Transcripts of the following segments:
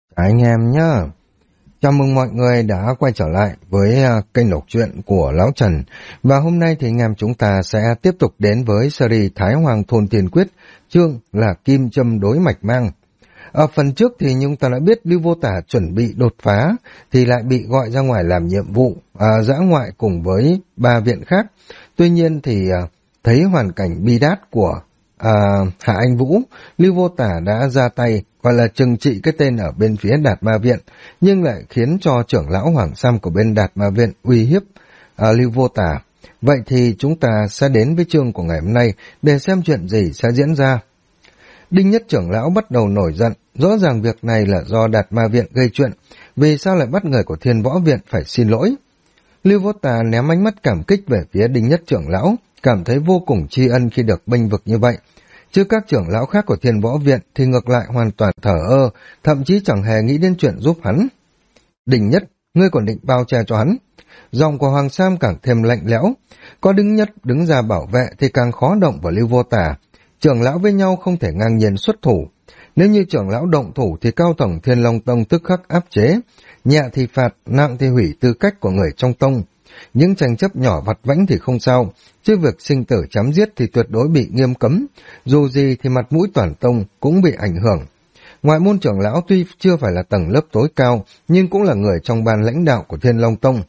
Anh em nhá, chào mừng mọi người đã quay trở lại với kênh đọc truyện của Lão Trần. Và hôm nay thì anh em chúng ta sẽ tiếp tục đến với series Thái Hoàng Thôn Tiền Quyết, chương là Kim Châm Đối Mạch Mang. Ở phần trước thì chúng ta đã biết Lưu Vô Tả chuẩn bị đột phá thì lại bị gọi ra ngoài làm nhiệm vụ dã ngoại cùng với 3 viện khác. Tuy nhiên thì thấy hoàn cảnh bi đát của Hạ Anh Vũ, Lưu Vô Tả đã ra tay gọi là trừng trị cái tên ở bên phía Đạt Ma Viện, nhưng lại khiến cho trưởng lão Hoàng Sam của bên Đạt Ma Viện uy hiếp Lưu Vô Tả. Vậy thì chúng ta sẽ đến với chương của ngày hôm nay để xem chuyện gì sẽ diễn ra. Đinh Nhất trưởng lão bắt đầu nổi giận, rõ ràng việc này là do Đạt Ma Viện gây chuyện, vì sao lại bắt người của Thiên Võ Viện phải xin lỗi. Lưu Vô Tả ném ánh mắt cảm kích về phía Đinh Nhất trưởng lão, cảm thấy vô cùng tri ân khi được bênh vực như vậy. Chứ các trưởng lão khác của Thiên Võ Viện thì ngược lại hoàn toàn thờ ơ, thậm chí chẳng hề nghĩ đến chuyện giúp hắn. Đinh Nhất, ngươi còn định bao che cho hắn. Giọng của Hoàng Sam càng thêm lạnh lẽo, có Đinh Nhất đứng ra bảo vệ thì càng khó động vào Lưu Vô Tả. Trưởng lão với nhau không thể ngang nhiên xuất thủ. Nếu như trưởng lão động thủ thì cao tổng Thiên Long Tông tức khắc áp chế, nhẹ thì phạt, nặng thì hủy tư cách của người trong tông. Những tranh chấp nhỏ vặt vãnh thì không sao, chứ việc sinh tử chém giết thì tuyệt đối bị nghiêm cấm, dù gì thì mặt mũi toàn tông cũng bị ảnh hưởng. Ngoại môn trưởng lão tuy chưa phải là tầng lớp tối cao, nhưng cũng là người trong ban lãnh đạo của Thiên Long Tông.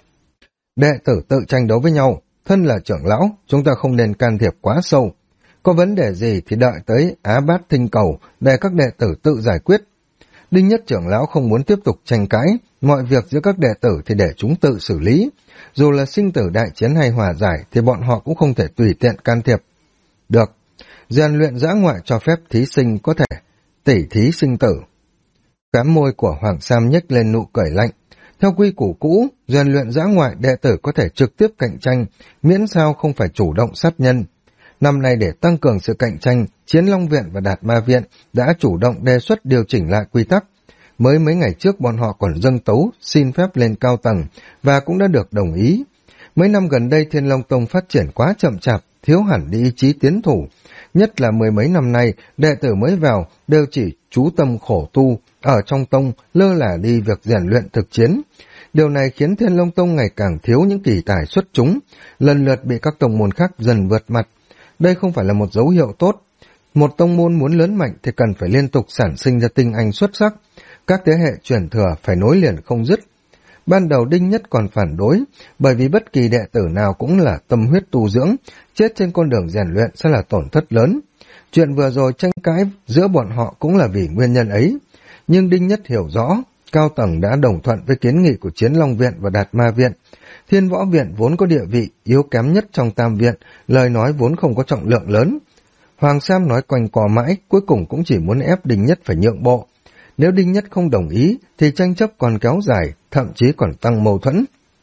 Đệ tử tự tranh đấu với nhau, thân là trưởng lão, chúng ta không nên can thiệp quá sâu. Có vấn đề gì thì đợi tới Á Bát Thinh Cầu để các đệ tử tự giải quyết. Đinh Nhất trưởng lão không muốn tiếp tục tranh cãi, mọi việc giữa các đệ tử thì để chúng tự xử lý. Dù là sinh tử đại chiến hay hòa giải thì bọn họ cũng không thể tùy tiện can thiệp. Được, rèn luyện dã ngoại cho phép thí sinh có thể tỉ thí sinh tử. Cám môi của Hoàng Sam nhếch lên nụ cười lạnh. Theo quy củ cũ, rèn luyện dã ngoại đệ tử có thể trực tiếp cạnh tranh, miễn sao không phải chủ động sát nhân. Năm nay để tăng cường sự cạnh tranh, Chiến Long Viện và Đạt Ma Viện đã chủ động đề xuất điều chỉnh lại quy tắc. Mới mấy ngày trước bọn họ còn dâng tấu, xin phép lên cao tầng, và cũng đã được đồng ý. Mấy năm gần đây Thiên Long Tông phát triển quá chậm chạp, thiếu hẳn đi ý chí tiến thủ. Nhất là mười mấy năm nay, đệ tử mới vào đều chỉ chú tâm khổ tu, ở trong tông lơ là đi việc rèn luyện thực chiến. Điều này khiến Thiên Long Tông ngày càng thiếu những kỳ tài xuất chúng, lần lượt bị các tông môn khác dần vượt mặt. Đây không phải là một dấu hiệu tốt. Một tông môn muốn lớn mạnh thì cần phải liên tục sản sinh ra tinh anh xuất sắc. Các thế hệ truyền thừa phải nối liền không dứt. Ban đầu Đinh Nhất còn phản đối, bởi vì bất kỳ đệ tử nào cũng là tâm huyết tu dưỡng, chết trên con đường rèn luyện sẽ là tổn thất lớn. Chuyện vừa rồi tranh cãi giữa bọn họ cũng là vì nguyên nhân ấy. Nhưng Đinh Nhất hiểu rõ, cao tầng đã đồng thuận với kiến nghị của Chiến Long Viện và Đạt Ma Viện. Thiên Võ Viện vốn có địa vị yếu kém nhất trong tam viện, lời nói vốn không có trọng lượng lớn. Hoàng Sam nói quanh co mãi, cuối cùng cũng chỉ muốn ép Đinh Nhất phải nhượng bộ. Nếu Đinh Nhất không đồng ý, thì tranh chấp còn kéo dài, thậm chí còn tăng mâu thuẫn.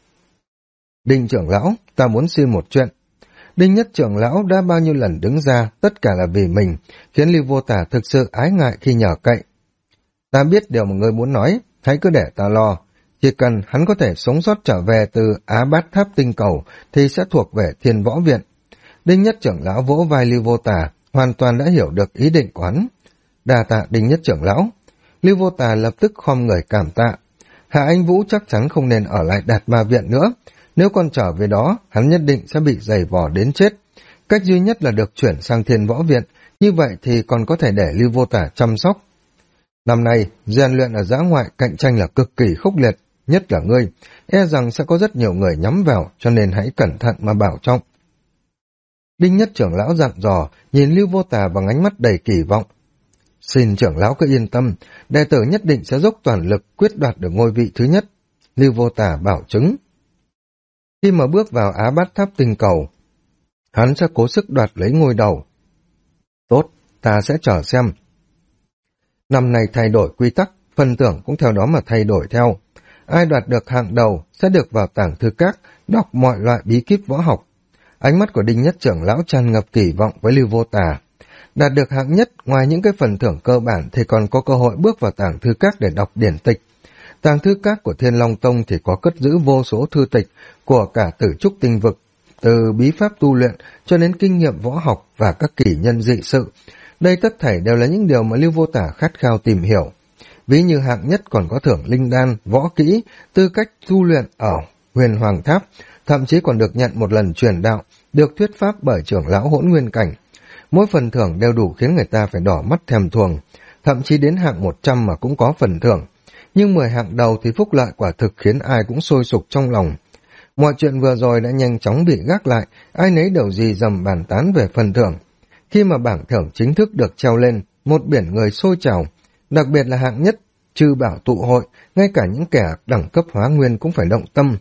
Đinh trưởng lão, ta muốn xin một chuyện. Đinh Nhất trưởng lão đã bao nhiêu lần đứng ra, tất cả là vì mình, khiến Lưu Vô Tả thực sự ái ngại khi nhờ cậy. Ta biết điều mà ngươi muốn nói, hãy cứ để ta lo. Chỉ cần hắn có thể sống sót trở về từ Á Bát Tháp Tinh Cầu, thì sẽ thuộc về Thiên Võ Viện. Đinh Nhất trưởng lão vỗ vai Lưu Vô Tả, hoàn toàn đã hiểu được ý định của hắn. Đa tạ Đinh Nhất trưởng lão. Lưu Vô Tả lập tức khom người cảm tạ. Hạ Anh Vũ chắc chắn không nên ở lại Đạt Ma Viện nữa. Nếu còn trở về đó, hắn nhất định sẽ bị giày vò đến chết. Cách duy nhất là được chuyển sang Thiên Võ Viện, như vậy thì còn có thể để Lưu Vô Tả chăm sóc. Năm nay, rèn luyện ở dã ngoại cạnh tranh là cực kỳ khốc liệt, nhất là ngươi, e rằng sẽ có rất nhiều người nhắm vào, cho nên hãy cẩn thận mà bảo trọng. Đinh Nhất trưởng lão dặn dò, nhìn Lưu Vô Tả bằng ánh mắt đầy kỳ vọng. Xin trưởng lão cứ yên tâm, đệ tử nhất định sẽ dốc toàn lực quyết đoạt được ngôi vị thứ nhất. Lưu Vô Tả bảo chứng. Khi mà bước vào Á Bát Tháp Tinh Cầu, hắn sẽ cố sức đoạt lấy ngôi đầu. Tốt, ta sẽ chờ xem. Năm nay thay đổi quy tắc, phần thưởng cũng theo đó mà thay đổi theo. Ai đoạt được hạng đầu sẽ được vào tàng thư các, đọc mọi loại bí kíp võ học. Ánh mắt của Đinh Nhất trưởng lão tràn ngập kỳ vọng với Lưu Vô Tả. Đạt được hạng nhất, ngoài những cái phần thưởng cơ bản thì còn có cơ hội bước vào tàng thư các để đọc điển tịch. Tàng thư các của Thiên Long Tông thì có cất giữ vô số thư tịch của cả Tử Trúc Tinh Vực, từ bí pháp tu luyện cho đến kinh nghiệm võ học và các kỷ nhân dị sự. Đây tất thảy đều là những điều mà Lưu Vô Tả khát khao tìm hiểu. ví như hạng nhất còn có thưởng linh đan, võ kỹ, tư cách tu luyện ở Huyền Hoàng Tháp, thậm chí còn được nhận một lần truyền đạo, được thuyết pháp bởi trưởng lão Hỗn Nguyên Cảnh. Mỗi phần thưởng đều đủ khiến người ta phải đỏ mắt thèm thuồng, thậm chí đến hạng 100 mà cũng có phần thưởng. Nhưng 10 hạng đầu thì phúc lợi quả thực khiến ai cũng sôi sục trong lòng. Mọi chuyện vừa rồi đã nhanh chóng bị gác lại, ai nấy đều rì rầm bàn tán về phần thưởng. Khi mà bảng thưởng chính thức được treo lên, một biển người sôi trào, đặc biệt là hạng nhất, trừ bảo tụ hội, ngay cả những kẻ đẳng cấp hóa nguyên cũng phải động tâm.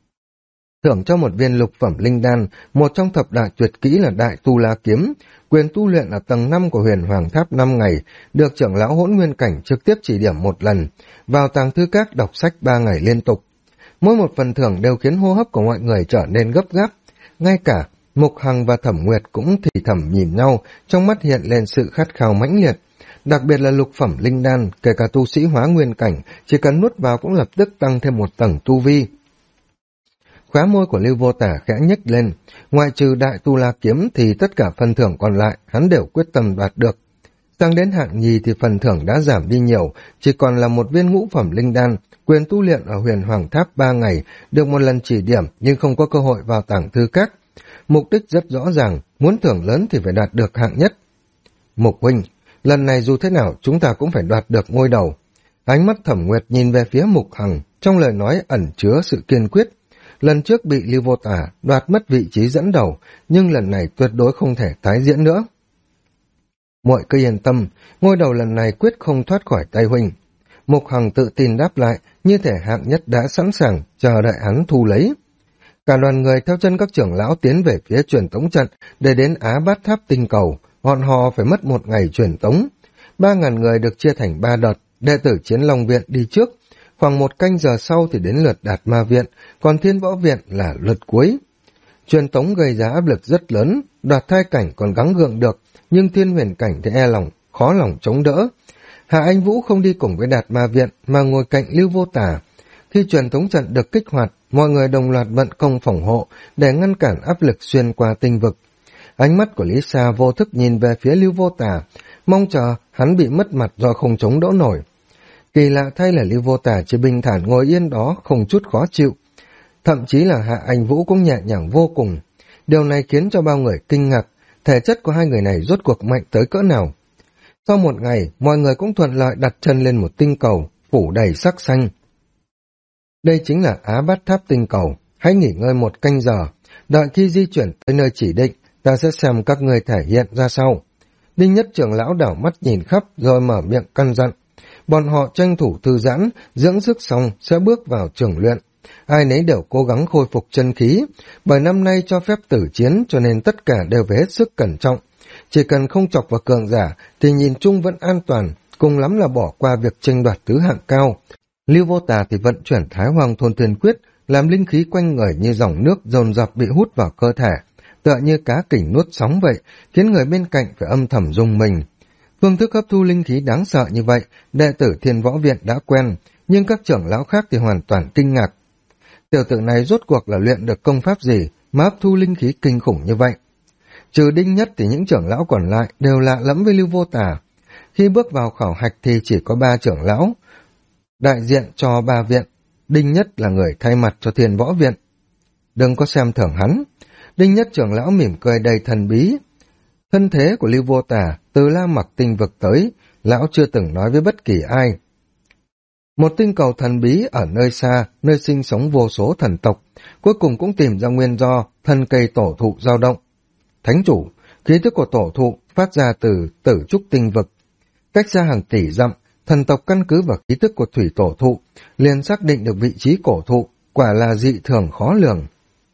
Thưởng cho một viên lục phẩm linh đan, một trong thập đại tuyệt kỹ là Đại Tu La Kiếm, quyền tu luyện ở tầng 5 của Huyền Hoàng Tháp 5 ngày, được trưởng lão Hỗn Nguyên Cảnh trực tiếp chỉ điểm một lần, vào tàng thư các đọc sách 3 ngày liên tục. Mỗi một phần thưởng đều khiến hô hấp của mọi người trở nên gấp gáp, ngay cả Mục Hằng và Thẩm Nguyệt cũng thì thầm nhìn nhau, trong mắt hiện lên sự khát khao mãnh liệt. Đặc biệt là lục phẩm linh đan, kể cả tu sĩ hóa nguyên cảnh, chỉ cần nuốt vào cũng lập tức tăng thêm một tầng tu vi. Khóe môi của Lưu Vô Tả khẽ nhếch lên, ngoại trừ Đại Tu La Kiếm thì tất cả phần thưởng còn lại hắn đều quyết tâm đoạt được. Sang đến hạng nhì thì phần thưởng đã giảm đi nhiều, chỉ còn là một viên ngũ phẩm linh đan, quyền tu luyện ở Huyền Hoàng Tháp 3 ngày, được một lần chỉ điểm nhưng không có cơ hội vào tàng thư các. Mục đích rất rõ ràng, muốn thưởng lớn thì phải đạt được hạng nhất. Mục huynh, lần này dù thế nào chúng ta cũng phải đoạt được ngôi đầu. Ánh mắt Thẩm Nguyệt nhìn về phía Mục Hằng, trong lời nói ẩn chứa sự kiên quyết. Lần trước bị Lưu Vô Tả đoạt mất vị trí dẫn đầu, nhưng lần này tuyệt đối không thể tái diễn nữa. Muội cứ yên tâm, ngôi đầu lần này quyết không thoát khỏi tay huynh. Mục Hằng tự tin đáp lại, như thể hạng nhất đã sẵn sàng chờ đợi hắn thu lấy. Cả đoàn người theo chân các trưởng lão tiến về phía truyền tống trận để đến Á Bát Tháp tinh cầu, bọn họ phải mất 1 ngày truyền tống. 3.000 người được chia thành 3 đợt, đệ tử Chiến Long Viện đi trước, khoảng 1 canh giờ sau thì đến lượt Đạt Ma Viện, còn Thiên Võ Viện là lượt cuối. Truyền tống gây ra áp lực rất lớn, Đoạt Thai Cảnh còn gắng gượng được, nhưng Thiên Huyền Cảnh thì khó lòng chống đỡ. Hạ Anh Vũ không đi cùng với Đạt Ma Viện mà ngồi cạnh Lưu Vô Tả. Khi truyền tống trận được kích hoạt, mọi người đồng loạt vận công phòng hộ để ngăn cản áp lực xuyên qua tinh vực. Ánh mắt của Lý Sa vô thức nhìn về phía Lưu Vô Tả, mong chờ hắn bị mất mặt do không chống đỡ nổi. Kỳ lạ thay là Lưu Vô Tả chỉ bình thản ngồi yên đó không chút khó chịu. Thậm chí là Hạ Anh Vũ cũng nhẹ nhàng vô cùng. Điều này khiến cho bao người kinh ngạc, thể chất của hai người này rốt cuộc mạnh tới cỡ nào. Sau 1 ngày, mọi người cũng thuận lợi đặt chân lên một tinh cầu, phủ đầy sắc xanh. Đây chính là Á Bát Tháp tinh cầu, hãy nghỉ ngơi 1 canh giờ, đợi khi di chuyển tới nơi chỉ định, ta sẽ xem các người thể hiện ra sao. Đinh Nhất trưởng lão đảo mắt nhìn khắp rồi mở miệng căn dặn. Bọn họ tranh thủ thư giãn, dưỡng sức xong sẽ bước vào trường luyện. Ai nấy đều cố gắng khôi phục chân khí, bởi năm nay cho phép tử chiến cho nên tất cả đều phải hết sức cẩn trọng. Chỉ cần không chọc vào cường giả thì nhìn chung vẫn an toàn, cùng lắm là bỏ qua việc tranh đoạt thứ hạng cao. Lưu Vô Tà thì vận chuyển Thái Hoàng Thôn Thiên Quyết, làm linh khí quanh người như dòng nước dồn dập bị hút vào cơ thể, tựa như cá kình nuốt sóng vậy, khiến người bên cạnh phải âm thầm rung mình. Phương thức hấp thu linh khí đáng sợ như vậy, đệ tử Thiên Võ Viện đã quen, nhưng các trưởng lão khác thì hoàn toàn kinh ngạc. Tiểu tử này rốt cuộc là luyện được công pháp gì mà hấp thu linh khí kinh khủng như vậy? Trừ Đinh Nhất thì những trưởng lão còn lại đều lạ lẫm với Lưu Vô Tà. Khi bước vào khảo hạch thì chỉ có 3 trưởng lão, đại diện cho 3 viện. Đinh Nhất là người thay mặt cho Thiên Võ Viện. Đừng có xem thường hắn. Đinh Nhất trưởng lão mỉm cười đầy thần bí. Thân thế của Lưu Vô Tà từ La Mặc tinh vực tới, lão chưa từng nói với bất kỳ ai. Một tinh cầu thần bí ở nơi xa, nơi sinh sống vô số thần tộc, cuối cùng cũng tìm ra nguyên do thân cây tổ thụ dao động. Thánh chủ, khí tức của tổ thụ phát ra từ Tử Trúc tinh vực. Cách xa hàng tỷ dặm, thần tộc căn cứ vào khí tức của thủy tổ thụ, liền xác định được vị trí cổ thụ, quả là dị thường khó lường.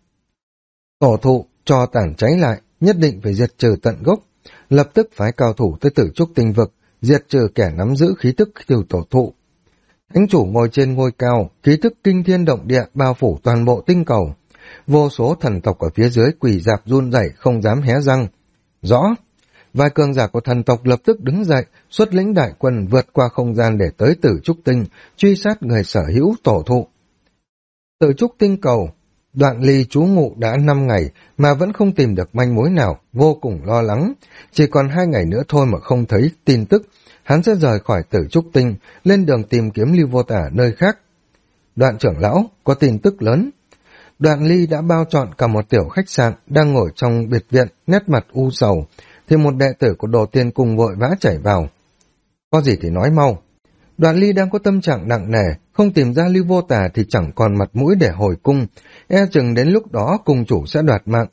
Tổ thụ cho tàn cháy lại, nhất định phải diệt trừ tận gốc, lập tức phái cao thủ tới Tử Trúc tinh vực, diệt trừ kẻ nắm giữ khí tức từ tổ thụ. Thánh chủ ngồi trên ngôi cao, khí tức kinh thiên động địa bao phủ toàn bộ tinh cầu. Vô số thần tộc ở phía dưới quỳ rạp run rẩy không dám hé răng. Rõ! Vài cường giả của thần tộc lập tức đứng dậy, xuất lĩnh đại quân vượt qua không gian để tới Tử Trúc tinh, truy sát người sở hữu tổ thụ. Tử Trúc tinh cầu, Đoạn Ly trú ngụ đã 5 ngày mà vẫn không tìm được manh mối nào, vô cùng lo lắng. Chỉ còn 2 ngày nữa thôi mà không thấy tin tức, hắn sẽ rời khỏi Tử Trúc Tinh, lên đường tìm kiếm Lưu Vô Tả nơi khác. Đoạn trưởng lão, có tin tức lớn. Đoạn Ly đã bao trọn cả một tiểu khách sạn, đang ngồi trong biệt viện, nét mặt u sầu, thì một đệ tử của Đồ Tiên Cung vội vã chảy vào. Có gì thì nói mau. Đoạn Ly đang có tâm trạng nặng nề, không tìm ra Lưu Vô Tả thì chẳng còn mặt mũi để hồi cung, e chừng đến lúc đó cung chủ sẽ đoạt mạng.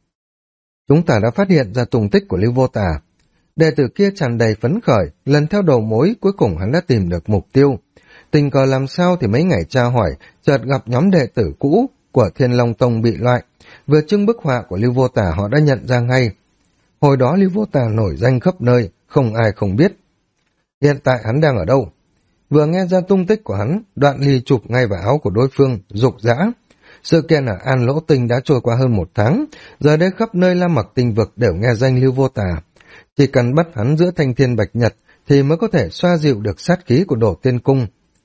Chúng ta đã phát hiện ra tung tích của Lưu Vô Tả. Đệ tử kia tràn đầy phấn khởi, lần theo đầu mối cuối cùng hắn đã tìm được mục tiêu. Tình cờ làm sao thì mấy ngày tra hỏi, chợt gặp nhóm đệ tử cũ của Thiên Long Tông bị loại. Vừa trưng bức họa của Lưu Vô Tả họ đã nhận ra ngay. Hồi đó Lưu Vô Tả nổi danh khắp nơi, không ai không biết. Hiện tại hắn đang ở đâu? Vừa nghe ra tung tích của hắn, Đoạn Ly chụp ngay vào áo của đối phương, rục rã. Sự kiện ở An Lỗ Tinh đã trôi qua hơn 1 tháng, giờ đây khắp nơi La Mặc Tinh vực đều nghe danh Lưu Vô Tả. Chỉ cần bắt hắn giữa thanh thiên bạch nhật thì mới có thể xoa dịu được sát khí của Đồ Tiên Cung.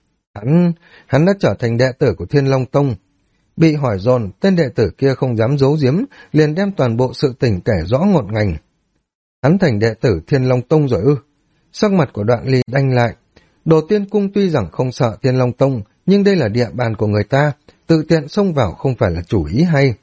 Hắn đã trở thành đệ tử của Thiên Long Tông. Bị hỏi dồn, tên đệ tử kia không dám giấu giếm, liền đem toàn bộ sự tình kể rõ ngọn ngành. Hắn thành đệ tử Thiên Long Tông rồi ư? Sắc mặt của Đoạn Ly đanh lại. Đồ Tiên Cung tuy rằng không sợ Thiên Long Tông, nhưng đây là địa bàn của người ta, tự tiện xông vào không phải là chủ ý hay.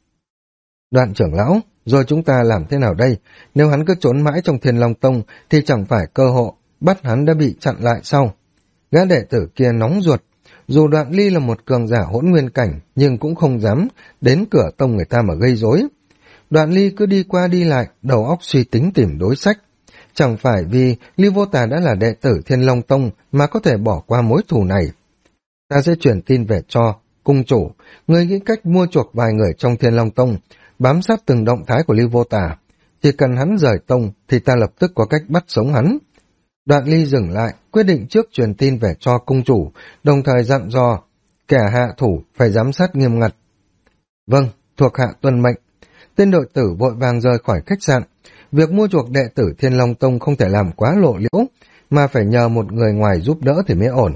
Đoạn trưởng lão, rồi chúng ta làm thế nào đây? Nếu hắn cứ trốn mãi trong Thiên Long Tông thì chẳng phải cơ hội, bắt hắn đã bị chặn lại sau. Gã đệ tử kia nóng ruột, dù Đoạn Ly là một cường giả hỗn nguyên cảnh, nhưng cũng không dám đến cửa tông người ta mà gây rối. Đoạn Ly cứ đi qua đi lại, đầu óc suy tính tìm đối sách. Chẳng phải vì Lưu Vô Tả đã là đệ tử Thiên Long Tông mà có thể bỏ qua mối thù này. Ta sẽ truyền tin về cho cung chủ, người nghĩ cách mua chuộc vài người trong Thiên Long Tông, bám sát từng động thái của Lưu Vô Tả. Chỉ cần hắn rời tông thì ta lập tức có cách bắt sống hắn. Đoạn Ly dừng lại, quyết định trước truyền tin về cho cung chủ, đồng thời dặn dò kẻ hạ thủ phải giám sát nghiêm ngặt. Vâng, thuộc hạ tuân mệnh. Tên đội tử vội vàng rời khỏi khách sạn. Việc mua chuộc đệ tử Thiên Long Tông không thể làm quá lộ liễu, mà phải nhờ một người ngoài giúp đỡ thì mới ổn.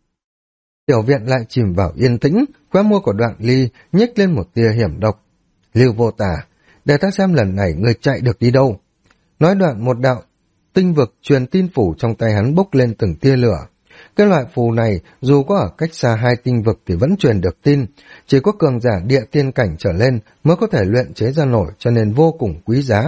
Tiểu viện lại chìm vào yên tĩnh, khóe môi của Đoạn Ly nhếch lên một tia hiểm độc. Lưu Vô Tả, để ta xem lần này người chạy được đi đâu. Nói đoạn một đạo tinh vực truyền tin phủ trong tay hắn bốc lên từng tia lửa. Cái loại phù này dù có ở cách xa 2 tinh vực thì vẫn truyền được tin, chỉ có cường giả địa tiên cảnh trở lên mới có thể luyện chế ra nổi, cho nên vô cùng quý giá.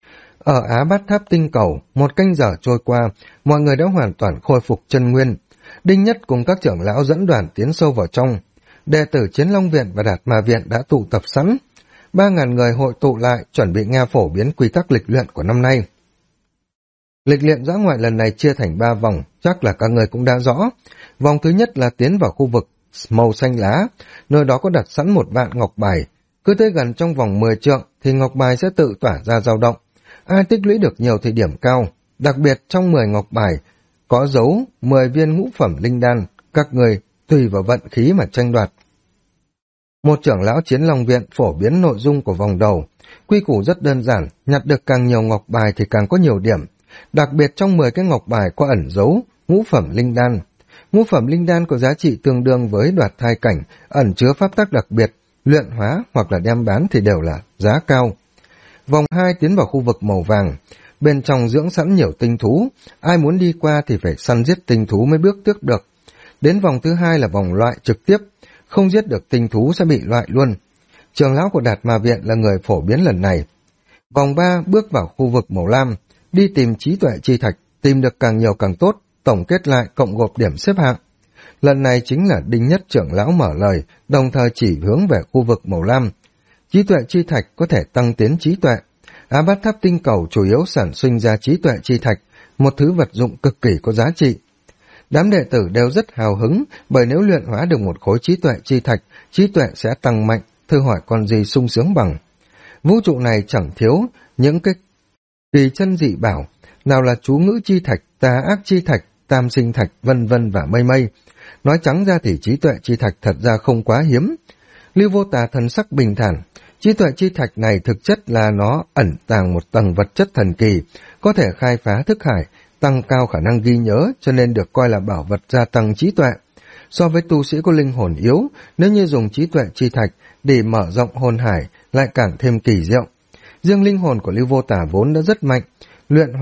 Ở Á Bát Tháp tinh cầu, 1 canh giờ trôi qua, mọi người đã hoàn toàn khôi phục chân nguyên. Đinh Nhất cùng các trưởng lão dẫn đoàn tiến sâu vào trong. Đệ tử Chiến Long Viện và Đạt Ma Viện đã tụ tập sẵn. 3.000 người hội tụ lại, chuẩn bị nghe phổ biến quy tắc lịch luyện của năm nay. Lịch luyện dã ngoại lần này chia thành 3 vòng, chắc là các người cũng đã rõ. Vòng thứ nhất là tiến vào khu vực màu xanh lá, nơi đó có đặt sẵn một vạn ngọc bài. Cứ tới gần trong vòng 10 trượng thì ngọc bài sẽ tự tỏa ra dao động. Ai tích lũy được nhiều thì điểm cao, đặc biệt trong 10 ngọc bài có dấu 10 viên ngũ phẩm linh đan, các người tùy vào vận khí mà tranh đoạt. Một trưởng lão Chiến Long Viện phổ biến nội dung của vòng đầu. Quy củ rất đơn giản, nhặt được càng nhiều ngọc bài thì càng có nhiều điểm. Đặc biệt trong 10 cái ngọc bài có ẩn dấu ngũ phẩm linh đan. Ngũ phẩm linh đan có giá trị tương đương với đoạt thai cảnh, ẩn chứa pháp tắc đặc biệt, luyện hóa hoặc là đem bán thì đều là giá cao. Vòng 2 tiến vào khu vực màu vàng. Bên trong dưỡng sẵn nhiều tinh thú, ai muốn đi qua thì phải săn giết tinh thú mới bước tiếp được. Đến vòng thứ 2 là vòng loại trực tiếp, không giết được tinh thú sẽ bị loại luôn. Trưởng lão của Đạt Ma Viện là người phổ biến lần này. Vòng 3 bước vào khu vực màu lam, đi tìm trí tuệ chi thạch, tìm được càng nhiều càng tốt, tổng kết lại cộng gộp điểm xếp hạng. Lần này chính là Đinh Nhất trưởng lão mở lời, đồng thời chỉ hướng về khu vực màu lam. Trí tuệ chi thạch có thể tăng tiến trí tuệ. Á Bát Tháp tinh cầu chủ yếu sản sinh ra trí tuệ chi thạch, một thứ vật dụng cực kỳ có giá trị. Đám đệ tử đều rất hào hứng, bởi nếu luyện hóa được một khối trí tuệ chi thạch, trí tuệ sẽ tăng mạnh, thử hỏi còn gì sung sướng bằng. Vũ trụ này chẳng thiếu những cái kỳ chân dị bảo, nào là chú ngữ chi thạch, tà ác chi thạch, tam sinh thạch, vân vân và mây mây. Nói trắng ra thì trí tuệ chi thạch thật ra không quá hiếm. Lưu Vô Tà thần sắc bình thản, trí tuệ chi thạch này thực chất là nó ẩn tàng một tầng vật chất thần kỳ, có thể khai phá thức hải, tăng cao khả năng ghi nhớ, cho nên được coi là bảo vật gia tăng trí tuệ. So với tu sĩ có linh hồn yếu, nếu như dùng trí tuệ chi thạch để mở rộng hồn hải lại càng thêm kỳ diệu. Riêng linh hồn của Lưu Vô Tà vốn đã rất mạnh, luyện hóa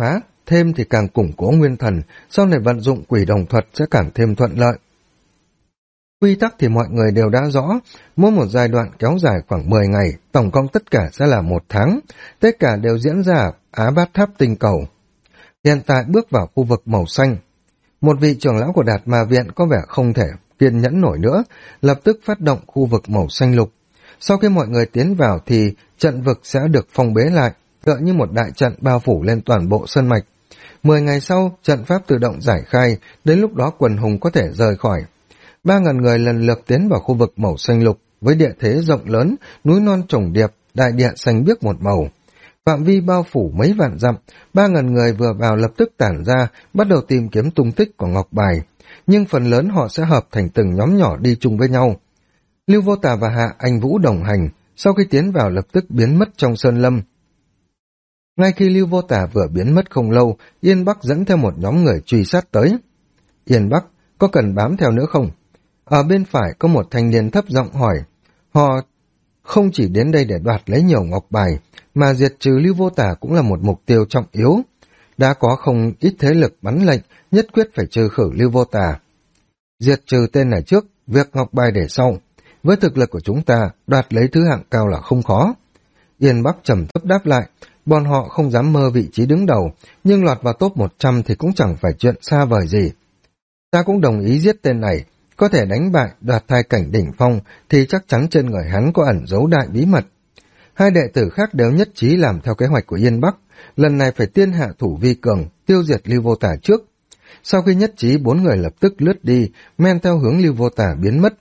thêm thì càng củng cố nguyên thần, sau này vận dụng quỷ đồng thuật sẽ càng thêm thuận lợi. Quy tắc thì mọi người đều đã rõ, mỗi một giai đoạn kéo dài khoảng 10 ngày, tổng cộng tất cả sẽ là 1 tháng, tất cả đều diễn ra ở Á Bát Tháp tinh cầu. Hiện tại bước vào khu vực màu xanh, một vị trưởng lão của Đạt Ma Viện có vẻ không thể kiên nhẫn nổi nữa, lập tức phát động khu vực màu xanh lục. Sau khi mọi người tiến vào thì trận vực sẽ được phong bế lại, tựa như một đại trận bao phủ lên toàn bộ sơn mạch. 10 ngày sau, trận pháp tự động giải khai, đến lúc đó quần hùng có thể rời khỏi. 3.000 người lần lượt tiến vào khu vực màu xanh lục, với địa thế rộng lớn, núi non trùng điệp, đại địa xanh biếc một màu. Phạm vi bao phủ mấy vạn dặm, 3.000 người vừa vào lập tức tản ra, bắt đầu tìm kiếm tung tích của ngọc bài. Nhưng phần lớn họ sẽ hợp thành từng nhóm nhỏ đi chung với nhau. Lưu Vô Tà và Hạ Anh Vũ đồng hành, sau khi tiến vào lập tức biến mất trong sơn lâm. Ngay khi Lưu Vô Tà vừa biến mất không lâu, Yên Bắc dẫn theo một nhóm người truy sát tới. Yên Bắc, có cần bám theo nữa không? Ở bên phải có một thanh niên thấp giọng hỏi. Họ không chỉ đến đây để đoạt lấy nhiều ngọc bài, mà diệt trừ Lưu Vô Tà cũng là một mục tiêu trọng yếu. Đã có không ít thế lực bắn lệnh, nhất quyết phải trừ khử Lưu Vô Tà. Diệt trừ tên này trước, việc ngọc bài để sau. Với thực lực của chúng ta, đoạt lấy thứ hạng cao là không khó. Yên Bắc trầm thấp đáp lại, bọn họ không dám mơ vị trí đứng đầu, nhưng lọt vào top 100 thì cũng chẳng phải chuyện xa vời gì. Ta cũng đồng ý giết tên này, có thể đánh bại đoạt thai cảnh đỉnh phong thì chắc chắn trên người hắn có ẩn giấu đại bí mật. Hai đệ tử khác đều nhất trí làm theo kế hoạch của Yên Bắc, lần này phải tiên hạ thủ vi cường, tiêu diệt Lưu Vô Tà trước. Sau khi nhất trí, 4 người lập tức lướt đi, men theo hướng Lưu Vô Tà biến mất.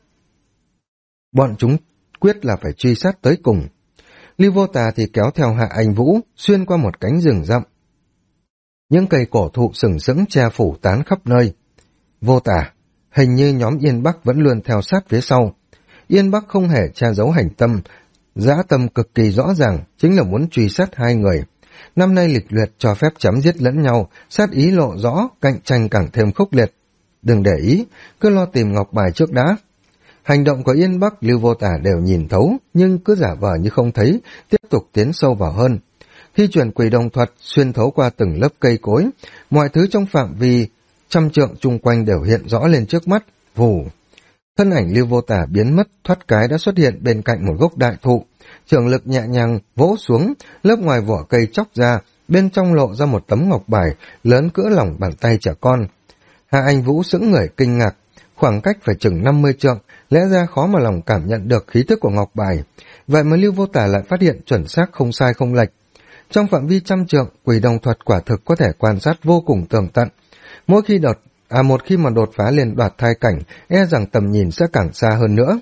Bọn chúng quyết là phải truy sát tới cùng. Lưu Vô Tà thì kéo theo Hạ Anh Vũ, xuyên qua một cánh rừng rậm. Những cây cổ thụ sừng sững che phủ tán khắp nơi. Vô Tà, hình như nhóm Yên Bắc vẫn luôn theo sát phía sau. Yên Bắc không hề che giấu hành tâm, dã tâm cực kỳ rõ ràng, chính là muốn truy sát hai người. Năm nay lịch luyện cho phép chém giết lẫn nhau, sát ý lộ rõ, cạnh tranh càng thêm khốc liệt. Đừng để ý, cứ lo tìm ngọc bài trước đã. Hành động của Yên Bắc, Lưu Vô Tà đều nhìn thấu, nhưng cứ giả vờ như không thấy, tiếp tục tiến sâu vào hơn. Khi chuyển quỷ đồng thuật xuyên thấu qua từng lớp cây cối, mọi thứ trong phạm vi 100 trượng chung quanh đều hiện rõ lên trước mắt. Vù! Thân ảnh Lưu Vô Tà biến mất, thoát cái đã xuất hiện bên cạnh một gốc đại thụ. Trường lực nhẹ nhàng vỗ xuống, lớp ngoài vỏ cây chóc ra, bên trong lộ ra một tấm ngọc bài lớn cỡ lòng bàn tay trẻ con. Hạ Anh Vũ sững người kinh ngạc, khoảng cách phải chừng 50 trượng, lẽ ra khó mà lòng cảm nhận được khí thức của ngọc bài. Vậy mà Lưu Vô Tà lại phát hiện chuẩn xác không sai không lệch. Trong phạm vi 100 trượng, quỷ đồng thuật quả thực có thể quan sát vô cùng tường tận. Một khi mà đột phá lên đoạt thai cảnh, e rằng tầm nhìn sẽ càng xa hơn nữa.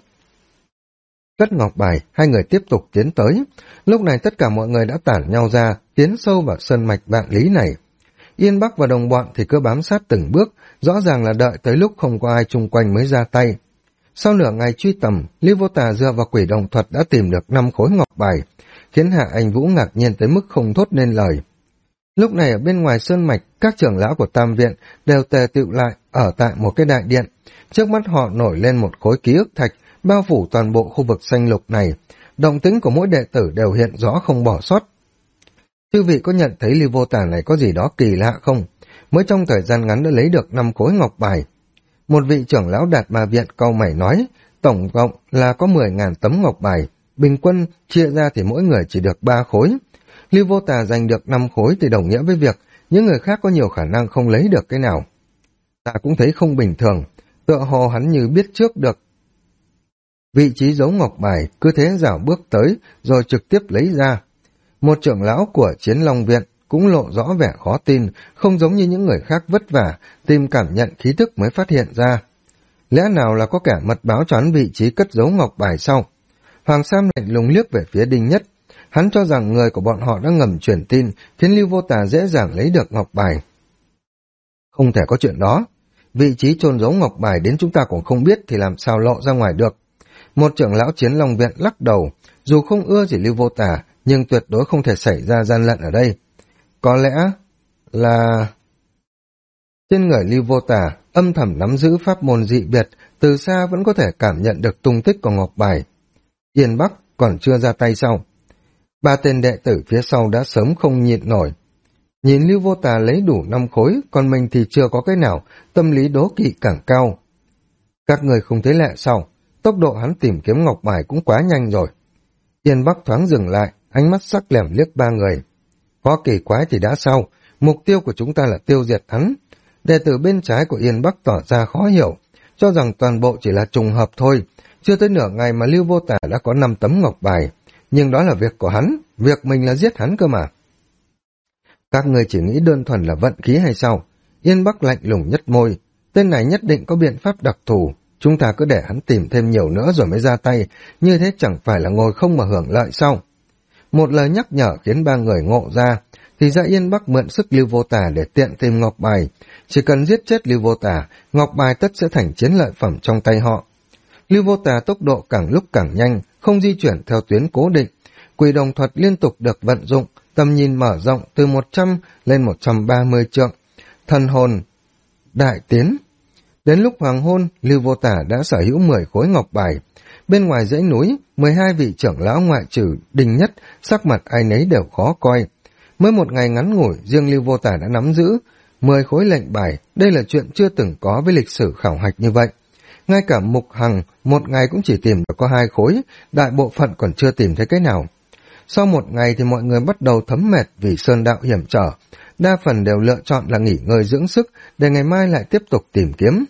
Cất ngọc bài, hai người tiếp tục tiến tới. Lúc này tất cả mọi người đã tản nhau ra, tiến sâu vào sơn mạch vạn lý này. Yên Bắc và đồng bọn thì cứ bám sát từng bước, rõ ràng là đợi tới lúc không có ai chung quanh mới ra tay. Sau nửa ngày truy tầm, Lưu Vô Tà dựa vào quỷ đồng thuật đã tìm được 5 khối ngọc bài, khiến Hạ Anh Vũ ngạc nhiên tới mức không thốt nên lời. Lúc này ở bên ngoài sơn mạch, các trưởng lão của Tam Viện đều tề tựu lại ở tại một cái đại điện. Trước mắt họ nổi lên một khối ký ức thạch, bao phủ toàn bộ khu vực xanh lục này. Động tĩnh của mỗi đệ tử đều hiện rõ không bỏ sót. Chư vị có nhận thấy Lưu Vô Tà này có gì đó kỳ lạ không? Mới trong thời gian ngắn đã lấy được 5 khối ngọc bài. Một vị trưởng lão Đạt Ma Viện cau mày nói, tổng cộng là có 10.000 tấm ngọc bài, bình quân chia ra thì mỗi người chỉ được 3 khối. Lưu Vô Tà giành được 5 khối thì đồng nghĩa với việc những người khác có nhiều khả năng không lấy được cái nào. Ta cũng thấy không bình thường, tựa hồ hắn như biết trước được vị trí giấu ngọc bài, cứ thế rảo bước tới rồi trực tiếp lấy ra. Một trưởng lão của Chiến Long Viện cũng lộ rõ vẻ khó tin, không giống như những người khác vất vả tìm cảm nhận khí thức mới phát hiện ra. Lẽ nào là có kẻ mật báo cho hắn vị trí cất giấu ngọc bài sau? Hoàng Sam lạnh lùng liếc về phía Đinh Nhất. Hắn cho rằng người của bọn họ đã ngầm truyền tin, khiến Lưu Vô Tà dễ dàng lấy được ngọc bài. Không thể có chuyện đó. Vị trí chôn giấu ngọc bài đến chúng ta cũng không biết thì làm sao lộ ra ngoài được. Một trưởng lão Chiến Long Viện lắc đầu, dù không ưa gì Lưu Vô Tà, nhưng tuyệt đối không thể xảy ra gian lận ở đây. Có lẽ là trên người Lưu Vô Tà âm thầm nắm giữ pháp môn dị biệt, từ xa vẫn có thể cảm nhận được tung tích của ngọc bài. Yên Bắc còn chưa ra tay sau. 3 tên đệ tử phía sau đã sớm không nhịn nổi. Nhìn Lưu Vô Tà lấy đủ 5 khối, còn mình thì chưa có cái nào, tâm lý đố kỵ càng cao. Các người không thấy lạ sao? Tốc độ hắn tìm kiếm ngọc bài cũng quá nhanh rồi. Yên Bắc thoáng dừng lại, ánh mắt sắc lẻm liếc ba người. Có kỳ quái thì đã sao? Mục tiêu của chúng ta là tiêu diệt hắn. Đệ tử bên trái của Yên Bắc tỏ ra khó hiểu, cho rằng toàn bộ chỉ là trùng hợp thôi. Chưa tới nửa ngày mà Lưu Vô Tà đã có 5 tấm ngọc bài. Nhưng đó là việc của hắn, việc mình là giết hắn cơ mà. Các người chỉ nghĩ đơn thuần là vận khí hay sao? Yên Bắc lạnh lùng nhếch môi. Tên này nhất định có biện pháp đặc thù. Chúng ta cứ để hắn tìm thêm nhiều nữa rồi mới ra tay. Như thế chẳng phải là ngồi không mà hưởng lợi sao? Một lời nhắc nhở khiến ba người ngộ ra. Thì ra Yên Bắc mượn sức Lưu Vô Tà để tiện tìm ngọc bài. Chỉ cần giết chết Lưu Vô Tà, ngọc bài tất sẽ thành chiến lợi phẩm trong tay họ. Lưu Vô Tà tốc độ càng lúc càng nhanh, không di chuyển theo tuyến cố định. Quỷ đồng thuật liên tục được vận dụng, tầm nhìn mở rộng từ 100 lên 130 trượng. Thần hồn đại tiến. Đến lúc hoàng hôn, Lưu Vô Tà đã sở hữu 10 khối ngọc bài. Bên ngoài dãy núi, 12 vị trưởng lão ngoại trừ Đinh Nhất, sắc mặt ai nấy đều khó coi. Mới một ngày ngắn ngủi, riêng Lưu Vô Tà đã nắm giữ 10 khối lệnh bài. Đây là chuyện chưa từng có với lịch sử khảo hạch như vậy. Ngay cả Mục Hằng, một ngày cũng chỉ tìm được có 2 khối, đại bộ phận còn chưa tìm thấy cái nào. Sau một ngày thì mọi người bắt đầu thấm mệt vì sơn đạo hiểm trở. Đa phần đều lựa chọn là nghỉ ngơi dưỡng sức để ngày mai lại tiếp tục tìm kiếm.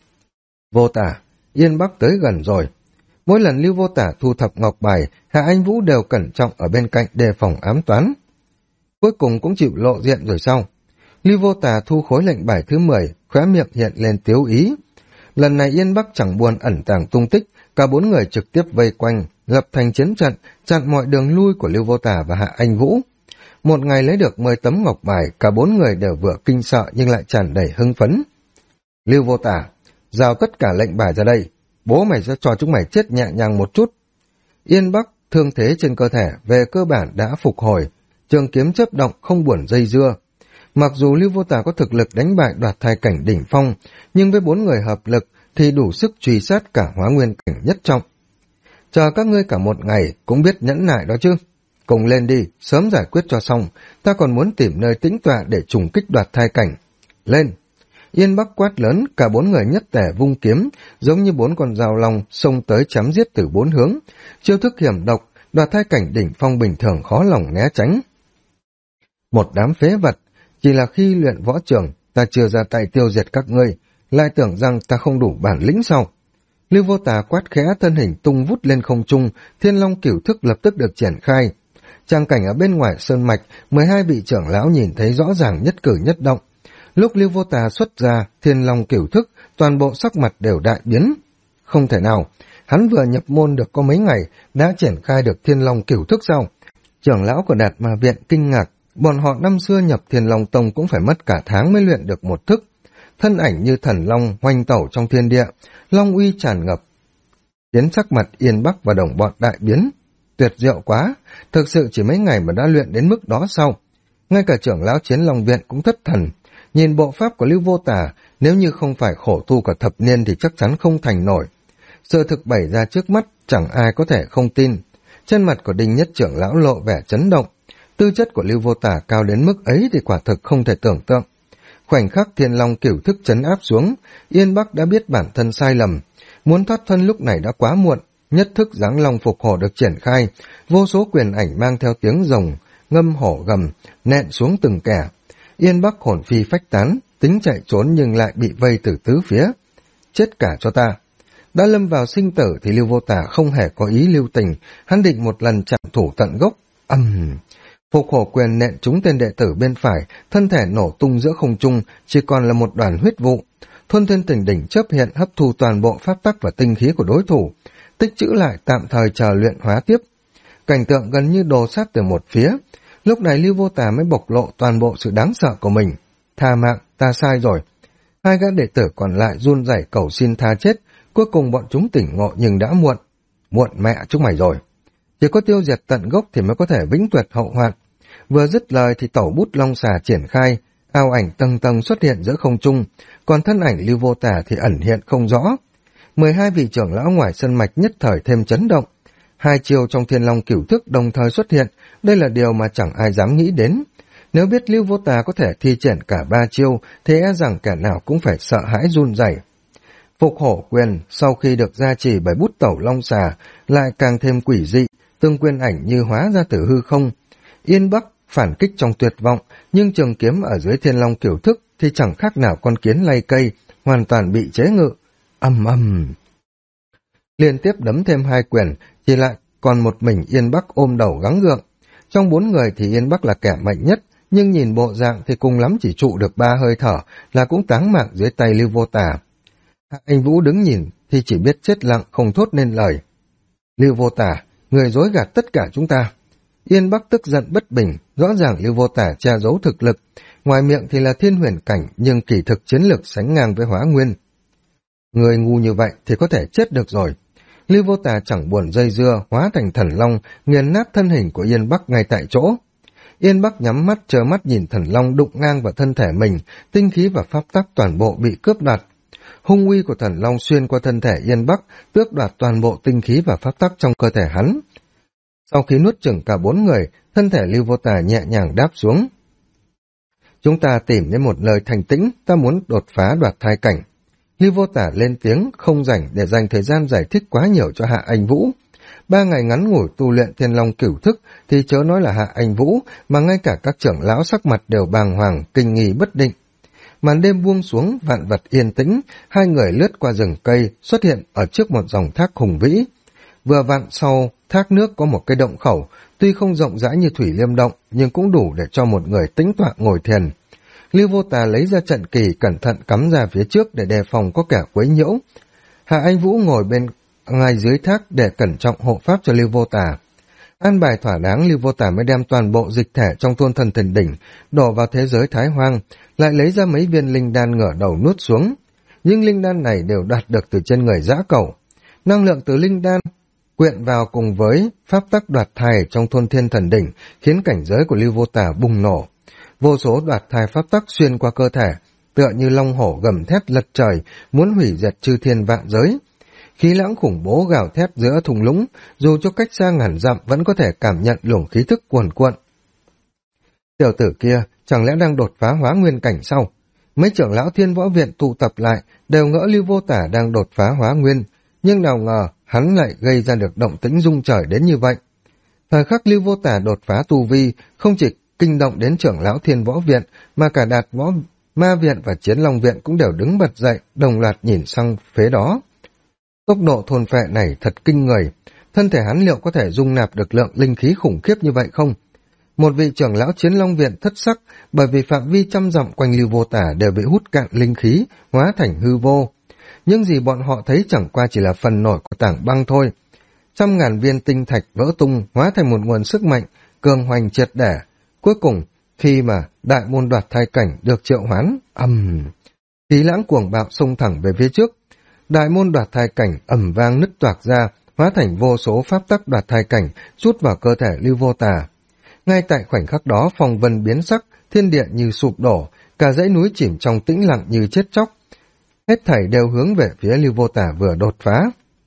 Vô Tà, Yên Bắc tới gần rồi. Mỗi lần Lưu Vô Tà thu thập ngọc bài, Hạ Anh Vũ đều cẩn trọng ở bên cạnh đề phòng ám toán. Cuối cùng cũng chịu lộ diện rồi sao? Lưu Vô Tà thu khối lệnh bài thứ 10, khóe miệng hiện lên tiếu ý. Lần này Yên Bắc chẳng buồn ẩn tàng tung tích, cả 4 người trực tiếp vây quanh, lập thành chiến trận, chặn mọi đường lui của Lưu Vô Tà và Hạ Anh Vũ. Một ngày lấy được 10 tấm ngọc bài, cả 4 người đều vừa kinh sợ nhưng lại tràn đầy hưng phấn. Lưu Vô Tà, giao tất cả lệnh bài ra đây, bố mày sẽ cho chúng mày chết nhẹ nhàng một chút. Yên Bắc, thương thế trên cơ thể về cơ bản đã phục hồi, trường kiếm chớp động không buồn dây dưa. Mặc dù Lưu Vô Tà có thực lực đánh bại đoạt thai cảnh đỉnh phong, nhưng với 4 người hợp lực thì đủ sức truy sát cả hóa nguyên cảnh nhất trọng. Chờ các ngươi cả một ngày cũng biết nhẫn nại đó chứ. Cùng lên đi, sớm giải quyết cho xong, ta còn muốn tìm nơi tĩnh tọa để trùng kích đoạt thai cảnh. Lên! Yên Bắc quát lớn, cả 4 người nhất tề vung kiếm, giống như 4 con dao long xông tới chém giết từ 4 hướng. Chiêu thức hiểm độc, đoạt thai cảnh đỉnh phong bình thường khó lòng né tránh. Một đám phế vật, chỉ là khi luyện võ trường, ta chưa ra tay tiêu diệt các ngươi, lại tưởng rằng ta không đủ bản lĩnh sao? Lưu Vô Tà quát khẽ, thân hình tung vút lên không trung, Thiên Long cửu thức lập tức được triển khai. Tràng cảnh ở bên ngoài sơn mạch, 12 vị trưởng lão nhìn thấy rõ ràng nhất cử nhất động. Lúc Lưu Vô Tà xuất ra Thiên Long cửu thức, toàn bộ sắc mặt đều đại biến. Không thể nào, hắn vừa nhập môn được có mấy ngày, đã triển khai được Thiên Long cửu thức sao? Trưởng lão của Đạt Ma Viện kinh ngạc, bọn họ năm xưa nhập Thiên Long Tông cũng phải mất cả tháng mới luyện được một thức. Thân ảnh như thần long hoành tẩu trong thiên địa, long uy tràn ngập. Khiến sắc mặt Yên Bắc và đồng bọn đại biến. Tuyệt diệu quá, thực sự chỉ mấy ngày mà đã luyện đến mức đó sao? Ngay cả trưởng lão Chiến Long Viện cũng thất thần. Nhìn bộ pháp của Lưu Vô Tà, nếu như không phải khổ tu cả thập niên thì chắc chắn không thành nổi. Sự thực bày ra trước mắt, chẳng ai có thể không tin. Trên mặt của Đinh Nhất trưởng lão lộ vẻ chấn động. Tư chất của Lưu Vô Tà cao đến mức ấy thì quả thực không thể tưởng tượng. Khoảnh khắc Thiên Long cửu thức trấn áp xuống, Yên Bắc đã biết bản thân sai lầm. Muốn thoát thân lúc này đã quá muộn, nhất thức giáng long phục hổ được triển khai, vô số quyền ảnh mang theo tiếng rồng, ngâm hổ gầm, nện xuống từng kẻ. Yên Bắc hồn phi phách tán, tính chạy trốn nhưng lại bị vây từ tứ phía. Chết cả cho ta! Đã lâm vào sinh tử thì Lưu Vô Tà không hề có ý lưu tình, hắn định một lần chạm thủ tận gốc. Phục hổ quyền nện trúng tên đệ tử bên phải, thân thể nổ tung giữa không trung, chỉ còn là một đoàn huyết vụ. Thuần Thiên Tỉnh đỉnh chớp hiện hấp thu toàn bộ pháp tắc và tinh khí của đối thủ, tích trữ lại tạm thời chờ luyện hóa tiếp. Cảnh tượng gần như đồ sát từ một phía. Lúc này Lưu Vô Tà mới bộc lộ toàn bộ sự đáng sợ của mình. Tha mạng, ta sai rồi. Hai gã đệ tử còn lại run rẩy cầu xin tha chết. Cuối cùng bọn chúng tỉnh ngộ nhưng đã muộn. Muộn mẹ chúng mày rồi. Chỉ có tiêu diệt tận gốc thì mới có thể vĩnh tuyệt hậu hoạn. Vừa dứt lời thì tẩu bút long xà triển khai, ảo ảnh tầng tầng xuất hiện giữa không trung, còn thân ảnh Lưu Vô Tà thì ẩn hiện không rõ. 12 vị trưởng lão ngoài sân mạch nhất thời thêm chấn động. 2 chiêu trong Thiên Long cửu thức đồng thời xuất hiện, đây là điều mà chẳng ai dám nghĩ đến. Nếu biết Lưu Vô Tà có thể thi triển cả 3 chiêu, thì e rằng kẻ nào cũng phải sợ hãi run rẩy. Phục hổ quyền sau khi được gia trì bởi bút tẩu long xà lại càng thêm quỷ dị, từng quyền ảnh như hóa ra từ hư không. Yên Bắc phản kích trong tuyệt vọng, nhưng trường kiếm ở dưới Thiên Long Cửu Thức thì chẳng khác nào con kiến lay cây, hoàn toàn bị chế ngự. Ầm ầm. Liên tiếp đấm thêm 2 quyền, chỉ lại còn một mình Yên Bắc ôm đầu gắng gượng. Trong 4 người thì Yên Bắc là kẻ mạnh nhất, nhưng nhìn bộ dạng thì cùng lắm chỉ trụ được 3 hơi thở là cũng táng mạng dưới tay Lưu Vô Tà. Hạ Anh Vũ đứng nhìn thì chỉ biết chết lặng không thốt nên lời. Lưu Vô Tà, người dối gạt tất cả chúng ta. Yên Bắc tức giận bất bình, rõ ràng Lưu Vô Tà che giấu thực lực, ngoài miệng thì là thiên huyền cảnh nhưng kỳ thực chiến lược sánh ngang với Hóa Nguyên. Người ngu như vậy thì có thể chết được rồi. Lưu Vô Tà chẳng buồn dây dưa, hóa thành thần long, nghiền nát thân hình của Yên Bắc ngay tại chỗ. Yên Bắc nhắm mắt trơ mắt nhìn thần long đụng ngang vào thân thể mình, tinh khí và pháp tắc toàn bộ bị cướp đoạt. Hung uy của thần long xuyên qua thân thể Yên Bắc, tước đoạt toàn bộ tinh khí và pháp tắc trong cơ thể hắn. Sau khi nuốt chửng cả 4 người, thân thể Lưu Vô Tà nhẹ nhàng đáp xuống. Chúng ta tìm đến một nơi thành tĩnh, ta muốn đột phá đoạt thai cảnh. Lưu Vô Tà lên tiếng, không rảnh để dành thời gian giải thích quá nhiều cho Hạ Anh Vũ. 3 ngày ngắn ngủi tu luyện Thiên Long Cửu Thức thì chớ nói là Hạ Anh Vũ, mà ngay cả các trưởng lão sắc mặt đều bàng hoàng, kinh nghi bất định. Màn đêm buông xuống, vạn vật yên tĩnh, 2 người lướt qua rừng cây, xuất hiện ở trước một dòng thác hùng vĩ. Vừa vặn sau thác nước có một cái động khẩu, tuy không rộng rãi như Thủy Liêm Động, nhưng cũng đủ để cho một người tĩnh tọa ngồi thiền. Lưu Vô Tà lấy ra trận kỳ cẩn thận cắm ra phía trước để đề phòng có kẻ quấy nhiễu. Hạ Anh Vũ ngồi bên ngay dưới thác để cẩn trọng hộ pháp cho Lưu Vô Tà. An bài thỏa đáng, Lưu Vô Tà mới đem toàn bộ dịch thể trong Thôn Thần Thần Đỉnh đổ vào thế giới Thái Hoang, lại lấy ra mấy viên linh đan ngửa đầu nuốt xuống. Nhưng linh đan này đều đạt được từ trên người dã cẩu. Năng lượng từ linh đan quyện vào cùng với pháp tắc đoạt thai trong Thôn Thiên Thần Đỉnh khiến cảnh giới của Lưu Vô Tà bùng nổ. Vô số đoạt thai pháp tắc xuyên qua cơ thể, tựa như long hổ gầm thét lật trời, muốn hủy diệt chư thiên vạn giới. Khí lãng khủng bố gào thét giữa thung lũng, dù cho cách xa ngàn dặm vẫn có thể cảm nhận luồng khí thức cuồn cuộn. Tiểu tử kia chẳng lẽ đang đột phá Hóa Nguyên cảnh sau? Mấy trưởng lão Thiên Võ Viện tụ tập lại đều ngỡ Lưu Vô Tà đang đột phá Hóa Nguyên, nhưng nào ngờ hắn lại gây ra được động tĩnh rung trời đến như vậy. Thời khắc Lưu Vô Tà đột phá tu vi, không chỉ kinh động đến trưởng lão Thiên Võ Viện, mà cả Đạt Võ Ma Viện và Chiến Long Viện cũng đều đứng bật dậy, đồng loạt nhìn sang phía đó. Tốc độ thôn phệ này thật kinh người, thân thể hắn liệu có thể dung nạp được lượng linh khí khủng khiếp như vậy không? Một vị trưởng lão Chiến Long Viện thất sắc, bởi vì phạm vi trăm dặm quanh Lưu Vô Tà đều bị hút cạn linh khí, hóa thành hư vô. Nhưng gì bọn họ thấy chẳng qua chỉ là phần nổi của tảng băng thôi. 100.000 viên tinh thạch vỡ tung, hóa thành một nguồn sức mạnh, cường hoành triệt để. Cuối cùng, khi mà đại môn đoạt thai cảnh được triệu hoán, khí lãng cuồng bạo xông thẳng về phía trước. Đại môn đoạt thai cảnh ầm vang nứt toạc ra, hóa thành vô số pháp tắc đoạt thai cảnh, rút vào cơ thể Lưu Vô Tà. Ngay tại khoảnh khắc đó, phong vân biến sắc, thiên địa như sụp đổ, cả dãy núi chìm trong tĩnh lặng như chết chóc. Hết thảy đều hướng về phía Lưu Vô Tà vừa đột phá.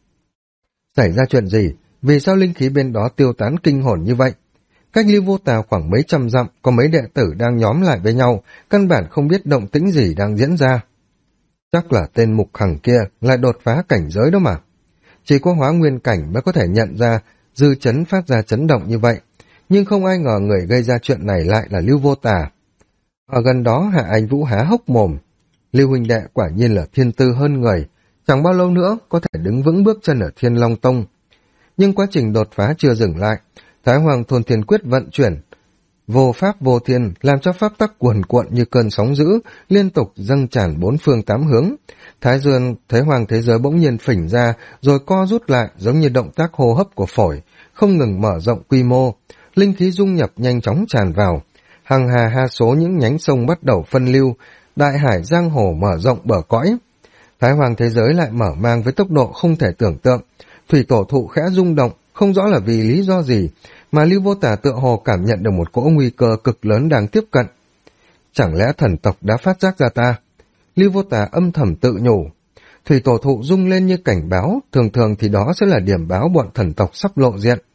Xảy ra chuyện gì? Vì sao linh khí bên đó tiêu tán kinh hồn như vậy? Cách Lưu Vô Tà khoảng mấy trăm dặm, có mấy đệ tử đang nhóm lại với nhau, căn bản không biết động tĩnh gì đang diễn ra. Chắc là tên Mục Hằng kia lại đột phá cảnh giới đó mà. Chỉ có Hóa Nguyên cảnh mới có thể nhận ra dư chấn phát ra chấn động như vậy, nhưng không ai ngờ người gây ra chuyện này lại là Lưu Vô Tà. Ở gần đó Hạ Anh Vũ há hốc mồm. Lưu huynh đệ quả nhiên là thiên tư hơn người, chẳng bao lâu nữa có thể đứng vững bước chân ở Thiên Long Tông. Nhưng quá trình đột phá chưa dừng lại, Thái Hoàng Thôn Thiên Quyết vận chuyển vô pháp vô thiên, làm cho pháp tắc cuồn cuộn như cơn sóng dữ, liên tục dâng tràn 4 phương 8 hướng. Thái Hoàng thế giới bỗng nhiên phình ra, rồi co rút lại giống như động tác hô hấp của phổi, không ngừng mở rộng quy mô. Linh khí dung nhập nhanh chóng tràn vào, hằng hà ha số những nhánh sông bắt đầu phân lưu, đại hải giang hồ mở rộng bờ cõi. Thái Hoàng thế giới lại mở mang với tốc độ không thể tưởng tượng. Thủy tổ thụ khẽ rung động, không rõ là vì lý do gì, mà Lưu Vô Tà tựa hồ cảm nhận được một cỗ nguy cơ cực lớn đang tiếp cận. Chẳng lẽ thần tộc đã phát giác ra ta? Lưu Vô Tà âm thầm tự nhủ. Thủy tổ thụ rung lên như cảnh báo, thường thường thì đó sẽ là điểm báo bọn thần tộc sắp lộ diện.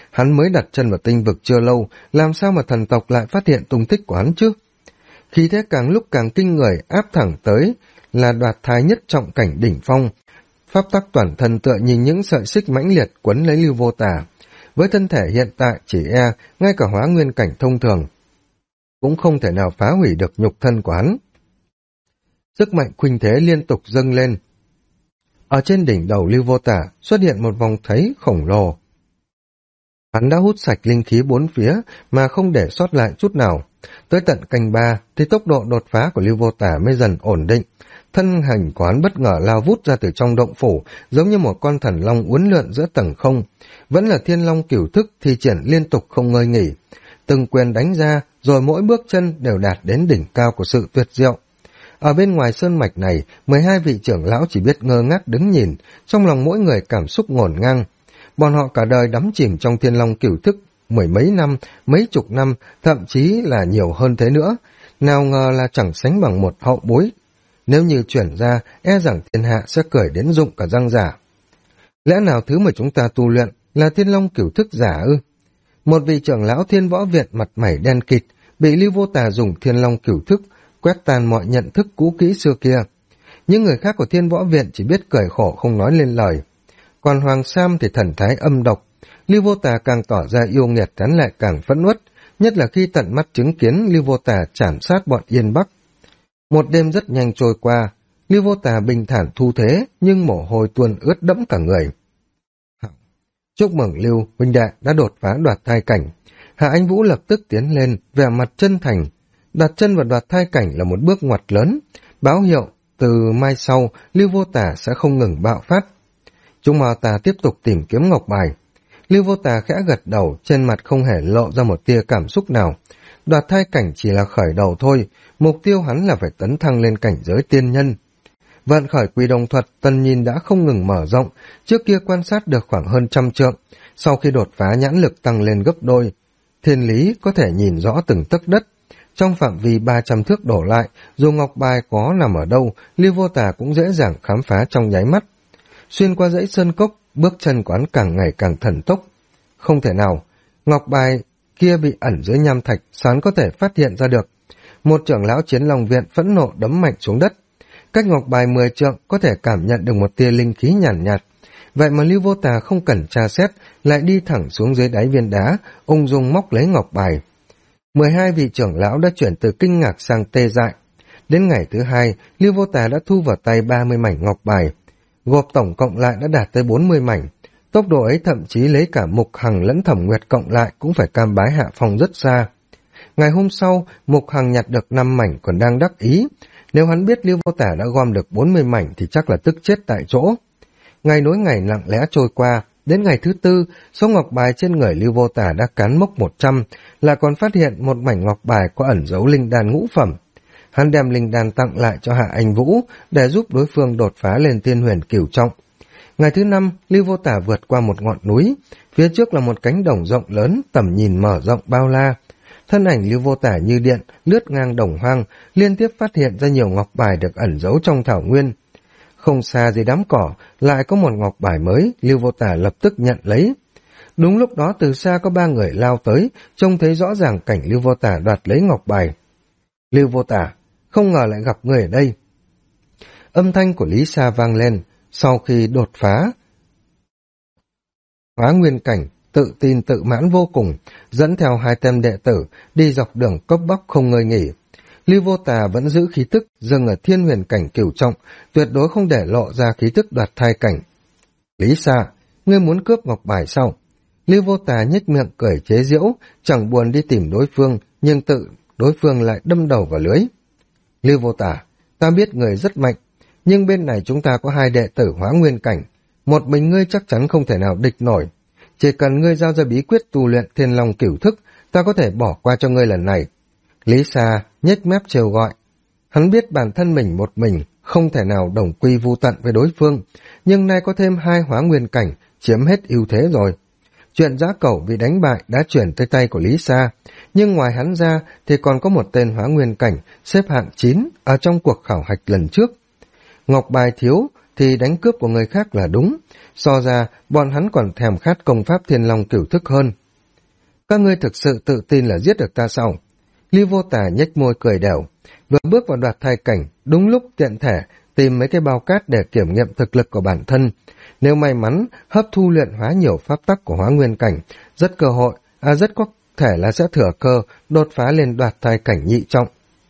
Hắn mới đặt chân vào tinh vực chưa lâu, làm sao mà thần tộc lại phát hiện tung tích của hắn chứ? Khí thế càng lúc càng kinh người, áp thẳng tới là đoạt thái nhất trọng cảnh đỉnh phong. Pháp tắc toàn thân tựa nhìn những sợi xích mãnh liệt quấn lấy Lưu Vô Tà. Với thân thể hiện tại chỉ ngay cả hóa nguyên cảnh thông thường cũng không thể nào phá hủy được nhục thân của hắn. Sức mạnh khuynh thế liên tục dâng lên. Ở trên đỉnh đầu Lưu Vô Tà xuất hiện một vòng thấy khổng lồ. Hắn đã hút sạch linh khí bốn phía mà không để sót lại chút nào. Tới tận canh 3 thì tốc độ đột phá của Lưu Vô Tà mới dần ổn định. Thân hình của hắn bất ngờ lao vút ra từ trong động phủ, giống như một con thần long uốn lượn giữa tầng không. Vẫn là thiên long cửu thức thi triển liên tục không ngơi nghỉ. Từng quyền đánh ra, rồi mỗi bước chân đều đạt đến đỉnh cao của sự tuyệt diệu. Ở bên ngoài sơn mạch này, 12 vị trưởng lão chỉ biết ngơ ngác đứng nhìn, trong lòng mỗi người cảm xúc ngổn ngang. Bọn họ cả đời đắm chìm trong thiên long cửu thức, mười mấy năm, mấy chục năm, thậm chí là nhiều hơn thế nữa. Nào ngờ là chẳng sánh bằng một hậu bối. Nếu như chuyển ra, e rằng thiên hạ sẽ cười đến rụng cả răng giả. Lẽ nào thứ mà chúng ta tu luyện là thiên long cửu thức giả ư? Một vị trưởng lão thiên võ viện mặt mày đen kịt, bị Lưu Vô Tà dùng thiên long cửu thức, quét tan mọi nhận thức cũ kỹ xưa kia. Những người khác của thiên võ viện chỉ biết cười khổ không nói lên lời. Còn Hoàng Sam thì thần thái âm độc. Lưu Vô Tà càng tỏ ra yêu nghiệt, hắn lại càng phẫn uất, nhất là khi tận mắt chứng kiến Lưu Vô Tà trảm sát bọn Yên Bắc. Một đêm rất nhanh trôi qua, Lưu Vô Tà bình thản thu thế, nhưng mồ hôi tuôn ướt đẫm cả người. Chúc mừng Lưu huynh đệ đã đột phá đoạt thai cảnh. Hạ Anh Vũ lập tức tiến lên, vẻ mặt chân thành. Đặt chân vào đoạt thai cảnh là một bước ngoặt lớn, báo hiệu từ mai sau Lưu Vô Tà sẽ không ngừng bạo phát. Chúng ta tiếp tục tìm kiếm ngọc bài. Lưu Vô Tà khẽ gật đầu, trên mặt không hề lộ ra một tia cảm xúc nào. Đoạt thai cảnh chỉ là khởi đầu thôi, mục tiêu hắn là phải tấn thăng lên cảnh giới tiên nhân. Vận khởi Quỷ Đồng thuật, tầm nhìn đã không ngừng mở rộng, trước kia quan sát được khoảng hơn 100 trượng, sau khi đột phá nhãn lực tăng lên gấp đôi. Thiên lý có thể nhìn rõ từng tấc đất. Trong phạm vi 300 thước đổ lại, dù ngọc bài có nằm ở đâu, Lưu Vô Tà cũng dễ dàng khám phá trong nháy mắt. Xuyên qua dãy sơn cốc, bước chân của hắn càng ngày càng thần tốc. Không thể nào, ngọc bài kia bị ẩn dưới nham thạch, hắn có thể phát hiện ra được. Một trưởng lão Chiến Long Viện phẫn nộ đấm mạnh xuống đất. Cách ngọc bài 10 trượng có thể cảm nhận được một tia linh khí nhàn nhạt. Vậy mà Lưu Vô Tà không cần tra xét, lại đi thẳng xuống dưới đáy viên đá, ung dung móc lấy ngọc bài. 12 vị trưởng lão đã chuyển từ kinh ngạc sang tê dại. Đến ngày thứ 2, Lưu Vô Tà đã thu vào tay 30 mảnh ngọc bài. Gộp tổng cộng lại đã đạt tới 40 mảnh. Tốc độ ấy thậm chí lấy cả Mục Hằng lẫn Thẩm Nguyệt cộng lại cũng phải cam bái hạ phong rất xa. Ngày hôm sau, Mục Hằng nhặt được 5 mảnh còn đang đắc ý. Nếu hắn biết Lưu Vô Tà đã gom được 40 mảnh thì chắc là tức chết tại chỗ. Ngày nối ngày lặng lẽ trôi qua, đến ngày thứ 4, số ngọc bài trên người Lưu Vô Tà đã cán mốc 100, lại còn phát hiện một mảnh ngọc bài có ẩn dấu linh đan ngũ phẩm. Hắn đem linh đan tặng lại cho Hạ Anh Vũ để giúp đối phương đột phá lên tiên huyền cửu trọng. Ngày thứ 5, Lưu Vô Tà vượt qua một ngọn núi, phía trước là một cánh đồng rộng lớn, tầm nhìn mở rộng bao la. Thân ảnh Lưu Vô Tà như điện, lướt ngang đồng hoang, liên tiếp phát hiện ra nhiều ngọc bài được ẩn giấu trong thảo nguyên. Không xa dưới đám cỏ, lại có một ngọc bài mới, Lưu Vô Tà lập tức nhận lấy. Đúng lúc đó từ xa có 3 người lao tới, trông thấy rõ ràng cảnh Lưu Vô Tà đoạt lấy ngọc bài. Lưu Vô Tà, không ngờ lại gặp người ở đây. Âm thanh của Lý Sa vang lên, sau khi đột phá hóa nguyên cảnh, tự tin tự mãn vô cùng, dẫn theo 2 tên đệ tử, đi dọc đường cốc bóc không ngơi nghỉ. Lưu Vô Tà vẫn giữ khí tức dừng ở thiên huyền cảnh cửu trọng, tuyệt đối không để lộ ra khí tức đoạt thai cảnh. Lý Sa, ngươi muốn cướp ngọc bài sao? Lưu Vô Tà nhếch miệng cười chế giễu, chẳng buồn đi tìm đối phương, nhưng đối phương lại đâm đầu vào lưới. Lưu Vô Tà, ta biết người rất mạnh, nhưng bên này chúng ta có 2 đệ tử hóa nguyên cảnh, một mình ngươi chắc chắn không thể nào địch nổi. Chỉ cần ngươi giao ra bí quyết tu luyện thiên long cửu thức, ta có thể bỏ qua cho ngươi lần này. Lý Sa nhếch mép trêu gọi. Hắn biết bản thân mình một mình, không thể nào đồng quy vu tận với đối phương, nhưng nay có thêm 2 hóa nguyên cảnh, chiếm hết ưu thế rồi. Chuyện Giã Cẩu bị đánh bại đã chuyển tới tay của Lý Sa, nhưng ngoài hắn ra thì còn có một tên hóa nguyên cảnh xếp hạng 9 ở trong cuộc khảo hạch lần trước. Ngọc bài thiếu thì đánh cướp của người khác là đúng. So ra, bọn hắn còn thèm khát công pháp Thiên Long cửu thức hơn. Các ngươi thực sự tự tin là giết được ta sao? Lưu Vô Tà nhếch môi cười đều. Vừa bước vào đoạt thai cảnh, đúng lúc tiện thể tìm mấy cái bao cát để kiểm nghiệm thực lực của bản thân. Nếu may mắn hấp thu luyện hóa nhiều pháp tắc của Hóa Nguyên cảnh, rất có thể là sẽ thừa cơ đột phá lên đoạt thai cảnh nhị trọng.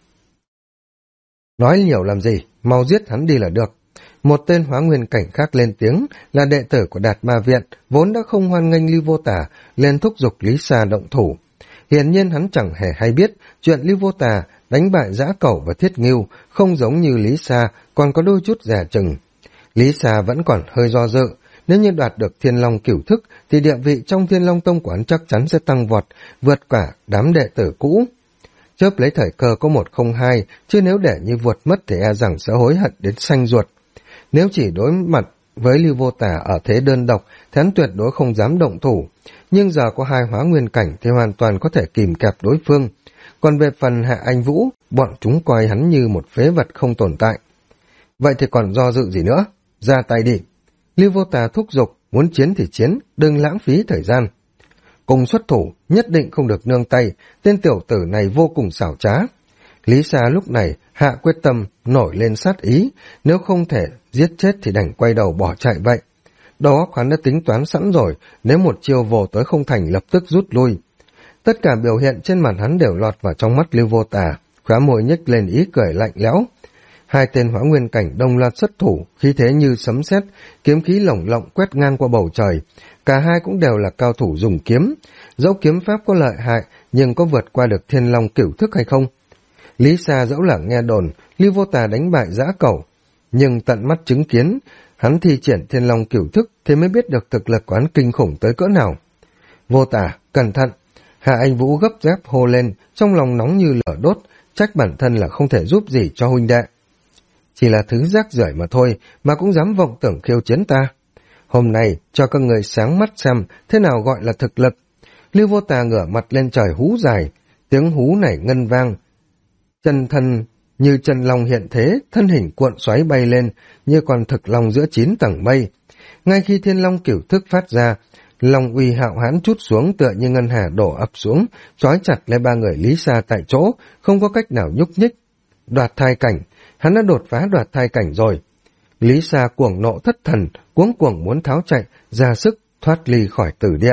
Nói nhiều làm gì, mau giết hắn đi là được. Một tên Hóa Nguyên cảnh khác lên tiếng, là đệ tử của Đạt Ma Viện, vốn đã không hoan nghênh Lưu Vô Tà, lên thúc giục Lý Sa động thủ. Hiển nhiên hắn chẳng hề hay biết chuyện Lưu Vô Tà đánh bại Dã Cẩu và Thiết Ngưu, không giống như Lý Sa còn có đôi chút dè chừng. Lý Sa vẫn còn hơi do dự, nếu như đoạt được Thiên Long cửu thức thì địa vị trong Thiên Long Tông của hắn chắc chắn sẽ tăng vọt, vượt cả đám đệ tử cũ. Chớp lấy thời cơ có 102, chứ nếu để như vượt mất thì e rằng sẽ hối hận đến xanh ruột. Nếu chỉ đối mặt với Lưu Vô Tà ở thế đơn độc, thì hắn tuyệt đối không dám động thủ. Nhưng giờ có 2 Hóa Nguyên cảnh thì hoàn toàn có thể kìm kẹp đối phương. Còn về phần Hạ Anh Vũ, bọn chúng coi hắn như một phế vật không tồn tại. Vậy thì còn do dự gì nữa? Ra tay đi. Lưu Vô Tà thúc giục, muốn chiến thì chiến, đừng lãng phí thời gian. Cùng xuất thủ, nhất định không được nương tay, tên tiểu tử này vô cùng xảo trá. Lý Sa lúc này hạ quyết tâm, nổi lên sát ý, nếu không thể giết chết thì đành quay đầu bỏ chạy vậy. Đầu óc hắn đã tính toán sẵn rồi, nếu một chiêu vồ tới không thành lập tức rút lui. Tất cả biểu hiện trên mặt hắn đều lọt vào trong mắt Lưu Vô Tà, khóe môi nhếch lên ý cười lạnh lẽo. 2 tên Hóa Nguyên cảnh đồng loạt xuất thủ, khí thế như sấm sét, kiếm khí lồng lộng quét ngang qua bầu trời. Cả hai cũng đều là cao thủ dùng kiếm. Dẫu kiếm pháp có lợi hại, nhưng có vượt qua được Thiên Long cửu thức hay không? Lý Sa dẫu là nghe đồn, Lưu Vô Tà đánh bại Dã Cẩu, nhưng tận mắt chứng kiến, hắn thi triển Thiên Long cửu thức thì mới biết được thực lực của hắn kinh khủng tới cỡ nào. Vô Tà, cẩn thận! Hạ Anh Vũ gấp gáp hô lên, trong lòng nóng như lửa đốt, trách bản thân là không thể giúp gì cho huynh đệ. Chỉ là thứ rác rưởi mà thôi, mà cũng dám vọng tưởng khiêu chiến ta. Hôm nay, cho các người sáng mắt xem thế nào gọi là thực lực. Lưu Vô Tà ngửa mặt lên trời hú dài, tiếng hú này ngân vang. Chân thân như chân long hiện thế, thân hình cuộn xoáy bay lên, như con thực long giữa 9 tầng mây. Ngay khi Thiên Long cửu thức phát ra, long uy hạo hãn trút xuống tựa như ngân hà đổ ập xuống, trói chặt lên 3 người Lý Sa tại chỗ, không có cách nào nhúc nhích. Đoạt thai cảnh, hắn đã đột phá đoạt thai cảnh rồi. Lý Sa cuồng nộ thất thần, cuống cuồng muốn tháo chạy, ra sức thoát ly khỏi tử địa.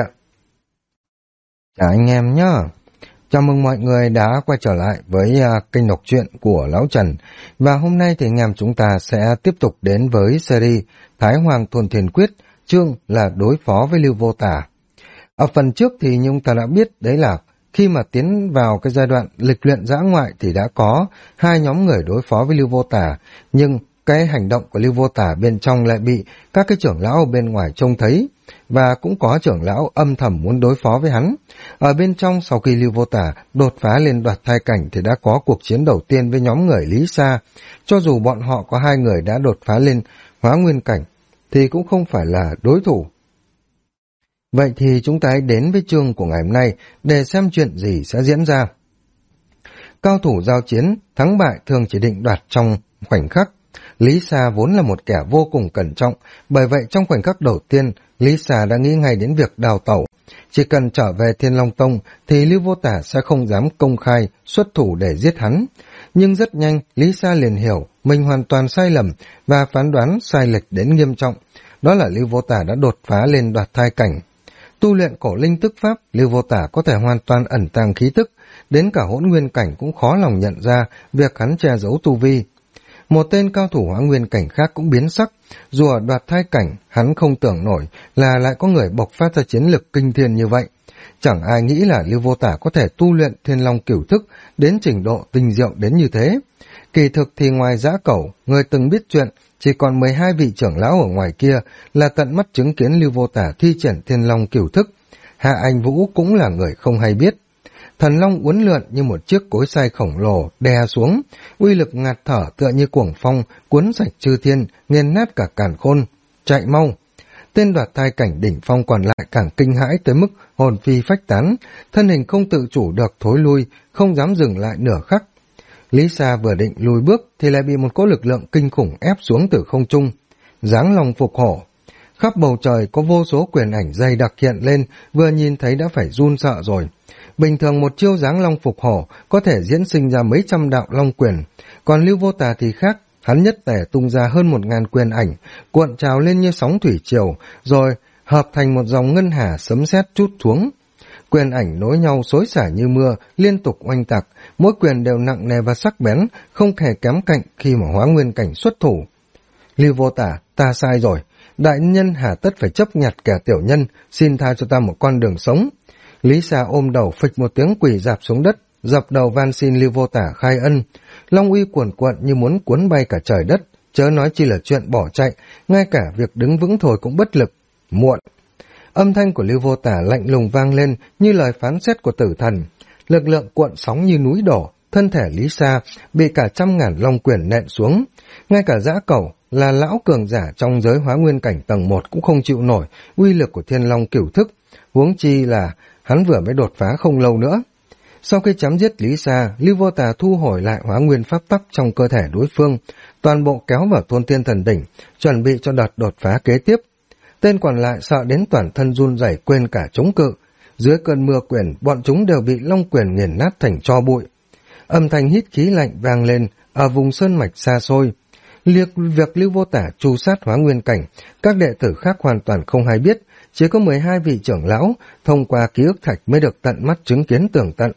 Chào anh em nhé! Chào mừng mọi người đã quay trở lại với kênh đọc truyện của Lão Trần. Và hôm nay thì anh em chúng ta sẽ tiếp tục đến với series Thái Hoàng Thôn Thiền Quyết, chương là đối phó với Lưu Vô Tà. Ở phần trước thì chúng ta đã biết đấy là khi mà tiến vào cái giai đoạn lịch luyện dã ngoại thì đã có 2 nhóm người đối phó với Lưu Vô Tà, nhưng cái hành động của Lưu Vô Tà bên trong lại bị các cái trưởng lão bên ngoài trông thấy, và cũng có trưởng lão âm thầm muốn đối phó với hắn. Ở bên trong, sau khi Lưu Vô Tà đột phá lên đoạt thai cảnh thì đã có cuộc chiến đầu tiên với nhóm người Lý Sa. Cho dù bọn họ có 2 người đã đột phá lên Hóa Nguyên cảnh thì cũng không phải là đối thủ. Vậy thì chúng ta hãy đến với chương của ngày hôm nay để xem chuyện gì sẽ diễn ra. Cao thủ giao chiến, thắng bại thường chỉ định đoạt trong khoảnh khắc. Lý Sa vốn là một kẻ vô cùng cẩn trọng, bởi vậy trong khoảnh khắc đầu tiên, Lý Sa đã nghĩ ngay đến việc đào tẩu. Chỉ cần trở về Thiên Long Tông thì Lưu Vô Tà sẽ không dám công khai xuất thủ để giết hắn. Nhưng rất nhanh, Lý Sa liền hiểu mình hoàn toàn sai lầm và phán đoán sai lệch đến nghiêm trọng. Đó là Lưu Vô Tà đã đột phá lên đoạt thai cảnh. Tu luyện cổ linh tức pháp, Lưu Vô Tà có thể hoàn toàn ẩn tàng khí tức, đến cả Hỗn Nguyên cảnh cũng khó lòng nhận ra việc hắn che giấu tu vi. Một tên cao thủ Hóa Nguyên cảnh khác cũng biến sắc, dù ở đoạt thai cảnh, hắn không tưởng nổi là lại có người bộc phát ra chiến lực kinh thiên như vậy. Chẳng ai nghĩ là Lưu Vô Tà có thể tu luyện Thiên Long cửu thức đến trình độ tinh diệu đến như thế. Kỳ thực thì ngoài Dã Cẩu, người từng biết chuyện, chỉ còn 12 vị trưởng lão ở ngoài kia là tận mắt chứng kiến Lưu Vô Tà thi triển Thiên Long cửu thức. Hạ Anh Vũ cũng là người không hay biết. Thần long uốn lượn như một chiếc cối xay khổng lồ đè xuống, uy lực ngạt thở tựa như cuồng phong cuốn sạch chư thiên, nghiền nát cả càn khôn. Chạy mau! Tên đoạt thai cảnh đỉnh phong còn lại càng kinh hãi tới mức hồn phi phách tán, thân hình không tự chủ được thối lui, không dám dừng lại nửa khắc. Lý Sa vừa định lùi bước thì lại bị một cỗ lực lượng kinh khủng ép xuống từ không trung. Giáng long phục hổ. Khắp bầu trời có vô số quyền ảnh dày đặc hiện lên, vừa nhìn thấy đã phải run sợ rồi. Bình thường một chiêu giáng long phục hổ có thể diễn sinh ra mấy trăm đạo long quyền, còn Lưu Vô Tà thì khác, hắn nhất tể tung ra hơn 1000 quyền ảnh, cuộn trào lên như sóng thủy triều, rồi hợp thành một dòng ngân hà sấm sét trút xuống. Quyền ảnh nối nhau xối xả như mưa, liên tục oanh tạc, mỗi quyền đều nặng nề và sắc bén, không hề kém cạnh khi mà Hóa Nguyên cảnh xuất thủ. Lưu Vô Tà, ta sai rồi, đại nhân hà tất phải chấp nhặt kẻ tiểu nhân, xin tha cho ta một con đường sống. Lý Sa ôm đầu phịch một tiếng quỳ rạp xuống đất, dập đầu van xin Lưu Vô Tà khai ân. Long uy cuồn cuộn như muốn cuốn bay cả trời đất, chớ nói chi là chuyện bỏ chạy, ngay cả việc đứng vững thôi cũng bất lực. Muộn. Âm thanh của Lưu Vô Tà lạnh lùng vang lên như lời phán xét của tử thần. Lực lượng cuộn sóng như núi đổ, thân thể Lý Sa bị cả 100.000 long quyền nện xuống. Ngay cả Dã Cẩu là lão cường giả trong giới Hóa Nguyên cảnh tầng 1 cũng không chịu nổi uy lực của Thiên Long Cửu Thức, huống chi là hắn vừa mới đột phá không lâu nữa. Sau khi chém giết Lý Sa, Lưu Vô Tà thu hồi lại Hóa Nguyên pháp tắc trong cơ thể đối phương, toàn bộ kéo vào Thôn Thiên Thần Đỉnh, chuẩn bị cho đợt đột phá kế tiếp. Tên còn lại sợ đến toàn thân run rẩy quên cả chống cự. Dưới cơn mưa quyền, bọn chúng đều bị long quyền nghiền nát thành tro bụi. Âm thanh hít khí lạnh vang lên ở vùng sơn mạch xa xôi. Việc Lưu Vô Tà tru sát Hóa Nguyên cảnh, các đệ tử khác hoàn toàn không hay biết, chỉ có 12 vị trưởng lão thông qua ký ức thạch mới được tận mắt chứng kiến tường tận.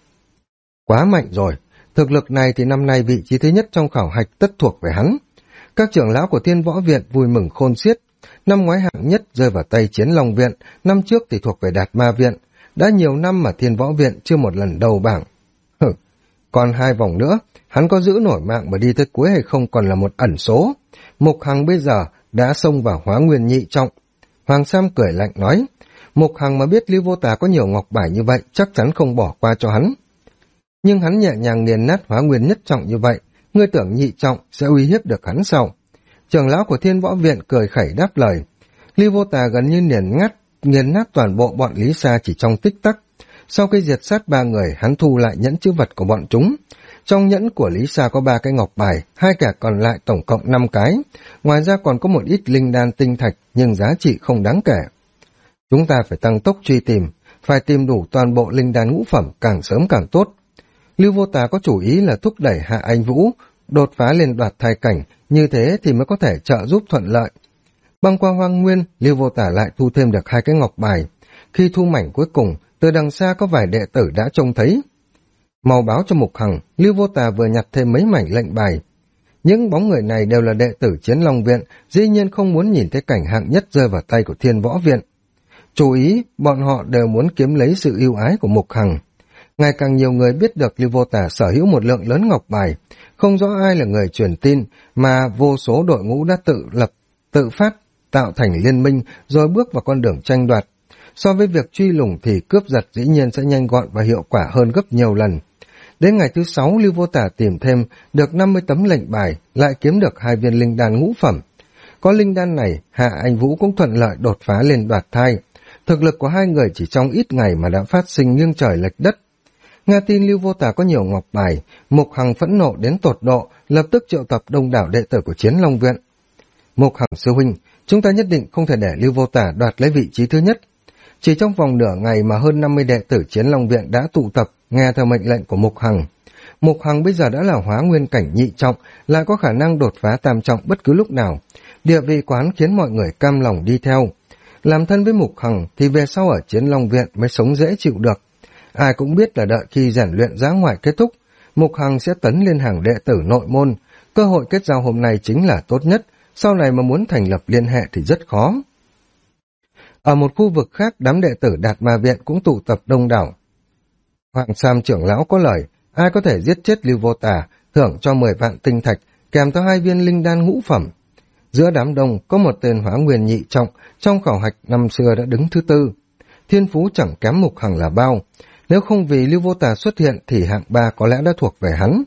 Quá mạnh rồi, thực lực này thì năm nay vị trí thứ nhất trong khảo hạch tất thuộc về hắn. Các trưởng lão của Thiên Võ Viện vui mừng khôn xiết. Năm ngoái hạng nhất rơi vào tay Chiến Long Viện, năm trước thì thuộc về Đạt Ma Viện. Đã nhiều năm mà Thiên Võ Viện chưa một lần đầu bảng. Còn 2 vòng nữa, hắn có giữ nổi mạng mà đi tới cuối hay không còn là một ẩn số. Mục Hằng bây giờ đã xông vào Hóa Nguyên nhị trọng. Hoàng Sam cười lạnh nói, Mục Hằng mà biết Lưu Vô Tà có nhiều ngọc bài như vậy chắc chắn không bỏ qua cho hắn. Nhưng hắn nhẹ nhàng nghiền nát Hóa Nguyên nhất trọng như vậy, ngươi tưởng nhị trọng sẽ uy hiếp được hắn sao? Trưởng lão của Thiên Võ Viện cười khẩy đáp lời. Lưu Vô Tà gần như nghiền nát toàn bộ bọn Lý Sa chỉ trong tích tắc. Sau khi diệt sát 3 người, hắn thu lại nhẫn chữ vật của bọn chúng. Trong nhẫn của Lý Sa có 3 cái ngọc bài, 2 kẻ còn lại tổng cộng 5 cái. Ngoài ra còn có một ít linh đan tinh thạch, nhưng giá trị không đáng kể. Chúng ta phải tăng tốc truy tìm, phải tìm đủ toàn bộ linh đan ngũ phẩm càng sớm càng tốt. Lưu Vô Tà có chủ ý là thúc đẩy Hạ Anh Vũ đột phá lên đoạt thai cảnh, như thế thì mới có thể trợ giúp thuận lợi. Băng qua hoang nguyên, Lưu Vô Tà lại thu thêm được 2 cái ngọc bài. Khi thu mảnh cuối cùng, từ đằng xa có vài đệ tử đã trông thấy. Mau báo cho Mục Hằng, Lưu Vô Tà vừa nhặt thêm mấy mảnh lệnh bài. Những bóng người này đều là đệ tử Chiến Long Viện, dĩ nhiên không muốn nhìn thấy cảnh hạng nhất rơi vào tay của Thiên Võ Viện. Chú ý, bọn họ đều muốn kiếm lấy sự ưu ái của Mục Hằng. Ngày càng nhiều người biết được Lưu Vô Tà sở hữu một lượng lớn ngọc bài, không rõ ai là người truyền tin, mà vô số đội ngũ đã tự phát, tạo thành liên minh rồi bước vào con đường tranh đoạt. So với việc truy lùng thì cướp giật dĩ nhiên sẽ nhanh gọn và hiệu quả hơn gấp nhiều lần. Đến ngày thứ 6, Lưu Vô Tà tìm thêm được 50 tấm lệnh bài, lại kiếm được 2 viên linh đan ngũ phẩm. Có linh đan này, Hạ Anh Vũ cũng thuận lợi đột phá lên đoạt thai. Thực lực của 2 người chỉ trong ít ngày mà đã phát sinh nghiêng trời lệch đất. Nghe tin Lưu Vô Tà có nhiều ngọc bài, Mục Hằng phẫn nộ đến tột độ, lập tức triệu tập đông đảo đệ tử của Chiến Long Viện. Mục Hằng sư huynh, chúng ta nhất định không thể để Lưu Vô Tà đoạt lấy vị trí thứ nhất. Chỉ trong vòng nửa ngày mà hơn 50 đệ tử Chiến Long Viện đã tụ tập, nghe theo mệnh lệnh của Mục Hằng. Mục Hằng bây giờ đã là Hóa Nguyên cảnh nhị trọng, lại có khả năng đột phá tam trọng bất cứ lúc nào. Địa vị quán khiến mọi người cam lòng đi theo. Làm thân với Mục Hằng thì về sau ở Chiến Long Viện mới sống dễ chịu được. Ai cũng biết là đợi khi rèn luyện dã ngoại kết thúc, Mục Hằng sẽ tấn lên hàng đệ tử nội môn. Cơ hội kết giao hôm nay chính là tốt nhất, sau này mà muốn thành lập liên hệ thì rất khó. Ở một khu vực khác, đám đệ tử Đạt Ma Viện cũng tụ tập đông đảo. Hoàng Sam trưởng lão có lời, ai có thể giết chết Lưu Vô Tà, thưởng cho 10 vạn tinh thạch, kèm theo 2 viên linh đan ngũ phẩm. Giữa đám đông có một tên Hóa Nguyên nhị trọng, trong khảo hạch năm xưa đã đứng thứ 4. Thiên phú chẳng kém Mục Hằng là bao. Nếu không vì Lưu Vô Tà xuất hiện thì hạng 3 có lẽ đã thuộc về hắn.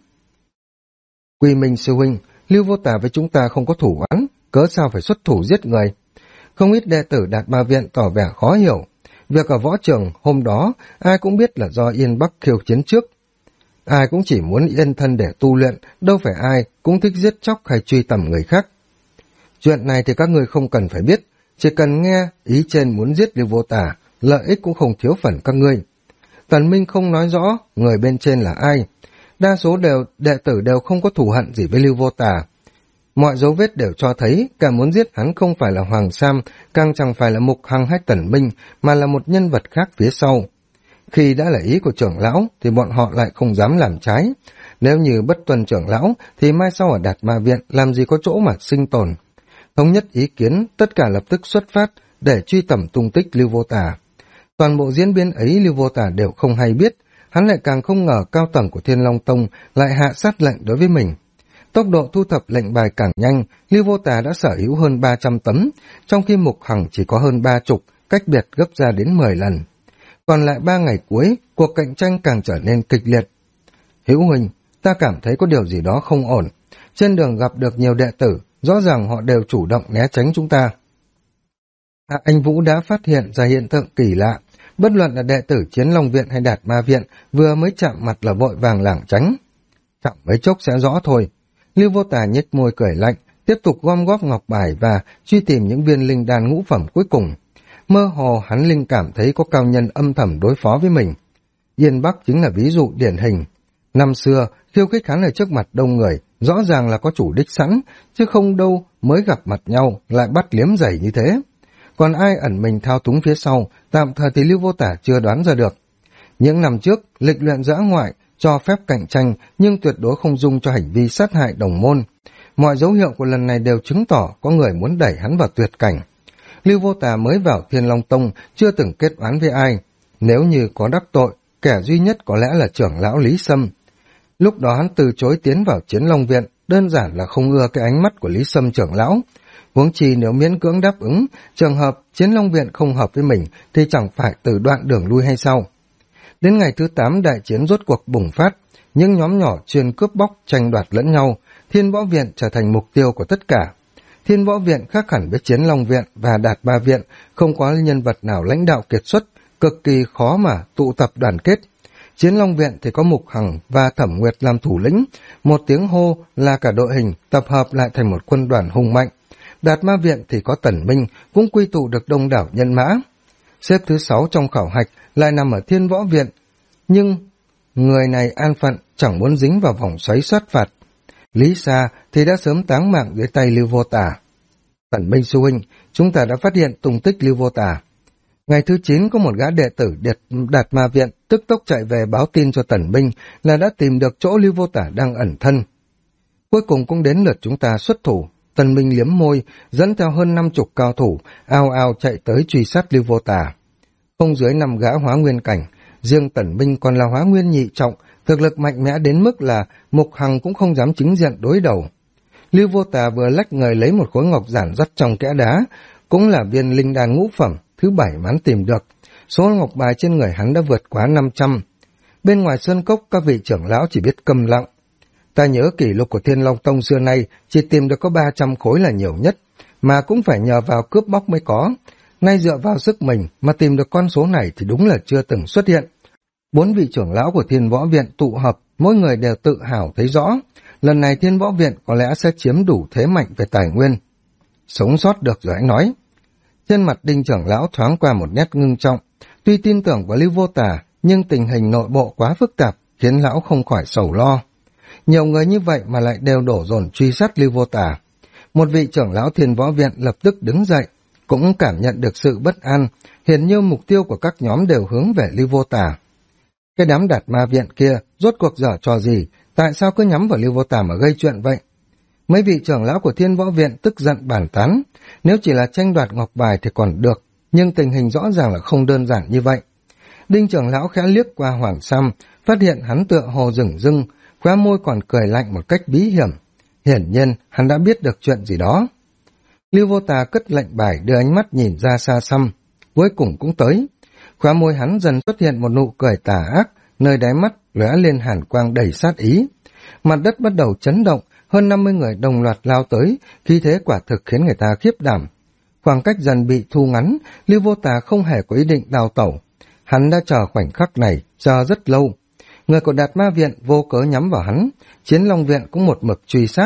Quy Minh sư huynh, Lưu Vô Tà với chúng ta không có thủ oán, cớ sao phải xuất thủ giết người? Không ít đệ tử Đạt Ma Viện tỏ vẻ khó hiểu. Việc ở võ trường hôm đó ai cũng biết là do Yên Bắc khiêu chiến trước. Ai cũng chỉ muốn yên thân để tu luyện, đâu phải ai cũng thích giết chóc hay truy tầm người khác. Chuyện này thì các ngươi không cần phải biết, chỉ cần nghe ý trên muốn giết Lưu Vô Tả, lợi ích cũng không thiếu phần các ngươi. Tần Minh không nói rõ người bên trên là ai. Đa số đệ tử đều không có thù hận gì với Lưu Vô Tả. Mọi dấu vết đều cho thấy cả muốn giết hắn không phải là Hoàng Sam, càng chẳng phải là Mục Hằng hay Tần Minh, mà là một nhân vật khác phía sau. Khi đã là ý của trưởng lão thì bọn họ lại không dám làm trái. Nếu như bất tuân trưởng lão thì mai sau ở Đạt Ma Viện làm gì có chỗ mà sinh tồn. Thống nhất ý kiến, tất cả lập tức xuất phát để truy tầm tung tích Lưu Vô Tả. Toàn bộ diễn biến ấy Lưu Vô Tả đều không hay biết, hắn lại càng không ngờ cao tầng của Thiên Long Tông lại hạ sát lệnh đối với mình. Tốc độ thu thập lệnh bài càng nhanh, Lưu Vô Tả đã sở hữu hơn 300 tấm, trong khi Mục Hằng chỉ có hơn 30, cách biệt gấp ra đến 10 lần. Còn lại 3 ngày cuối, cuộc cạnh tranh càng trở nên kịch liệt. Hữu huynh, ta cảm thấy có điều gì đó không ổn. Trên đường gặp được nhiều đệ tử, rõ ràng họ đều chủ động né tránh chúng ta. Anh Vũ đã phát hiện ra hiện tượng kỳ lạ. Bất luận là đệ tử Chiến Long Viện hay Đạt Ma Viện, vừa mới chạm mặt là vội vàng lảng tránh. Chậm mấy chốc sẽ rõ thôi. Lưu Vô Tả nhếch môi cười lạnh, tiếp tục gom góp ngọc bài và truy tìm những viên linh đan ngũ phẩm cuối cùng. Mơ hồ hắn linh cảm thấy có cao nhân âm thầm đối phó với mình. Yên Bắc chính là ví dụ điển hình. Năm xưa, khiêu khích hắn ở trước mặt đông người, rõ ràng là có chủ đích sẵn, chứ không đâu mới gặp mặt nhau lại bắt liếm giày như thế. Còn ai ẩn mình thao túng phía sau, tạm thời thì Lưu Vô Tả chưa đoán ra được. Những năm trước, lịch luyện dã ngoại cho phép cạnh tranh nhưng tuyệt đối không dung cho hành vi sát hại đồng môn. Mọi dấu hiệu của lần này đều chứng tỏ có người muốn đẩy hắn vào tuyệt cảnh. Lưu Vô Tả mới vào Thiên Long Tông, chưa từng kết oán với ai. Nếu như có đắc tội, kẻ duy nhất có lẽ là trưởng lão Lý Sâm. Lúc đó hắn từ chối tiến vào Chiến Long Viện, đơn giản là không ưa cái ánh mắt của Lý Sâm trưởng lão. Huống chi nếu miễn cưỡng đáp ứng, trường hợp Chiến Long Viện không hợp với mình thì chẳng phải từ đoạn đường lui hay sao. Đến ngày thứ 8 đại chiến rốt cuộc bùng phát, những nhóm nhỏ chuyên cướp bóc tranh đoạt lẫn nhau, Thiên Võ Viện trở thành mục tiêu của tất cả. Thiên Võ Viện khác hẳn với Chiến Long Viện và Đạt Ma Viện, không có nhân vật nào lãnh đạo kiệt xuất, cực kỳ khó mà tụ tập đoàn kết. Chiến Long Viện thì có Mục Hằng và Thẩm Nguyệt làm thủ lĩnh, một tiếng hô là cả đội hình tập hợp lại thành một quân đoàn hùng mạnh. Đạt Ma Viện thì có Tần Minh, cũng quy tụ được đông đảo nhân mã. Xếp thứ 6 trong khảo hạch lại nằm ở Thiên Võ Viện, nhưng người này an phận chẳng muốn dính vào vòng xoáy sát phạt. Lý Sa thì đã sớm táng mạng dưới tay Lưu Vô Tả. Tần Minh sư huynh, chúng ta đã phát hiện tung tích Lưu Vô Tả. Ngày thứ 9 có một gã đệ tử Đạt Ma Viện tức tốc chạy về báo tin cho Tần Minh là đã tìm được chỗ Lưu Vô Tả đang ẩn thân. Cuối cùng cũng đến lượt chúng ta xuất thủ. Tần Minh liếm môi, dẫn theo hơn 50 cao thủ, ao ao chạy tới truy sát Lưu Vô Tả. Không dưới 5 gã hóa nguyên cảnh, riêng Tần Minh còn là hóa nguyên nhị trọng, thực lực mạnh mẽ đến mức là Mục Hằng cũng không dám chính diện đối đầu. Lưu Vô Tả vừa lách người lấy một khối ngọc giản dắt trong kẽ đá, cũng là viên linh đan ngũ phẩm, thứ 7 mà hắn tìm được. Số ngọc bài trên người hắn đã vượt quá 500. Bên ngoài sơn cốc, các vị trưởng lão chỉ biết câm lặng. Ta nhớ kỷ lục của Thiên Long Tông xưa nay chỉ tìm được có 300 khối là nhiều nhất, mà cũng phải nhờ vào cướp bóc mới có. Nay dựa vào sức mình mà tìm được con số này thì đúng là chưa từng xuất hiện. 4 vị trưởng lão của Thiên Võ Viện tụ họp, mỗi người đều tự hào thấy rõ. Lần này Thiên Võ Viện có lẽ sẽ chiếm đủ thế mạnh về tài nguyên. Sống sót được rồi anh nói. Trên mặt Đinh trưởng lão thoáng qua một nét ngưng trọng. Tuy tin tưởng vào Lưu Vô Tả, nhưng tình hình nội bộ quá phức tạp, khiến lão không khỏi sầu lo. Nhiều người như vậy mà lại đều đổ dồn truy sát Lưu Vô Tả. Một vị trưởng lão Thiên Võ Viện lập tức đứng dậy, cũng cảm nhận được sự bất an, hiển như mục tiêu của các nhóm đều hướng về Lưu Vô Tả. Cái đám Đạt Ma Viện kia rốt cuộc dở trò gì, tại sao cứ nhắm vào Lưu Vô Tả mà gây chuyện vậy? Mấy vị trưởng lão của Thiên Võ Viện tức giận bàn tán, nếu chỉ là tranh đoạt ngọc bài thì còn được, nhưng tình hình rõ ràng là không đơn giản như vậy. Đinh trưởng lão khẽ liếc qua Hoàng Sam, phát hiện hắn tựa hồ rừng rưng, khóe môi còn cười lạnh một cách bí hiểm. Hiển nhiên hắn đã biết được chuyện gì đó. Lưu Vô Tả cất lệnh bài đưa ánh mắt nhìn ra xa xăm, cuối cùng cũng tới. Khóe môi hắn dần xuất hiện một nụ cười tà ác, nơi đáy mắt lóe lên hàn quang đầy sát ý. Mặt đất bắt đầu chấn động, hơn 50 người đồng loạt lao tới, khí thế quả thực khiến người ta khiếp đảm. Khoảng cách dần bị thu ngắn, Lưu Vô Tả không hề có ý định đào tẩu. Hắn đã chờ khoảnh khắc này, chờ rất lâu. Người của Đạt Ma Viện vô cớ nhắm vào hắn, Chiến Long Viện cũng một mực truy sát.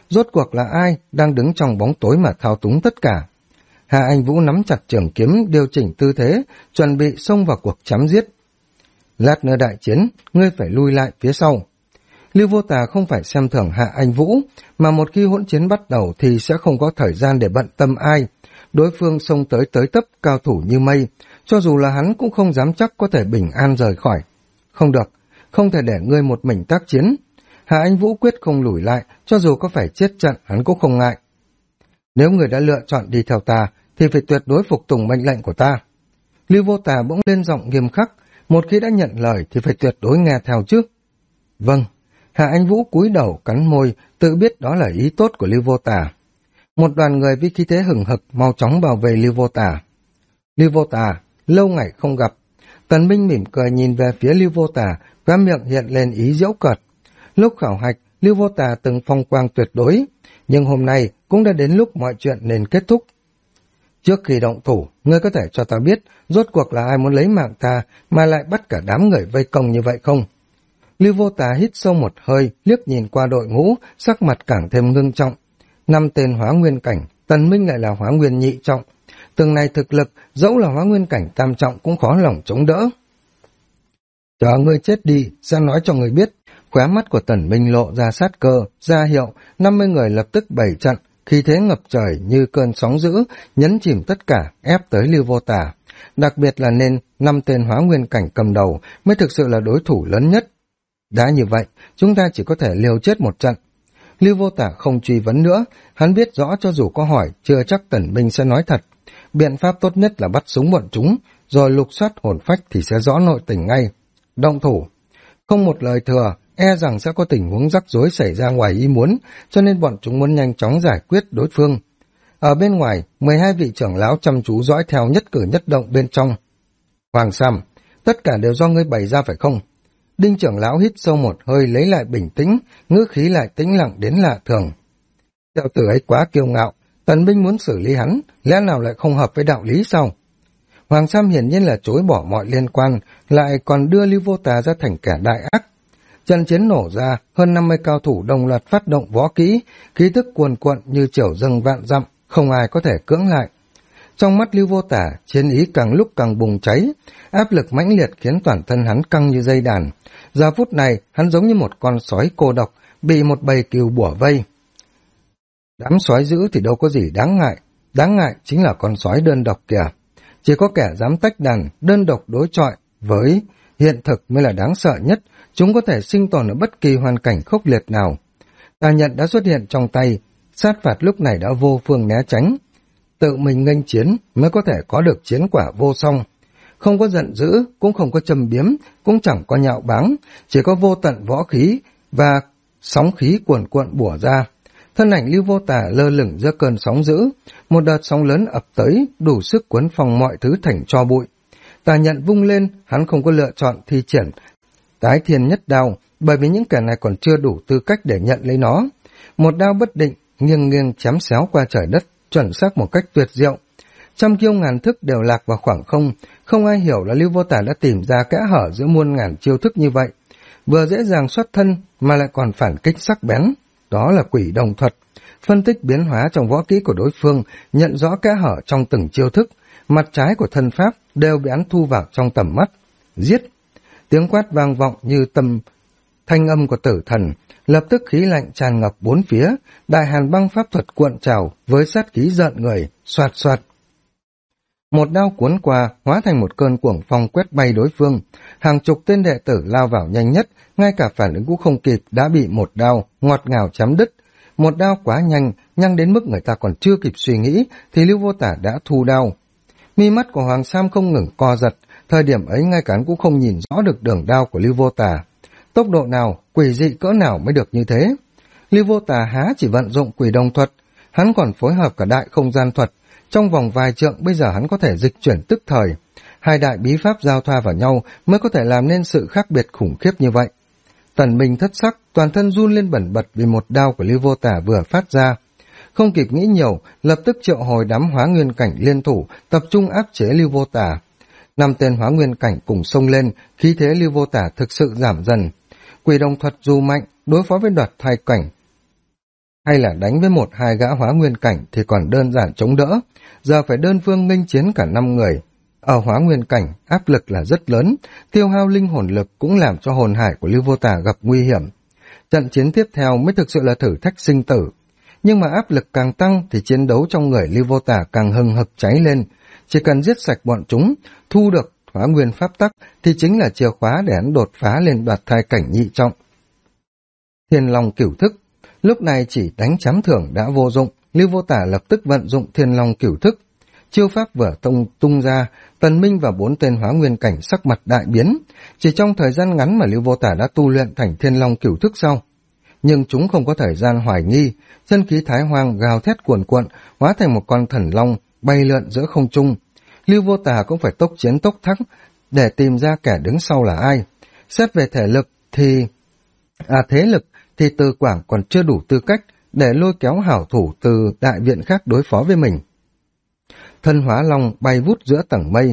rốt cuộc là ai đang đứng trong bóng tối mà thao túng tất cả. Hạ Anh Vũ nắm chặt trường kiếm, điều chỉnh tư thế, chuẩn bị xông vào cuộc chém giết. Lát nữa đại chiến, ngươi phải lui lại phía sau. Lưu Vô Tà không phải xem thường Hạ Anh Vũ, mà một khi hỗn chiến bắt đầu thì sẽ không có thời gian để bận tâm ai. Đối phương xông tới tấp, cao thủ như mây, cho dù là hắn cũng không dám chắc có thể bình an rời khỏi. Không được, không thể để ngươi một mình tác chiến. Hạ Anh Vũ quyết không lùi lại, cho dù có phải chết trận hắn cũng không ngại. Nếu người đã lựa chọn đi theo ta, thì phải tuyệt đối phục tùng mệnh lệnh của ta. Lưu Vô Tà bỗng lên giọng nghiêm khắc, một khi đã nhận lời thì phải tuyệt đối nghe theo chứ. Vâng. Hạ Anh Vũ cúi đầu cắn môi, tự biết đó là ý tốt của Lưu Vô Tà. Một đoàn người với khí thế hừng hực mau chóng bảo vệ Lưu Vô Tà. Lưu Vô Tà, lâu ngày không gặp. Tần Minh mỉm cười nhìn về phía Lưu Vô Tà, khóe miệng hiện lên ý giễu cợt. Lúc khảo hạch, Lưu Vô Tà từng phong quang tuyệt đối, nhưng hôm nay cũng đã đến lúc mọi chuyện nên kết thúc. Trước khi động thủ, ngươi có thể cho ta biết rốt cuộc là ai muốn lấy mạng ta mà lại bắt cả đám người vây công như vậy không? Lưu Vô Tà hít sâu một hơi, liếc nhìn qua đội ngũ, sắc mặt càng thêm ngưng trọng. 5 tên hóa nguyên cảnh, Tần Minh lại là hóa nguyên nhị trọng. Từng này thực lực, dẫu là hóa nguyên cảnh tam trọng cũng khó lòng chống đỡ. Chờ ngươi chết đi, sẽ nói cho ngươi biết. Khóe mắt của Tần Minh lộ ra sát cơ, ra hiệu, 50 người lập tức bày trận, khí thế ngập trời như cơn sóng dữ, nhấn chìm tất cả, ép tới Lưu Vô Tà. Đặc biệt là nên 5 tên hóa nguyên cảnh cầm đầu mới thực sự là đối thủ lớn nhất. Đã như vậy, chúng ta chỉ có thể liều chết một trận. Lưu Vô Tà không truy vấn nữa, hắn biết rõ cho dù có hỏi, chưa chắc Tần Minh sẽ nói thật. Biện pháp tốt nhất là bắt súng bọn chúng, rồi lục soát hồn phách thì sẽ rõ nội tình ngay. Động thủ. Không một lời thừa, e rằng sẽ có tình huống rắc rối xảy ra ngoài ý muốn, cho nên bọn chúng muốn nhanh chóng giải quyết đối phương. Ở bên ngoài, 12 vị trưởng lão chăm chú dõi theo nhất cử nhất động bên trong. Hoàng Sam, tất cả đều do ngươi bày ra phải không? Đinh trưởng lão hít sâu một hơi lấy lại bình tĩnh, ngữ khí lại tĩnh lặng đến lạ thường. Tiểu tử ấy quá kiêu ngạo, Tần Minh muốn xử lý hắn, lẽ nào lại không hợp với đạo lý sao? Hoàng Sam hiển nhiên là chối bỏ mọi liên quan, lại còn đưa Lưu Vô Tà ra thành kẻ đại ác. Trận chiến nổ ra, hơn 50 cao thủ đồng loạt phát động võ kỹ, khí tức cuồn cuộn như triều dâng vạn dặm, không ai có thể cưỡng lại. Trong mắt Lưu Vô Tà, chiến ý càng lúc càng bùng cháy, áp lực mãnh liệt khiến toàn thân hắn căng như dây đàn. Giờ phút này, hắn giống như một con sói cô độc, bị một bầy cừu bủa vây. Đám sói dữ thì đâu có gì đáng ngại chính là con sói đơn độc kìa. Chỉ có kẻ dám tách đàn, đơn độc đối chọi với hiện thực mới là đáng sợ nhất, chúng có thể sinh tồn ở bất kỳ hoàn cảnh khốc liệt nào. Tà nhận đã xuất hiện trong tay, sát phạt lúc này đã vô phương né tránh. Tự mình nghênh chiến mới có thể có được chiến quả vô song. Không có giận dữ, cũng không có châm biếm, cũng chẳng có nhạo báng, chỉ có vô tận võ khí và sóng khí cuồn cuộn bủa ra. Thân ảnh Lưu Vô Tà lơ lửng giữa cơn sóng dữ, một đợt sóng lớn ập tới, đủ sức cuốn phăng mọi thứ thành tro bụi. Tà nhận vung lên, hắn không có lựa chọn thi triển Tái Thiên Nhất Đao, bởi vì những kẻ này còn chưa đủ tư cách để nhận lấy nó. Một đao bất định, nghiêng nghiêng chém xéo qua trời đất, chuẩn xác một cách tuyệt diệu. Trăm chiêu ngàn thức đều lạc vào khoảng không, không ai hiểu là Lưu Vô Tà đã tìm ra kẽ hở giữa muôn ngàn chiêu thức như vậy. Vừa dễ dàng xuất thân mà lại còn phản kích sắc bén. Đó là Quỷ Đồng thuật, phân tích biến hóa trong võ kỹ của đối phương, nhận rõ kẽ hở trong từng chiêu thức, mặt trái của thân pháp đều bị hắn thu vào trong tầm mắt. Giết! Tiếng quát vang vọng như thanh âm của tử thần, lập tức khí lạnh tràn ngập bốn phía, đại hàn băng pháp thuật cuộn trào với sát khí giận người, xoạt xoạt. Một đao cuốn qua, hóa thành một cơn cuồng phong quét bay đối phương. Hàng chục tên đệ tử lao vào nhanh nhất, ngay cả phản ứng cũng không kịp đã bị một đao ngọt ngào chém đứt. Một đao quá nhanh đến mức người ta còn chưa kịp suy nghĩ thì Lưu Vô Tà đã thu đao. Mi mắt của Hoàng Sam không ngừng co giật, thời điểm ấy ngay cả hắn cũng không nhìn rõ được đường đao của Lưu Vô Tà. Tốc độ nào, quỷ dị cỡ nào mới được như thế? Lưu Vô Tà há chỉ vận dụng Quỷ Đồng thuật, hắn còn phối hợp cả đại không gian thuật. Trong vòng vài trượng bây giờ hắn có thể dịch chuyển tức thời. Hai đại bí pháp giao thoa vào nhau mới có thể làm nên sự khác biệt khủng khiếp như vậy. Tần Minh thất sắc, toàn thân run lên bẩn bật vì một đao của Lưu Vô Tà vừa phát ra. Không kịp nghĩ nhiều, lập tức triệu hồi đám hóa nguyên cảnh liên thủ, tập trung áp chế Lưu Vô Tà. 5 tên hóa nguyên cảnh cùng xông lên, khí thế Lưu Vô Tà thực sự giảm dần. Quỷ Đồng thuật dù mạnh, đối phó với Đoạt Thai cảnh hay là đánh với một hai gã hóa nguyên cảnh thì còn đơn giản chống đỡ, giờ phải đơn phương nghênh chiến cả 5 người. Ở hóa nguyên cảnh, áp lực là rất lớn, tiêu hao linh hồn lực cũng làm cho hồn hải của Lưu Vô Tà gặp nguy hiểm. Trận chiến tiếp theo mới thực sự là thử thách sinh tử. Nhưng mà áp lực càng tăng thì chiến đấu trong người Lưu Vô Tà càng hừng hực cháy lên. Chỉ cần giết sạch bọn chúng, thu được hóa nguyên pháp tắc thì chính là chìa khóa để hắn đột phá lên đoạt thai cảnh nhị trọng. Thiên Long Cửu Thức. Lúc này chỉ đánh chám thưởng đã vô dụng, Lưu Vô Tà lập tức vận dụng Thiên Long Cửu Thức. Chiêu pháp vừa tung ra, Tần Minh và 4 tên hóa nguyên cảnh sắc mặt đại biến. Chỉ trong thời gian ngắn mà Lưu Vô Tà đã tu luyện thành Thiên Long Cửu Thức sau. Nhưng chúng không có thời gian hoài nghi, chân khí thái hoang gào thét cuồn cuộn, hóa thành một con thần long bay lượn giữa không trung. Lưu Vô Tà cũng phải tốc chiến tốc thắng để tìm ra kẻ đứng sau là ai. Xét về thể lực thì thế lực thì Từ Quảng còn chưa đủ tư cách để lôi kéo hảo thủ từ đại viện khác đối phó với mình. Thân hóa long bay vút giữa tầng mây.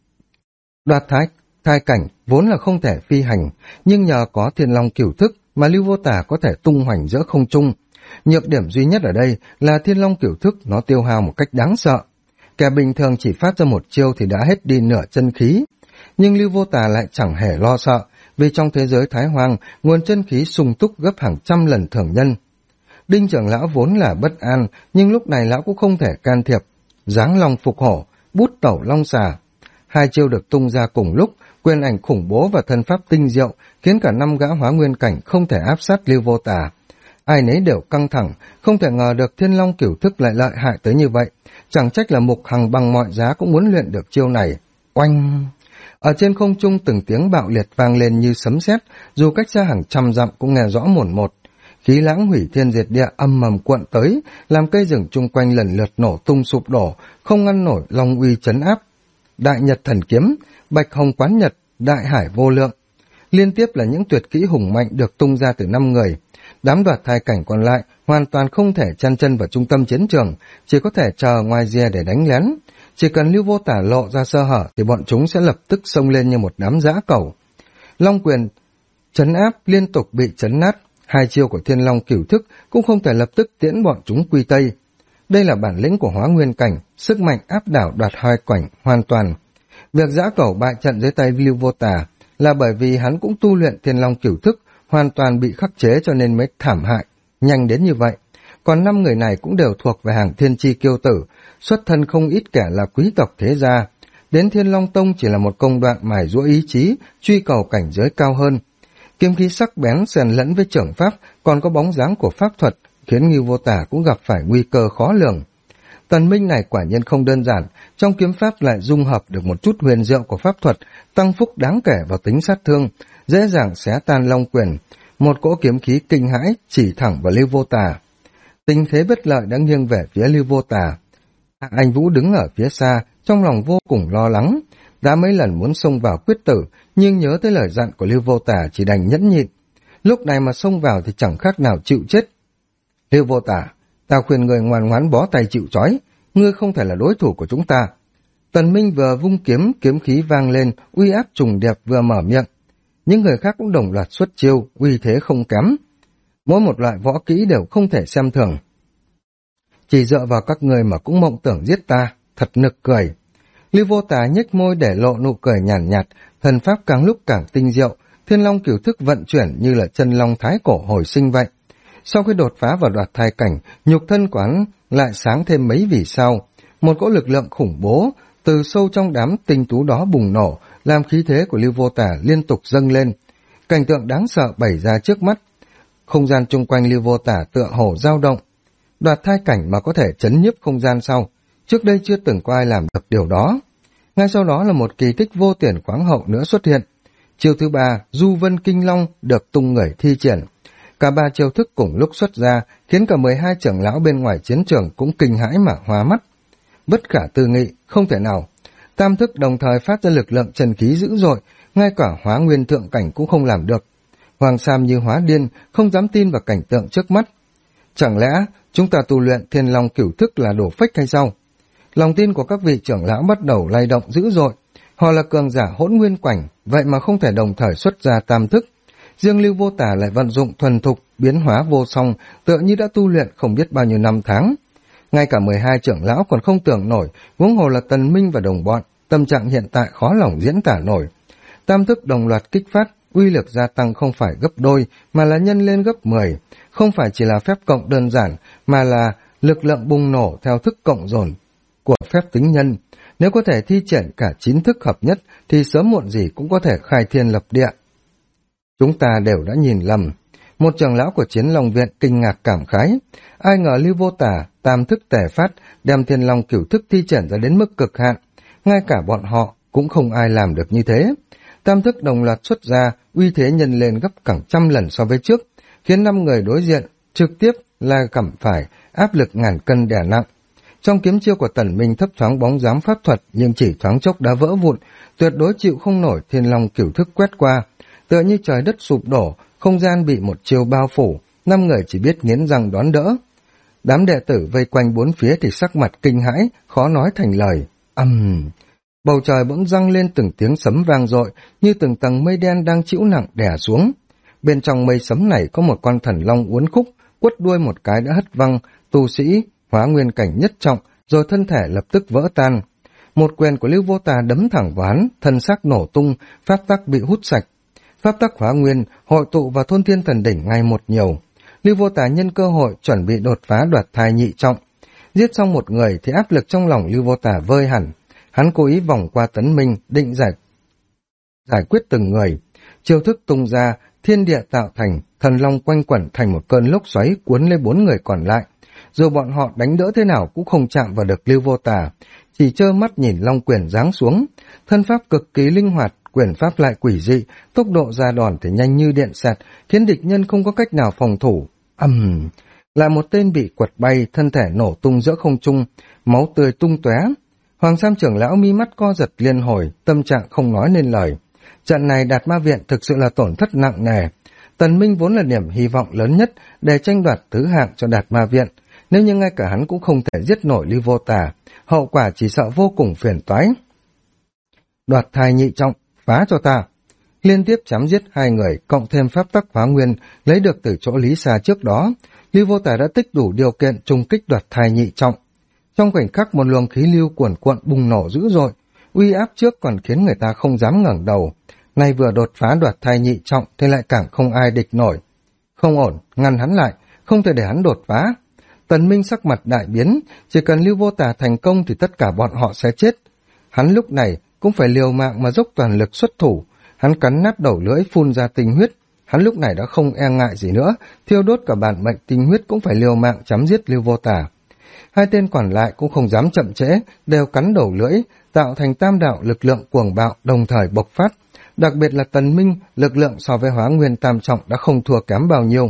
Đoạt thai cảnh vốn là không thể phi hành, nhưng nhờ có Thiên Long Cửu Thức mà Lưu Vô Tà có thể tung hoành giữa không trung. Nhược điểm duy nhất ở đây là Thiên Long Cửu Thức nó tiêu hao một cách đáng sợ. Kẻ bình thường chỉ phát ra một chiêu thì đã hết đi nửa chân khí. Nhưng Lưu Vô Tà lại chẳng hề lo sợ, vì trong thế giới Thái Hoang, nguồn chân khí sung túc gấp hàng trăm lần thường nhân. Đinh trưởng lão vốn là bất an, nhưng lúc này lão cũng không thể can thiệp. Giáng long phục hổ, bút tẩu long xà. Hai chiêu được tung ra cùng lúc, quyền ảnh khủng bố và thân pháp tinh diệu, khiến cả 5 gã hóa nguyên cảnh không thể áp sát Lưu Vô Tà. Ai nấy đều căng thẳng, không thể ngờ được Thiên Long Cửu Thức lại lợi hại tới như vậy. Chẳng trách là Mục Hằng bằng mọi giá cũng muốn luyện được chiêu này. Oanh! Ở trên không trung từng tiếng bạo liệt vang lên như sấm sét, dù cách xa hàng trăm dặm cũng nghe rõ mồn một. Khí lãng hủy thiên diệt địa âm mầm cuộn tới, làm cây rừng chung quanh lần lượt nổ tung sụp đổ, không ngăn nổi long uy trấn áp. Đại Nhật Thần Kiếm, Bạch Hồng Quán Nhật, Đại Hải Vô Lượng. Liên tiếp là những tuyệt kỹ hùng mạnh được tung ra từ 5 người. Đám đoạt thai cảnh còn lại hoàn toàn không thể chen chân vào trung tâm chiến trường, chỉ có thể chờ ngoài rìa để đánh lén. Chỉ cần Lưu Vô Tà lộ ra sơ hở thì bọn chúng sẽ lập tức xông lên như một đám dã cẩu. Long quyền trấn áp liên tục bị trấn nát, hai chiêu của Thiên Long Cửu Thức cũng không thể lập tức tiễn bọn chúng quy tây. Đây là bản lĩnh của hóa nguyên cảnh, sức mạnh áp đảo đoạt hai cảnh hoàn toàn. Việc dã cẩu bại trận dưới tay Lưu Vô Tà là bởi vì hắn cũng tu luyện Thiên Long Cửu Thức, hoàn toàn bị khắc chế cho nên mới thảm hại, nhanh đến như vậy. Còn 5 người này cũng đều thuộc về hàng thiên chi kiêu tử, xuất thân không ít kẻ là quý tộc thế gia. Đến Thiên Long Tông chỉ là một công đoạn mài giũa ý chí, truy cầu cảnh giới cao hơn. Kiếm khí sắc bén xen lẫn với trưởng pháp, còn có bóng dáng của pháp thuật, khiến Lưu Vô Tà cũng gặp phải nguy cơ khó lường. Tần Minh này quả nhiên không đơn giản, trong kiếm pháp lại dung hợp được một chút huyền diệu của pháp thuật, tăng phúc đáng kể vào tính sát thương, dễ dàng xé tan long quyền. Một cỗ kiếm khí kinh hãi chỉ thẳng vào Lưu Vô Tà. Tình thế bất lợi đã nghiêng về phía Lưu Vô Tà. Anh Vũ đứng ở phía xa, trong lòng vô cùng lo lắng. Đã mấy lần muốn xông vào quyết tử, nhưng nhớ tới lời dặn của Lưu Vô Tà chỉ đành nhẫn nhịn. Lúc này mà xông vào thì chẳng khác nào chịu chết. Lưu Vô Tà, ta khuyên người ngoan ngoãn bó tay chịu trói, ngươi không thể là đối thủ của chúng ta. Tần Minh vừa vung kiếm, kiếm khí vang lên, uy áp trùng điệp vừa mở miệng. Những người khác cũng đồng loạt xuất chiêu, uy thế không kém. Mỗi một loại võ kỹ đều không thể xem thường. Chỉ dựa vào các người mà cũng mộng tưởng giết ta, thật nực cười. Lưu Vô Tà nhếch môi để lộ nụ cười nhàn nhạt, thần pháp càng lúc càng tinh diệu, Thiên Long Cửu Thức vận chuyển như là chân long thái cổ hồi sinh vậy. Sau khi đột phá vào đoạt thai cảnh, nhục thân quán lại sáng thêm mấy vì sao. Một cỗ lực lượng khủng bố từ sâu trong đám tinh tú đó bùng nổ, làm khí thế của Lưu Vô Tà liên tục dâng lên. Cảnh tượng đáng sợ bày ra trước mắt. Không gian chung quanh Lưu Vô Tà tựa hồ dao động. Đoạt thai cảnh mà có thể chấn nhiếp không gian sau, trước đây chưa từng có ai làm được điều đó. Ngay sau đó là một kỳ tích vô tiền khoáng hậu nữa xuất hiện. Chiêu thứ 3, Du Vân Kinh Long được tung người thi triển. Cả 3 chiêu thức cùng lúc xuất ra, khiến cả 12 trưởng lão bên ngoài chiến trường cũng kinh hãi mà hoa mắt. Bất khả tư nghị, không thể nào. Tam thức đồng thời phát ra lực lượng chân khí dữ dội, ngay cả hóa nguyên thượng cảnh cũng không làm được. Hoàng Sam như hóa điên, không dám tin vào cảnh tượng trước mắt. Chẳng lẽ chúng ta tu luyện Thiên Long Cửu Thức là đổ phách hay sao? Lòng tin của các vị trưởng lão bắt đầu lay động dữ dội. Họ là cường giả hỗn nguyên cảnh, vậy mà không thể đồng thời xuất ra tam thức. Riêng Lưu Vô Tà lại vận dụng thuần thục biến hóa vô song, tựa như đã tu luyện không biết bao nhiêu năm tháng. Ngay cả 12 trưởng lão còn không tưởng nổi, huống hồ là Tần Minh và đồng bọn, tâm trạng hiện tại khó lòng diễn tả nổi. Tam thức đồng loạt kích phát, uy lực gia tăng không phải gấp đôi, mà là nhân lên gấp 10, không phải chỉ là phép cộng đơn giản, mà là lực lượng bùng nổ theo thức cộng dồn của phép tính nhân. Nếu có thể thi triển cả 9 thức hợp nhất, thì sớm muộn gì cũng có thể khai thiên lập địa. Chúng ta đều đã nhìn lầm. Một trưởng lão của Chiến Long Viện kinh ngạc cảm khái. Ai ngờ Lưu Vô Tả, tam thức tề phát, đem Thiên Long cửu thức thi triển ra đến mức cực hạn. Ngay cả bọn họ cũng không ai làm được như thế. Tam thức đồng loạt xuất ra, uy thế nhân lên gấp cả trăm lần so với trước, khiến 5 người đối diện trực tiếp là cảm phải áp lực ngàn cân đè nặng. Trong kiếm chiêu của Tần Minh thấp thoáng bóng dáng pháp thuật, nhưng chỉ thoáng chốc đã vỡ vụn, tuyệt đối chịu không nổi Thiên Long cửu thức quét qua. Tựa như trời đất sụp đổ, không gian bị một chiêu bao phủ, 5 người chỉ biết nghiến răng đón đỡ. Đám đệ tử vây quanh bốn phía thì sắc mặt kinh hãi, khó nói thành lời. Bầu trời bỗng dâng lên từng tiếng sấm vang dội, như từng tầng mây đen đang chịu nặng đè xuống. Bên trong mây sấm này có một con thần long uốn khúc, quất đuôi một cái đã hất văng tu sĩ hóa nguyên cảnh nhất trọng, rồi thân thể lập tức vỡ tan. Một quyền của Lưu Vô Tà đấm thẳng vào hắn, thân xác nổ tung, pháp tắc bị hút sạch. Pháp tắc hóa nguyên hội tụ vào Thôn Thiên Thần Đỉnh ngày một nhiều. Lưu Vô Tà nhân cơ hội chuẩn bị đột phá đoạt thai nhị trọng. Giết xong một người thì áp lực trong lòng Lưu Vô Tà vơi hẳn. Hắn cố ý vòng qua Tấn Minh, định giải quyết từng người. Chiêu thức tung ra, thiên địa tạo thành, thần long quanh quẩn thành một cơn lốc xoáy cuốn lấy 4 người còn lại. Dù bọn họ đánh đỡ thế nào cũng không chạm vào được Lưu Vô Tà, chỉ trơ mắt nhìn long quyền giáng xuống. Thân pháp cực kỳ linh hoạt, quyền pháp lại quỷ dị, tốc độ ra đòn thì nhanh như điện xẹt, khiến địch nhân không có cách nào phòng thủ. Lại một tên bị quật bay, thân thể nổ tung giữa không trung, máu tươi tung tóe. Hoàng Sam trưởng lão mi mắt co giật liên hồi, tâm trạng không nói nên lời. Trận này Đạt Ma Viện thực sự là tổn thất nặng nề. Tần Minh vốn là niềm hy vọng lớn nhất để tranh đoạt thứ hạng cho Đạt Ma Viện. Nếu như ngay cả hắn cũng không thể giết nổi Lưu Vô Tà, hậu quả chỉ sợ vô cùng phiền toái. Đoạt thai nhị trọng, phá cho ta. Liên tiếp chém giết 2 người, cộng thêm pháp tắc hóa nguyên lấy được từ chỗ Lý Sa trước đó, Lưu Vô Tà đã tích đủ điều kiện trùng kích đoạt thai nhị trọng. Trong khoảnh khắc một luồng khí lưu cuồn cuộn bùng nổ dữ dội, uy áp trước còn khiến người ta không dám ngẩng đầu. Nay vừa đột phá đoạt thai nhị trọng thì lại càng không ai địch nổi. Không ổn, ngăn hắn lại, không thể để hắn đột phá. Tần Minh sắc mặt đại biến, chỉ cần Lưu Vô Tà thành công thì tất cả bọn họ sẽ chết. Hắn lúc này cũng phải liều mạng mà dốc toàn lực xuất thủ. Hắn cắn nát đầu lưỡi phun ra tinh huyết. Hắn lúc này đã không e ngại gì nữa, thiêu đốt cả bản mệnh tinh huyết cũng phải liều mạng chấm giết Lưu Vô Tà. 2 tên còn lại cũng không dám chậm trễ, đều cắn đầu lưỡi, tạo thành tam đạo lực lượng cuồng bạo đồng thời bộc phát. Đặc biệt là Tần Minh, lực lượng so với hóa nguyên tam trọng đã không thua kém bao nhiêu.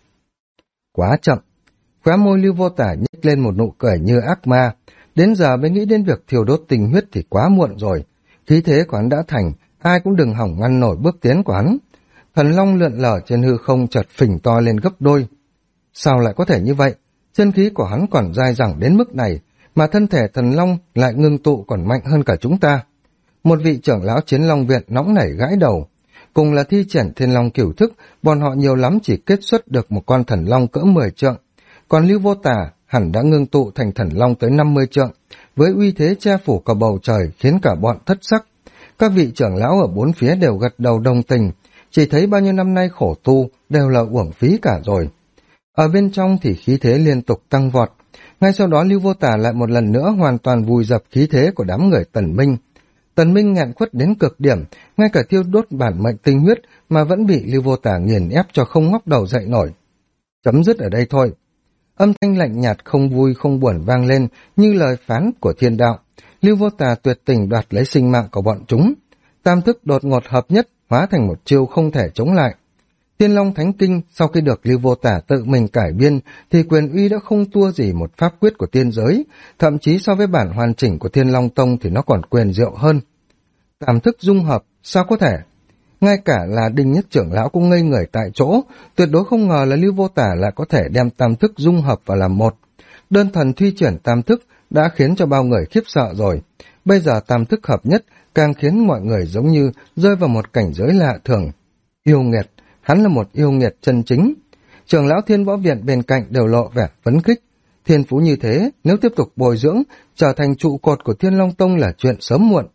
Quá chậm. Khóe môi Lưu Vô Tả nhếch lên một nụ cười như ác ma. Đến giờ mới nghĩ đến việc thiêu đốt tinh huyết thì quá muộn rồi. Khí thế của hắn đã thành, ai cũng đừng hỏng ngăn nổi bước tiến của hắn. Thần long lượn lờ trên hư không chợt phình to lên gấp đôi. Sao lại có thể như vậy? Chân khí của hắn còn dai dẳng đến mức này, mà thân thể thần long lại ngưng tụ còn mạnh hơn cả chúng ta. Một vị trưởng lão Chiến Long Viện nóng nảy gãi đầu. Cùng là thi triển Thiên Long cửu thức, bọn họ nhiều lắm chỉ kết xuất được một con thần long cỡ 10 trượng. Còn Lưu Vô Tà hẳn đã ngưng tụ thành thần long tới 50 trượng, với uy thế che phủ cả bầu trời khiến cả bọn thất sắc. Các vị trưởng lão ở bốn phía đều gật đầu đồng tình, chỉ thấy bao nhiêu năm nay khổ tu đều là uổng phí cả rồi. Ở bên trong thì khí thế liên tục tăng vọt. Ngay sau đó Lưu Vô Tà lại một lần nữa hoàn toàn vùi dập khí thế của đám người Tần Minh. Tần Minh nghẹn khuất đến cực điểm, ngay cả thiêu đốt bản mệnh tinh huyết mà vẫn bị Lưu Vô Tà nghiền ép cho không ngóc đầu dậy nổi. Chấm dứt ở đây thôi. Âm thanh lạnh nhạt không vui không buồn vang lên như lời phán của thiên đạo. Lưu Vô Tà tuyệt tình đoạt lấy sinh mạng của bọn chúng. Tam thức đột ngột hợp nhất hóa thành một chiêu không thể chống lại. Thiên Long Thánh Kinh sau khi được Lưu Vô Tả tự mình cải biên thì quyền uy đã không thua gì một pháp quyết của tiên giới, thậm chí so với bản hoàn chỉnh của Thiên Long Tông thì nó còn quyền diệu hơn. Tam thức dung hợp, sao có thể? Ngay cả là Đinh Nhất trưởng lão cũng ngây người tại chỗ, tuyệt đối không ngờ là Lưu Vô Tả lại có thể đem tam thức dung hợp vào làm một. Đơn thần thi chuyển tam thức đã khiến cho bao người khiếp sợ rồi. Bây giờ tam thức hợp nhất càng khiến mọi người giống như rơi vào một cảnh giới lạ thường. Yêu nghiệt, hắn là một yêu nghiệt chân chính. Trưởng lão Thiên Võ Viện bên cạnh đều lộ vẻ phấn khích. Thiên phú như thế, nếu tiếp tục bồi dưỡng, trở thành trụ cột của Thiên Long Tông là chuyện sớm muộn.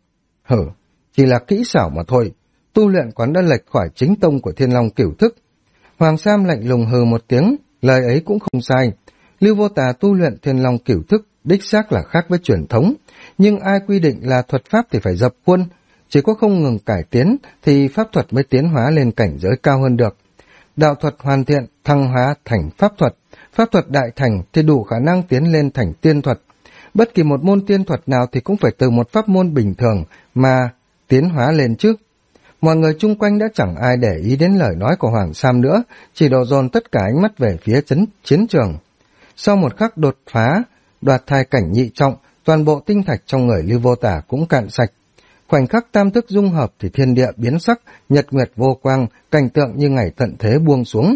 Chỉ là kỹ xảo mà thôi. Tu luyện quán đã lệch khỏi chính tông của Thiên Long Cửu Thức. Hoàng Sam lạnh lùng hừ một tiếng, lời ấy cũng không sai. Lưu Vô Tà tu luyện Thiên Long Cửu Thức đích xác là khác với truyền thống, nhưng ai quy định là thuật pháp thì phải dập khuôn, chỉ có không ngừng cải tiến thì pháp thuật mới tiến hóa lên cảnh giới cao hơn được. Đạo thuật hoàn thiện, thăng hóa thành pháp thuật đại thành thì đủ khả năng tiến lên thành tiên thuật. Bất kỳ một môn tiên thuật nào thì cũng phải từ một pháp môn bình thường mà tiến hóa lên chứ. Mọi người chung quanh đã chẳng ai để ý đến lời nói của Hoàng Sam nữa, chỉ đổ dồn tất cả ánh mắt về phía chiến trường. Sau một khắc đột phá, đoạt thai cảnh nhị trọng, toàn bộ tinh thạch trong người Lưu Vô Tà cũng cạn sạch. Khoảnh khắc tam thức dung hợp thì thiên địa biến sắc, nhật nguyệt vô quang, cảnh tượng như ngày tận thế buông xuống.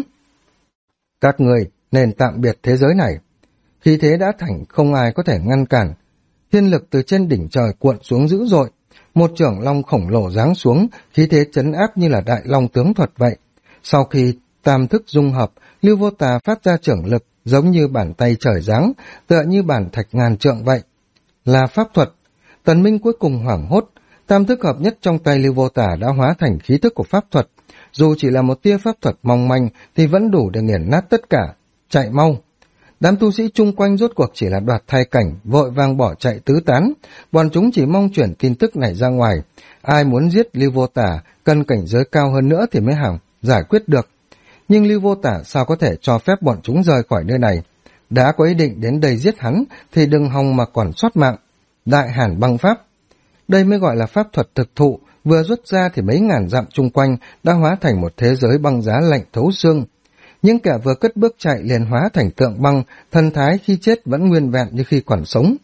Các người nên tạm biệt thế giới này. Khi thế đã thành không ai có thể ngăn cản. Thiên lực từ trên đỉnh trời cuộn xuống dữ dội. Một chưởng long khổng lồ giáng xuống, khí thế chấn áp như là đại long tướng thuật vậy. Sau khi tam thức dung hợp, Lưu Vô Tà phát ra chưởng lực giống như bàn tay trời giáng, tựa như bản thạch ngàn trượng vậy. Là pháp thuật. Tần Minh cuối cùng hoảng hốt. Tam thức hợp nhất trong tay Lưu Vô Tà đã hóa thành khí thức của pháp thuật. Dù chỉ là một tia pháp thuật mong manh thì vẫn đủ để nghiền nát tất cả. Chạy mau! Đám tu sĩ chung quanh rốt cuộc chỉ là đoạt thai cảnh, vội vàng bỏ chạy tứ tán. Bọn chúng chỉ mong chuyển tin tức này ra ngoài. Ai muốn giết Lưu Vô Tà cần cảnh giới cao hơn nữa thì mới giải quyết được. Nhưng Lưu Vô Tà sao có thể cho phép bọn chúng rời khỏi nơi này? Đã có ý định đến đây giết hắn thì đừng hòng mà còn sót mạng. Đại Hàn băng pháp. Đây mới gọi là pháp thuật thực thụ, vừa rút ra thì mấy ngàn dặm chung quanh đã hóa thành một thế giới băng giá lạnh thấu xương. Những kẻ vừa cất bước chạy liền hóa thành tượng băng, thần thái khi chết vẫn nguyên vẹn như khi còn sống.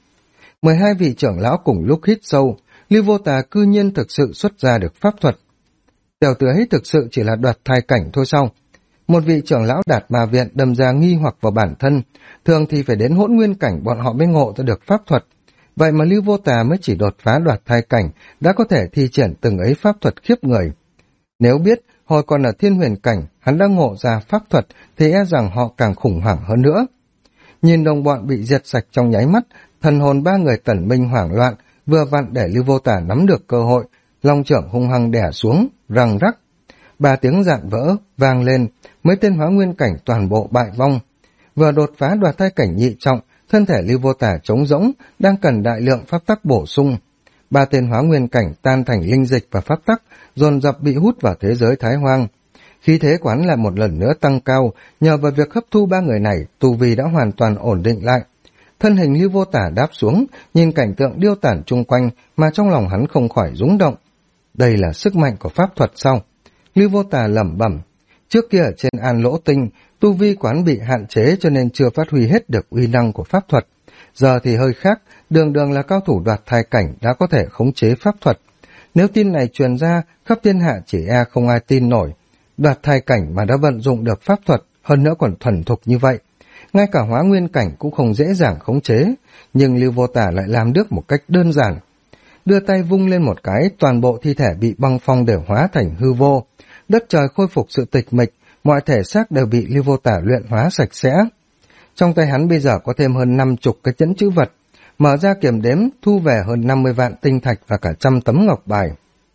12 vị trưởng lão cùng lúc hít sâu, Lưu Vô Tà cư nhiên thực sự xuất ra được pháp thuật. Tiểu tử ấy thực sự chỉ là đoạt thai cảnh thôi sao? Một vị trưởng lão Đạt Ma Viện đâm ra nghi hoặc vào bản thân, thường thì phải đến hỗn nguyên cảnh bọn họ mới ngộ ra được pháp thuật. Vậy mà Lưu Vô Tà mới chỉ đột phá đoạt thai cảnh, đã có thể thi triển từng ấy pháp thuật khiếp người. Nếu biết, hồi còn ở Thiên Huyền cảnh, hắn đã ngộ ra pháp thuật, thì e rằng họ càng khủng hoảng hơn nữa. Nhìn đồng bọn bị diệt sạch trong nháy mắt, thần hồn ba người Tần Minh hoảng loạn, vừa vặn để Lưu Vô Tà nắm được cơ hội, long chưởng hung hăng đè xuống, răng rắc. 3 tiếng rạn vỡ, vang lên, mấy tên hóa nguyên cảnh toàn bộ bại vong. Vừa đột phá đoạt thai cảnh nhị trọng, thân thể Lưu Vô Tà trống rỗng, đang cần đại lượng pháp tắc bổ sung. 3 tên hóa nguyên cảnh tan thành linh dịch và pháp tắc, dồn dập bị hút vào thế giới Thái Hoang. Khí thế quán lại một lần nữa tăng cao, nhờ vào việc hấp thu 3 người này, tu vi đã hoàn toàn ổn định lại. Thân hình Lưu Vô Tà đáp xuống, nhìn cảnh tượng điêu tản chung quanh mà trong lòng hắn không khỏi rúng động. Đây là sức mạnh của pháp thuật sao? Lưu Vô Tà lẩm bẩm. Trước kia ở trên An Lỗ Tinh, tu vi quán bị hạn chế cho nên chưa phát huy hết được uy năng của pháp thuật. Giờ thì hơi khác, đường đường là cao thủ đoạt thai cảnh đã có thể khống chế pháp thuật. Nếu tin này truyền ra, khắp thiên hạ chỉ e không ai tin nổi. Đoạt thai cảnh mà đã vận dụng được pháp thuật, hơn nữa còn thuần thục như vậy. Ngay cả hóa nguyên cảnh cũng không dễ dàng khống chế, nhưng Lưu Vô Tà lại làm được một cách đơn giản. Đưa tay vung lên một cái, toàn bộ thi thể bị băng phong đều hóa thành hư vô. Đất trời khôi phục sự tịch mịch, mọi thể xác đều bị Lưu Vô Tà luyện hóa sạch sẽ. Trong tay hắn bây giờ có thêm hơn 50 cái nhẫn chữ vật, mở ra kiểm đếm, thu về hơn 50 vạn tinh thạch và cả 100 tấm ngọc bài.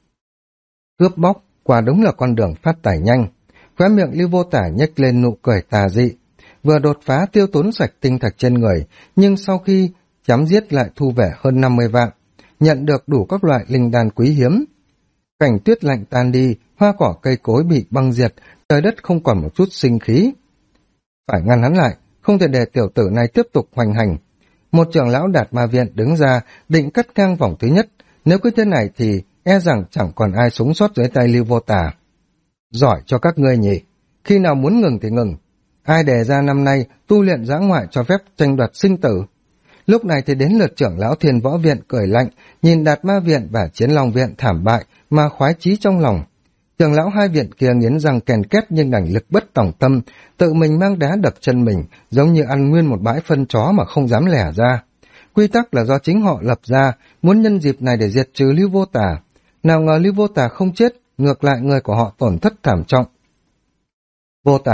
Cướp bóc, quả đúng là con đường phát tài nhanh. Khóe miệng Lưu Vô Tà nhếch lên nụ cười tà dị. Vừa đột phá tiêu tốn sạch tinh thạch trên người, nhưng sau khi chém giết lại thu về hơn 50 vạn, nhận được đủ các loại linh đan quý hiếm. Cảnh tuyết lạnh tan đi, hoa cỏ cây cối bị băng diệt, trời đất không còn một chút sinh khí. Phải ngăn hắn lại, không thể để tiểu tử này tiếp tục hoành hành. Một trưởng lão Đạt Ma Viện đứng ra, định cắt ngang vòng thứ nhất. Nếu cứ thế này thì e rằng chẳng còn ai sống sót dưới tay Lưu Vô Tà. Giỏi cho các ngươi nhỉ, khi nào muốn ngừng thì ngừng. Ai đề ra năm nay tu luyện dã ngoại cho phép tranh đoạt sinh tử. Lúc này thì đến lượt trưởng lão Thiên Võ Viện cười lạnh, nhìn Đạt Ma Viện và Chiến Long Viện thảm bại mà khoái chí trong lòng. Trưởng lão hai viện kia nghiến răng kèn két nhưng đành lực bất tòng tâm, tự mình mang đá đập chân mình, giống như ăn nguyên một bãi phân chó mà không dám lẻ ra. Quy tắc là do chính họ lập ra, muốn nhân dịp này để diệt trừ Lưu Vô Tà. Nào ngờ Lưu Vô Tà không chết, ngược lại người của họ tổn thất thảm trọng. Vô Tà,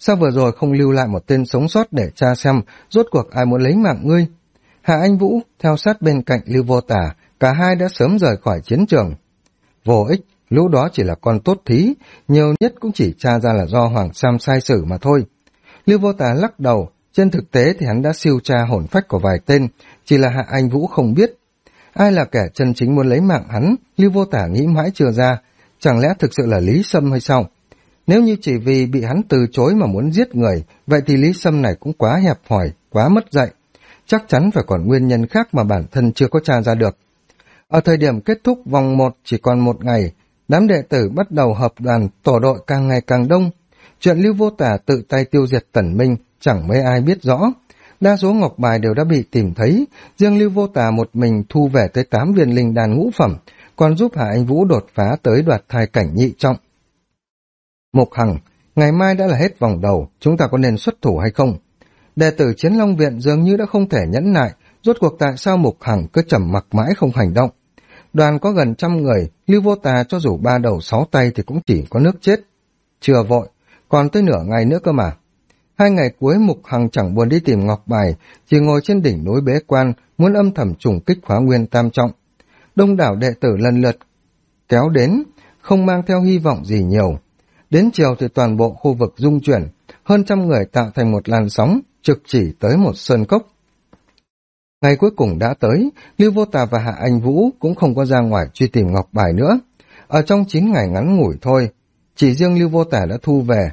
Sao vừa rồi không lưu lại một tên sống sót để tra xem rốt cuộc ai muốn lấy mạng ngươi? Hạ Anh Vũ theo sát bên cạnh Lưu Vô Tả, cả hai đã sớm rời khỏi chiến trường. Vô ích, lũ đó chỉ là con tốt thí, nhiều nhất cũng chỉ tra ra là do Hoàng Sam sai sử mà thôi. Lưu Vô Tả lắc đầu, trên thực tế thì hắn đã siêu tra hồn phách của vài tên, chỉ là Hạ Anh Vũ không biết. Ai là kẻ chân chính muốn lấy mạng hắn, Lưu Vô Tả nghĩ mãi chưa ra, chẳng lẽ thực sự là Lý Sâm hay sao? Nếu như chỉ vì bị hắn từ chối mà muốn giết người, vậy thì Lý Sâm này cũng quá hẹp hòi, quá mất dạy. Chắc chắn phải còn nguyên nhân khác mà bản thân chưa có tra ra được. Ở thời điểm kết thúc vòng 1 chỉ còn 1 ngày, đám đệ tử bắt đầu hợp đoàn, tổ đội càng ngày càng đông. Chuyện Lưu Vô Tả tự tay tiêu diệt Tần Minh chẳng mấy ai biết rõ. Đa số ngọc bài đều đã bị tìm thấy, riêng Lưu Vô Tả một mình thu về tới 8 viên linh đan ngũ phẩm, còn giúp Hạ Anh Vũ đột phá tới đoạt thai cảnh nhị trọng. Mục Hằng, ngày mai đã là hết vòng đầu, chúng ta có nên xuất thủ hay không? Đệ tử Chiến Long Viện dường như đã không thể nhẫn nại, rốt cuộc tại sao Mục Hằng cứ trầm mặc mãi không hành động. Đoàn có gần 100 người, Lưu Vô Tà cho dù 3 đầu 6 tay thì cũng chỉ có nước chết. Chưa vội, còn tới nửa ngày nữa cơ mà. 2 ngày cuối Mục Hằng chẳng buồn đi tìm ngọc bài, chỉ ngồi trên đỉnh núi bế quan, muốn âm thầm trùng kích Hóa Nguyên tam trọng. Đông đảo đệ tử lần lượt kéo đến, không mang theo hy vọng gì nhiều. Đến chiều thì toàn bộ khu vực rung chuyển, hơn 100 người tạo thành một làn sóng, trực chỉ tới một sơn cốc. Ngày cuối cùng đã tới, Lưu Vô Tà và Hạ Anh Vũ cũng không có ra ngoài truy tìm ngọc bài nữa. Ở trong 9 ngày ngắn ngủi thôi, chỉ riêng Lưu Vô Tà đã thu về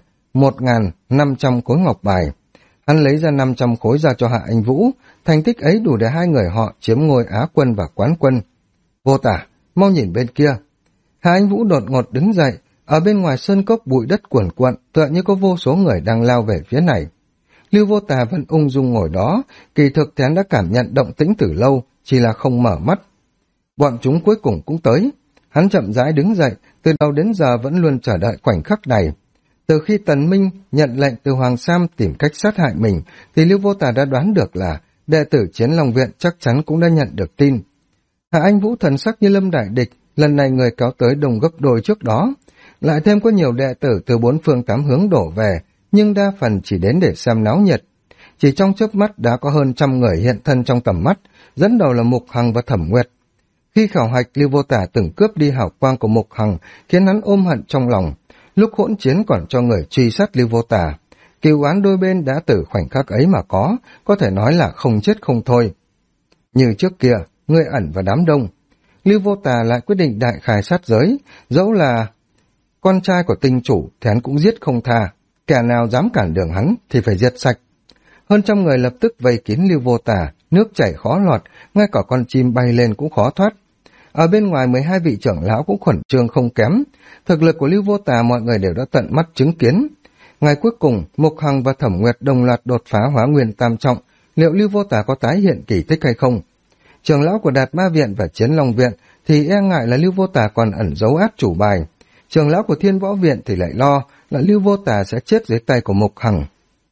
1.500 khối ngọc bài. Hắn lấy ra 500 khối ra cho Hạ Anh Vũ, thành tích ấy đủ để hai người họ chiếm ngôi Á quân và quán quân. Vô Tà, mau nhìn bên kia. Hạ Anh Vũ đột ngột đứng dậy, ở bên ngoài sơn cốc bụi đất cuồn cuộn, tựa như có vô số người đang lao về phía này. Lưu Vô Tà vẫn ung dung ngồi đó, kỳ thực thì hắn đã cảm nhận động tĩnh từ lâu, chỉ là không mở mắt. Bọn chúng cuối cùng cũng tới. Hắn chậm rãi đứng dậy, từ đầu đến giờ vẫn luôn chờ đợi khoảnh khắc này. Từ khi Tần Minh nhận lệnh từ Hoàng Sam tìm cách sát hại mình, thì Lưu Vô Tà đã đoán được là đệ tử Chiến Long Viện chắc chắn cũng đã nhận được tin. Hạ Anh Vũ thần sắc như lâm đại địch, lần này người kéo tới đồng gấp đôi trước đó. Lại thêm có nhiều đệ tử từ 4 phương 8 hướng đổ về, nhưng đa phần chỉ đến để xem náo nhiệt. Chỉ trong chớp mắt đã có hơn 100 người hiện thân trong tầm mắt, dẫn đầu là Mục Hằng và Thẩm Nguyệt. Khi khảo hạch, Lưu Vô Tả từng cướp đi hào quang của Mục Hằng, khiến hắn ôm hận trong lòng. Lúc hỗn chiến còn cho người truy sát Lưu Vô Tả. Cừu oán đôi bên đã từ khoảnh khắc ấy mà có thể nói là không chết không thôi. Như trước kia, người ẩn và đám đông. Lưu Vô Tả lại quyết định đại khai sát giới, dẫu là con trai của tinh chủ thì hắn cũng giết không tha. Kẻ nào dám cản đường hắn thì phải diệt sạch. Hơn 100 người lập tức vây kín Lưu Vô Tả, nước chảy khó lọt, ngay cả con chim bay lên cũng khó thoát. Ở bên ngoài 12 vị trưởng lão cũng khẩn trương không kém. Thực lực của Lưu Vô Tả mọi người đều đã tận mắt chứng kiến. Ngày cuối cùng, Mục Hằng và Thẩm Nguyệt đồng loạt đột phá Hóa Nguyên tam trọng. Liệu Lưu Vô Tả có tái hiện kỳ tích hay không? Trưởng lão của Đạt Ma Viện và Chiến Long Viện thì e ngại là Lưu Vô Tả còn ẩn giấu át chủ bài. Trưởng lão của Thiên Võ Viện thì lại lo là Lưu Vô Tả sẽ chết dưới tay của Mục Hằng.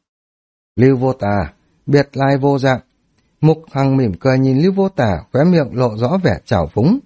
Lưu Vô Tả, biệt lai vô dạng. Mục Hằng mỉm cười nhìn Lưu Vô Tả, khóe miệng lộ rõ vẻ trào phúng.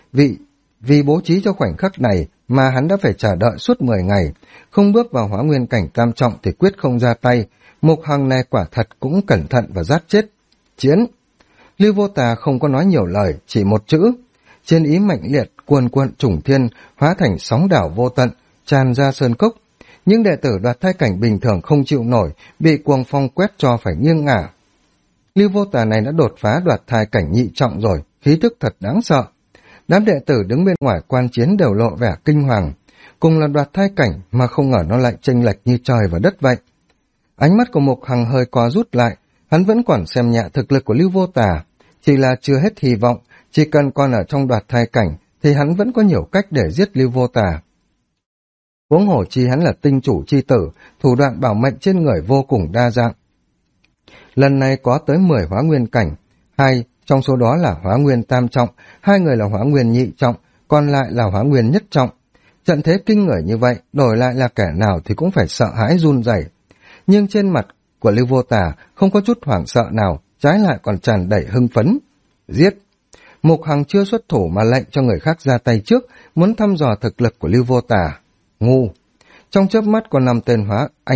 Vì bố trí cho khoảnh khắc này mà hắn đã phải chờ đợi suốt 10 ngày, không bước vào Hóa Nguyên cảnh tam trọng thì quyết không ra tay. Mục Hằng này quả thật cũng cẩn thận và rát chết. Chiến! Lưu Vô Tả không có nói nhiều lời, chỉ một chữ. Chiến ý mạnh liệt, cuồn cuộn trùng thiên, hóa thành sóng đảo vô tận, tràn ra sơn cốc. Những đệ tử đoạt thai cảnh bình thường không chịu nổi, bị cuồng phong quét cho phải nghiêng ngả. Lưu Vô Tả này đã đột phá đoạt thai cảnh nhị trọng rồi, khí thức thật đáng sợ. Đám đệ tử đứng bên ngoài quan chiến đều lộ vẻ kinh hoàng. Cùng là đoạt thai cảnh mà không ngờ nó lại chênh lệch như trời và đất vậy. Ánh mắt của Mục Hằng hơi co rút lại, hắn vẫn còn xem nhẹ thực lực của Lưu Vô Tả. Chỉ là chưa hết hy vọng, chỉ cần còn ở trong đoạt thai cảnh thì hắn vẫn có nhiều cách để giết Lưu Vô Tả. Huống hồ chi hắn là tinh chủ chi tử, thủ đoạn bảo mệnh trên người vô cùng đa dạng. Lần này có tới 10 Hóa Nguyên cảnh, 2 trong số đó là Hóa Nguyên tam trọng, 2 người là Hóa Nguyên nhị trọng, còn lại là Hóa Nguyên nhất trọng. Trận thế kinh người như vậy, đổi lại là kẻ nào thì cũng phải sợ hãi run rẩy. Nhưng trên mặt của Lưu Vô Tả không có chút hoảng sợ nào, trái lại còn tràn đầy hưng phấn. Giết! Mục Hằng chưa xuất thủ mà lệnh cho người khác ra tay trước, muốn thăm dò thực lực của Lưu Vô Tả. Ngu! Trong chớp mắt có 5 tên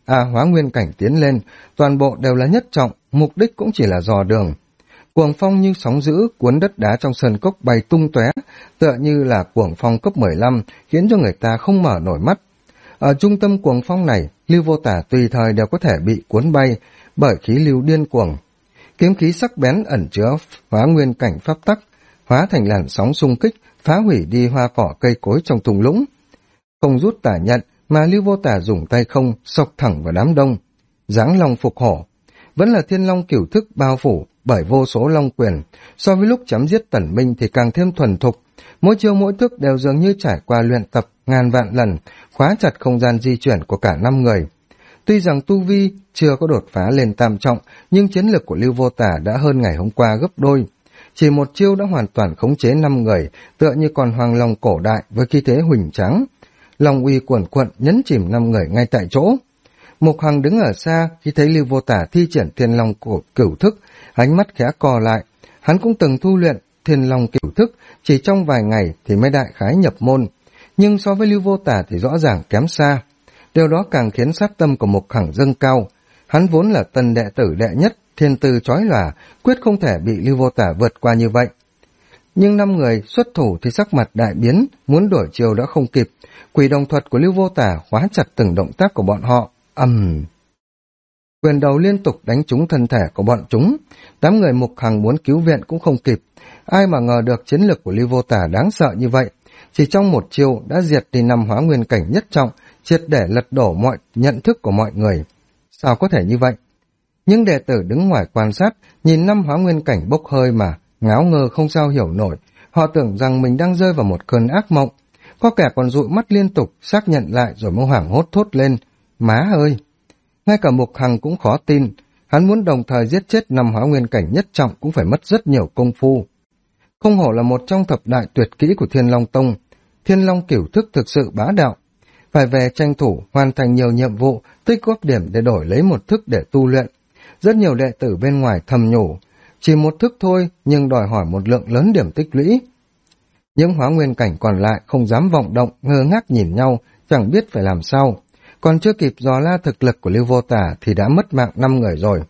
hóa nguyên cảnh tiến lên, toàn bộ đều là nhất trọng, mục đích cũng chỉ là dò đường. Cuồng phong như sóng dữ cuốn đất đá trong sơn cốc bay tung tóe, tựa như là cuồng phong cấp 15, khiến cho người ta không mở nổi mắt. Ở trung tâm cuồng phong này, Lưu Vô Tả tùy thời đều có thể bị cuốn bay bởi khí lưu điên cuồng. Kiếm khí sắc bén ẩn chứa hóa nguyên cảnh pháp tắc, hóa thành làn sóng xung kích, phá hủy đi hoa cỏ cây cối trong thung lũng. Không rút tả nhận, mà Lưu Vô Tả dùng tay không xộc thẳng vào đám đông. Giáng long phục hổ, vẫn là thiên long cửu thức bao phủ bởi vô số long quyền, so với lúc chém giết Tần Minh thì càng thêm thuần thục. Mỗi chiêu mỗi thức đều dường như trải qua luyện tập ngàn vạn lần, khóa chặt không gian di chuyển của cả 5 người. Tuy rằng tu vi chưa có đột phá lên tam trọng, nhưng chiến lực của Lưu Vô Tả đã hơn ngày hôm qua gấp đôi. Chỉ một chiêu đã hoàn toàn khống chế 5 người, tựa như con hoàng long cổ đại với khí thế huỳnh tráng. Long uy cuồn cuộn nhấn chìm 5 người ngay tại chỗ. Mục Hằng đứng ở xa, khi thấy Lưu Vô Tả thi triển thiên long của cửu thức, ánh mắt khẽ co lại. Hắn cũng từng tu luyện thiên long cửu thức, chỉ trong vài ngày thì mới đại khái nhập môn. Nhưng so với Lưu Vô Tả thì rõ ràng kém xa. Điều đó càng khiến sát tâm của Mục Hằng dâng cao. Hắn vốn là tân đệ tử đệ nhất, thiên tư chói lòa, quyết không thể bị Lưu Vô Tả vượt qua như vậy. Nhưng 5 người xuất thủ thì sắc mặt đại biến, muốn đổi chiều đã không kịp. Quỷ đồng thuật của Lưu Vô Tả khóa chặt từng động tác của bọn họ. Quyền đầu liên tục đánh trúng thân thể của bọn chúng. Đám người Mục Hằng muốn cứu viện cũng không kịp. Ai mà ngờ được chiến lược của Lưu Vô Tả đáng sợ như vậy. Chỉ trong một chiêu đã diệt đi 5 hóa nguyên cảnh nhất trọng, triệt để lật đổ mọi nhận thức của mọi người. Sao có thể như vậy? Những đệ tử đứng ngoài quan sát, nhìn 5 hóa nguyên cảnh bốc hơi mà ngáo ngơ không sao hiểu nổi. Họ tưởng rằng mình đang rơi vào một cơn ác mộng. Có kẻ còn dụi mắt liên tục, xác nhận lại rồi mới hoảng hốt thốt lên. Má ơi! Ngay cả Mục Hằng cũng khó tin. Hắn muốn đồng thời giết chết 5 hóa nguyên cảnh nhất trọng cũng phải mất rất nhiều công phu. Không hổ là một trong thập đại tuyệt kỹ của Thiên Long Tông. Thiên Long cửu thức thực sự bá đạo. Phải về tranh thủ, hoàn thành nhiều nhiệm vụ, tích góp điểm để đổi lấy một thức để tu luyện. Rất nhiều đệ tử bên ngoài thầm nhủ. Chỉ một thức thôi, nhưng đòi hỏi một lượng lớn điểm tích lũy. Những hóa nguyên cảnh còn lại không dám vọng động, ngơ ngác nhìn nhau, chẳng biết phải làm sao. Còn chưa kịp dò la thực lực của Lưu Vô Tả thì đã mất mạng 5 người rồi.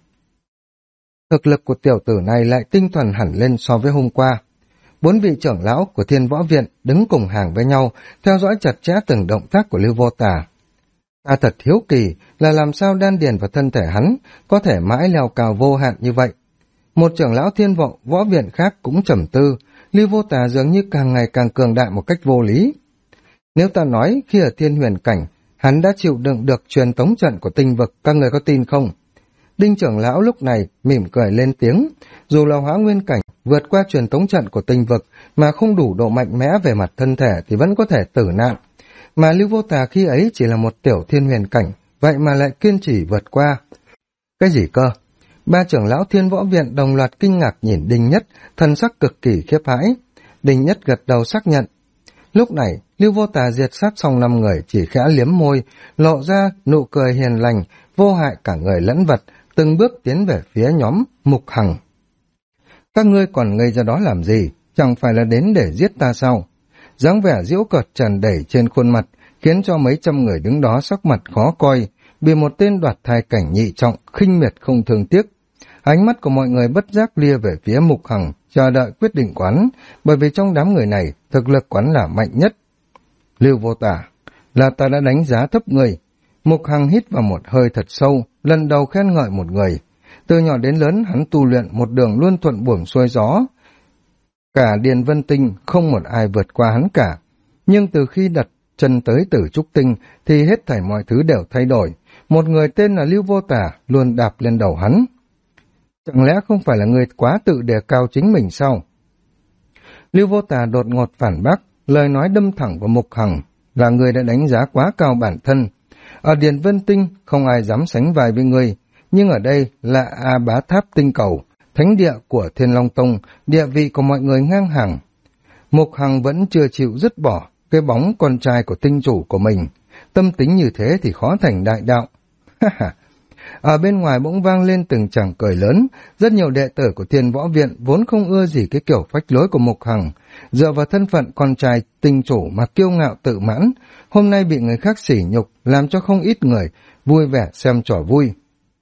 Thực lực của tiểu tử này lại tinh thuần hẳn lên so với hôm qua. 4 vị trưởng lão của Thiên Võ Viện đứng cùng hàng với nhau, theo dõi chặt chẽ từng động tác của Lưu Vô Tả. Ta thật hiếu kỳ là làm sao đan điền và thân thể hắn có thể mãi leo cao vô hạn như vậy. Một trưởng lão Thiên Võ Viện khác cũng trầm tư, Lưu Vô Tả dường như càng ngày càng cường đại một cách vô lý. Nếu ta nói khi ở Thiên Huyền Cảnh, hắn đã chịu đựng được truyền tống trận của tinh vực, các người có tin không? Đinh trưởng lão lúc này mỉm cười lên tiếng, dù là hóa nguyên cảnh, vượt qua truyền tống trận của tinh vực mà không đủ độ mạnh mẽ về mặt thân thể thì vẫn có thể tử nạn. Mà Lưu Vô Tả khi ấy chỉ là một tiểu Thiên Huyền Cảnh, vậy mà lại kiên trì vượt qua. Cái gì cơ? 3 trưởng lão Thiên Võ Viện đồng loạt kinh ngạc nhìn Đinh Nhất, thần sắc cực kỳ khiếp hãi. Đinh Nhất gật đầu xác nhận. Lúc này, Lưu Vô Tả diệt sát xong 5 người chỉ khẽ liếm môi, lộ ra nụ cười hiền lành, vô hại cả người lẫn vật, từng bước tiến về phía nhóm Mục Hằng. Các ngươi còn ngây ra đó làm gì? Chẳng phải là đến để giết ta sao? Dáng vẻ giễu cợt tràn đầy trên khuôn mặt, khiến cho mấy trăm người đứng đó sắc mặt khó coi, bị một tên đoạt thai cảnh nhị trọng, khinh miệt không thương tiếc. Ánh mắt của mọi người bất giác lia về phía Mục Hằng, chờ đợi quyết định quán, bởi vì trong đám người này, thực lực quán là mạnh nhất. Lưu Vô Tả, là ta đã đánh giá thấp người. Mục Hằng hít vào một hơi thật sâu, lần đầu khen ngợi một người. Từ nhỏ đến lớn hắn tu luyện một đường luôn thuận buồm xuôi gió. Cả Điền Vân Tinh không một ai vượt qua hắn cả. Nhưng từ khi đặt chân tới Tử Trúc Tinh thì hết thảy mọi thứ đều thay đổi. Một người tên là Lưu Vô Tả luôn đạp lên đầu hắn. Chẳng lẽ không phải là người quá tự đề cao chính mình sao? Lưu Vô Tả đột ngột phản bác, lời nói đâm thẳng vào Mục Hằng, là người đã đánh giá quá cao bản thân. Ở Điền Vân Tinh không ai dám sánh vai với người, nhưng ở đây là A Bá Tháp Tinh Cầu, thánh địa của Thiên Long Tông, địa vị của mọi người ngang hàng. Mục Hằng vẫn chưa chịu dứt bỏ cái bóng con trai của tinh chủ của mình. Tâm tính như thế thì khó thành đại đạo. Ở bên ngoài bỗng vang lên từng tràng cười lớn, rất nhiều đệ tử của Thiên Võ Viện vốn không ưa gì cái kiểu phách lối của Mục Hằng, dựa vào thân phận con trai tinh chủ mà kiêu ngạo tự mãn, hôm nay bị người khác sỉ nhục, làm cho không ít người vui vẻ xem trò vui.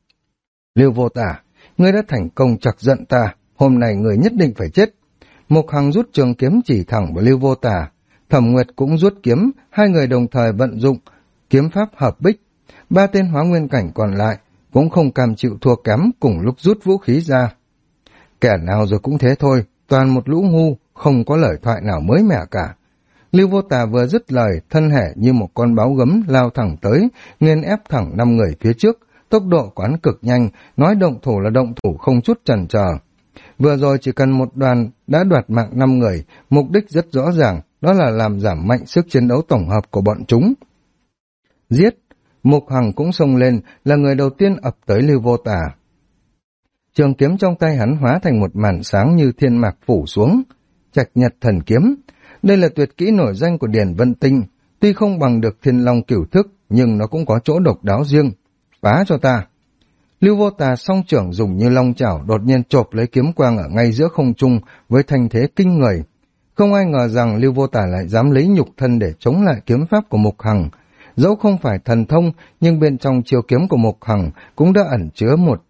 Lưu Vô Tả, ngươi đã thành công chọc giận ta, hôm nay ngươi nhất định phải chết. Mục Hằng rút trường kiếm chỉ thẳng vào Lưu Vô Tả, Thẩm Nguyệt cũng rút kiếm, hai người đồng thời vận dụng kiếm pháp hợp bích. Ba tên hóa nguyên cảnh còn lại cũng không cam chịu thua kém, cùng lúc rút vũ khí ra. Kẻ nào rồi cũng thế thôi, toàn một lũ ngu, không có lời thoại nào mới mẻ cả. Lưu Vô Tà vừa dứt lời, thân thể như một con báo gấm lao thẳng tới, nghiền ép thẳng 5 người phía trước, tốc độ của hắn cực nhanh, nói động thủ là động thủ không chút chần chờ. Vừa rồi chỉ cần một đoàn đã đoạt mạng 5 người, mục đích rất rõ ràng, đó là làm giảm mạnh sức chiến đấu tổng hợp của bọn chúng. Giết! Mục Hằng cũng xông lên, là người đầu tiên ập tới Lưu Vô Tà. Trường kiếm trong tay hắn hóa thành một màn sáng như thiên mạc phủ xuống. Trạch Nhật Thần Kiếm. Đây là tuyệt kỹ nổi danh của Điền Vân Tinh, tuy không bằng được Thiên Long Cửu Thức, nhưng nó cũng có chỗ độc đáo riêng. Phá cho ta! Lưu Vô Tà song trưởng dùng như long chảo đột nhiên chộp lấy kiếm quang ở ngay giữa không trung với thanh thế kinh người. Không ai ngờ rằng Lưu Vô Tà lại dám lấy nhục thân để chống lại kiếm pháp của Mục Hằng. Dẫu không phải thần thông, nhưng bên trong chiêu kiếm của Mục Hằng cũng đã ẩn chứa một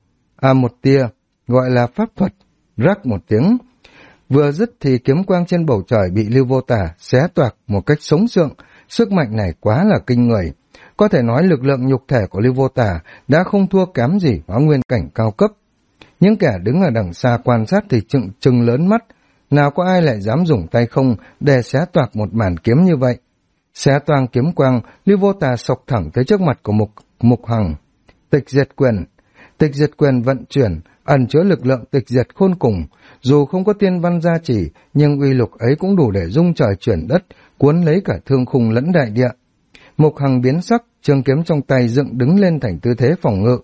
tia, gọi là pháp thuật. Rắc một tiếng. Vừa dứt thì kiếm quang trên bầu trời bị Lưu Vô Tà xé toạc một cách sống sượng. Sức mạnh này quá là kinh người. Có thể nói lực lượng nhục thể của Lưu Vô Tà đã không thua kém gì hóa nguyên cảnh cao cấp. Những kẻ đứng ở đằng xa quan sát thì trừng lớn mắt. Nào có ai lại dám dùng tay không để xé toạc một màn kiếm như vậy. Xé toang kiếm quang, Lưu Vô Tà sộc thẳng tới trước mặt của Mục Hằng. Tịch diệt quyền. Tịch diệt quyền vận chuyển, ẩn chứa lực lượng tịch diệt khôn cùng. Dù không có tiên văn gia chỉ, nhưng uy lực ấy cũng đủ để rung trời chuyển đất, cuốn lấy cả thương khung lẫn đại địa. Mục Hằng biến sắc, trường kiếm trong tay dựng đứng lên thành tư thế phòng ngự.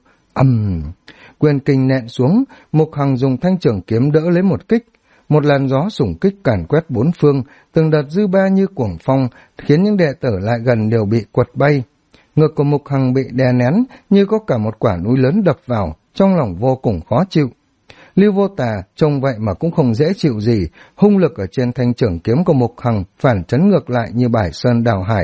Quyền kinh nện xuống, Mục Hằng dùng thanh trường kiếm đỡ lấy một kích. Một làn gió xủng kích càn quét bốn phương, từng đợt dư ba như cuồng phong, khiến những đệ tử lại gần đều bị quật bay. Ngực của Mục Hằng bị đè nén, như có cả một quả núi lớn đập vào, trong lòng vô cùng khó chịu. Lưu Vô Tà trông vậy mà cũng không dễ chịu gì, hung lực ở trên thanh trường kiếm của Mục Hằng phản chấn ngược lại như bài sơn đào hải.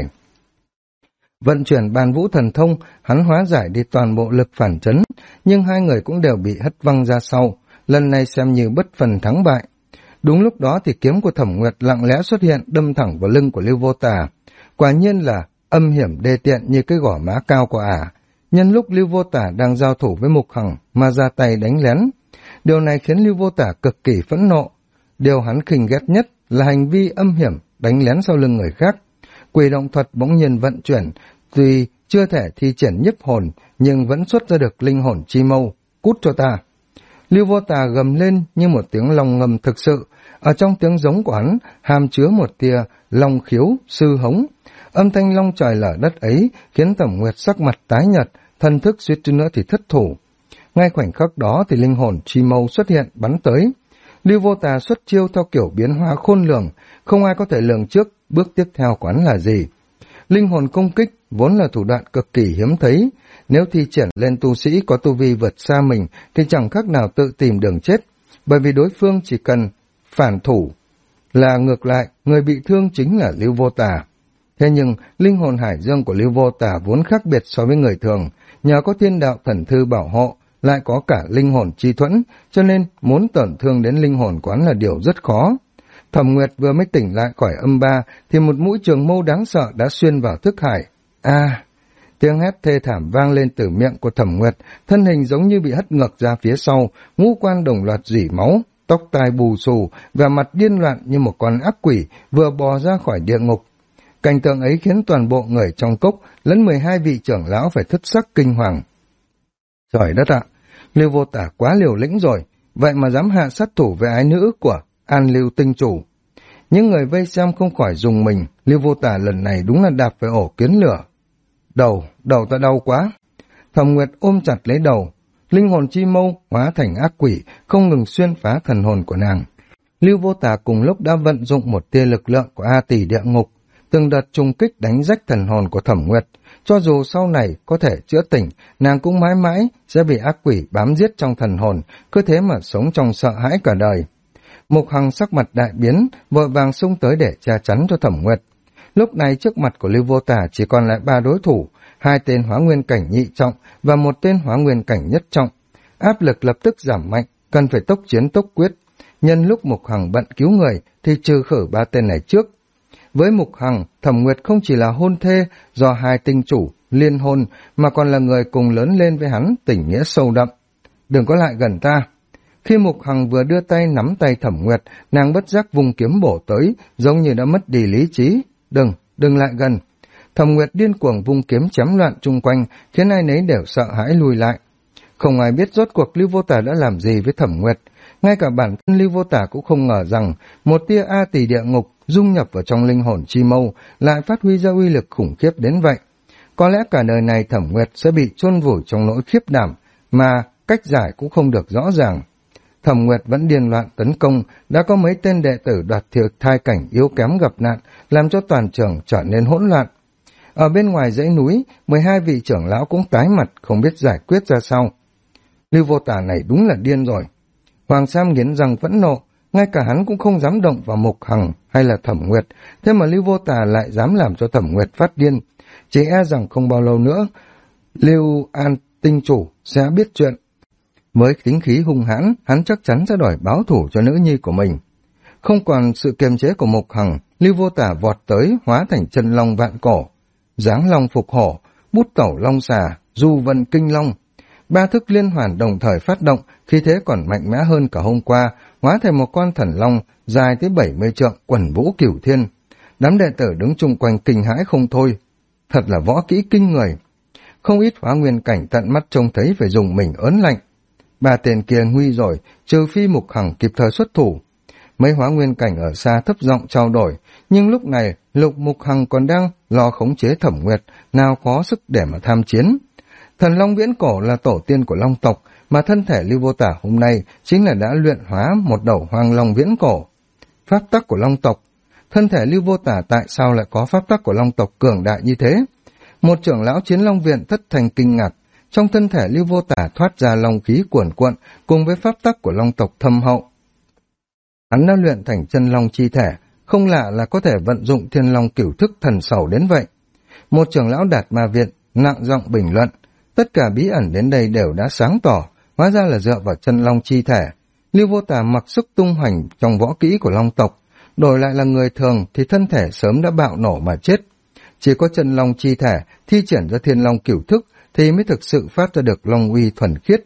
Vận chuyển Bàn Vũ Thần Thông, hắn hóa giải đi toàn bộ lực phản chấn, nhưng hai người cũng đều bị hất văng ra sau, lần này xem như bất phần thắng bại. Đúng lúc đó thì kiếm của Thẩm Nguyệt lặng lẽ xuất hiện, đâm thẳng vào lưng của Lưu Vô Tà. Quả nhiên là âm hiểm đê tiện như cái gò má cao của ả. Nhân lúc Lưu Vô Tà đang giao thủ với Mục Hằng mà ra tay đánh lén. Điều này khiến Lưu Vô Tà cực kỳ phẫn nộ. Điều hắn khinh ghét nhất là hành vi âm hiểm đánh lén sau lưng người khác. Quỷ động thuật bỗng nhiên vận chuyển, tuy chưa thể thi triển nhiếp hồn, nhưng vẫn xuất ra được linh hồn chi mâu. Cút cho ta! Lưu Vô Tà gầm lên như một tiếng long ngầm thực sự. Ở trong tiếng giống của hắn hàm chứa một tia long khiếu, sư hống. Âm thanh long trời lở đất ấy khiến Thẩm Nguyệt sắc mặt tái nhợt, thân thức suýt chút nữa thì thất thủ. Ngay khoảnh khắc đó thì linh hồn chi mâu xuất hiện bắn tới. Lưu Vô Tà xuất chiêu theo kiểu biến hóa khôn lường, không ai có thể lường trước bước tiếp theo của hắn là gì. Linh hồn công kích vốn là thủ đoạn cực kỳ hiếm thấy, nếu thi triển lên tu sĩ có tu vi vượt xa mình thì chẳng khác nào tự tìm đường chết, bởi vì đối phương chỉ cần phản thủ là ngược lại, người bị thương chính là Lưu Vô Tà. Thế nhưng, linh hồn hải dương của Lưu Vô Tà vốn khác biệt so với người thường, nhờ có thiên đạo thần thư bảo hộ, lại có cả linh hồn chi thuẫn, cho nên muốn tổn thương đến linh hồn quán là điều rất khó. Thẩm Nguyệt vừa mới tỉnh lại khỏi âm ba, thì một mũi trường mâu đáng sợ đã xuyên vào thức hải. Tiếng hét thê thảm vang lên từ miệng của Thẩm Nguyệt, thân hình giống như bị hất ngược ra phía sau, ngũ quan đồng loạt rỉ máu, tóc tai bù xù và mặt điên loạn như một con ác quỷ vừa bò ra khỏi địa ngục. Cảnh tượng ấy khiến toàn bộ người trong cốc lẫn 12 vị trưởng lão phải thất sắc kinh hoàng. Trời đất ạ, Lưu Vô Tả quá liều lĩnh rồi, vậy mà dám hạ sát thủ với ái nữ của An Lưu tinh chủ. Những người vây xem không khỏi dùng mình, Lưu Vô Tả lần này đúng là đạp phải ổ kiến lửa. Đầu ta đau quá. Thẩm Nguyệt ôm chặt lấy đầu, linh hồn chi mâu hóa thành ác quỷ, không ngừng xuyên phá thần hồn của nàng. Lưu Vô Tả cùng lúc đã vận dụng một tia lực lượng của A Tỷ địa ngục, từng đợt trùng kích đánh rách thần hồn của Thẩm Nguyệt. Cho dù sau này có thể chữa tỉnh, nàng cũng mãi mãi sẽ bị ác quỷ bám giết trong thần hồn, cứ thế mà sống trong sợ hãi cả đời. Mục Hằng sắc mặt đại biến, vội vàng xông tới để che chắn cho Thẩm Nguyệt. Lúc này trước mặt của Lưu Vô Tả chỉ còn lại 3 đối thủ, 2 tên hóa nguyên cảnh nhị trọng và 1 tên hóa nguyên cảnh nhất trọng. Áp lực lập tức giảm mạnh, cần phải tốc chiến tốc quyết. Nhân lúc Mục Hằng bận cứu người thì trừ khử 3 tên này trước. Với Mục Hằng, Thẩm Nguyệt không chỉ là hôn thê do 2 tinh chủ liên hôn mà còn là người cùng lớn lên với hắn, tình nghĩa sâu đậm. Đừng có lại gần ta. Khi Mục Hằng vừa đưa tay nắm tay Thẩm Nguyệt, nàng bất giác vùng kiếm bổ tới, giống như đã mất đi lý trí. Đừng lại gần. Thẩm Nguyệt điên cuồng vung kiếm chém loạn chung quanh, khiến ai nấy đều sợ hãi lùi lại. Không ai biết rốt cuộc Lưu Vô Tả đã làm gì với Thẩm Nguyệt. Ngay cả bản thân Lưu Vô Tả cũng không ngờ rằng một tia A Tỳ địa ngục dung nhập vào trong linh hồn chi mâu lại phát huy ra uy lực khủng khiếp đến vậy. Có lẽ cả đời này Thẩm Nguyệt sẽ bị chôn vùi trong nỗi khiếp đảm, mà cách giải cũng không được rõ ràng. Thẩm Nguyệt vẫn điên loạn tấn công, đã có mấy tên đệ tử đoạt thiệt thai cảnh yếu kém gặp nạn, làm cho toàn trường trở nên hỗn loạn. Ở bên ngoài dãy núi, 12 vị trưởng lão cũng tái mặt, không biết giải quyết ra sao. Lưu Vô Tả này đúng là điên rồi. Hoàng Sam nghiến răng phẫn nộ, ngay cả hắn cũng không dám động vào Mục Hằng hay là Thẩm Nguyệt, thế mà Lưu Vô Tả lại dám làm cho Thẩm Nguyệt phát điên. Chỉ e rằng không bao lâu nữa, Lưu An tinh chủ sẽ biết chuyện. Với tính khí hung hãn, hắn chắc chắn sẽ đòi báo thù cho nữ nhi của mình. Không còn sự kiềm chế của Mục Hằng, Lưu Vô Tả vọt tới, hóa thành chân long vạn cổ, giáng long phục hổ, bút tẩu long xà, du vân kinh long. 3 thức liên hoàn đồng thời phát động, khi thế còn mạnh mẽ hơn cả hôm qua, hóa thành một con thần long dài tới 70 trượng, quần vũ cửu thiên. Đám đệ tử đứng chung quanh kinh hãi không thôi. Thật là võ kỹ kinh người. Không ít hóa nguyên cảnh tận mắt trông thấy phải dùng mình ớn lạnh. 3 tên kia nguy rồi, trừ phi Mục Hằng kịp thời xuất thủ. Mấy hóa nguyên cảnh ở xa thấp giọng trao đổi, nhưng lúc này Mục Hằng còn đang lo khống chế Thẩm Nguyệt, nào có sức để mà tham chiến. Thần Long viễn cổ là tổ tiên của Long tộc, mà thân thể Lưu Vô Tả hôm nay chính là đã luyện hóa một đầu Hoàng Long viễn cổ. Pháp tắc của Long tộc. Thân thể Lưu Vô Tả tại sao lại có pháp tắc của Long tộc cường đại như thế? Một trưởng lão Chiến Long viện thất thành kinh ngạc. Trong thân thể Lưu Vô Tả thoát ra long khí cuồn cuộn cùng với pháp tắc của Long tộc thâm hậu. Hắn đã luyện thành chân long chi thể, không lạ là có thể vận dụng thiên long cửu thức thần sầu đến vậy. Một trưởng lão Đạt Ma viện nặng giọng bình luận, tất cả bí ẩn đến đây đều đã sáng tỏ, hóa ra là dựa vào chân long chi thể. Lưu Vô Tả mặc sức tung hoành trong võ kỹ của Long tộc, đổi lại là người thường thì thân thể sớm đã bạo nổ mà chết. Chỉ có chân long chi thể thi triển ra thiên long cửu thức thì mới thực sự phát ra được long uy thuần khiết.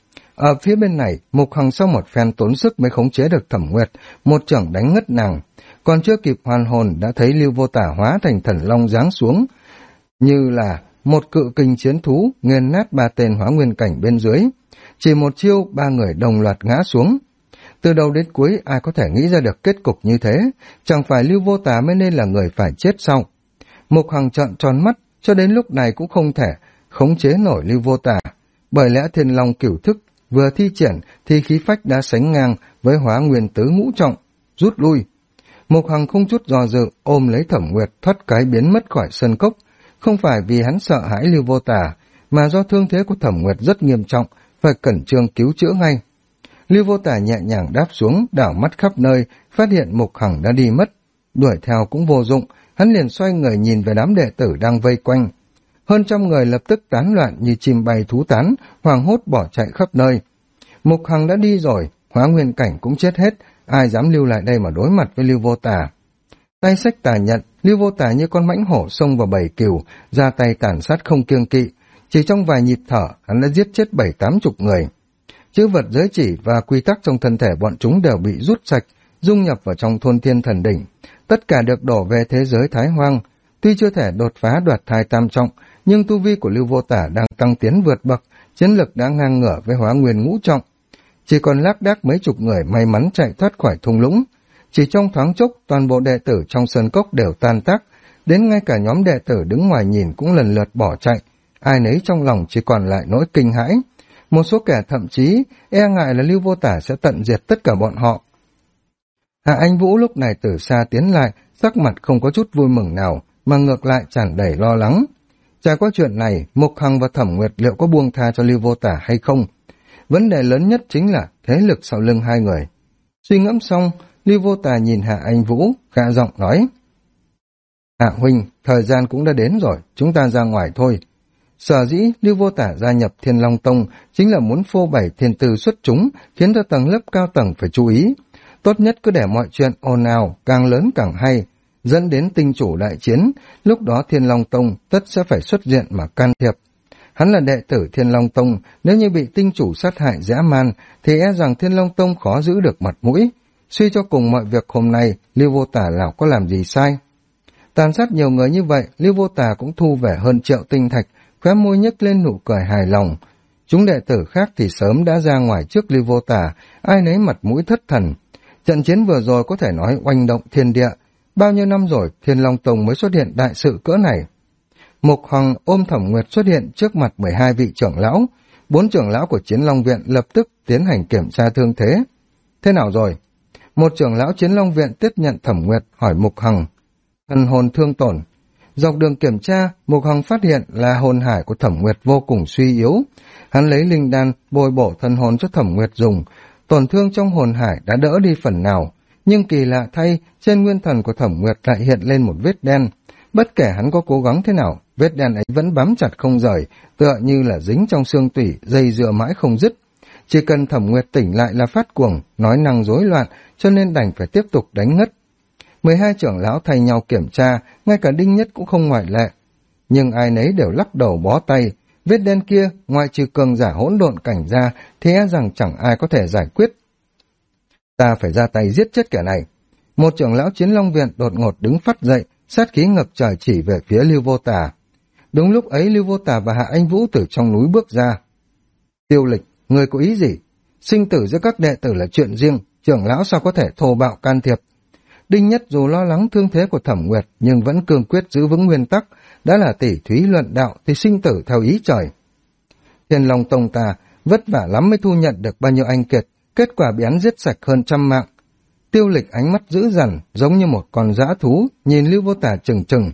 Ở phía bên này, Mục Hằng sau một phen tốn sức mới khống chế được Thẩm Nguyệt, một chưởng đánh ngất nàng. Còn chưa kịp hoàn hồn đã thấy Lưu Vô Tả hóa thành thần long giáng xuống, như là một cự kình chiến thú nghiền nát 3 tên hóa nguyên cảnh bên dưới. Chỉ một chiêu, 3 người đồng loạt ngã xuống. Từ đầu đến cuối ai có thể nghĩ ra được kết cục như thế, chẳng phải Lưu Vô Tả mới nên là người phải chết sao? Mục Hằng trợn tròn mắt, cho đến lúc này cũng không thể khống chế nổi Lưu Vô Tả, bởi lẽ thiên long cửu thức vừa thi triển thì khí phách đã sánh ngang với hóa nguyên tứ ngũ trọng, rút lui. Mục Hằng không chút do dự ôm lấy Thẩm Nguyệt thoát cái biến mất khỏi sân cốc, không phải vì hắn sợ hãi Lưu Vô Tả, mà do thương thế của Thẩm Nguyệt rất nghiêm trọng, phải cẩn trương cứu chữa ngay. Lưu Vô Tả nhẹ nhàng đáp xuống, đảo mắt khắp nơi, phát hiện Mục Hằng đã đi mất. Đuổi theo cũng vô dụng, hắn liền xoay người nhìn về đám đệ tử đang vây quanh. Hơn trăm người lập tức tán loạn như chim bay thú tán, hoảng hốt bỏ chạy khắp nơi. Mục Hằng đã đi rồi, hóa nguyên cảnh cũng chết hết, ai dám lưu lại đây mà đối mặt với Lưu Vô Tả. Tay xách tà nhận, Lưu Vô Tả như con mãnh hổ xông vào bầy cừu, ra tay tàn sát không kiêng kỵ. Chỉ trong vài nhịp thở, hắn đã giết chết 70-80 người. Chữ vật giới chỉ và quy tắc trong thân thể bọn chúng đều bị rút sạch, dung nhập vào trong thôn thiên thần đỉnh. Tất cả được đổ về thế giới Thái Hoang. Tuy chưa thể đột phá đoạt thai tam trọng, nhưng tu vi của Lưu Vô Tả đang tăng tiến vượt bậc, chiến lực đã ngang ngửa với hóa nguyên ngũ trọng. Chỉ còn lác đác mấy chục người may mắn chạy thoát khỏi thung lũng. Chỉ trong thoáng chốc, toàn bộ đệ tử trong sơn cốc đều tan tác, đến ngay cả nhóm đệ tử đứng ngoài nhìn cũng lần lượt bỏ chạy. Ai nấy trong lòng chỉ còn lại nỗi kinh hãi. Một số kẻ thậm chí e ngại là Lưu Vô Tả sẽ tận diệt tất cả bọn họ. Hạ Anh Vũ lúc này từ xa tiến lại, sắc mặt không có chút vui mừng nào, mà ngược lại tràn đầy lo lắng. Trải qua chuyện này, Mục Hằng và Thẩm Nguyệt liệu có buông tha cho Lưu Vô Tả hay không? Vấn đề lớn nhất chính là thế lực sau lưng hai người. Suy ngẫm xong, Lưu Vô Tà nhìn Hạ Anh Vũ, gạ giọng nói: Hạ huynh, thời gian cũng đã đến rồi, chúng ta ra ngoài thôi. Sở dĩ Lưu Vô Tả gia nhập Thiên Long Tông chính là muốn phô bày thiên tư xuất chúng, khiến cho tầng lớp cao tầng phải chú ý. Tốt nhất cứ để mọi chuyện ồn ào, càng lớn càng hay, dẫn đến tinh chủ đại chiến, lúc đó Thiên Long Tông tất sẽ phải xuất diện mà can thiệp. Hắn là đệ tử Thiên Long Tông, nếu như bị tinh chủ sát hại dã man, thì e rằng Thiên Long Tông khó giữ được mặt mũi. Suy cho cùng mọi việc hôm nay, Lưu Vô Tả nào có làm gì sai. Tàn sát nhiều người như vậy, Lưu Vô Tà cũng thu về hơn 1 triệu tinh thạch, khóe môi nhếch lên nụ cười hài lòng. Chúng đệ tử khác thì sớm đã ra ngoài trước Lưu Vô Tà, ai nấy mặt mũi thất thần. Trận chiến vừa rồi có thể nói oanh động thiên địa. Bao nhiêu năm rồi, Thiên Long Tông mới xuất hiện đại sự cỡ này. Mục Hằng ôm Thẩm Nguyệt xuất hiện trước mặt 12 vị trưởng lão. 4 trưởng lão của Chiến Long Viện lập tức tiến hành kiểm tra thương thế. Thế nào rồi? Một trưởng lão Chiến Long Viện tiếp nhận Thẩm Nguyệt, hỏi Mục Hằng. Thần hồn thương tổn. Dọc đường kiểm tra, Mục Hằng phát hiện là hồn hải của Thẩm Nguyệt vô cùng suy yếu. Hắn lấy linh đan bồi bổ thần hồn cho Thẩm Nguyệt dùng. Tổn thương trong hồn hải đã đỡ đi phần nào, nhưng kỳ lạ thay, trên nguyên thần của Thẩm Nguyệt lại hiện lên một vết đen. Bất kể hắn có cố gắng thế nào, vết đen ấy vẫn bám chặt không rời, tựa như là dính trong xương tủy, dây dưa mãi không dứt. Chỉ cần Thẩm Nguyệt tỉnh lại là phát cuồng, nói năng rối loạn, cho nên đành phải tiếp tục đánh ngất. 12 trưởng lão thay nhau kiểm tra, ngay cả Đinh Nhất cũng không ngoại lệ. Nhưng ai nấy đều lắc đầu bó tay, vết đen kia, ngoại trừ cường giả hỗn độn cảnh ra, thì e rằng chẳng ai có thể giải quyết. Ta phải ra tay giết chết kẻ này. Một trưởng lão Chiến Long Viện đột ngột đứng phắt dậy, sát khí ngập trời chỉ về phía Lưu Vô Tà. Đúng lúc ấy Lưu Vô Tà và Hạ Anh Vũ từ trong núi bước ra. Tiêu Lịch, ngươi có ý gì? Sinh tử giữa các đệ tử là chuyện riêng, trưởng lão sao có thể thô bạo can thiệp? Đinh Nhất dù lo lắng thương thế của Thẩm Nguyệt nhưng vẫn cương quyết giữ vững nguyên tắc, đã là tỉ thí luận đạo thì sinh tử theo ý trời. Thiên Long Tông ta vất vả lắm mới thu nhận được bao nhiêu anh kiệt, kết quả bị hắn giết sạch hơn 100 mạng. Tiêu Lịch ánh mắt dữ dằn, giống như một con dã thú, nhìn Lưu Vô Tà chừng chừng.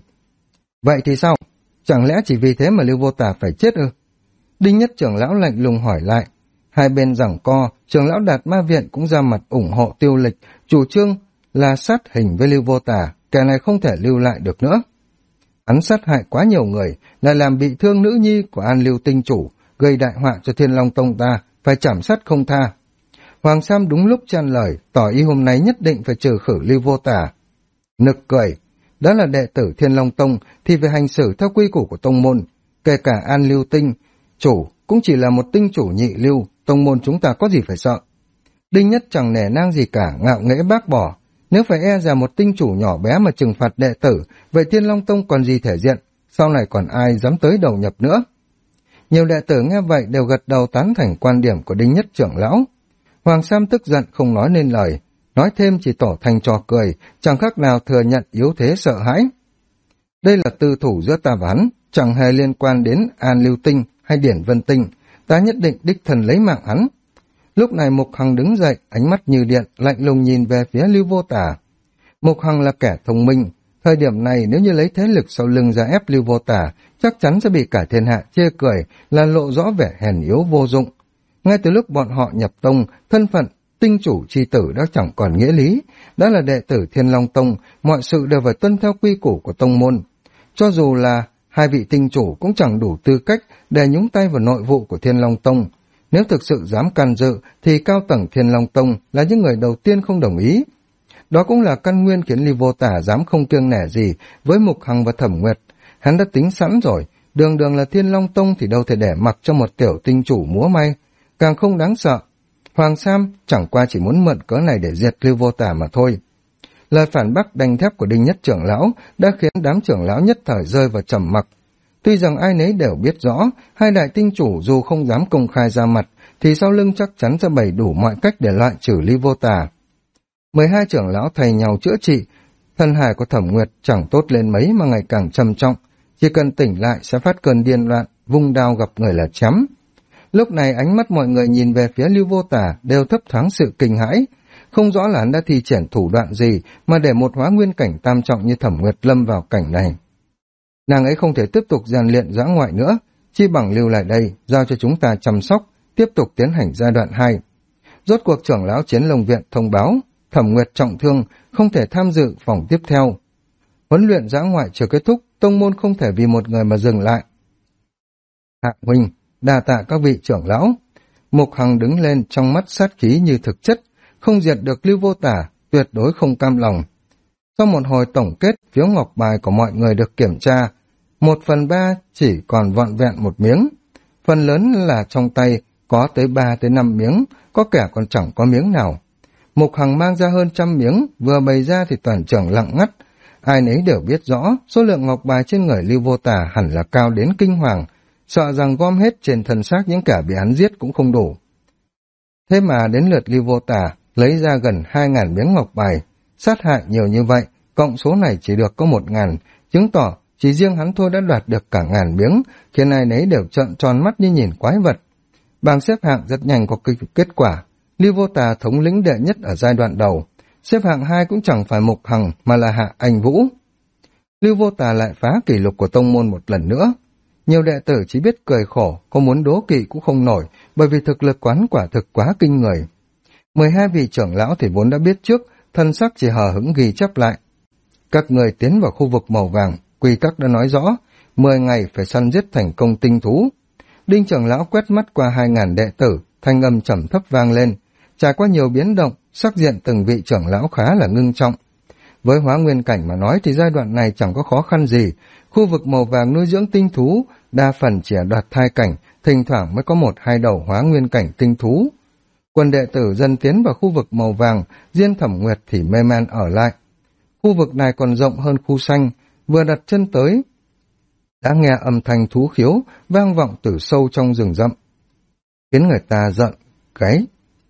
Vậy thì sao? Chẳng lẽ chỉ vì thế mà Lưu Vô Tà phải chết ư? Đinh Nhất trưởng lão lạnh lùng hỏi lại. Hai bên giằng co, trưởng lão Đạt Ma Viện cũng ra mặt ủng hộ Tiêu Lịch, chủ trương là sát hình với Lưu Vô Tà, kẻ này không thể lưu lại được nữa. Hắn sát hại quá nhiều người, lại làm bị thương nữ nhi của An Lưu Tinh Chủ, gây đại họa cho Thiên Long Tông ta, phải trảm sát không tha. Hoàng Sam đúng lúc chen lời, tỏ ý hôm nay nhất định phải trừ khử Lưu Vô Tà. Nực cười, đó là đệ tử Thiên Long Tông thì phải hành xử theo quy củ của tông môn, kể cả An Lưu Tinh Chủ cũng chỉ là một tinh chủ nhị lưu, tông môn chúng ta có gì phải sợ. Đinh Nhất chẳng nể nang gì cả, ngạo nghễ bác bỏ. Nếu phải e ra một tinh chủ nhỏ bé mà trừng phạt đệ tử, vậy Thiên Long Tông còn gì thể diện, sau này còn ai dám tới đầu nhập nữa. Nhiều đệ tử nghe vậy đều gật đầu tán thành quan điểm của Đinh Nhất trưởng lão. Hoàng Sam tức giận không nói nên lời, nói thêm chỉ tỏ thành trò cười, chẳng khác nào thừa nhận yếu thế sợ hãi. Đây là tư thủ giữa ta và hắn, chẳng hề liên quan đến An Lưu Tinh hay Điển Vân Tinh, ta nhất định đích thân lấy mạng hắn. Lúc này Mục Hằng đứng dậy, ánh mắt như điện, lạnh lùng nhìn về phía Lưu Vô Tà. Mục Hằng là kẻ thông minh, thời điểm này nếu như lấy thế lực sau lưng ra ép Lưu Vô Tà, chắc chắn sẽ bị cả thiên hạ chê cười, là lộ rõ vẻ hèn yếu vô dụng. Ngay từ lúc bọn họ nhập tông, thân phận tinh chủ chi tử đã chẳng còn nghĩa lý, đã là đệ tử Thiên Long Tông, mọi sự đều phải tuân theo quy củ của tông môn. Cho dù là hai vị tinh chủ cũng chẳng đủ tư cách để nhúng tay vào nội vụ của Thiên Long Tông. Nếu thực sự dám can dự thì cao tầng Thiên Long Tông là những người đầu tiên không đồng ý. Đó cũng là căn nguyên khiến Lưu Vô Tả dám không kiêng nể gì với Mục Hằng và Thẩm Nguyệt. Hắn đã tính sẵn rồi, đường đường là Thiên Long Tông thì đâu thể để mặc cho một tiểu tinh chủ múa may, càng không đáng sợ. Hoàng Sam chẳng qua chỉ muốn mượn cớ này để diệt Lưu Vô Tả mà thôi. Lời phản bác đanh thép của Đinh Nhất trưởng lão đã khiến đám trưởng lão nhất thời rơi vào trầm mặc. Tuy rằng ai nấy đều biết rõ, hai đại tinh chủ dù không dám công khai ra mặt, thì sau lưng chắc chắn sẽ bày đủ mọi cách để loại trừ Lưu Vô Tà. 12 trưởng lão thay nhau chữa trị, thân hài của Thẩm Nguyệt chẳng tốt lên mấy mà ngày càng trầm trọng, chỉ cần tỉnh lại sẽ phát cơn điên loạn, vung đao gặp người là chém. Lúc này ánh mắt mọi người nhìn về phía Lưu Vô Tà đều thấp thoáng sự kinh hãi, không rõ là hắn đã thi triển thủ đoạn gì mà để một hóa nguyên cảnh tam trọng như Thẩm Nguyệt lâm vào cảnh này. Nàng ấy không thể tiếp tục rèn luyện dã ngoại nữa, chi bằng lưu lại đây, giao cho chúng ta chăm sóc, tiếp tục tiến hành giai đoạn 2. Rốt cuộc trưởng lão Chiến Long Viện thông báo, Thẩm Nguyệt trọng thương, không thể tham dự vòng tiếp theo. Huấn luyện dã ngoại chưa kết thúc, tông môn không thể vì một người mà dừng lại. Hạ huynh, đa tạ các vị trưởng lão. Mục Hằng đứng lên, trong mắt sát khí như thực chất, không diệt được Lưu Vô Tả, tuyệt đối không cam lòng. Sau một hồi tổng kết, phiếu ngọc bài của mọi người được kiểm tra, 1/3 chỉ còn vọn vẹn một miếng. Phần lớn là trong tay, có tới 3 tới 5 miếng, có kẻ còn chẳng có miếng nào. Mục Hằng mang ra hơn 100 miếng, vừa bày ra thì toàn trường lặng ngắt. Ai nấy đều biết rõ, số lượng ngọc bài trên người Lưu Vô Tả hẳn là cao đến kinh hoàng, sợ rằng gom hết trên thân xác những kẻ bị hắn giết cũng không đủ. Thế mà đến lượt Lưu Vô Tả, lấy ra gần 2.000 miếng ngọc bài, sát hại nhiều như vậy, cộng số này chỉ được có 1.000, chứng tỏ chỉ riêng hắn thôi đã đoạt được cả 1.000 miếng, khiến ai nấy đều trợn tròn mắt như nhìn quái vật. Bảng xếp hạng rất nhanh có kết quả, Lưu Vô Tả thống lĩnh đệ nhất ở giai đoạn đầu, xếp hạng 2 cũng chẳng phải Mục Hằng mà là Hạ Anh Vũ. Lưu Vô Tả lại phá kỷ lục của tông môn một lần nữa. Nhiều đệ tử chỉ biết cười khổ, có muốn đố kỵ cũng không nổi, bởi vì thực lực quán quả thực quá kinh người. 12 vị trưởng lão thì vốn đã biết trước, thân sắc chỉ hờ hững ghi chép lại. Các người tiến vào khu vực màu vàng, quy tắc đã nói rõ, 10 ngày phải săn giết thành công tinh thú. Đinh trưởng lão quét mắt qua 2.000 đệ tử, thanh âm trầm thấp vang lên. Trải qua nhiều biến động, sắc diện từng vị trưởng lão khá là ngưng trọng. Với hóa nguyên cảnh mà nói thì giai đoạn này chẳng có khó khăn gì. Khu vực màu vàng nuôi dưỡng tinh thú, đa phần chỉ đoạt thai cảnh, thỉnh thoảng mới có 1-2 đầu hóa nguyên cảnh tinh thú. Quân đệ tử dần tiến vào khu vực màu vàng, riêng Thẩm Nguyệt thì mê man ở lại. Khu vực này còn rộng hơn khu xanh, vừa đặt chân tới, đã nghe âm thanh thú khiếu vang vọng từ sâu trong rừng rậm, khiến người ta giận gáy.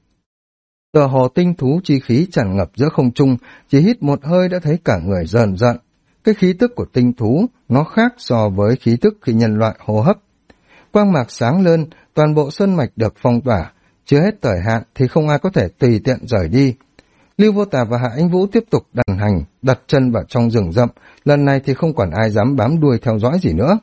Tựa hồ tinh thú chi khí tràn ngập giữa không trung, chỉ hít một hơi đã thấy cả người rờn rợn. Cái khí tức của tinh thú nó khác so với khí tức khi nhân loại hô hấp. Quang mạc sáng lên, toàn bộ sơn mạch được phong tỏa, chưa hết thời hạn thì không ai có thể tùy tiện rời đi. Lưu Vô Tả và Hạ Anh Vũ tiếp tục đàn hành, đặt chân vào trong rừng rậm, lần này thì không còn ai dám bám đuôi theo dõi gì nữa.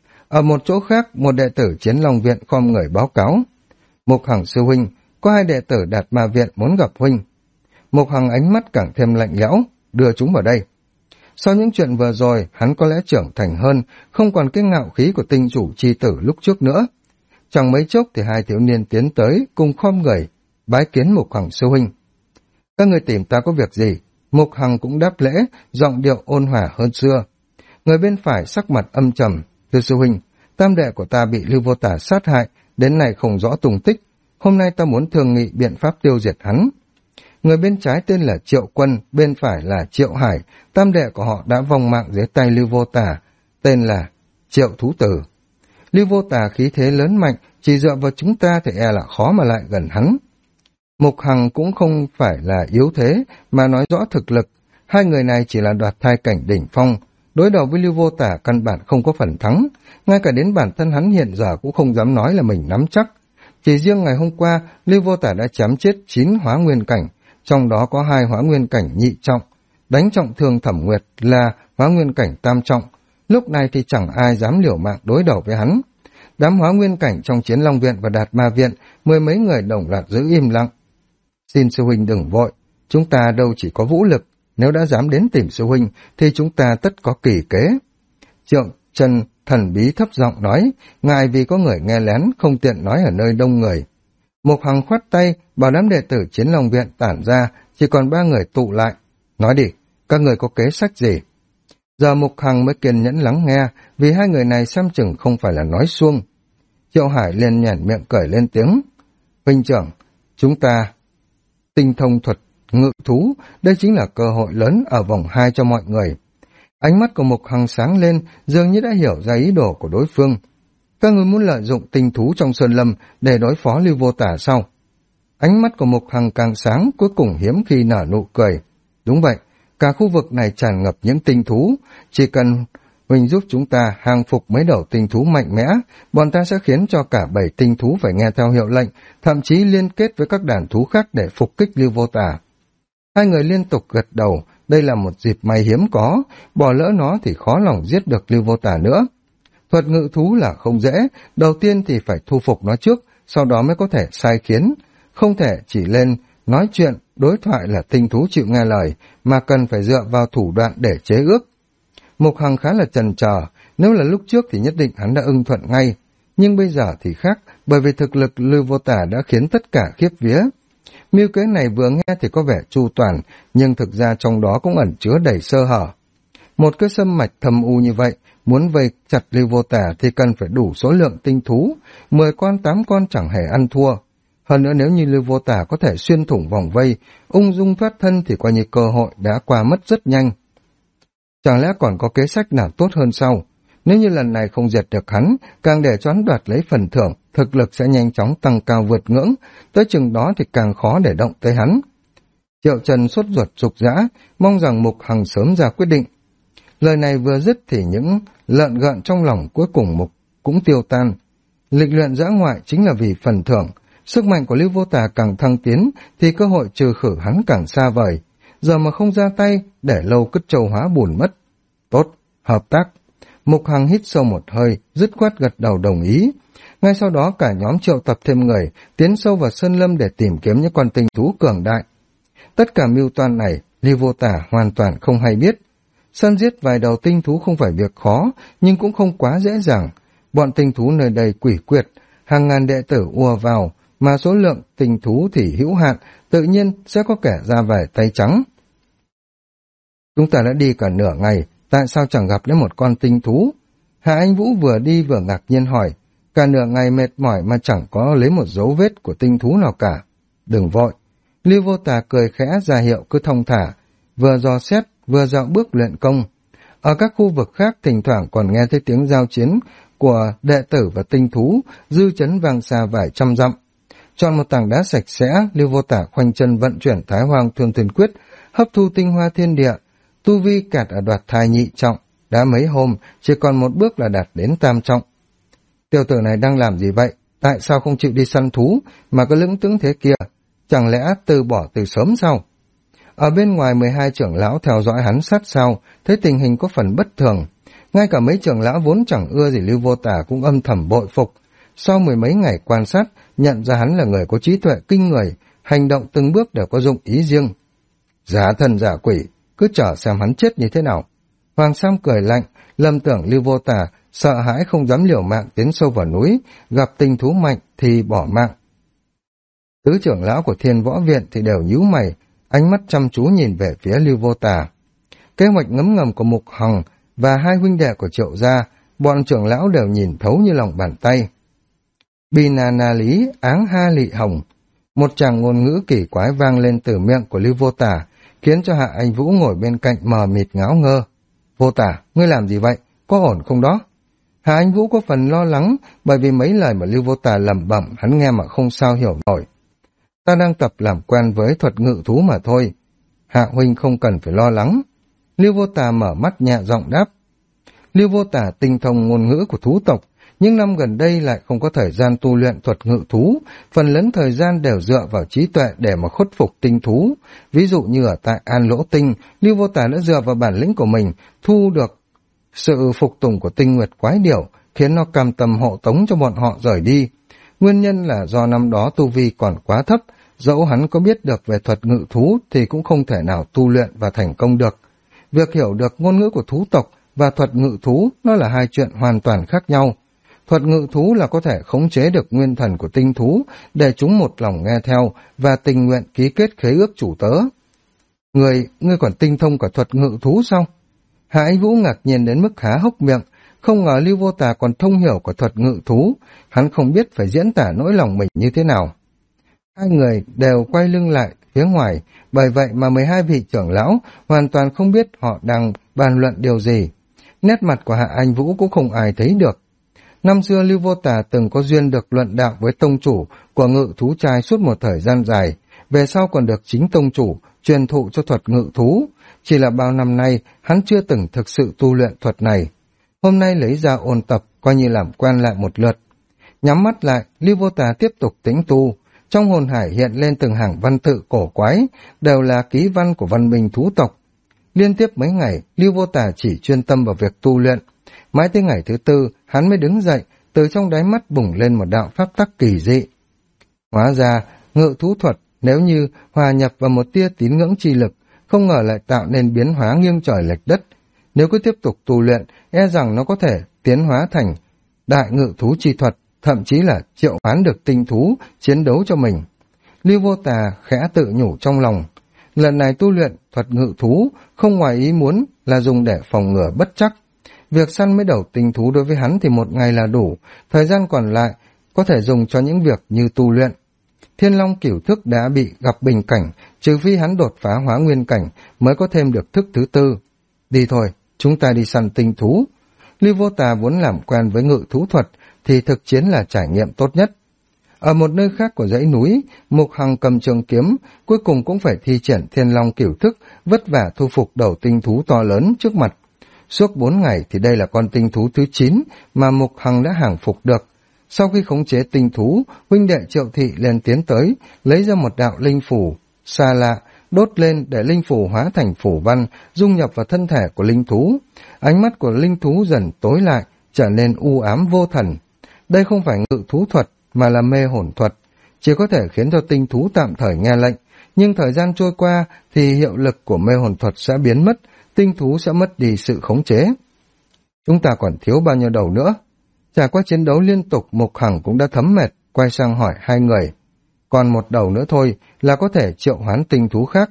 Ở một chỗ khác, một đệ tử Chiến Long Viện khom người báo cáo. Mục Hằng sư huynh, có 2 đệ tử Đạt Ma Viện muốn gặp huynh. Mục Hằng ánh mắt càng thêm lạnh lẽo, đưa chúng vào đây. Sau những chuyện vừa rồi, hắn có lẽ trưởng thành hơn, không còn cái ngạo khí của tinh chủ chi tử lúc trước nữa. Chẳng mấy chốc thì 2 thiếu niên tiến tới, cùng khom người, bái kiến Mục Hằng sư huynh. Các người tìm ta có việc gì? Mục Hằng cũng đáp lễ, giọng điệu ôn hòa hơn xưa. Người bên phải sắc mặt âm trầm, thưa sư huynh, tam đệ của ta bị Lưu Vô Tả sát hại, đến nay không rõ tung tích. Hôm nay ta muốn thương nghị biện pháp tiêu diệt hắn. Người bên trái tên là Triệu Quân, bên phải là Triệu Hải, tam đệ của họ đã vong mạng dưới tay Lưu Vô Tả, tên là Triệu Thú Tử. Lưu Vô Tả khí thế lớn mạnh, chỉ dựa vào chúng ta thì e là khó mà lại gần hắn. Mục Hằng cũng không phải là yếu thế, mà nói rõ thực lực. 2 người này chỉ là đoạt thai cảnh đỉnh phong, đối đầu với Lưu Vô Tả căn bản không có phần thắng, ngay cả đến bản thân hắn hiện giờ cũng không dám nói là mình nắm chắc. Chỉ riêng ngày hôm qua, Lưu Vô Tả đã chém chết 9 hóa nguyên cảnh, trong đó có 2 hóa nguyên cảnh nhị trọng, đánh trọng thương Thẩm Nguyệt là hóa nguyên cảnh tam trọng. Lúc này thì chẳng ai dám liều mạng đối đầu với hắn. Đám hóa nguyên cảnh trong Chiến Long Viện và Đạt Ma Viện, 10 mấy người đồng loạt giữ im lặng. Xin sư huynh đừng vội, chúng ta đâu chỉ có vũ lực, nếu đã dám đến tìm sư huynh thì chúng ta tất có kỳ kế. Triệu Trần thần bí thấp giọng nói, ngài vì có người nghe lén không tiện nói ở nơi đông người. Mục Hằng khoát tay, bảo đám đệ tử Chiến Long Viện tản ra, chỉ còn 3 người tụ lại. Nói đi, các người có kế sách gì? Giờ Mục Hằng mới kiên nhẫn lắng nghe, vì 2 người này xem chừng không phải là nói suông. Triệu Hải liền nhản miệng cười lên tiếng. Huynh trưởng, chúng ta tinh thông thuật ngự thú, đây chính là cơ hội lớn ở vòng 2 cho mọi người. Ánh mắt của Mục Hằng sáng lên, dường như đã hiểu ra ý đồ của đối phương. Các người muốn lợi dụng tinh thú trong sơn lâm để đối phó Lưu Vô Tả sao? Ánh mắt của Mục Hằng càng sáng, cuối cùng hiếm khi nở nụ cười. Đúng vậy, cả khu vực này tràn ngập những tinh thú, chỉ cần huynh giúp chúng ta hàng phục mấy đầu tinh thú mạnh mẽ, bọn ta sẽ khiến cho cả 7 tinh thú phải nghe theo hiệu lệnh, thậm chí liên kết với các đàn thú khác để phục kích Lưu Vô Tả. 2 người liên tục gật đầu, đây là một dịp may hiếm có, bỏ lỡ nó thì khó lòng giết được Lưu Vô Tả nữa. Thuật ngự thú là không dễ, đầu tiên thì phải thu phục nó trước, sau đó mới có thể sai khiến. không thể chỉ lên nói chuyện, đối thoại là tinh thú chịu nghe lời, mà cần phải dựa vào thủ đoạn để chế ước. Mục Hằng khá là chần chờ, nếu là lúc trước thì nhất định hắn đã ưng thuận ngay, nhưng bây giờ thì khác, bởi vì thực lực Lưu Vô Tả đã khiến tất cả khiếp vía. Mưu kế này vừa nghe thì có vẻ chu toàn, nhưng thực ra trong đó cũng ẩn chứa đầy sơ hở. Một cái sâm mạch thâm u như vậy, muốn vây chặt Lưu Vô Tả thì cần phải đủ số lượng tinh thú, 10 con 8 con chẳng hề ăn thua. Hơn nữa nếu như Lưu Vô Tả có thể xuyên thủng vòng vây, ung dung thoát thân thì coi như cơ hội đã qua mất rất nhanh. Chẳng lẽ còn có kế sách nào tốt hơn sau? Nếu như lần này không diệt được hắn, càng để cho hắn đoạt lấy phần thưởng, thực lực sẽ nhanh chóng tăng cao vượt ngưỡng, tới chừng đó thì càng khó để động tới hắn. Triệu Trần sốt ruột rục rã, mong rằng Mục Hằng sớm ra quyết định. Lời này vừa dứt thì những lợn gợn trong lòng cuối cùng Mục cũng tiêu tan. Lịch luyện dã ngoại chính là vì phần thưởng, sức mạnh của Lưu Vô Tà càng thăng tiến thì cơ hội trừ khử hắn càng xa vời. Giờ mà không ra tay, để lâu cất trâu hóa bùn mất. Tốt, hợp tác. Mục Hằng hít sâu một hơi, dứt khoát gật đầu đồng ý. Ngay sau đó cả nhóm triệu tập thêm người, tiến sâu vào sơn lâm để tìm kiếm những con tinh thú cường đại. Tất cả mưu toan này, Lưu Vô Tả hoàn toàn không hay biết. Săn giết vài đầu tinh thú không phải việc khó, nhưng cũng không quá dễ dàng. Bọn tinh thú nơi đây quỷ quyệt, hàng ngàn đệ tử ùa vào, mà số lượng tinh thú thì hữu hạn, tự nhiên sẽ có kẻ ra vài tay trắng. Chúng ta đã đi cả nửa ngày, tại sao chẳng gặp lấy một con tinh thú? Hạ Anh Vũ vừa đi vừa ngạc nhiên hỏi, cả nửa ngày mệt mỏi mà chẳng có lấy một dấu vết của tinh thú nào cả. Đừng vội. Lưu Vô Tà cười khẽ ra hiệu cứ thong thả, vừa dò xét, vừa dạo bước luyện công. Ở các khu vực khác thỉnh thoảng còn nghe thấy tiếng giao chiến của đệ tử và tinh thú, dư chấn vang xa vài trăm dặm. Chọn một tảng đá sạch sẽ, Lưu Vô Tả khoanh chân vận chuyển Thái Hoang Thương Thiên Quyết, hấp thu tinh hoa thiên địa, tu vi kẹt ở đoạt thai nhị trọng, đã mấy hôm, chỉ còn một bước là đạt đến tam trọng. Tiểu tử này đang làm gì vậy? Tại sao không chịu đi săn thú, mà cứ lững thững thế kia? Chẳng lẽ từ bỏ từ sớm sao? Ở bên ngoài 12 trưởng lão theo dõi hắn sát sao, thấy tình hình có phần bất thường. Ngay cả mấy trưởng lão vốn chẳng ưa gì Lưu Vô Tả cũng âm thầm bội phục. Sau mười mấy ngày quan sát, nhận ra hắn là người có trí tuệ kinh người, hành động từng bước đều có dụng ý riêng. Giả thần giả quỷ, cứ chờ xem hắn chết như thế nào. Hoàng Sam cười lạnh, lầm tưởng Lưu Vô Tả sợ hãi không dám liều mạng tiến sâu vào núi, gặp tinh thú mạnh thì bỏ mạng. Tứ trưởng lão của Thiên Võ Viện thì đều nhíu mày, ánh mắt chăm chú nhìn về phía Lưu Vô Tả. Kế hoạch ngấm ngầm của Mục Hằng và hai huynh đệ của Triệu gia, bọn trưởng lão đều nhìn thấu như lòng bàn tay. Bina na lý áng ha lị hồng, một tràng ngôn ngữ kỳ quái vang lên từ miệng của Lưu Vô Tả, khiến cho Hạ Anh Vũ ngồi bên cạnh mờ mịt ngáo ngơ. Vô Tả, ngươi làm gì vậy? Có ổn không đó? Hạ Anh Vũ có phần lo lắng, bởi vì mấy lời mà Lưu Vô Tả lẩm bẩm hắn nghe mà không sao hiểu nổi. Ta đang tập làm quen với thuật ngự thú mà thôi. Hạ huynh không cần phải lo lắng. Lưu Vô Tả mở mắt nhẹ giọng đáp. Lưu Vô Tả tinh thông ngôn ngữ của thú tộc, nhưng năm gần đây lại không có thời gian tu luyện thuật ngự thú, phần lớn thời gian đều dựa vào trí tuệ để mà khuất phục tinh thú. Ví dụ như ở tại An Lỗ Tinh, Lưu Vô Tả đã dựa vào bản lĩnh của mình, thu được sự phục tùng của Tinh Nguyệt Quái Điểu, khiến nó cam tâm hộ tống cho bọn họ rời đi. Nguyên nhân là do năm đó tu vi còn quá thấp, dẫu hắn có biết được về thuật ngự thú thì cũng không thể nào tu luyện và thành công được. Việc hiểu được ngôn ngữ của thú tộc và thuật ngự thú nó là hai chuyện hoàn toàn khác nhau. Thuật ngự thú là có thể khống chế được nguyên thần của tinh thú để chúng một lòng nghe theo và tình nguyện ký kết khế ước chủ tớ. Ngươi còn tinh thông cả thuật ngự thú sao? Hạ Anh Vũ ngạc nhiên đến mức há hốc miệng, không ngờ Lưu Vô Tả còn thông hiểu cả thuật ngự thú, hắn không biết phải diễn tả nỗi lòng mình như thế nào. Hai người đều quay lưng lại phía ngoài, bởi vậy mà 12 vị trưởng lão hoàn toàn không biết họ đang bàn luận điều gì. Nét mặt của Hạ Anh Vũ cũng không ai thấy được. Năm xưa Lưu Vô Tả từng có duyên được luận đạo với tông chủ của ngự thú trai suốt một thời gian dài, về sau còn được chính tông chủ truyền thụ cho thuật ngự thú, chỉ là bao năm nay hắn chưa từng thực sự tu luyện thuật này. Hôm nay lấy ra ôn tập, coi như làm quen lại một lượt. Nhắm mắt lại, Lưu Vô Tả tiếp tục tĩnh tu, trong hồn hải hiện lên từng hàng văn tự cổ quái, đều là ký văn của văn minh thú tộc. Liên tiếp mấy ngày, Lưu Vô Tả chỉ chuyên tâm vào việc tu luyện. Mãi tới ngày thứ tư, hắn mới đứng dậy, từ trong đáy mắt bùng lên một đạo pháp tắc kỳ dị. Hóa ra, ngự thú thuật nếu như hòa nhập vào một tia tín ngưỡng chi lực, không ngờ lại tạo nên biến hóa nghiêng trời lệch đất. Nếu cứ tiếp tục tu luyện, e rằng nó có thể tiến hóa thành đại ngự thú chi thuật, thậm chí là triệu hoán được tinh thú chiến đấu cho mình. Lưu Vô Tà khẽ tự nhủ trong lòng, lần này tu luyện thuật ngự thú không ngoài ý muốn là dùng để phòng ngừa bất chắc. Việc săn mấy đầu tinh thú đối với hắn thì một ngày là đủ, thời gian còn lại có thể dùng cho những việc như tu luyện. Thiên Long Cửu Thức đã bị gặp bình cảnh, trừ phi hắn đột phá hóa nguyên cảnh mới có thêm được thức thứ tư. Đi thôi, chúng ta đi săn tinh thú. Lưu Vô Tà vốn làm quen với ngự thú thuật thì thực chiến là trải nghiệm tốt nhất. Ở một nơi khác của dãy núi, Mục Hằng cầm trường kiếm, cuối cùng cũng phải thi triển Thiên Long Cửu Thức, vất vả thu phục đầu tinh thú to lớn trước mặt. Suốt 4 ngày thì đây là con tinh thú thứ 9 mà Mục Hằng đã hàng phục được. Sau khi khống chế tinh thú, huynh đệ Triệu Thị liền tiến tới, lấy ra một đạo linh phủ xa lạ, đốt lên để linh phủ hóa thành phủ văn, dung nhập vào thân thể của linh thú. Ánh mắt của linh thú dần tối lại, trở nên u ám vô thần. Đây không phải ngự thú thuật, mà là mê hồn thuật, chỉ có thể khiến cho tinh thú tạm thời nghe lệnh, nhưng thời gian trôi qua thì hiệu lực của mê hồn thuật sẽ biến mất, tinh thú sẽ mất đi sự khống chế. Chúng ta còn thiếu bao nhiêu đầu nữa? Trải qua chiến đấu liên tục, Mục Hằng cũng đã thấm mệt, quay sang hỏi hai người. Còn một đầu nữa thôi là có thể triệu hoán tinh thú khác.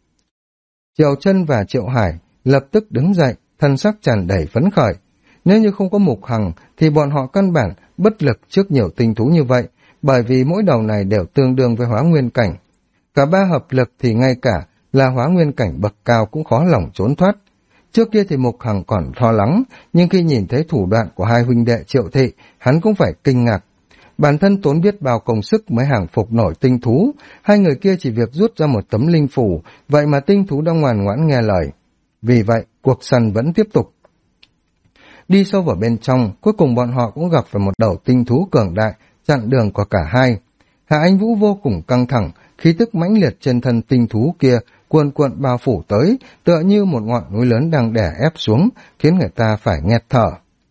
Triệu Chân và Triệu Hải lập tức đứng dậy, thân sắc tràn đầy phấn khởi. Nếu như không có Mục Hằng thì bọn họ căn bản bất lực trước nhiều tinh thú như vậy, bởi vì mỗi đầu này đều tương đương với hóa nguyên cảnh. Cả ba hợp lực thì ngay cả là hóa nguyên cảnh bậc cao cũng khó lòng trốn thoát. Trước kia thì Mục Hằng còn lo lắng, nhưng khi nhìn thấy thủ đoạn của hai huynh đệ Triệu Thị, hắn cũng phải kinh ngạc. Bản thân tốn biết bao công sức mới hàng phục nổi tinh thú, hai người kia chỉ việc rút ra một tấm linh phủ, vậy mà tinh thú đã ngoan ngoãn nghe lời. Vì vậy, cuộc săn vẫn tiếp tục. Đi sâu vào bên trong, cuối cùng bọn họ cũng gặp phải một đầu tinh thú cường đại, chặn đường của cả hai. Hạ Anh Vũ vô cùng căng thẳng, khí tức mãnh liệt trên thân tinh thú kia cuồn cuộn bao phủ tới, tựa như một ngọn núi lớn đang đè ép xuống, khiến người ta phải nghẹt thở.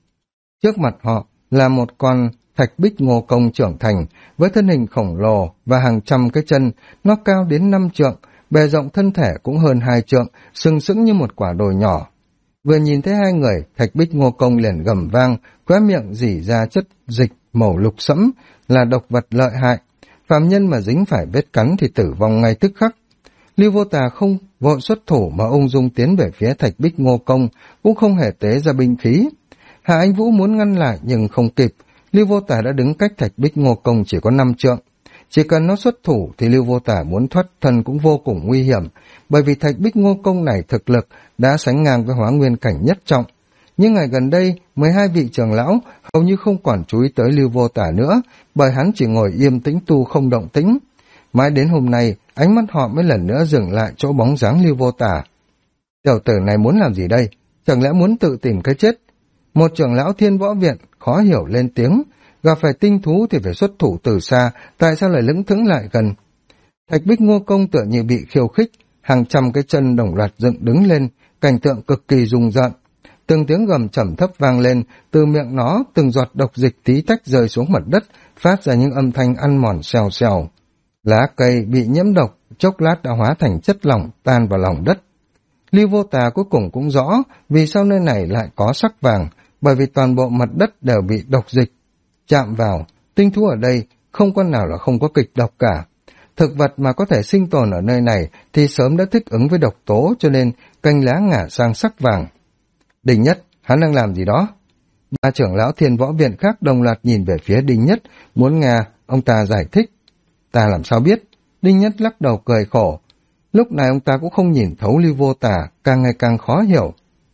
Trước mặt họ là một con thạch bích ngô công trưởng thành, với thân hình khổng lồ và hàng trăm cái chân, nó cao đến 5 trượng, bề rộng thân thể cũng hơn 2 trượng, sừng sững như một quả đồi nhỏ. Vừa nhìn thấy hai người, thạch bích ngô công liền gầm vang, khóe miệng rỉ ra chất dịch màu lục sẫm, là độc vật lợi hại. Phạm nhân mà dính phải vết cắn thì tử vong ngay tức khắc. Lưu Vô Tà không vội xuất thủ mà ung dung tiến về phía thạch bích ngô công, cũng không hề tế ra binh khí. Hạ Anh Vũ muốn ngăn lại nhưng không kịp, Lưu Vô Tà đã đứng cách thạch bích ngô công chỉ có 5 trượng. Chỉ cần nó xuất thủ thì Lưu Vô Tà muốn thoát thân cũng vô cùng nguy hiểm, bởi vì thạch bích ngô công này thực lực đã sánh ngang với hóa nguyên cảnh nhất trọng. Nhưng ngày gần đây, 12 vị trưởng lão hầu như không còn chú ý tới Lưu Vô Tà nữa, bởi hắn chỉ ngồi yên tĩnh tu không động tĩnh. Mãi đến hôm nay, ánh mắt họ mới lần nữa dừng lại chỗ bóng dáng Lưu Vô Tà. Tiểu tử này muốn làm gì đây? Chẳng lẽ muốn tự tìm cái chết? Một trưởng lão Thiên Võ Viện khó hiểu lên tiếng, gặp phải tinh thú thì phải xuất thủ từ xa, tại sao lại lững thững lại gần? Thạch bích ngô công tựa như bị khiêu khích, hàng trăm cái chân đồng loạt dựng đứng lên, cảnh tượng cực kỳ rùng rợn. Từng tiếng gầm trầm thấp vang lên, từ miệng nó từng giọt độc dịch tí tách rơi xuống mặt đất, phát ra những âm thanh ăn mòn xèo xèo. Lá cây bị nhiễm độc, chốc lát đã hóa thành chất lỏng tan vào lòng đất. Lưu Vô Tà cuối cùng cũng rõ vì sao nơi này lại có sắc vàng, bởi vì toàn bộ mặt đất đều bị độc dịch. Chạm vào, tinh thú ở đây không con nào là không có kịch độc cả. Thực vật mà có thể sinh tồn ở nơi này thì sớm đã thích ứng với độc tố, cho nên cành lá ngả sang sắc vàng. Đinh Nhất, hắn đang làm gì đó? Ba trưởng lão Thiên Võ Viện khác đồng loạt nhìn về phía Đinh Nhất, muốn nghe ông ta giải thích. Ta làm sao biết? Đinh Nhất lắc đầu cười khổ. Lúc này ông ta cũng không nhìn thấu Lưu Vô Tà, càng ngày càng khó hiểu.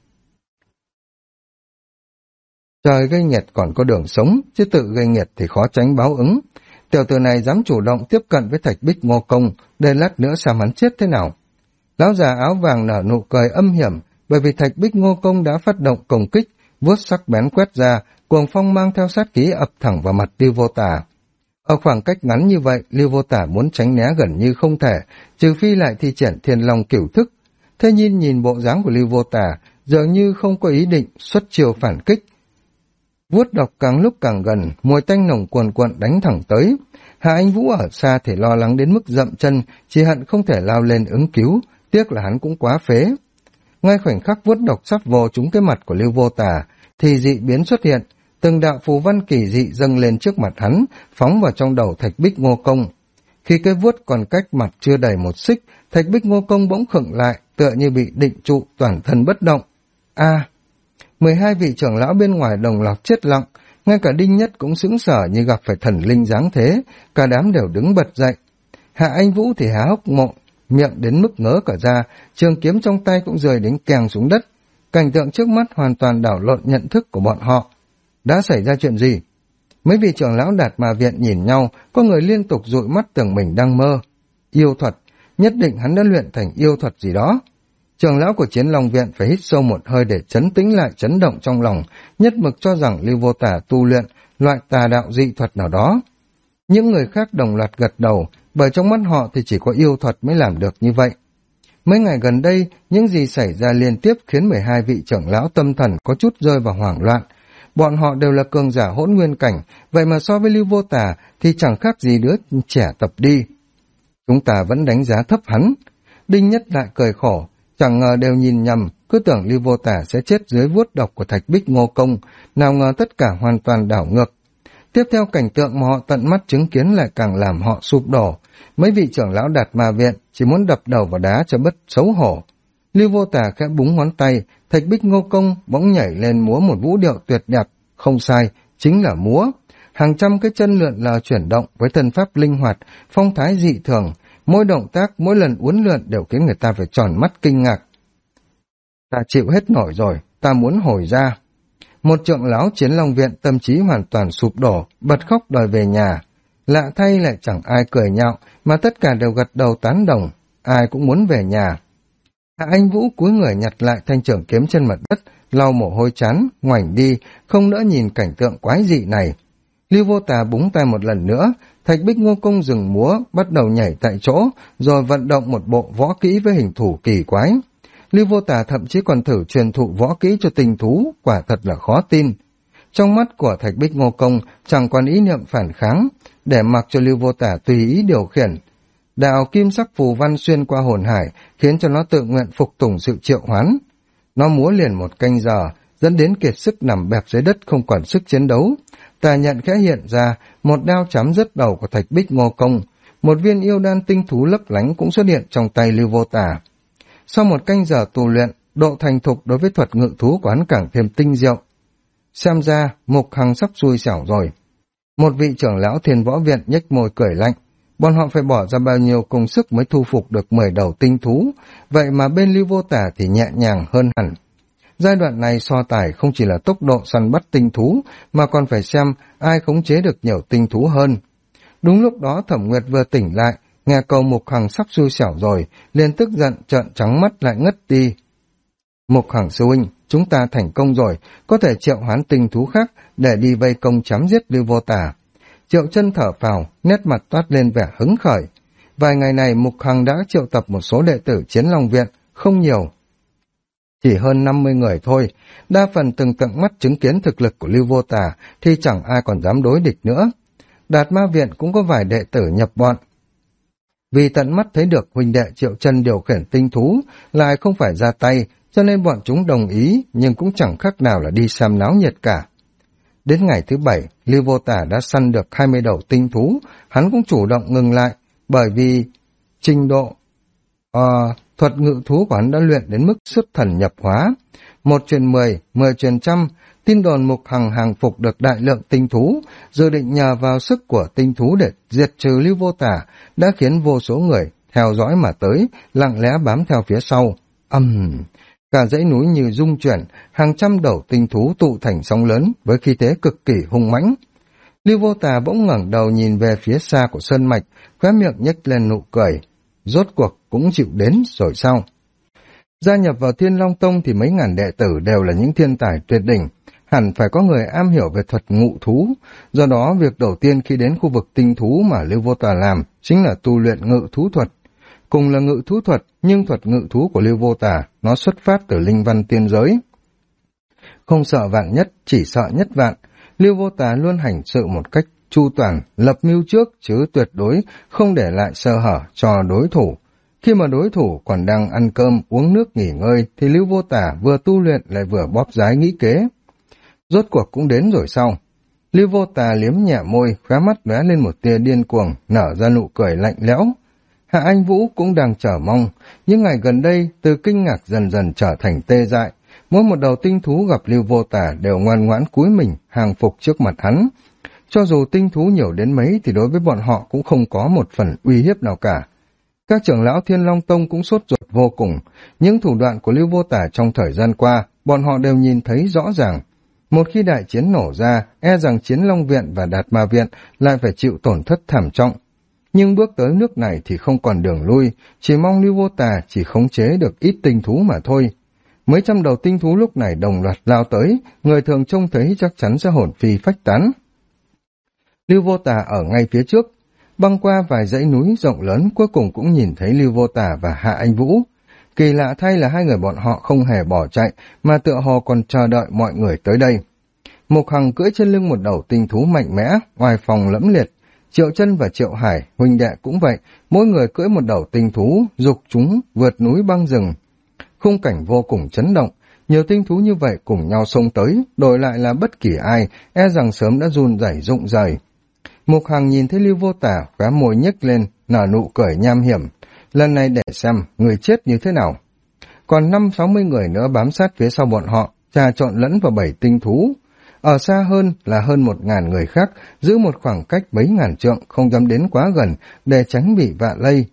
Trời gây nghiệt còn có đường sống, chứ tự gây nghiệt thì khó tránh báo ứng. Tiểu tử này dám chủ động tiếp cận với thạch bích ngô công, để lát nữa xem hắn chết thế nào. Lão già áo vàng nở nụ cười âm hiểm, bởi vì thạch bích ngô công đã phát động công kích, vuốt sắc bén quét ra, cuồng phong mang theo sát khí ập thẳng vào mặt Lưu Vô Tà. Ở khoảng cách ngắn như vậy, Lưu Vô Tà muốn tránh né gần như không thể, trừ phi lại thi triển Thiên Long Cửu Thức. Thế nhưng nhìn bộ dáng của Lưu Vô Tà, dường như không có ý định xuất chiêu phản kích. Vuốt độc càng lúc càng gần, mùi tanh nồng cuồn cuộn đánh thẳng tới. Hạ Anh Vũ ở xa thì lo lắng đến mức dậm chân, chỉ hận không thể lao lên ứng cứu, tiếc là hắn cũng quá phế. Ngay khoảnh khắc vuốt độc sắp vồ trúng cái mặt của Lưu Vô Tà, thì dị biến xuất hiện, từng đạo phù văn kỳ dị dâng lên trước mặt hắn, phóng vào trong đầu Thạch Bích Ngô Công. Khi cái vuốt còn cách mặt chưa đầy một xích, Thạch Bích Ngô Công bỗng khựng lại, tựa như bị định trụ, toàn thân bất động. 12 vị trưởng lão bên ngoài đồng loạt chết lặng, ngay cả Đinh Nhất cũng sững sờ như gặp phải thần linh giáng thế, cả đám đều đứng bật dậy. Hạ Anh Vũ thì há hốc mồm, miệng đến mức ngớ cả ra, trường kiếm trong tay cũng rơi đến keng xuống đất. Cảnh tượng trước mắt hoàn toàn đảo lộn nhận thức của bọn họ. Đã xảy ra chuyện gì? Mấy vị trưởng lão Đạt Ma Viện nhìn nhau, có người liên tục dụi mắt tưởng mình đang mơ. Yêu thuật, nhất định hắn đã luyện thành yêu thuật gì đó. Trưởng lão của Chiến Long Viện phải hít sâu một hơi để trấn tĩnh lại chấn động trong lòng, nhất mực cho rằng Lưu Vô Tà tu luyện loại tà đạo dị thuật nào đó. Những người khác đồng loạt gật đầu, bởi trong mắt họ thì chỉ có yêu thuật mới làm được như vậy. Mấy ngày gần đây, những gì xảy ra liên tiếp khiến 12 vị trưởng lão tâm thần có chút rơi vào hoảng loạn. Bọn họ đều là cường giả hỗn nguyên cảnh, vậy mà so với Lưu Vô Tà thì chẳng khác gì đứa trẻ tập đi. Chúng ta vẫn đánh giá thấp hắn. Đinh Nhất lại cười khổ, chẳng ngờ đều nhìn nhầm, cứ tưởng Lưu Vô Tà sẽ chết dưới vuốt độc của Thạch Bích Ngô Công, nào ngờ tất cả hoàn toàn đảo ngược. Tiếp theo cảnh tượng mà họ tận mắt chứng kiến lại càng làm họ sụp đổ. Mấy vị trưởng lão Đạt Ma Viện chỉ muốn đập đầu vào đá cho bất xấu hổ. Lưu Vô Tà khẽ búng ngón tay, Thạch Bích Ngô Công bỗng nhảy lên múa một vũ điệu tuyệt đẹp, không sai, chính là múa. Hàng trăm cái chân lượn lờ chuyển động với thân pháp linh hoạt, phong thái dị thường, mỗi động tác, mỗi lần uốn lượn đều khiến người ta phải tròn mắt kinh ngạc. Ta chịu hết nổi rồi, ta muốn hồi ra. Một trưởng lão Chiến Long Viện tâm trí hoàn toàn sụp đổ, bật khóc đòi về nhà. Lạ thay lại chẳng ai cười nhạo, mà tất cả đều gật đầu tán đồng, ai cũng muốn về nhà. Hạ Anh Vũ cúi người nhặt lại thanh trưởng kiếm trên mặt đất, lau mồ hôi chán, ngoảnh đi, không nỡ nhìn cảnh tượng quái dị này. Lưu Vô Tà búng tay một lần nữa, Thạch Bích Ngô Công dừng múa, bắt đầu nhảy tại chỗ, rồi vận động một bộ võ kỹ với hình thủ kỳ quái. Lưu Vô Tà thậm chí còn thử truyền thụ võ kỹ cho tinh thú, quả thật là khó tin. Trong mắt của Thạch Bích Ngô Công chẳng còn ý niệm phản kháng, để mặc cho Lưu Vô Tà tùy ý điều khiển. Đạo kim sắc phù văn xuyên qua hồn hải, khiến cho nó tự nguyện phục tùng sự triệu hoán. Nó múa liền một canh giờ, dẫn đến kiệt sức nằm bẹp dưới đất không còn sức chiến đấu. Tà nhận khẽ hiện ra, một đao chém rớt đầu của Thạch Bích Ngô Công. Một viên yêu đan tinh thú lấp lánh cũng xuất hiện trong tay Lưu Vô Tà. Sau một canh giờ tu luyện, độ thành thục đối với thuật ngự thú của hắn càng thêm tinh diệu. Xem ra, Mục Hằng sắp xui xẻo rồi. Một vị trưởng lão Thiên Võ Viện nhếch môi cười lạnh. Bọn họ phải bỏ ra bao nhiêu công sức mới thu phục được 10 đầu tinh thú, vậy mà bên Lưu Vô Tà thì nhẹ nhàng hơn hẳn. Giai đoạn này so tài không chỉ là tốc độ săn bắt tinh thú, mà còn phải xem ai khống chế được nhiều tinh thú hơn. Đúng lúc đó Thẩm Nguyệt vừa tỉnh lại, nghe câu Mục Hằng sắp xui xẻo rồi, liền tức giận trợn trắng mắt lại ngất đi. Mục Hằng sư huynh, chúng ta thành công rồi, có thể triệu hoán tinh thú khác để đi vây công chém giết Lưu Vô Tà. Triệu Chân thở phào, nét mặt toát lên vẻ hứng khởi. Vài ngày này Mục Hằng đã triệu tập một số đệ tử Chiến Long Viện, không nhiều. Chỉ hơn 50 người thôi, đa phần từng tận mắt chứng kiến thực lực của Lưu Vô Tà thì chẳng ai còn dám đối địch nữa. Đạt Ma Viện cũng có vài đệ tử nhập bọn. Vì tận mắt thấy được huynh đệ Triệu Chân điều khiển tinh thú, lại không phải ra tay, cho nên bọn chúng đồng ý, nhưng cũng chẳng khác nào là đi xem náo nhiệt cả. Đến ngày thứ 7, Lưu Vô Tà đã săn được 20 đầu tinh thú, hắn cũng chủ động ngừng lại, bởi vì trình độ thuật ngự thú của hắn đã luyện đến mức xuất thần nhập hóa. 1 truyền 10, 10 truyền trăm, tin đồn Mục Hằng hàng phục được đại lượng tinh thú, dự định nhờ vào sức của tinh thú để diệt trừ Lưu Vô Tà, đã khiến vô số người theo dõi mà tới, lặng lẽ bám theo phía sau. Cả dãy núi như rung chuyển, hàng trăm đầu tinh thú tụ thành sóng lớn với khí thế cực kỳ hung mãnh. Lưu Vô Tà bỗng ngẩng đầu nhìn về phía xa của sơn mạch, khóe miệng nhếch lên nụ cười. Rốt cuộc cũng chịu đến rồi sao? Gia nhập vào Thiên Long Tông thì mấy ngàn đệ tử đều là những thiên tài tuyệt đỉnh, hẳn phải có người am hiểu về thuật ngụ thú. Do đó, việc đầu tiên khi đến khu vực tinh thú mà Lưu Vô Tà làm chính là tu luyện ngự thú thuật. Cùng là ngự thú thuật, nhưng thuật ngự thú của Lưu Vô Tà nó xuất phát từ linh văn tiên giới. Không sợ vạn nhất, chỉ sợ nhất vạn. Lưu Vô Tà luôn hành sự một cách chu toàn, lập mưu trước chứ tuyệt đối không để lại sơ hở cho đối thủ. Khi mà đối thủ còn đang ăn cơm, uống nước nghỉ ngơi thì Lưu Vô Tà vừa tu luyện lại vừa bóp giái nghĩ kế. Rốt cuộc cũng đến rồi sau. Lưu Vô Tà liếm nhẹ môi, khóe mắt lóe lên một tia điên cuồng, nở ra nụ cười lạnh lẽo. Hạ Anh Vũ cũng đang chờ mong, những ngày gần đây từ kinh ngạc dần dần trở thành tê dại. Mỗi một đầu tinh thú gặp Lưu Vô Tà đều ngoan ngoãn cúi mình, hàng phục trước mặt hắn. Cho dù tinh thú nhiều đến mấy thì đối với bọn họ cũng không có một phần uy hiếp nào cả. Các trưởng lão Thiên Long Tông cũng sốt ruột vô cùng. Những thủ đoạn của Lưu Vô Tà trong thời gian qua, bọn họ đều nhìn thấy rõ ràng. Một khi đại chiến nổ ra, e rằng Chiến Long Viện và Đạt Ma Viện lại phải chịu tổn thất thảm trọng. Nhưng bước tới nước này thì không còn đường lui, chỉ mong Lưu Vô Tà chỉ khống chế được ít tinh thú mà thôi. Mấy trăm đầu tinh thú lúc này đồng loạt lao tới, người thường trông thấy chắc chắn sẽ hồn phi phách tán. Lưu Vô Tà ở ngay phía trước, băng qua vài dãy núi rộng lớn cuối cùng cũng nhìn thấy Lưu Vô Tà và Hạ Anh Vũ. Kỳ lạ thay là hai người bọn họ không hề bỏ chạy, mà tựa hồ còn chờ đợi mọi người tới đây. Mục Hằng cưỡi trên lưng một đầu tinh thú mạnh mẽ, oai phong lẫm liệt. Triệu Chân và Triệu Hải, huynh đệ cũng vậy, mỗi người cưỡi một đầu tinh thú, dục chúng vượt núi băng rừng. Khung cảnh vô cùng chấn động, nhiều tinh thú như vậy cùng nhau xông tới, đổi lại là bất kỳ ai, e rằng sớm đã run rẩy rụng rời. Mục Hằng nhìn thấy Lưu Vô Tà, khóe môi nhếch lên, nở nụ cười nham hiểm. Lần này để xem người chết như thế nào. Còn 50-60 người nữa bám sát phía sau bọn họ, trà trộn lẫn vào 7 tinh thú. Ở xa hơn là hơn 1.000 người khác, giữ một khoảng cách mấy ngàn trượng, không dám đến quá gần, để tránh bị vạ lây.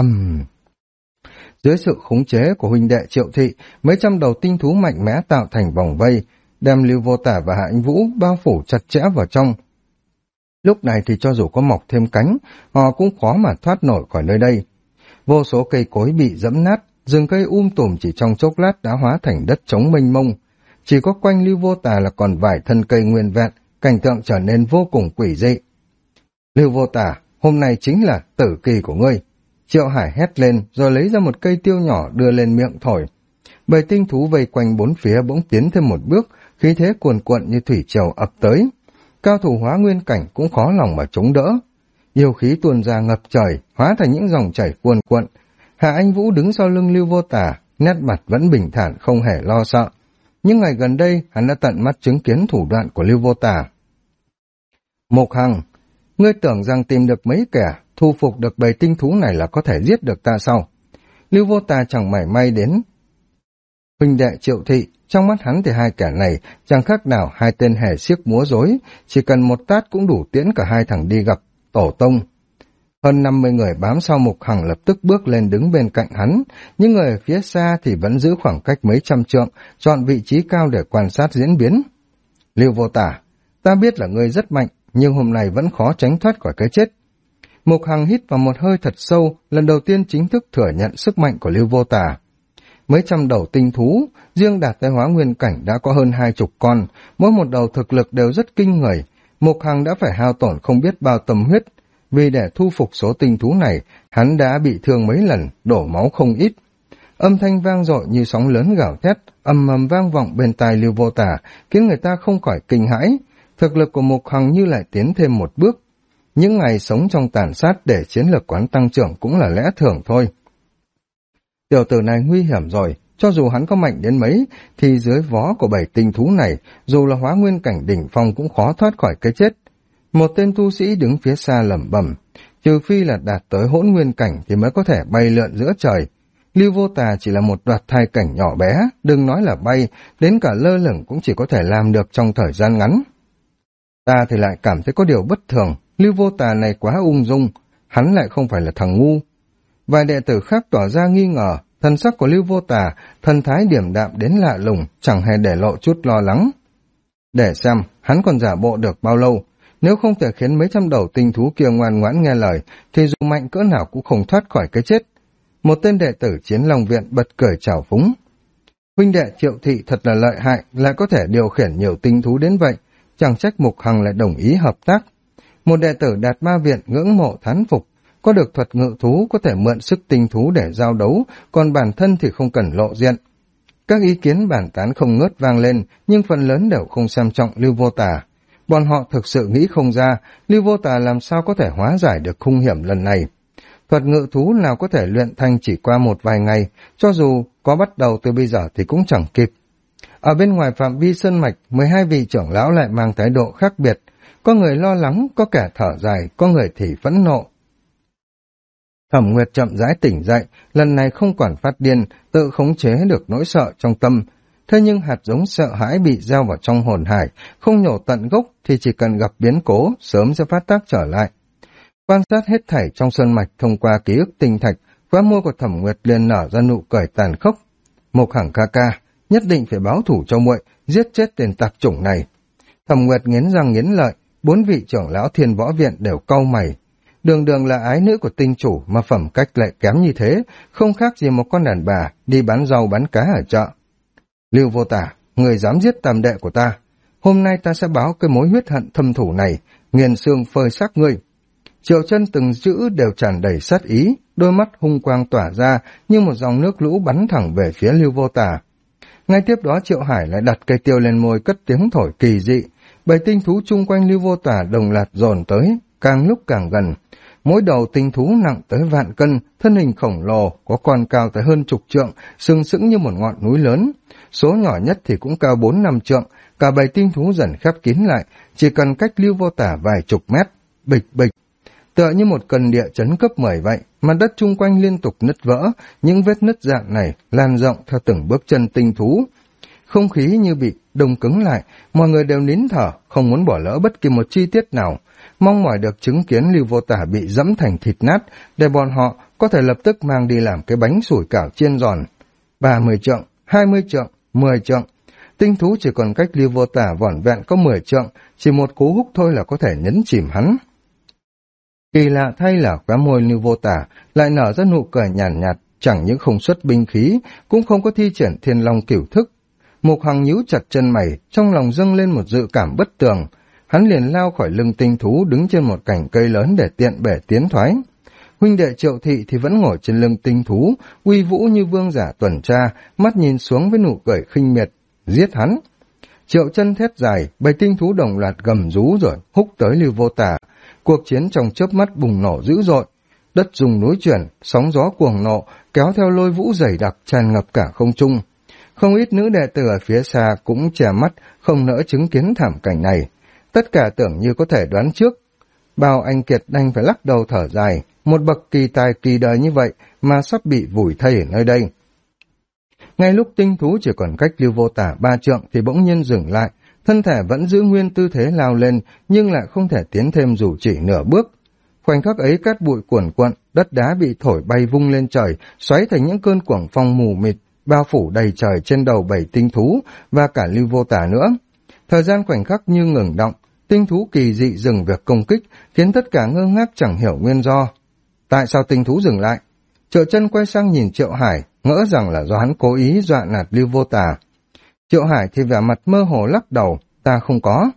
Dưới sự khống chế của huynh đệ Triệu Thị, mấy trăm đầu tinh thú mạnh mẽ tạo thành vòng vây, đem Lưu Vô Tà và Hạ Anh Vũ bao phủ chặt chẽ vào trong. Lúc này thì cho dù có mọc thêm cánh, họ cũng khó mà thoát nổi khỏi nơi đây. Vô số cây cối bị dẫm nát, rừng cây tùm chỉ trong chốc lát đã hóa thành đất trống mênh mông. Chỉ có quanh Lưu Vô Tà là còn vài thân cây nguyên vẹn, cảnh tượng trở nên vô cùng quỷ dị. Lưu Vô Tà, hôm nay chính là tử kỳ của ngươi. Triệu Hải hét lên rồi lấy ra một cây tiêu nhỏ đưa lên miệng thổi. 7 tinh thú vây quanh bốn phía bỗng tiến thêm một bước, khí thế cuồn cuộn như thủy triều ập tới. Cao thủ hóa nguyên cảnh cũng khó lòng mà chống đỡ. Yêu khí tuôn ra ngập trời, hóa thành những dòng chảy cuồn cuộn. Hạ Anh Vũ đứng sau lưng Lưu Vô Tà, nét mặt vẫn bình thản không hề lo sợ. Những ngày gần đây, hắn đã tận mắt chứng kiến thủ đoạn của Lưu Vô Tà. Mục Hằng, ngươi tưởng rằng tìm được mấy kẻ, thu phục được 7 tinh thú này là có thể giết được ta sao? Lưu Vô Tà chẳng mảy may đến huynh đệ Triệu Thị, trong mắt hắn thì hai kẻ này chẳng khác nào hai tên hề xiếc múa rối, chỉ cần một tát cũng đủ tiễn cả hai thằng đi gặp tổ tông. Hơn 50 người bám sau Mục Hằng lập tức bước lên đứng bên cạnh hắn, những người ở phía xa thì vẫn giữ khoảng cách mấy trăm trượng, chọn vị trí cao để quan sát diễn biến. Lưu Vô Tà, ta biết là ngươi rất mạnh, nhưng hôm nay vẫn khó tránh thoát khỏi cái chết. Mục Hằng hít vào một hơi thật sâu, lần đầu tiên chính thức thừa nhận sức mạnh của Lưu Vô Tà. Mấy trăm đầu tinh thú, riêng đạt tới hóa nguyên cảnh đã có hơn 20 con, mỗi một đầu thực lực đều rất kinh người. Mục Hằng đã phải hao tổn không biết bao tâm huyết, vì để thu phục số tinh thú này, hắn đã bị thương mấy lần, đổ máu không ít. Âm thanh vang dội như sóng lớn gào thét, ầm ầm vang vọng bên tai Lưu Vô Tà, khiến người ta không khỏi kinh hãi. Thực lực của Mục Hằng như lại tiến thêm một bước. Những ngày sống trong tàn sát để chiến lược quán tăng trưởng cũng là lẽ thường thôi. Tiểu tử này nguy hiểm rồi, cho dù hắn có mạnh đến mấy, thì dưới vó của 7 tinh thú này, dù là hóa nguyên cảnh đỉnh phong cũng khó thoát khỏi cái chết. Một tên tu sĩ đứng phía xa lẩm bẩm, trừ phi là đạt tới hỗn nguyên cảnh thì mới có thể bay lượn giữa trời. Lưu Vô Tà chỉ là một đoạt thai cảnh nhỏ bé, đừng nói là bay, đến cả lơ lửng cũng chỉ có thể làm được trong thời gian ngắn. Ta thì lại cảm thấy có điều bất thường, Lưu Vô Tà này quá ung dung, hắn lại không phải là thằng ngu. Vài đệ tử khác tỏ ra nghi ngờ, thần sắc của Lưu Vô Tà, thần thái điềm đạm đến lạ lùng, chẳng hề để lộ chút lo lắng. Để xem, hắn còn giả bộ được bao lâu, nếu không thể khiến mấy trăm đầu tinh thú kia ngoan ngoãn nghe lời, thì dù mạnh cỡ nào cũng không thoát khỏi cái chết. Một tên đệ tử Chiến Long Viện bật cười trào phúng. Huynh đệ Triệu Thị thật là lợi hại, lại có thể điều khiển nhiều tinh thú đến vậy, chẳng trách Mục Hằng lại đồng ý hợp tác. Một đệ tử Đạt Ma Viện ngưỡng mộ thán phục, có được thuật ngự thú có thể mượn sức tinh thú để giao đấu, còn bản thân thì không cần lộ diện. Các ý kiến bàn tán không ngớt vang lên, nhưng phần lớn đều không xem trọng Lưu Vô Tà. bọn họ thực sự nghĩ không ra, Lưu Vô Tà làm sao có thể hóa giải được hung hiểm lần này. Thuật ngự thú nào có thể luyện thành chỉ qua một vài ngày, cho dù có bắt đầu từ bây giờ thì cũng chẳng kịp. Ở bên ngoài phạm vi sơn mạch, 12 vị trưởng lão lại mang thái độ khác biệt. Có người lo lắng, có kẻ thở dài, có người thì phẫn nộ. Thẩm Nguyệt chậm rãi tỉnh dậy, lần này không còn phát điên, tự khống chế được nỗi sợ trong tâm. Thế nhưng hạt giống sợ hãi bị gieo vào trong hồn hải, không nhổ tận gốc thì chỉ cần gặp biến cố, sớm sẽ phát tác trở lại. Quan sát hết thảy trong sơn mạch thông qua ký ức tinh thạch, khóe môi của Thẩm Nguyệt liền nở ra nụ cười tàn khốc. Mục Hằng ca ca, nhất định phải báo thủ cho muội, giết chết tên tặc chủng này. Thẩm Nguyệt nghiến răng nghiến lợi, 4 vị trưởng lão Thiên Võ Viện đều cau mày. Đường Đường là ái nữ của tinh chủ mà phẩm cách lại kém như thế, không khác gì một con đàn bà đi bán rau bán cá ở chợ. Lưu Vô Tả, người dám giết tam đệ của ta, hôm nay ta sẽ báo cái mối huyết hận thâm thủ này, nghiền xương phơi xác ngươi. Triệu Chân từng chữ đều tràn đầy sát ý, đôi mắt hung quang tỏa ra như một dòng nước lũ bắn thẳng về phía Lưu Vô Tả. Ngay tiếp đó Triệu Hải lại đặt cây tiêu lên môi cất tiếng thổi kỳ dị, 7 tinh thú chung quanh Lưu Vô Tả đồng loạt dồn tới, càng lúc càng gần. Mỗi đầu tinh thú nặng tới vạn cân, thân hình khổng lồ, có con cao tới hơn chục trượng, sừng sững như một ngọn núi lớn. Số nhỏ nhất thì cũng cao 4-5 trượng, cả 7 tinh thú dần khép kín lại, chỉ cần cách Lưu Vô Tả vài chục mét, bịch bịch. Tựa như một cơn địa chấn cấp 10 vậy, mặt đất chung quanh liên tục nứt vỡ, những vết nứt dạng này lan rộng theo từng bước chân tinh thú. Không khí như bị đông cứng lại, mọi người đều nín thở, không muốn bỏ lỡ bất kỳ một chi tiết nào, mong mỏi được chứng kiến Lưu Vô Tả bị dẫm thành thịt nát, để bọn họ có thể lập tức mang đi làm cái bánh sủi cảo chiên giòn. 30 trượng, 20 trượng, 10 trượng, tinh thú chỉ còn cách Lưu Vô Tả vỏn vẹn có 10 trượng, chỉ một cú húc thôi là có thể nhấn chìm hắn. Kỳ lạ thay là khóe môi Lưu Vô Tả lại nở ra nụ cười nhàn nhạt, chẳng những không xuất binh khí, cũng không có thi triển Thiên Long cửu thức. Mục Hằng nhíu chặt chân mày, trong lòng dâng lên một dự cảm bất tường. Hắn liền lao khỏi lưng tinh thú đứng trên một cành cây lớn để tiện bể tiến thoái. Huynh đệ Triệu Thị thì vẫn ngồi trên lưng tinh thú, uy vũ như vương giả tuần tra, mắt nhìn xuống với nụ cười khinh miệt, giết hắn. Triệu Chân thét dài, 7 tinh thú đồng loạt gầm rú rồi húc tới Lưu Vô Tả. Cuộc chiến trong chớp mắt bùng nổ dữ dội, đất rung núi chuyển, sóng gió cuồng nộ, kéo theo lôi vũ dày đặc tràn ngập cả không trung. Không ít nữ đệ tử ở phía xa cũng che mắt, không nỡ chứng kiến thảm cảnh này. Tất cả tưởng như có thể đoán trước. Bao anh Kiệt đành phải lắc đầu thở dài, một bậc kỳ tài kỳ đời như vậy mà sắp bị vùi thây ở nơi đây. Ngay lúc tinh thú chỉ còn cách Lưu Vô Tả 3 trượng thì bỗng nhiên dừng lại, thân thể vẫn giữ nguyên tư thế lao lên nhưng lại không thể tiến thêm dù chỉ nửa bước. Khoảnh khắc ấy cát bụi cuồn cuộn, đất đá bị thổi bay vung lên trời, xoáy thành những cơn cuồng phong mù mịt, bao phủ đầy trời trên đầu 7 tinh thú và cả Lưu Vô Tả nữa. Thời gian khoảnh khắc như ngừng động, tinh thú kỳ dị dừng việc công kích, khiến tất cả ngơ ngác chẳng hiểu nguyên do. Tại sao tinh thú dừng lại? Triệu Chân quay sang nhìn Triệu Hải, ngỡ rằng là do hắn cố ý dọa nạt Lưu Vô Tả. Triệu Hải thì vẻ mặt mơ hồ lắc đầu, ta không có.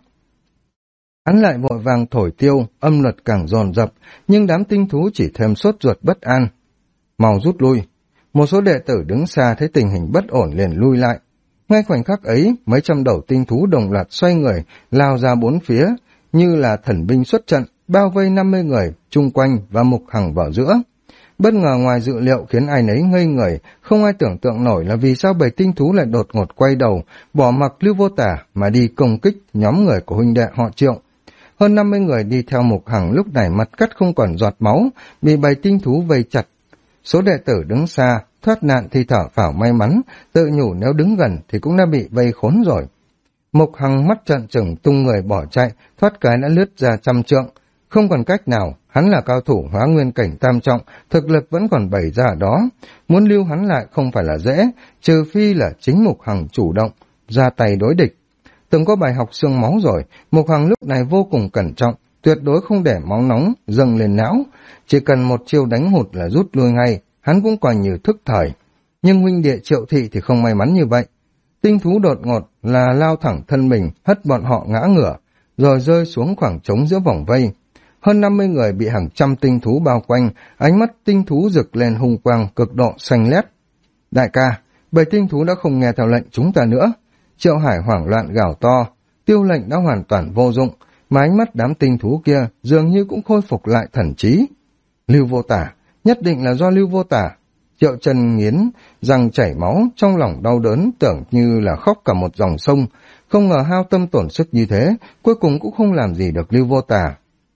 Hắn lại vội vàng thổi tiêu, âm luật càng dồn dập, nhưng đám tinh thú chỉ thêm sốt ruột bất an. Mau rút lui. Một số đệ tử đứng xa thấy tình hình bất ổn liền lui lại. Ngay khoảnh khắc ấy, mấy trăm đầu tinh thú đồng loạt xoay người, lao ra bốn phía, như là thần binh xuất trận, bao vây 50 người, chung quanh và Mục Hằng vào giữa. Bất ngờ ngoài dự liệu khiến ai nấy ngây người, không ai tưởng tượng nổi là vì sao 7 tinh thú lại đột ngột quay đầu, bỏ mặc Lưu Vô Tả mà đi công kích nhóm người của huynh đệ họ Triệu. Hơn 50 người đi theo Mục Hằng lúc này mặt cắt không còn giọt máu, bị 7 tinh thú vây chặt. Số đệ tử đứng xa, thoát nạn thì thở phào may mắn, tự nhủ nếu đứng gần thì cũng đã bị vây khốn rồi. Mục Hằng mắt trợn trừng tung người bỏ chạy, thoát cái đã lướt ra 100 trượng. Không còn cách nào, hắn là cao thủ hóa nguyên cảnh tam trọng, thực lực vẫn còn bày ra ở đó. Muốn lưu hắn lại không phải là dễ, trừ phi là chính Mục Hằng chủ động, ra tay đối địch. Từng có bài học xương máu rồi, Mục Hằng lúc này vô cùng cẩn trọng, tuyệt đối không để máu nóng dâng lên não. Chỉ cần một chiêu đánh hụt là rút lui ngay, hắn cũng coi như thức thời. Nhưng huynh đệ Triệu Thị thì không may mắn như vậy. Tinh thú đột ngột là lao thẳng thân mình, hất bọn họ ngã ngửa, rồi rơi xuống khoảng trống giữa vòng vây. Hơn 50 người bị hàng trăm tinh thú bao quanh, ánh mắt tinh thú rực lên hung quang cực độ xanh lét. Đại ca, 7 tinh thú đã không nghe theo lệnh chúng ta nữa. Triệu Hải hoảng loạn gào to. Tiêu lệnh đã hoàn toàn vô dụng, mà ánh mắt đám tinh thú kia dường như cũng khôi phục lại thần trí. Lưu Vô Tả, nhất định là do Lưu Vô Tả. Triệu Trần nghiến răng chảy máu, trong lòng đau đớn, tưởng như là khóc cả một dòng sông, không ngờ hao tâm tổn sức như thế, cuối cùng cũng không làm gì được Lưu Vô Tả.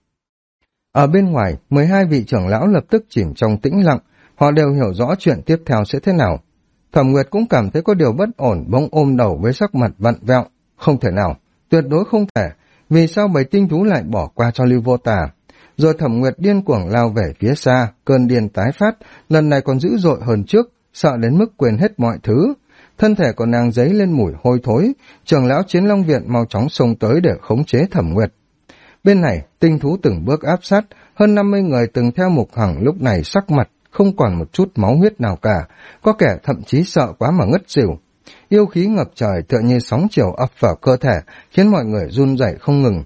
Ở bên ngoài, 12 vị trưởng lão lập tức chìm trong tĩnh lặng, họ đều hiểu rõ chuyện tiếp theo sẽ thế nào. Thẩm Nguyệt cũng cảm thấy có điều bất ổn, bỗng ôm đầu với sắc mặt vặn vẹo. Không thể nào, tuyệt đối không thể, vì sao bầy tinh thú lại bỏ qua cho Lưu Vô Tả? Rồi Thẩm Nguyệt điên cuồng lao về phía xa, cơn điên tái phát, lần này còn dữ dội hơn trước, sợ đến mức quên hết mọi thứ. Thân thể của nàng dấy lên mùi hôi thối, trưởng lão Chiến Long Viện mau chóng xông tới để khống chế Thẩm Nguyệt. Bên này, tinh thú từng bước áp sát, hơn 50 người từng theo Mục Hằng lúc này sắc mặt không còn một chút máu huyết nào cả, có kẻ thậm chí sợ quá mà ngất xỉu. Yêu khí ngập trời tựa như sóng chiều ập vào cơ thể, khiến mọi người run rẩy không ngừng.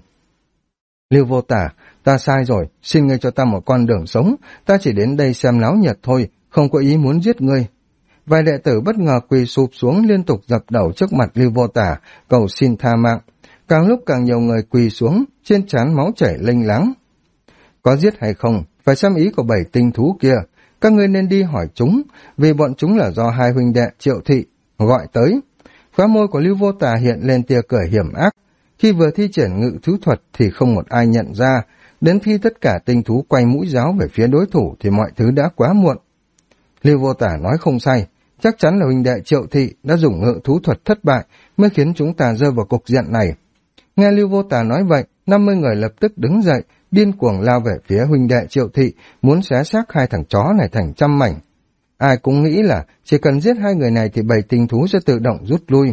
Lưu Vô Tả, ta sai rồi, xin ngươi cho ta một con đường sống, ta chỉ đến đây xem náo nhiệt thôi, không có ý muốn giết ngươi. Vài đệ tử bất ngờ quỳ sụp xuống liên tục dập đầu trước mặt Lưu Vô Tả, cầu xin tha mạng. Càng lúc càng nhiều người quỳ xuống, trên trán máu chảy lênh láng. Có giết hay không, phải xem ý của 7 tinh thú kia, các ngươi nên đi hỏi chúng, vì bọn chúng là do hai huynh đệ Triệu Thị gọi tới. Khóe môi của Lưu Vô Tả hiện lên tia cười hiểm ác, khi vừa thi triển ngự thú thuật thì không một ai nhận ra, đến khi tất cả tinh thú quay mũi giáo về phía đối thủ thì mọi thứ đã quá muộn. Lưu Vô Tả nói không sai, chắc chắn là huynh đệ Triệu Thị đã dùng ngự thú thuật thất bại mới khiến chúng ta rơi vào cục diện này. Nghe Lưu Vô Tả nói vậy, 50 người lập tức đứng dậy, điên cuồng lao về phía huynh đệ Triệu Thị, muốn xé xác hai thằng chó này thành trăm mảnh. Ai cũng nghĩ là chỉ cần giết hai người này thì 7 tinh thú sẽ tự động rút lui.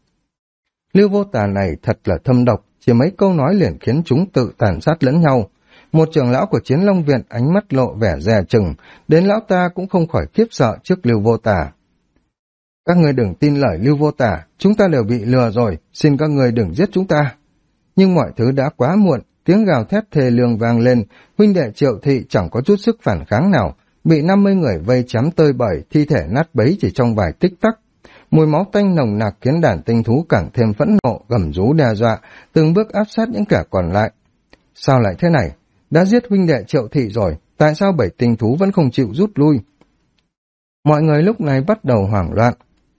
Lưu Vô Tả này thật là thâm độc, chỉ mấy câu nói liền khiến chúng tự tàn sát lẫn nhau. Một trưởng lão của Chiến Long Viện ánh mắt lộ vẻ dè chừng, đến lão ta cũng không khỏi khiếp sợ trước Lưu Vô Tả. Các người đừng tin lời Lưu Vô Tả, chúng ta đều bị lừa rồi, xin các người đừng giết chúng ta. Nhưng mọi thứ đã quá muộn, tiếng gào thét thê lương vang lên, huynh đệ Triệu Thị chẳng có chút sức phản kháng nào, bị 50 người vây chém tơi bời, thi thể nát bấy chỉ trong vài tích tắc. Mùi máu tanh nồng nặc khiến đàn tinh thú càng thêm phẫn nộ, gầm rú đe dọa, từng bước áp sát những kẻ còn lại. Sao lại thế này? Đã giết huynh đệ Triệu Thị rồi, tại sao 7 tinh thú vẫn không chịu rút lui? Mọi người lúc này bắt đầu hoảng loạn.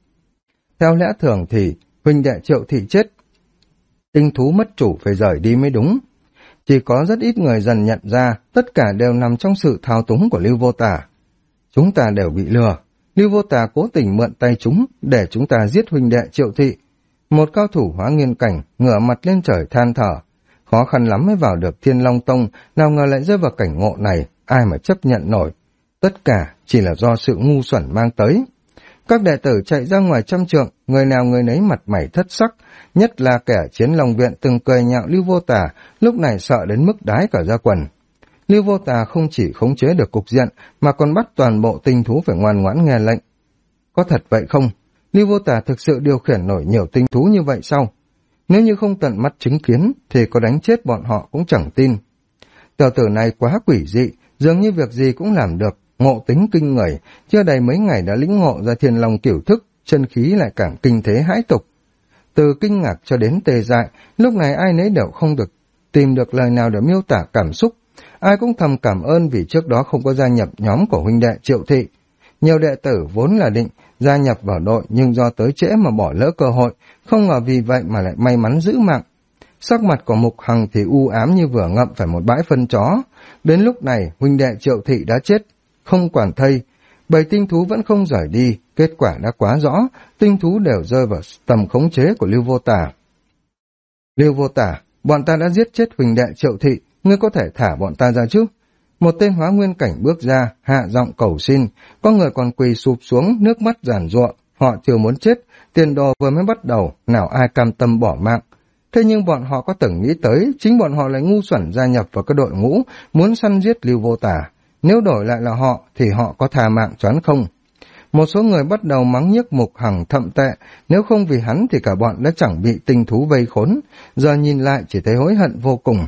Theo lẽ thường thì huynh đệ Triệu Thị chết, tinh thú mất chủ phải rời đi mới đúng. Chỉ có rất ít người dần nhận ra tất cả đều nằm trong sự thao túng của Lưu Vô Tả. Chúng ta đều bị lừa. Lưu Vô Tả cố tình mượn tay chúng để chúng ta giết huynh đệ Triệu Thị. Một cao thủ hóa nguyên cảnh ngửa mặt lên trời than thở. Khó khăn lắm mới vào được Thiên Long Tông, nào ngờ lại rơi vào cảnh ngộ này, ai mà chấp nhận nổi. Tất cả chỉ là do sự ngu xuẩn mang tới. Các đệ tử chạy ra ngoài trăm trượng, người nào người nấy mặt mày thất sắc, nhất là kẻ Chiến Long Viện từng cười nhạo Lưu Vô Tả, lúc này sợ đến mức đái cả da quần. Lưu Vô Tả không chỉ khống chế được cục diện, mà còn bắt toàn bộ tinh thú phải ngoan ngoãn nghe lệnh. Có thật vậy không? Lưu Vô Tả thực sự điều khiển nổi nhiều tinh thú như vậy sao? Nếu như không tận mắt chứng kiến, thì có đánh chết bọn họ cũng chẳng tin. Tiểu tử này quá quỷ dị, dường như việc gì cũng làm được, ngộ tính kinh người, chưa đầy mấy ngày đã lĩnh ngộ ra Thiên Long Cửu Thức, chân khí lại càng kinh thế hãi tục. Từ kinh ngạc cho đến tê dại, lúc này ai nấy đều không được tìm được lời nào để miêu tả cảm xúc. Ai cũng thầm cảm ơn vì trước đó không có gia nhập nhóm của huynh đệ Triệu Thị. Nhiều đệ tử vốn là định gia nhập vào đội nhưng do tới trễ mà bỏ lỡ cơ hội, không ngờ vì vậy mà lại may mắn giữ mạng. Sắc mặt của Mục Hằng thì u ám như vừa ngậm phải một bãi phân chó. Đến lúc này huynh đệ Triệu Thị đã chết, không quản thây. 7 tinh thú vẫn không rời đi, kết quả đã quá rõ, tinh thú đều rơi vào tầm khống chế của Lưu Vô Tả. Lưu Vô Tả, bọn ta đã giết chết huynh đệ Triệu Thị, ngươi có thể thả bọn ta ra chứ? Một tên hóa nguyên cảnh bước ra, hạ giọng cầu xin, có người còn quỳ sụp xuống, nước mắt giàn giụa, họ chưa muốn chết, tiền đồ vừa mới bắt đầu, nào ai cam tâm bỏ mạng. Thế nhưng bọn họ có từng nghĩ tới, chính bọn họ lại ngu xuẩn gia nhập vào cái đội ngũ, muốn săn giết Lưu Vô Tả. Nếu đổi lại là họ, thì họ có thà mạng choán không? Một số người bắt đầu mắng nhiếc Mục Hằng thậm tệ, nếu không vì hắn thì cả bọn đã chẳng bị tinh thú vây khốn, giờ nhìn lại chỉ thấy hối hận vô cùng.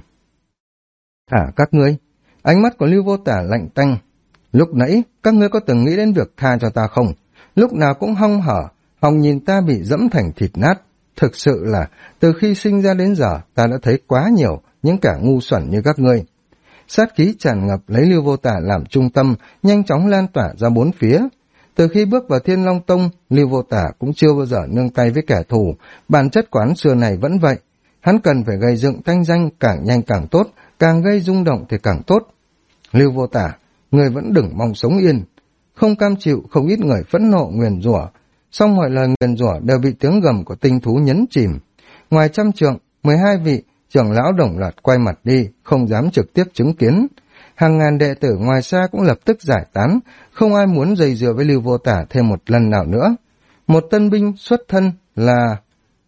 Thả các ngươi, ánh mắt của Lưu Vô Tả lạnh tanh. Lúc nãy, các ngươi có từng nghĩ đến việc tha cho ta không? Lúc nào cũng hong hở, hòng nhìn ta bị dẫm thành thịt nát. thực sự là từ khi sinh ra đến giờ ta đã thấy quá nhiều những kẻ ngu xuẩn như các ngươi. Sát khí tràn ngập lấy Lưu Vô Tả làm trung tâm, nhanh chóng lan tỏa ra bốn phía. Từ khi bước vào Thiên Long Tông, Lưu Vô Tả cũng chưa bao giờ nương tay với kẻ thù, bản chất của hắn xưa này vẫn vậy. Hắn cần phải gây dựng thanh danh càng nhanh càng tốt, càng gây rung động thì càng tốt. Lưu Vô Tả, người vẫn đừng mong sống yên. Không cam chịu, không ít người phẫn nộ nguyền rủa, song mọi lời nguyền rủa đều bị tiếng gầm của tinh thú nhấn chìm. Ngoài trăm trượng, 12 vị trưởng lão đồng loạt quay mặt đi, không dám trực tiếp chứng kiến. Hàng ngàn đệ tử ngoài xa cũng lập tức giải tán, không ai muốn dây dưa với Lưu Vô Tả thêm một lần nào nữa. Một tân binh xuất thân là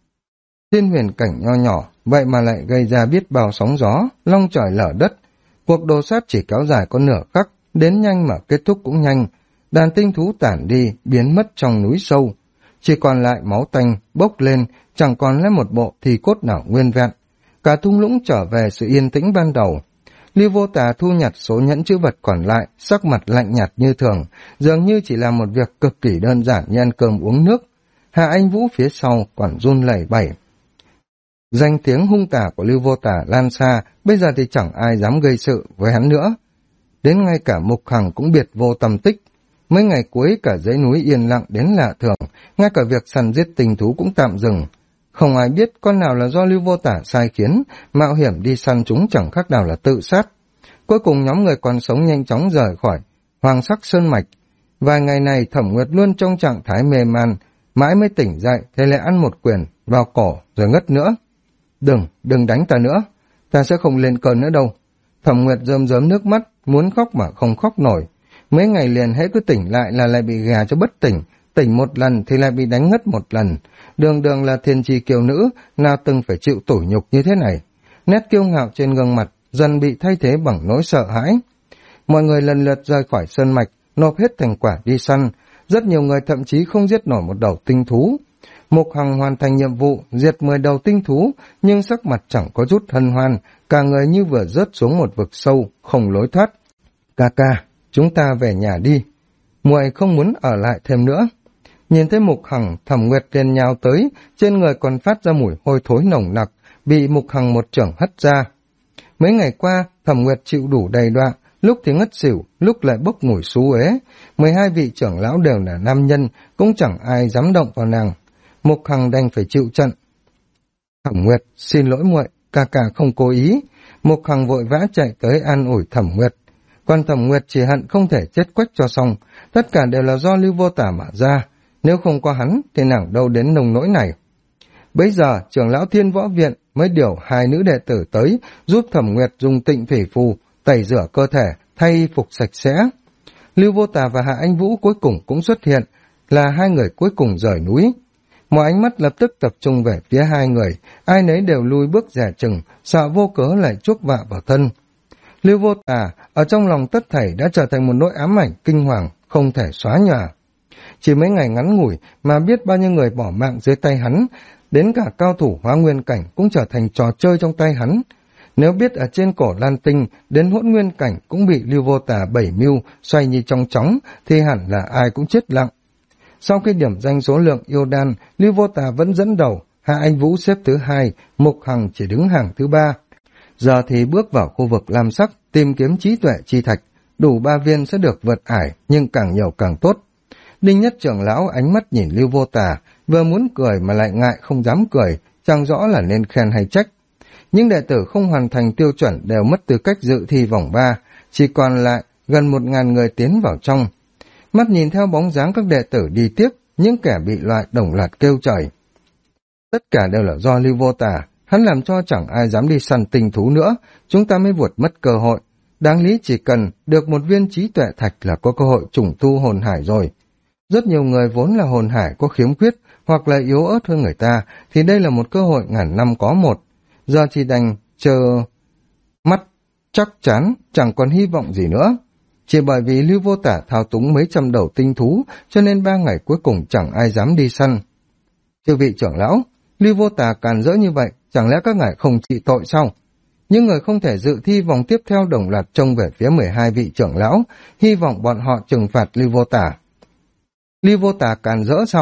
thiên huyền cảnh nho nhỏ, vậy mà lại gây ra biết bao sóng gió, long trời lở đất. Cuộc đồ sát chỉ kéo dài có nửa khắc, đến nhanh mà kết thúc cũng nhanh. Đàn tinh thú tản đi, biến mất trong núi sâu. Chỉ còn lại máu tanh, bốc lên, chẳng còn lấy một bộ thì cốt nào nguyên vẹn. Cả thung lũng trở về sự yên tĩnh ban đầu. Lưu Vô Tà thu nhặt số nhẫn chữ vật còn lại, sắc mặt lạnh nhạt như thường, dường như chỉ là một việc cực kỳ đơn giản như ăn cơm uống nước. Hạ Anh Vũ phía sau còn run lẩy bẩy. Danh tiếng hung tà của Lưu Vô Tà lan xa, bây giờ thì chẳng ai dám gây sự với hắn nữa. Đến ngay cả Mục Hằng cũng biệt vô tâm tích. Mấy ngày cuối cả dãy núi yên lặng đến lạ thường, ngay cả việc săn giết tình thú cũng tạm dừng. Không ai biết con nào là do Lưu Vô Tả sai khiến, mạo hiểm đi săn chúng chẳng khác nào là tự sát. Cuối cùng nhóm người còn sống nhanh chóng rời khỏi Hoàng Sắc Sơn Mạch. Vài ngày này Thẩm Nguyệt luôn trong trạng thái mê man, mãi mới tỉnh dậy thì lại ăn một quyền vào cổ rồi ngất nữa. Đừng đánh ta nữa, ta sẽ không lên cơn nữa đâu. Thẩm Nguyệt rơm rớm nước mắt, muốn khóc mà không khóc nổi. Mấy ngày liền hễ cứ tỉnh lại là lại bị gà cho bất tỉnh, tỉnh một lần thì lại bị đánh ngất một lần. Đường đường là thiên tri kiều nữ, nào từng phải chịu tủi nhục như thế này. Nét kiêu ngạo trên gương mặt dần bị thay thế bằng nỗi sợ hãi. Mọi người lần lượt rời khỏi sơn mạch, nộp hết thành quả đi săn. Rất nhiều người thậm chí không giết nổi một đầu tinh thú. Mục Hằng hoàn thành nhiệm vụ diệt 10 đầu tinh thú, nhưng sắc mặt chẳng có chút hân hoan, cả người như vừa rớt xuống một vực sâu, không lối thoát. Ca ca, chúng ta về nhà đi. Muội không muốn ở lại thêm nữa. Nhìn thấy Mục Hằng, Thẩm Nguyệt liền nhào tới, trên người còn phát ra mùi hôi thối nồng nặc, bị Mục Hằng một chưởng hất ra. Mấy ngày qua, Thẩm Nguyệt chịu đủ đầy đọa, lúc thì ngất xỉu, lúc lại bốc mùi xú uế. 12 vị trưởng lão đều là nam nhân, cũng chẳng ai dám động vào nàng. Mục Hằng đành phải chịu trận. Thẩm Nguyệt, xin lỗi muội, ca ca không cố ý. Mục Hằng vội vã chạy tới an ủi Thẩm Nguyệt. Còn Thẩm Nguyệt chỉ hận không thể chết quách cho xong, tất cả đều là do Lưu Vô Tả mà ra. Nếu không có hắn thì nàng đâu đến nông nỗi này. Bấy giờ trưởng lão Thiên Võ Viện mới điều 2 nữ đệ tử tới giúp Thẩm Nguyệt dùng Tịnh Thủy Phù tẩy rửa cơ thể, thay y phục sạch sẽ. Lưu Vô Tà và Hạ Anh Vũ cuối cùng cũng xuất hiện, là 2 người cuối cùng rời núi. Mọi ánh mắt lập tức tập trung về phía 2 người, ai nấy đều lui bước dè chừng, sợ vô cớ lại chuốc vạ vào thân. Lưu Vô Tà ở trong lòng tất thảy đã trở thành một nỗi ám ảnh kinh hoàng không thể xóa nhòa. Chỉ mấy ngày ngắn ngủi mà biết bao nhiêu người bỏ mạng dưới tay hắn, đến cả cao thủ hóa nguyên cảnh cũng trở thành trò chơi trong tay hắn. Nếu biết ở trên cổ Lan Tinh đến hỗn nguyên cảnh cũng bị Lưu Vô Tà 7 mưu xoay như trong chóng thì hẳn là ai cũng chết lặng. Sau khi điểm danh số lượng yêu đan, Lưu Vô Tà vẫn dẫn đầu, Hạ Anh Vũ xếp thứ 2, Mục Hằng chỉ đứng hàng thứ 3. Giờ thì bước vào khu vực lam sắc, tìm kiếm trí tuệ chi thạch, đủ 3 viên sẽ được vượt ải, nhưng càng nhiều càng tốt. Đinh Nhất trưởng lão ánh mắt nhìn Lưu Vô Tà, vừa muốn cười mà lại ngại không dám cười, chẳng rõ là nên khen hay trách. Những đệ tử không hoàn thành tiêu chuẩn đều mất tư cách dự thi vòng 3, chỉ còn lại gần 1.000 người tiến vào trong. Mắt nhìn theo bóng dáng các đệ tử đi tiếp, những kẻ bị loại đồng loạt kêu trời. Tất cả đều là do Lưu Vô Tà, hắn làm cho chẳng ai dám đi săn tinh thú nữa, chúng ta mới vụt mất cơ hội. Đáng lý chỉ cần được một viên trí tuệ thạch là có cơ hội trùng tu hồn hải rồi. Rất nhiều người vốn là hồn hải có khiếm khuyết hoặc là yếu ớt hơn người ta, thì đây là một cơ hội ngàn năm có một. Giờ chỉ đành chờ mắt chắc chắn, chẳng còn hy vọng gì nữa. Chỉ bởi vì Lưu Vô Tả thao túng mấy trăm đầu tinh thú, cho nên 3 ngày cuối cùng chẳng ai dám đi săn. Chư vị trưởng lão, Lưu Vô Tả càn rỡ như vậy, chẳng lẽ các ngài không trị tội sao? Những người không thể dự thi vòng tiếp theo đồng loạt trông về phía 12 vị trưởng lão, hy vọng bọn họ trừng phạt Lưu Vô Tả. Lưu Vô Tả càn rỡ sao?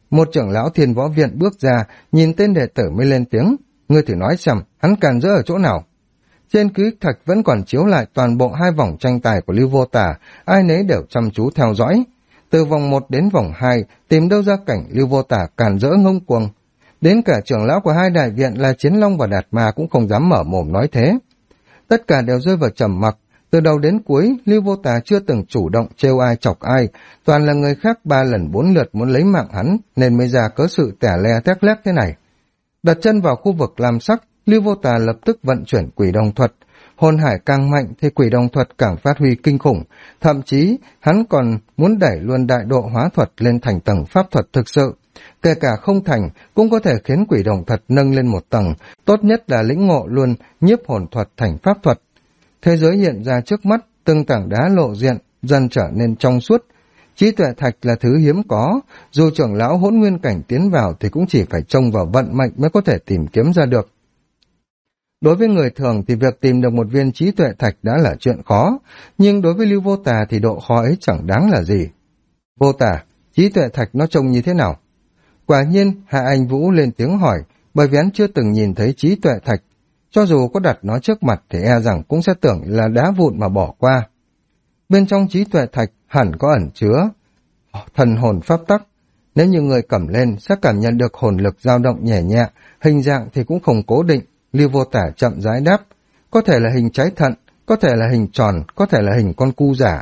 Một trưởng lão Thiên Võ Viện bước ra, nhìn tên đệ tử mới lên tiếng, ngươi thử nói xem, hắn càn rỡ ở chỗ nào? Trên ký ức thạch vẫn còn chiếu lại toàn bộ 2 vòng tranh tài của Lưu Vô Tà, ai nấy đều chăm chú theo dõi. Từ vòng 1 đến vòng 2, tìm đâu ra cảnh Lưu Vô Tà càn rỡ ngông cuồng. Đến cả trưởng lão của 2 đại viện là Chiến Long và Đạt Ma cũng không dám mở mồm nói thế. Tất cả đều rơi vào trầm mặc, từ đầu đến cuối, Lưu Vô Tà chưa từng chủ động trêu ai chọc ai, toàn là người khác 3 lần 4 lượt muốn lấy mạng hắn, nên mới ra cớ sự tẻ le tét lét thế này. Đặt chân vào khu vực lam sắc, Lưu Vô Tà lập tức vận chuyển quỷ đồng thuật. Hồn hải càng mạnh thì quỷ đồng thuật càng phát huy kinh khủng, thậm chí hắn còn muốn đẩy luôn đại độ hóa thuật lên thành tầng pháp thuật thực sự. Kể cả không thành, cũng có thể khiến quỷ đồng thuật nâng lên một tầng, tốt nhất là lĩnh ngộ luôn nhiếp hồn thuật thành pháp thuật. Thế giới hiện ra trước mắt, từng tảng đá lộ diện, dần trở nên trong suốt. Trí tuệ thạch là thứ hiếm có, dù trưởng lão Hỗn Nguyên cảnh tiến vào thì cũng chỉ phải trông vào vận mệnh mới có thể tìm kiếm ra được. Đối với người thường thì việc tìm được một viên trí tuệ thạch đã là chuyện khó, nhưng đối với Lưu Vô Tà thì độ khó ấy chẳng đáng là gì. Vô Tà, trí tuệ thạch nó trông như thế nào? Quả nhiên, Hạ Anh Vũ lên tiếng hỏi, bởi vì hắn chưa từng nhìn thấy trí tuệ thạch. Cho dù có đặt nó trước mặt thì e rằng cũng sẽ tưởng là đá vụn mà bỏ qua. Bên trong trí tuệ thạch hẳn có ẩn chứa thần hồn pháp tắc. Nếu như người cầm lên sẽ cảm nhận được hồn lực dao động nhẹ nhẹ, hình dạng thì cũng không cố định. Lưu Vô Tả chậm rãi đáp, có thể là hình trái thận, có thể là hình tròn, có thể là hình con cu giả.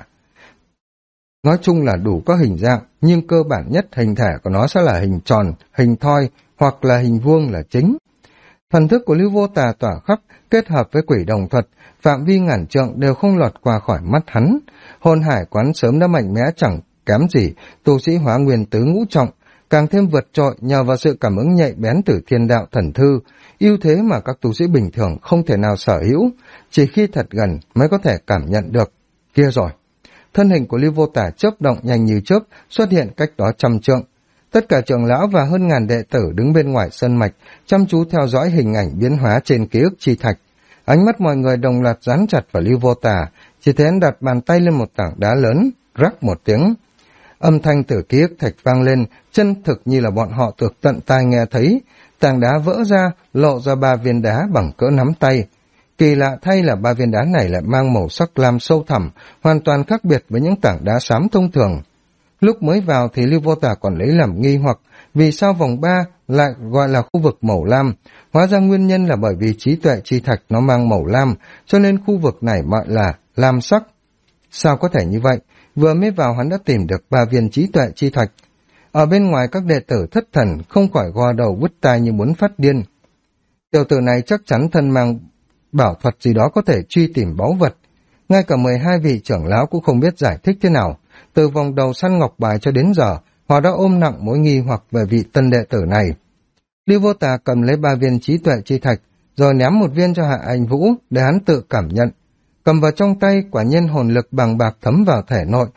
Nói chung là đủ các hình dạng, nhưng cơ bản nhất hình thể của nó sẽ là hình tròn, hình thoi hoặc là hình vuông là chính. Thần thức của Lưu Vô Tà tỏa khắp, kết hợp với quỷ đồng thuật, phạm vi ngàn trượng đều không lọt qua khỏi mắt hắn. Hồn hải quán sớm đã mạnh mẽ chẳng kém gì tu sĩ Hóa Nguyên tứ ngũ trọng, càng thêm vượt trội nhờ vào sự cảm ứng nhạy bén từ thiên đạo thần thư, ưu thế mà các tu sĩ bình thường không thể nào sở hữu, chỉ khi thật gần mới có thể cảm nhận được. Kia rồi, thân hình của Lưu Vô Tả chớp động nhanh như chớp, xuất hiện cách đó 100 trượng. Tất cả trưởng lão và hơn ngàn đệ tử đứng bên ngoài sân mạch, chăm chú theo dõi hình ảnh biến hóa trên ký ức chi thạch. Ánh mắt mọi người đồng loạt dán chặt vào Lưu Vô Tả, chỉ thấy hắn đặt bàn tay lên một tảng đá lớn, rắc một tiếng. Âm thanh từ ký ức thạch vang lên, chân thực như là bọn họ được tận tai nghe thấy. Tảng đá vỡ ra, lộ ra 3 viên đá bằng cỡ nắm tay. Kỳ lạ thay là 3 viên đá này lại mang màu sắc lam sâu thẳm, hoàn toàn khác biệt với những tảng đá xám thông thường. Lúc mới vào thì Lưu Vô Tả còn lấy làm nghi hoặc vì sao vòng 3 lại gọi là khu vực màu lam. Hóa ra nguyên nhân là bởi vì trí tuệ chi thạch nó mang màu lam, cho nên khu vực này gọi là lam sắc. Sao có thể như vậy? Vừa mới vào hắn đã tìm được 3 viên trí tuệ chi thạch. Ở bên ngoài các đệ tử thất thần không khỏi gò đầu bứt tai như muốn phát điên. Tiểu tử này chắc chắn thân mang bảo thuật gì đó có thể truy tìm báu vật. Ngay cả 12 vị trưởng lão cũng không biết giải thích thế nào. Từ vòng đầu săn ngọc bài cho đến giờ, họ đã ôm nặng mối nghi hoặc về vị tân đệ tử này. Lưu Vô Tà cầm lấy 3 viên trí tuệ chi thạch, rồi ném một viên cho Hạ Anh Vũ để hắn tự cảm nhận. Cầm vào trong tay, quả nhiên hồn lực bằng bạc thấm vào thể nội,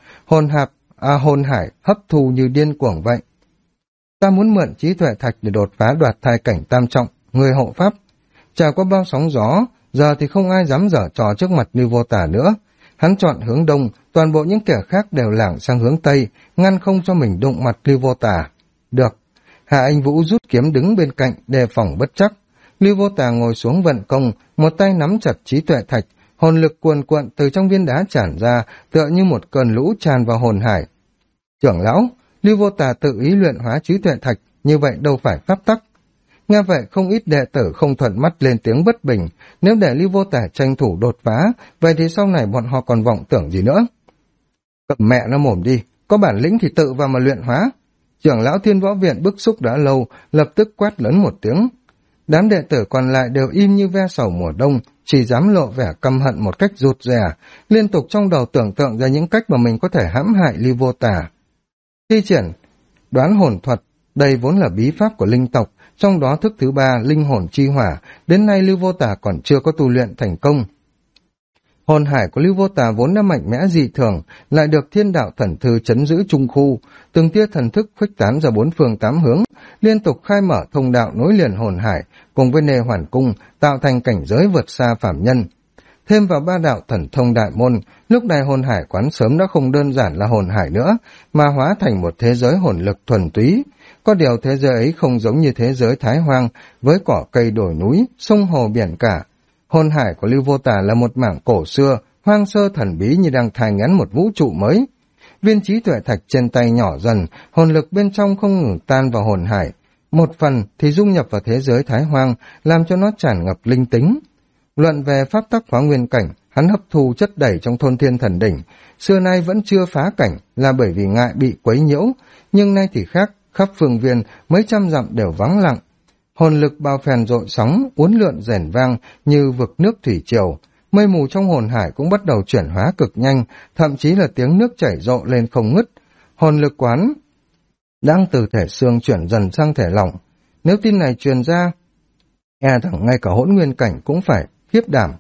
hồn hải hấp thu như điên cuồng vậy. Ta muốn mượn trí tuệ thạch để đột phá đoạt thai cảnh tam trọng, người hộ pháp. Trải qua bao sóng gió, giờ thì không ai dám giở trò trước mặt Lưu Vô Tả nữa. Hắn chọn hướng đông, toàn bộ những kẻ khác đều lảng sang hướng tây, ngăn không cho mình đụng mặt Lưu Vô Tả. Được. Hạ Anh Vũ rút kiếm đứng bên cạnh, đề phòng bất trắc. Lưu Vô Tả ngồi xuống vận công, một tay nắm chặt trí tuệ thạch, hồn lực cuồn cuộn từ trong viên đá tràn ra, tựa như một cơn lũ tràn vào hồn hải. Trưởng lão, Lưu Vô Tả tự ý luyện hóa trí tuệ thạch, như vậy đâu phải pháp tắc. Nghe vậy không ít đệ tử không thuận mắt lên tiếng bất bình, nếu để Lưu Vô Tả tranh thủ đột phá, vậy thì sau này bọn họ còn vọng tưởng gì nữa. Cầm mẹ nó mồm đi, có bản lĩnh thì tự vào mà luyện hóa. Trưởng lão Thiên Võ Viện bức xúc đã lâu, lập tức quát lớn một tiếng. Đám đệ tử còn lại đều im như ve sầu mùa đông, chỉ dám lộ vẻ căm hận một cách rụt rè, liên tục trong đầu tưởng tượng ra những cách mà mình có thể hãm hại Lưu Vô Tả. Thi triển đoán hồn thuật, đây vốn là bí pháp của linh tộc, trong đó thức thứ 3 linh hồn chi hỏa, đến nay Lưu Vô Tả còn chưa có tu luyện thành công. Hồn hải của Lưu Vô Tả vốn đã mạnh mẽ dị thường, lại được thiên đạo thần thư trấn giữ trung khu, từng tia thần thức khuếch tán ra 4 phương 8 hướng, liên tục khai mở thông đạo nối liền hồn hải cùng với nê hoàn cung, tạo thành cảnh giới vượt xa phàm nhân. Thêm vào 3 đạo thần thông đại môn, lúc này hồn hải quán sớm đã không đơn giản là hồn hải nữa, mà hóa thành một thế giới hồn lực thuần túy. Có điều thế giới ấy không giống như thế giới Thái Hoang, với cỏ cây đồi núi, sông hồ biển cả. Hồn hải của Lưu Vô Tà là một mảng cổ xưa, hoang sơ thần bí như đang thai nghén một vũ trụ mới. Viên trí tuệ thạch trên tay nhỏ dần, hồn lực bên trong không ngừng tan vào hồn hải. Một phần thì dung nhập vào thế giới Thái Hoang, làm cho nó tràn ngập linh tính. Luận về pháp tắc hóa nguyên cảnh, hắn hấp thu chất đẩy trong thôn thiên thần đỉnh. Xưa nay vẫn chưa phá cảnh là bởi vì ngại bị quấy nhiễu, nhưng nay thì khác, khắp phương viên mấy trăm dặm đều vắng lặng. Hồn lực bao phèn rội sóng, uốn lượn rền vang như vực nước thủy triều. Mây mù trong hồn hải cũng bắt đầu chuyển hóa cực nhanh, thậm chí là tiếng nước chảy rộ lên không ngứt. Hồn lực quán đang từ thể xương chuyển dần sang thể lỏng. Nếu tin này truyền ra, e rằng ngay cả hỗn nguyên cảnh cũng phải khiếp đảm.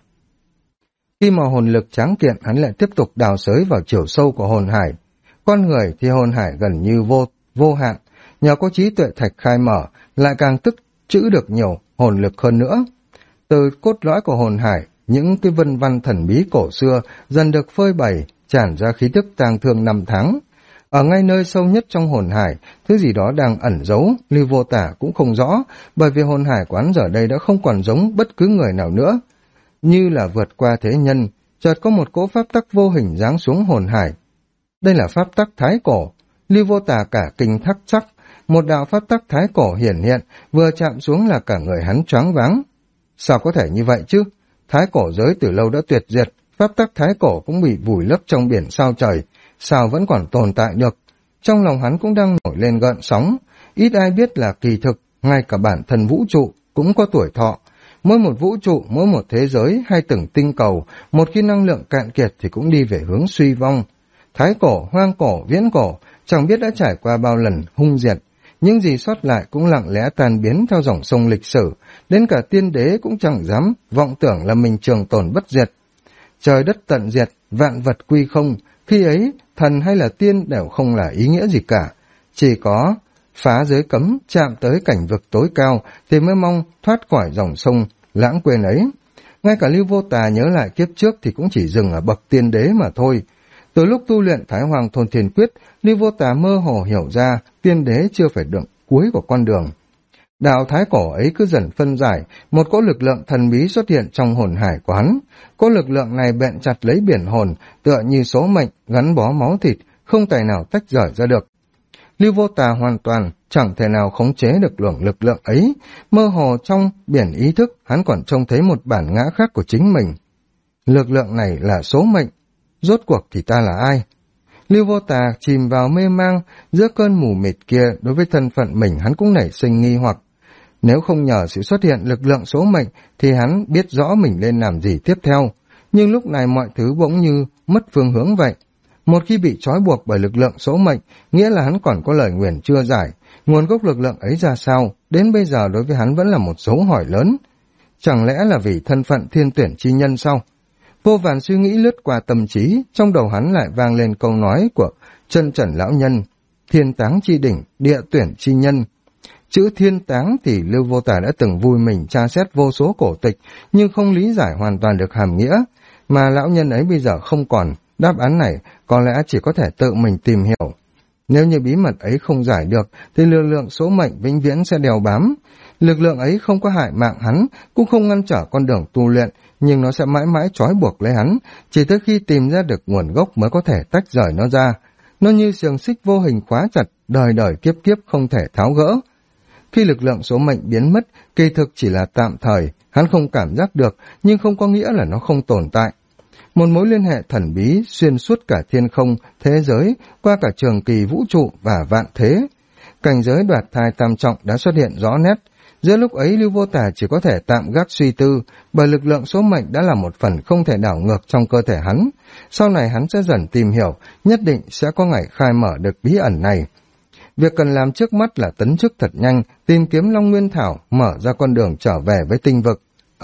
Khi mà hồn lực tráng kiện, hắn lại tiếp tục đào xới vào chiều sâu của hồn hải. Con người thì hồn hải gần như vô hạn, nhờ có trí tuệ thạch khai mở, lại càng tích trữ được nhiều hồn lực hơn nữa. Từ cốt lõi của hồn hải, những cái vân văn thần bí cổ xưa dần được phơi bày, tràn ra khí tức tang thương năm tháng. Ở ngay nơi sâu nhất trong hồn hải, thứ gì đó đang ẩn giấu, Lưu Vô Tả cũng không rõ, bởi vì hồn hải quán giờ đây đã không còn giống bất cứ người nào nữa. Như là vượt qua thế nhân, chợt có một cỗ pháp tắc vô hình giáng xuống hồn hải. Đây là pháp tắc thái cổ. Lưu Vô Tả cả kinh thắc sắc, một đạo pháp tắc thái cổ hiển hiện, vừa chạm xuống là cả người hắn choáng váng. Sao có thể như vậy chứ? Thái cổ giới từ lâu đã tuyệt diệt, pháp tắc thái cổ cũng bị vùi lấp trong biển sao trời, sao vẫn còn tồn tại được? Trong lòng hắn cũng đang nổi lên gợn sóng, ít ai biết là kỳ thực, ngay cả bản thân vũ trụ cũng có tuổi thọ. Mỗi một vũ trụ, mỗi một thế giới hay từng tinh cầu, một khi năng lượng cạn kiệt thì cũng đi về hướng suy vong. Thái cổ, hoang cổ, viễn cổ, chẳng biết đã trải qua bao lần hung diệt. Những gì sót lại cũng lặng lẽ tan biến theo dòng sông lịch sử, đến cả tiên đế cũng chẳng dám vọng tưởng là mình trường tồn bất diệt. Trời đất tận diệt, vạn vật quy không, khi ấy thần hay là tiên đều không là ý nghĩa gì cả. Chỉ có phá giới cấm, chạm tới cảnh vực tối cao thì mới mong thoát khỏi dòng sông lãng quên ấy. Ngay cả Lưu Vô Tà nhớ lại kiếp trước thì cũng chỉ dừng ở bậc tiên đế mà thôi. Từ lúc tu luyện Thái Hoàng Thôn Thiên Quyết, Lưu Vô Tà mơ hồ hiểu ra tiên đế chưa phải đường cuối của con đường. Đạo thái cổ ấy cứ dần phân giải, một cỗ lực lượng thần bí xuất hiện trong hồn hải của hắn. Cỗ lực lượng này bện chặt lấy biển hồn, tựa như số mệnh, gắn bó máu thịt, không tài nào tách rời ra được. Lưu Vô Tà hoàn toàn chẳng thể nào khống chế được luồng lực lượng ấy, mơ hồ trong biển ý thức hắn còn trông thấy một bản ngã khác của chính mình. Lực lượng này là số mệnh, rốt cuộc thì ta là ai? Lưu Vô Tà chìm vào mê mang, giữa cơn mù mịt kia đối với thân phận mình hắn cũng nảy sinh nghi hoặc. Nếu không nhờ sự xuất hiện lực lượng số mệnh thì hắn biết rõ mình nên làm gì tiếp theo, nhưng lúc này mọi thứ bỗng như mất phương hướng vậy. Một khi bị trói buộc bởi lực lượng số mệnh, nghĩa là hắn còn có lời nguyền chưa giải, nguồn gốc lực lượng ấy ra sao, đến bây giờ đối với hắn vẫn là một dấu hỏi lớn. Chẳng lẽ là vì thân phận thiên tuyển chi nhân sao? Vô vàn suy nghĩ lướt qua tâm trí, trong đầu hắn lại vang lên câu nói của Chân Trần lão nhân: thiên táng chi đỉnh, địa tuyển chi nhân. Chữ thiên táng thì Lưu Vô Tà đã từng vui mình tra xét vô số cổ tịch, nhưng không lý giải hoàn toàn được hàm nghĩa, mà lão nhân ấy bây giờ không còn. Đáp án này có lẽ chỉ có thể tự mình tìm hiểu. Nếu như bí mật ấy không giải được, thì lực lượng số mệnh vĩnh viễn sẽ đeo bám. Lực lượng ấy không có hại mạng hắn, cũng không ngăn trở con đường tu luyện, nhưng nó sẽ mãi mãi trói buộc lấy hắn, chỉ tới khi tìm ra được nguồn gốc mới có thể tách rời nó ra. Nó như xiềng xích vô hình khóa chặt, đời đời kiếp kiếp không thể tháo gỡ. Khi lực lượng số mệnh biến mất, kỳ thực chỉ là tạm thời, hắn không cảm giác được, nhưng không có nghĩa là nó không tồn tại. Một mối liên hệ thần bí xuyên suốt cả thiên không, thế giới, qua cả trường kỳ vũ trụ và vạn thế. Cảnh giới đoạt thai tam trọng đã xuất hiện rõ nét. Giữa lúc ấy Lưu Vô Tà chỉ có thể tạm gác suy tư, bởi lực lượng số mệnh đã là một phần không thể đảo ngược trong cơ thể hắn. Sau này hắn sẽ dần tìm hiểu, nhất định sẽ có ngày khai mở được bí ẩn này. Việc cần làm trước mắt là tấn chức thật nhanh, tìm kiếm Long Nguyên Thảo, mở ra con đường trở về với tinh vực.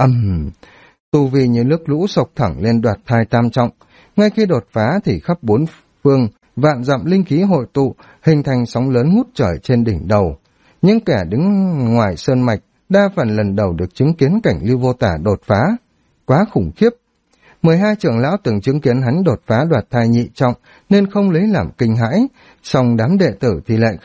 Tu vi như nước lũ sộc thẳng lên đoạt thai tam trọng. Ngay khi đột phá thì khắp bốn phương, vạn dặm linh khí hội tụ, hình thành sóng lớn ngút trời trên đỉnh đầu. Những kẻ đứng ngoài sơn mạch, đa phần lần đầu được chứng kiến cảnh Lưu Vô Tà đột phá. Quá khủng khiếp! 12 trưởng lão từng chứng kiến hắn đột phá đoạt thai nhị trọng, nên không lấy làm kinh hãi, song đám đệ tử thì lại khác.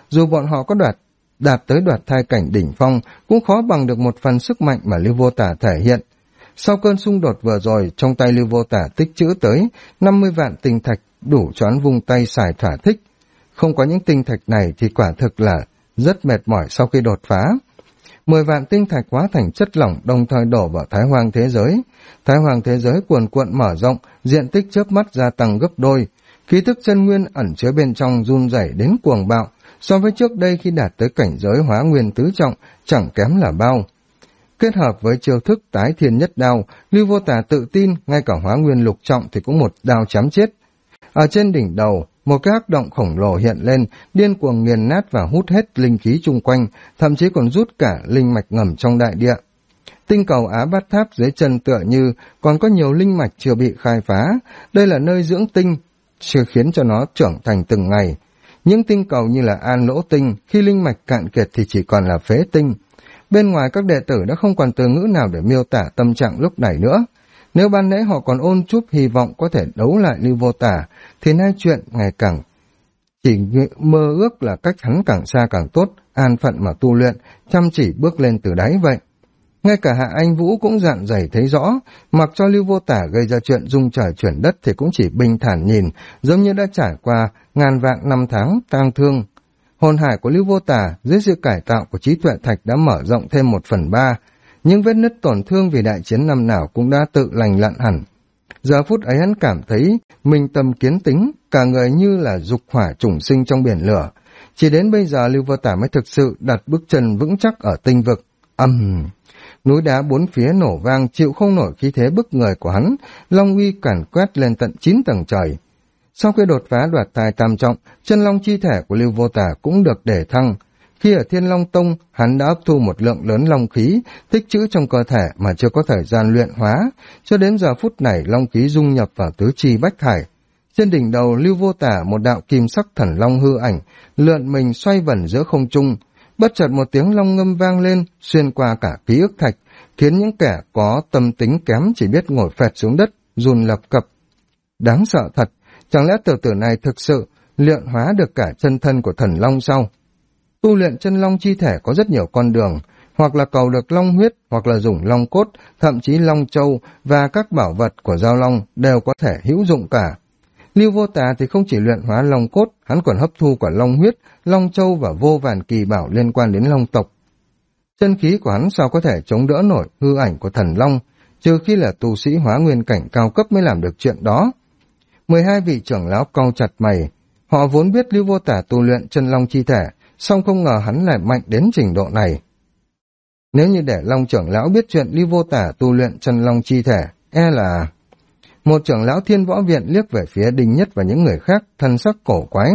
dù bọn họ có đạt tới đoạt thai cảnh đỉnh phong, cũng khó bằng được một phần sức mạnh mà Lưu Vô Tả thể hiện. Sau cơn xung đột vừa rồi, trong tay Lưu Vô Tả tích trữ tới 50 vạn tinh thạch, đủ cho hắn vung tay xài thỏa thích. Không có những tinh thạch này thì quả thực là rất mệt mỏi sau khi đột phá. 10 vạn tinh thạch hóa thành chất lỏng đồng thời đổ vào Thái Hoang thế giới. Thái Hoang thế giới cuồn cuộn mở rộng, diện tích chớp mắt gia tăng gấp đôi. Khí tức chân nguyên ẩn chứa bên trong run rẩy đến cuồng bạo, so với trước đây khi đạt tới cảnh giới hóa nguyên tứ trọng, chẳng kém là bao. Kết hợp với chiêu thức tái thiên nhất đao, Lưu Vô Tả tự tin ngay cả hóa nguyên lục trọng thì cũng một đao chém chết. Ở trên đỉnh đầu, một cái hắc động khổng lồ hiện lên, điên cuồng nghiền nát và hút hết linh khí chung quanh, thậm chí còn rút cả linh mạch ngầm trong đại địa. Tinh cầu Á Bát Tháp dưới chân tựa như còn có nhiều linh mạch chưa bị khai phá, đây là nơi dưỡng tinh, chưa khiến cho nó trưởng thành từng ngày. Những tinh cầu như là An Lỗ Tinh, khi linh mạch cạn kiệt thì chỉ còn là phế tinh. Bên ngoài các đệ tử đã không còn từ ngữ nào để miêu tả tâm trạng lúc này nữa. Nếu ban nãy họ còn ôn chúp hy vọng có thể đấu lại Lưu Vô Tả, thì nay chuyện ngày càng chỉ mơ ước là cách hắn càng xa càng tốt, an phận mà tu luyện, chăm chỉ bước lên từ đáy vậy. Ngay cả Hạ Anh Vũ cũng dạn dày thấy rõ, mặc cho Lưu Vô Tả gây ra chuyện rung trời chuyển đất thì cũng chỉ bình thản nhìn, giống như đã trải qua ngàn vạn năm tháng tang thương. Hồn hải của Lưu Vô Tả dưới sự cải tạo của trí tuệ thạch đã mở rộng thêm 1/3, những vết nứt tổn thương vì đại chiến năm nào cũng đã tự lành lặn hẳn. Giờ phút ấy hắn cảm thấy minh tâm kiến tính, cả người như là dục hỏa trùng sinh trong biển lửa. Chỉ đến bây giờ Lưu Vô Tả mới thực sự đặt bước chân vững chắc ở tinh vực. Núi đá bốn phía nổ vang, chịu không nổi khí thế bức người của hắn, long uy càn quét lên tận 9 tầng trời. Sau khi đột phá đoạt tài tam trọng, chân long chi thể của Lưu Vô Tả cũng được đề thăng. Khi ở Thiên Long Tông, hắn đã hấp thu một lượng lớn long khí, tích trữ trong cơ thể mà chưa có thời gian luyện hóa, cho đến giờ phút này long khí dung nhập vào tứ chi bách hải. Trên đỉnh đầu Lưu Vô Tả một đạo kim sắc thần long hư ảnh, lượn mình xoay vần giữa không trung. Bất chợt một tiếng long ngâm vang lên, xuyên qua cả ký ức thạch, khiến những kẻ có tâm tính kém chỉ biết ngồi phẹt xuống đất, run lập cập. Đáng sợ thật, chẳng lẽ tiểu tử này thực sự luyện hóa được cả chân thân của thần long sao? Tu luyện chân long chi thể có rất nhiều con đường, hoặc là cầu được long huyết, hoặc là dùng long cốt, thậm chí long châu và các bảo vật của giao long đều có thể hữu dụng cả. Lưu Vô Tả thì không chỉ luyện hóa long cốt, hắn còn hấp thu cả long huyết, long châu và vô vàn kỳ bảo liên quan đến long tộc. Chân khí của hắn sao có thể chống đỡ nổi hư ảnh của thần long, trừ khi là tu sĩ hóa nguyên cảnh cao cấp mới làm được chuyện đó. 12 vị trưởng lão cau chặt mày, họ vốn biết Lưu Vô Tả tu luyện chân long chi thể, song không ngờ hắn lại mạnh đến trình độ này. Nếu như để Long trưởng lão biết chuyện Lưu Vô Tả tu luyện chân long chi thể, e là... Một trưởng lão Thiên Võ Viện liếc về phía Đinh Nhất và những người khác, thân sắc cổ quái.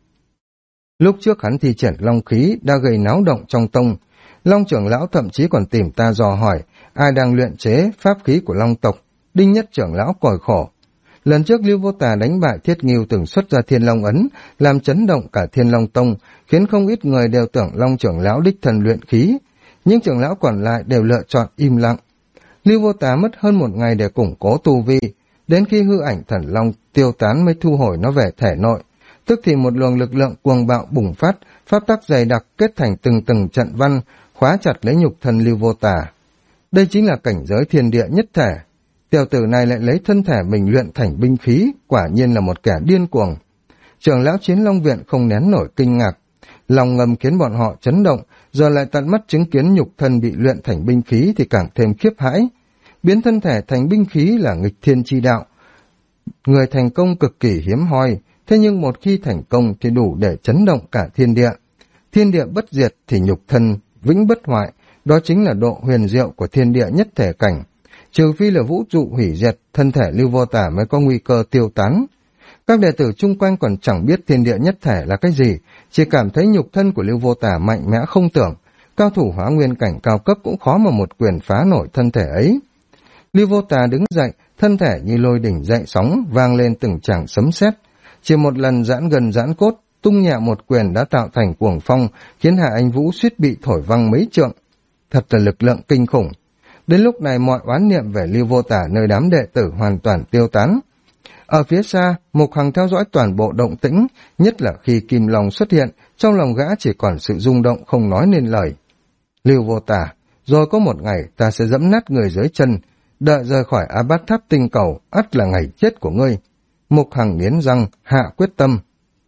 Lúc trước hắn thi triển long khí đã gây náo động trong tông. Long trưởng lão thậm chí còn tìm ta dò hỏi ai đang luyện chế pháp khí của long tộc. Đinh Nhất trưởng lão còi khổ. Lần trước Lưu Vô Tả đánh bại Thiết Ngưu từng xuất ra Thiên Long ấn, làm chấn động cả Thiên Long tông, khiến không ít người đều tưởng Long trưởng lão đích thân luyện khí. Những trưởng lão còn lại đều lựa chọn im lặng. Lưu Vô Tả mất hơn một ngày để củng cố tu vi, đến khi hư ảnh thần long tiêu tán mới thu hồi nó về thể nội. Tức thì một luồng lực lượng cuồng bạo bùng phát, pháp tắc dày đặc kết thành từng từng trận văn, khóa chặt lấy nhục thân Lưu Vô Tả. Đây chính là cảnh giới thiên địa nhất thể. Tiểu tử này lại lấy thân thể mình luyện thành binh khí, quả nhiên là một kẻ điên cuồng. Trưởng lão Chiến Long Viện không nén nổi kinh ngạc. Lòng ngầm khiến bọn họ chấn động, giờ lại tận mắt chứng kiến nhục thân bị luyện thành binh khí thì càng thêm khiếp hãi. Biến thân thể thành binh khí là nghịch thiên chi đạo. Người thành công cực kỳ hiếm hoi, thế nhưng một khi thành công thì đủ để chấn động cả thiên địa. Thiên địa bất diệt thì nhục thân vĩnh bất hoại, đó chính là độ huyền diệu của thiên địa nhất thể cảnh. Trừ phi là vũ trụ hủy diệt, thân thể Lưu Vô Tả mới có nguy cơ tiêu tán. Các đệ tử chung quanh còn chẳng biết thiên địa nhất thể là cái gì, chỉ cảm thấy nhục thân của Lưu Vô Tả mạnh mẽ không tưởng. Cao thủ hóa nguyên cảnh cao cấp cũng khó mà một quyền phá nổi thân thể ấy. Lưu Vô Tả đứng dậy, thân thể như lôi đỉnh dậy sóng, vang lên từng tràng sấm sét. Chỉ một lần giãn gần giãn cốt, tung nhẹ một quyền đã tạo thành cuồng phong, khiến Hạ Anh Vũ suýt bị thổi văng mấy trượng. Thật là lực lượng kinh khủng. Đến lúc này mọi oán niệm về Lưu Vô Tả nơi đám đệ tử hoàn toàn tiêu tán. Ở phía xa, Mục Hằng theo dõi toàn bộ động tĩnh, nhất là khi Kim Long xuất hiện, trong lòng gã chỉ còn sự rung động không nói nên lời. Lưu Vô Tà, rồi có một ngày ta sẽ giẫm nát người dưới chân, đợi rời khỏi Á Bát Tháp tinh cầu, ắt là ngày chết của ngươi. Mục Hằng nghiến răng, hạ quyết tâm.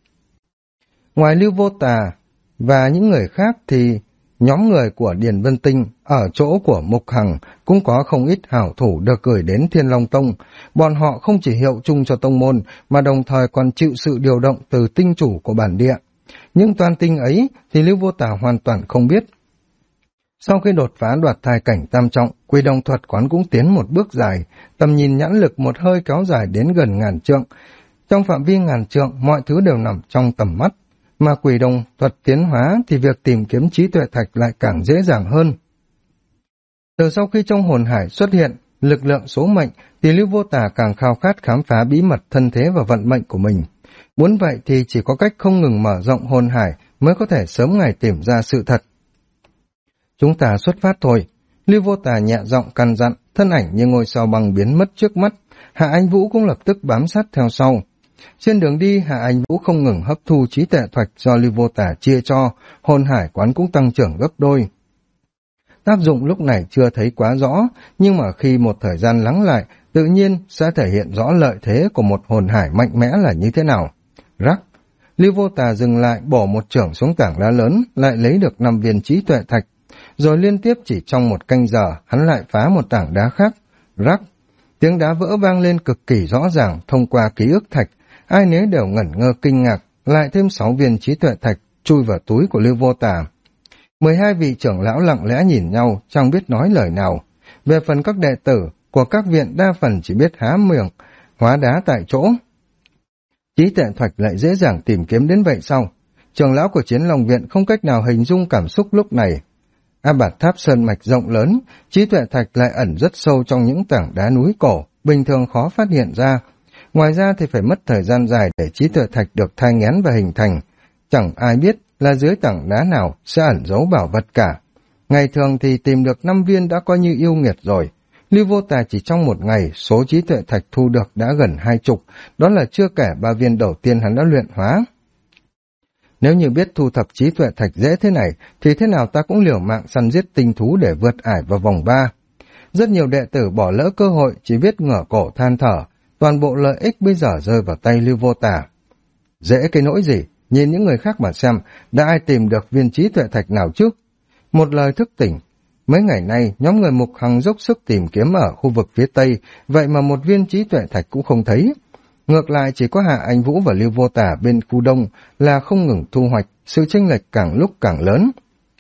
Ngoài Lưu Vô Tà và những người khác thì nhóm người của Điền Vân Tinh ở chỗ của Mục Hằng cũng có không ít hảo thủ được gửi đến Thiên Long Tông. Bọn họ không chỉ hiệu chung cho tông môn mà đồng thời còn chịu sự điều động từ tinh chủ của bản địa. Nhưng toàn tinh ấy thì Lưu Vô Tà hoàn toàn không biết. Sau khi đột phá đoạt thai cảnh tam trọng, Quỷ Đồng thuật quán cũng tiến một bước dài, tầm nhìn nhãn lực một hơi kéo dài đến gần 1000 trượng. Trong phạm vi 1000 trượng, mọi thứ đều nằm trong tầm mắt, mà Quỷ Đồng thuật tiến hóa thì việc tìm kiếm trí tuệ thạch lại càng dễ dàng hơn. Từ sau khi trong hồn hải xuất hiện lực lượng số mệnh, thì Lưu Vô Tà càng khao khát khám phá bí mật thân thế và vận mệnh của mình. Muốn vậy thì chỉ có cách không ngừng mở rộng hồn hải mới có thể sớm ngày tìm ra sự thật. Chúng ta xuất phát thôi. Lưu Vô Tà nhẹ giọng căn dặn, thân ảnh như ngôi sao băng biến mất trước mắt. Hạ Anh Vũ cũng lập tức bám sát theo sau. Trên đường đi, Hạ Anh Vũ không ngừng hấp thu trí tuệ thạch do Lưu Vô Tà chia cho, hồn hải quán cũng tăng trưởng gấp đôi. Tác dụng lúc này chưa thấy quá rõ, nhưng mà khi một thời gian lắng lại, tự nhiên sẽ thể hiện rõ lợi thế của một hồn hải mạnh mẽ là như thế nào. Rắc, Lưu Vô Tà dừng lại, bổ một chưởng xuống tảng đá lớn, lại lấy được 5 viên trí tuệ thạch. Rồi liên tiếp chỉ trong một canh giờ, hắn lại phá một tảng đá khác. Rắc, tiếng đá vỡ vang lên cực kỳ rõ ràng thông qua ký ức thạch. Ai nấy đều ngẩn ngơ kinh ngạc, lại thêm 6 viên trí tuệ thạch chui vào túi của Lưu Vô Tà. 12 vị trưởng lão lặng lẽ nhìn nhau, chẳng biết nói lời nào. Về phần các đệ tử của các viện đa phần chỉ biết há miệng, hóa đá tại chỗ. Trí tuệ thạch lại dễ dàng tìm kiếm đến vậy sao? Trưởng lão của Chiến Long Viện không cách nào hình dung cảm xúc lúc này. A Bạt Tháp sơn mạch rộng lớn, trí tuệ thạch lại ẩn rất sâu trong những tảng đá núi cổ, bình thường khó phát hiện ra. Ngoài ra thì phải mất thời gian dài để trí tuệ thạch được thai nghén và hình thành. Chẳng ai biết là dưới tảng đá nào sẽ ẩn giấu bảo vật cả. Ngày thường thì tìm được 5 viên đã coi như yêu nghiệt rồi. Lưu Vô Tà chỉ trong một ngày, số trí tuệ thạch thu được đã gần 20, đó là chưa kể 3 viên đầu tiên hắn đã luyện hóa. Nếu như biết thu thập trí tuệ thạch dễ thế này, thì thế nào ta cũng liều mạng săn giết tinh thú để vượt ải vào vòng 3. Rất nhiều đệ tử bỏ lỡ cơ hội, chỉ biết ngửa cổ than thở, toàn bộ lợi ích bây giờ rơi vào tay Lưu Vô Tà. Dễ cái nỗi gì, nhìn những người khác mà xem, đã ai tìm được viên trí tuệ thạch nào chứ? Một lời thức tỉnh, mấy ngày nay nhóm người Mục Hằng dốc sức tìm kiếm ở khu vực phía Tây, vậy mà một viên trí tuệ thạch cũng không thấy. Ngược lại chỉ có Hạ Anh Vũ và Lưu Vô Tà bên khu đông là không ngừng thu hoạch, sự chênh lệch càng lúc càng lớn.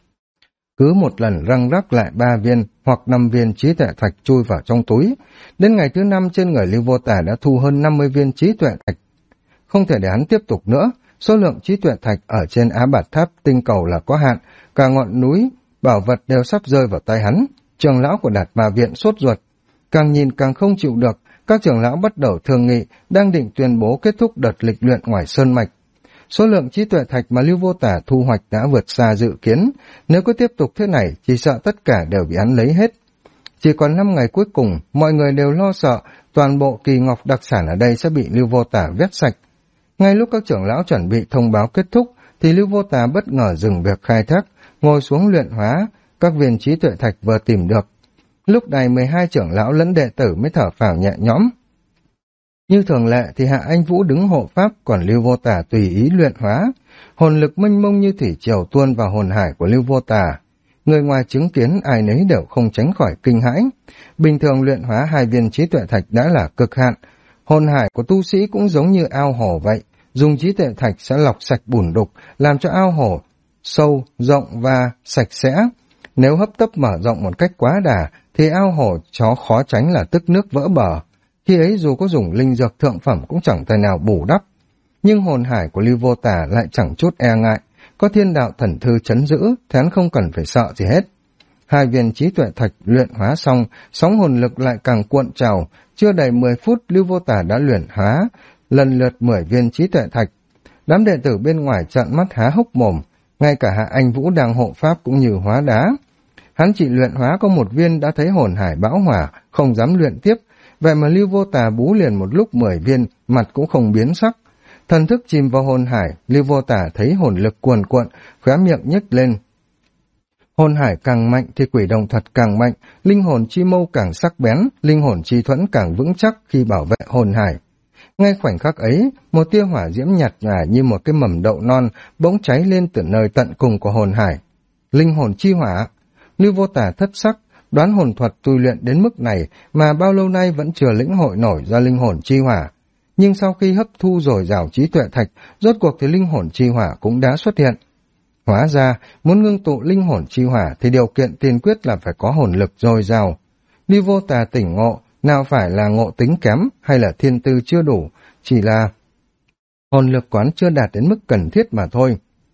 Cứ một lần răng rắc lại 3 viên hoặc 5 viên trí tuệ thạch chui vào trong túi. Đến ngày thứ 5 trên người Lưu Vô Tà đã thu hơn 50 viên trí tuệ thạch. Không thể để hắn tiếp tục nữa, số lượng trí tuệ thạch ở trên Á Bạt Tháp tinh cầu là có hạn, cả ngọn núi, bảo vật đều sắp rơi vào tay hắn. Trưởng lão của Đạt Ma Viện sốt ruột, càng nhìn càng không chịu được. Các trưởng lão bắt đầu thương nghị, đang định tuyên bố kết thúc đợt lịch luyện ngoài sơn mạch. Số lượng trí tuệ thạch mà Lưu Vô Tà thu hoạch đã vượt xa dự kiến, nếu cứ tiếp tục thế này, chỉ sợ tất cả đều bị hắn lấy hết. Chỉ còn 5 ngày cuối cùng, mọi người đều lo sợ, toàn bộ kỳ ngọc đặc sản ở đây sẽ bị Lưu Vô Tà vét sạch. Ngay lúc các trưởng lão chuẩn bị thông báo kết thúc, thì Lưu Vô Tà bất ngờ dừng việc khai thác, ngồi xuống luyện hóa các viên trí tuệ thạch vừa tìm được. Lúc này 12 trưởng lão lẫn đệ tử mới thở phào nhẹ nhõm. Như thường lệ thì Hạ Anh Vũ đứng hộ pháp, còn Lưu Vô Tà tùy ý luyện hóa. Hồn lực mênh mông như thủy triều tuôn vào hồn hải của Lưu Vô Tà. Người ngoài chứng kiến ai nấy đều không tránh khỏi kinh hãi. Bình thường luyện hóa 2 viên trí tuệ thạch đã là cực hạn. Hồn hải của tu sĩ cũng giống như ao hồ vậy. Dùng trí tuệ thạch sẽ lọc sạch bùn đục, làm cho ao hồ sâu, rộng và sạch sẽ. Nếu hấp tấp mở rộng một cách quá đà, thì ao hồ chó khó tránh là tức nước vỡ bờ. Khi ấy dù có dùng linh dược thượng phẩm cũng chẳng thể nào bù đắp. Nhưng hồn hải của Lưu Vô Tà lại chẳng chút e ngại, có thiên đạo thần thư trấn giữ, thế hắn không cần phải sợ gì hết. 2 viên trí tuệ thạch luyện hóa xong, sóng hồn lực lại càng cuộn trào, chưa đầy 10 phút Lưu Vô Tà đã luyện hóa lần lượt 10 viên trí tuệ thạch. Đám đệ tử bên ngoài trợn mắt há hốc mồm, ngay cả Hạ Anh Vũ đang hộ pháp cũng như hóa đá. Hắn chỉ luyện hóa có 1 viên đã thấy hồn hải bão hỏa, không dám luyện tiếp, vậy mà Lưu Vô Tà bú liền một lúc 10 viên, mặt cũng không biến sắc. Thần thức chìm vào hồn hải, Lưu Vô Tả thấy hồn lực cuồn cuộn, khóe miệng nhếch lên. Hồn hải càng mạnh thì quỷ đồng thuật càng mạnh, linh hồn chi mâu càng sắc bén, linh hồn chi thuẫn càng vững chắc khi bảo vệ hồn hải. Ngay khoảnh khắc ấy, một tia hỏa diễm nhạt nhòa như một cái mầm đậu non bỗng cháy lên từ nơi tận cùng của hồn hải. Linh hồn chi hỏa. Lưu Vô Tả thất sắc, đoán hồn thuật tu luyện đến mức này mà bao lâu nay vẫn chưa lĩnh hội nổi ra linh hồn chi hỏa. Nhưng sau khi hấp thu dồi dào trí tuệ thạch, rốt cuộc thì linh hồn chi hỏa cũng đã xuất hiện. Hóa ra, muốn ngưng tụ linh hồn chi hỏa thì điều kiện tiên quyết là phải có hồn lực dồi dào. Lưu Vô Tả tỉnh ngộ, nào phải là ngộ tính kém hay là thiên tư chưa đủ, chỉ là hồn lực quán chưa đạt đến mức cần thiết mà thôi.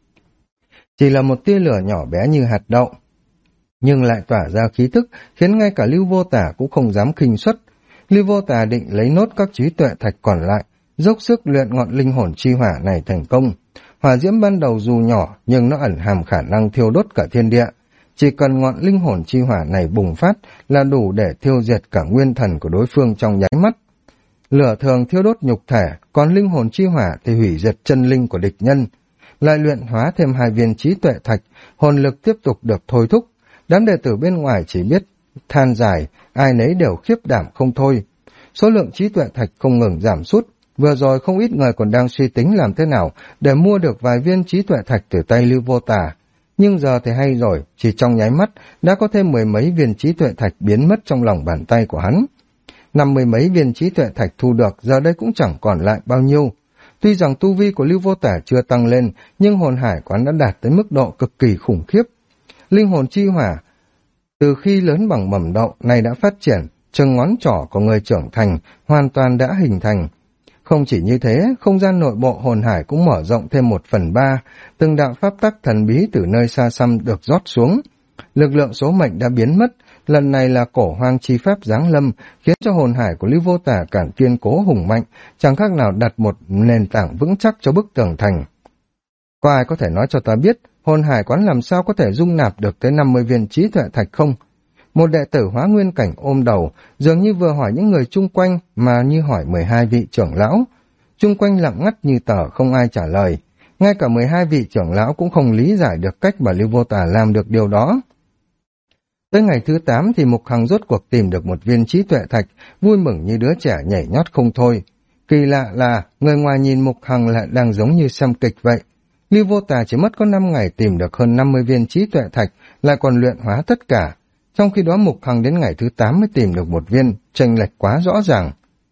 Chỉ là một tia lửa nhỏ bé như hạt đậu, nhưng lại tỏa ra khí tức khiến ngay cả Lưu Vô Tả cũng không dám khinh suất. Lưu Vô Tả định lấy nốt các trí tuệ thạch còn lại, dốc sức luyện ngọn linh hồn chi hỏa này thành công. Hỏa diễm ban đầu dù nhỏ nhưng nó ẩn hàm khả năng thiêu đốt cả thiên địa. Chỉ cần ngọn linh hồn chi hỏa này bùng phát là đủ để thiêu diệt cả nguyên thần của đối phương trong nháy mắt. Lửa thường thiêu đốt nhục thể, còn linh hồn chi hỏa thì hủy diệt chân linh của địch nhân. Lại luyện hóa thêm 2 viên trí tuệ thạch, hồn lực tiếp tục được thôi thúc. Đám đệ tử bên ngoài chỉ biết than dài, ai nấy đều khiếp đảm không thôi. Số lượng trí tuệ thạch không ngừng giảm sút. Vừa rồi không ít người còn đang suy tính làm thế nào để mua được vài viên trí tuệ thạch từ tay Lưu Vô Tả. Nhưng giờ thì hay rồi, chỉ trong nháy mắt đã có thêm 10 mấy viên trí tuệ thạch biến mất trong lòng bàn tay của hắn. 50 mấy viên trí tuệ thạch thu được giờ đây cũng chẳng còn lại bao nhiêu. Tuy rằng tu vi của Lưu Vô Tả chưa tăng lên, nhưng hồn hải quán đã đạt tới mức độ cực kỳ khủng khiếp. Linh hồn chi hỏa từ khi lớn bằng mầm đậu này đã phát triển, chừng ngón trỏ của người trưởng thành hoàn toàn đã hình thành. Không chỉ như thế, không gian nội bộ hồn hải cũng mở rộng thêm 1/3, từng đạo pháp tắc thần bí từ nơi xa xăm được rót xuống. Lực lượng số mệnh đã biến mất, lần này là cổ hoang chi pháp giáng lâm, khiến cho hồn hải của Lưu Vô Tả càng kiên cố hùng mạnh, chẳng khác nào đặt một nền tảng vững chắc cho bức tường thành. Có ai có thể nói cho ta biết, hồn hải quán làm sao có thể dung nạp được tới 50 viên trí tuệ thạch không? Một đệ tử Hóa Nguyên cảnh ôm đầu, dường như vừa hỏi những người chung quanh mà như hỏi 12 vị trưởng lão. Chung quanh lặng ngắt như tờ, không ai trả lời. Ngay cả 12 vị trưởng lão cũng không lý giải được cách mà Lưu Vô Tả làm được điều đó. Tới ngày thứ 8 thì Mục Hằng rốt cuộc tìm được một viên trí tuệ thạch, vui mừng như đứa trẻ nhảy nhót không thôi. Kỳ lạ là, người ngoài nhìn Mục Hằng lại đang giống như xem kịch vậy. Lưu Vô Tả chỉ mất có 5 ngày tìm được hơn 50 viên trí tuệ thạch, lại còn luyện hóa tất cả. Trong khi đó Mục Hằng đến ngày thứ 8 mới tìm được một viên, chênh lệch quá rõ ràng.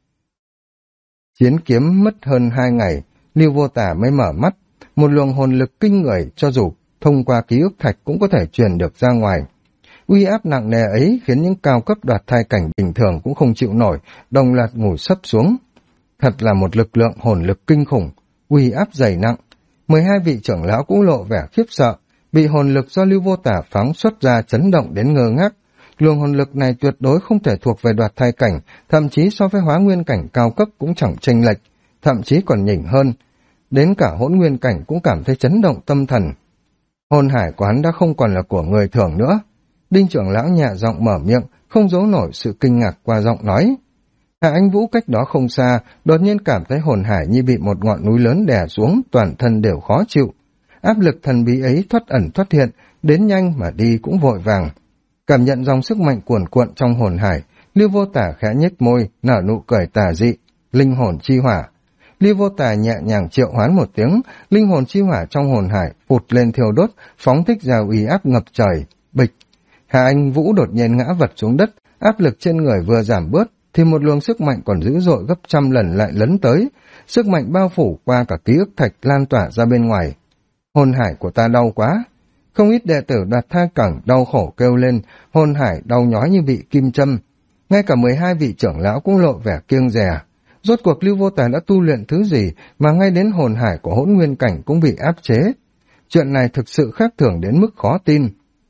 Chiến kiếm mất hơn 2 ngày, Lưu Vô Tả mới mở mắt. Một luồng hồn lực kinh người cho dù thông qua ký ức thạch cũng có thể truyền được ra ngoài. Uy áp nặng nề ấy khiến những cao cấp đoạt thai cảnh bình thường cũng không chịu nổi, đồng loạt ngủ sấp xuống. Thật là một lực lượng hồn lực kinh khủng, uy áp dày nặng. 12 vị trưởng lão cũng lộ vẻ khiếp sợ, bị hồn lực do Lưu Vô Tả phóng xuất ra chấn động đến ngơ ngác. Luồng hồn lực này tuyệt đối không thể thuộc về đoạt thai cảnh, thậm chí so với Hóa Nguyên cảnh cao cấp cũng chẳng chênh lệch, thậm chí còn nhỉnh hơn. Đến cả Hỗn Nguyên cảnh cũng cảm thấy chấn động tâm thần. Hồn hải của hắn đã không còn là của người thường nữa. Đinh trưởng lão nhẹ giọng mở miệng, không giấu nổi sự kinh ngạc qua giọng nói. Hạ Anh Vũ cách đó không xa, đột nhiên cảm thấy hồn hải như bị một ngọn núi lớn đè xuống, toàn thân đều khó chịu. Áp lực thần bí ấy thoát ẩn thoát hiện, đến nhanh mà đi cũng vội vàng. Cảm nhận dòng sức mạnh cuồn cuộn trong hồn hải, Lưu Vô Tả khẽ nhếch môi, nở nụ cười tà dị, linh hồn chi hỏa. Lưu Vô Tả nhẹ nhàng triệu hoán một tiếng, linh hồn chi hỏa trong hồn hải phụt lên thiêu đốt, phóng thích ra uy áp ngập trời, bịch. Hạ Anh Vũ đột nhiên ngã vật xuống đất, áp lực trên người vừa giảm bớt, thì một luồng sức mạnh còn dữ dội gấp trăm lần lại lấn tới, sức mạnh bao phủ qua cả ký ức thạch lan tỏa ra bên ngoài. Hồn hải của ta đau quá. Không ít đệ tử đoạt thai cảnh đau khổ kêu lên, hồn hải đau nhói như bị kim châm. Ngay cả 12 vị trưởng lão cũng lộ vẻ kiêng dè. Rốt cuộc Lưu Vô Tả đã tu luyện thứ gì mà ngay đến hồn hải của Hỗn Nguyên cảnh cũng bị áp chế. Chuyện này thực sự khác thường đến mức khó tin.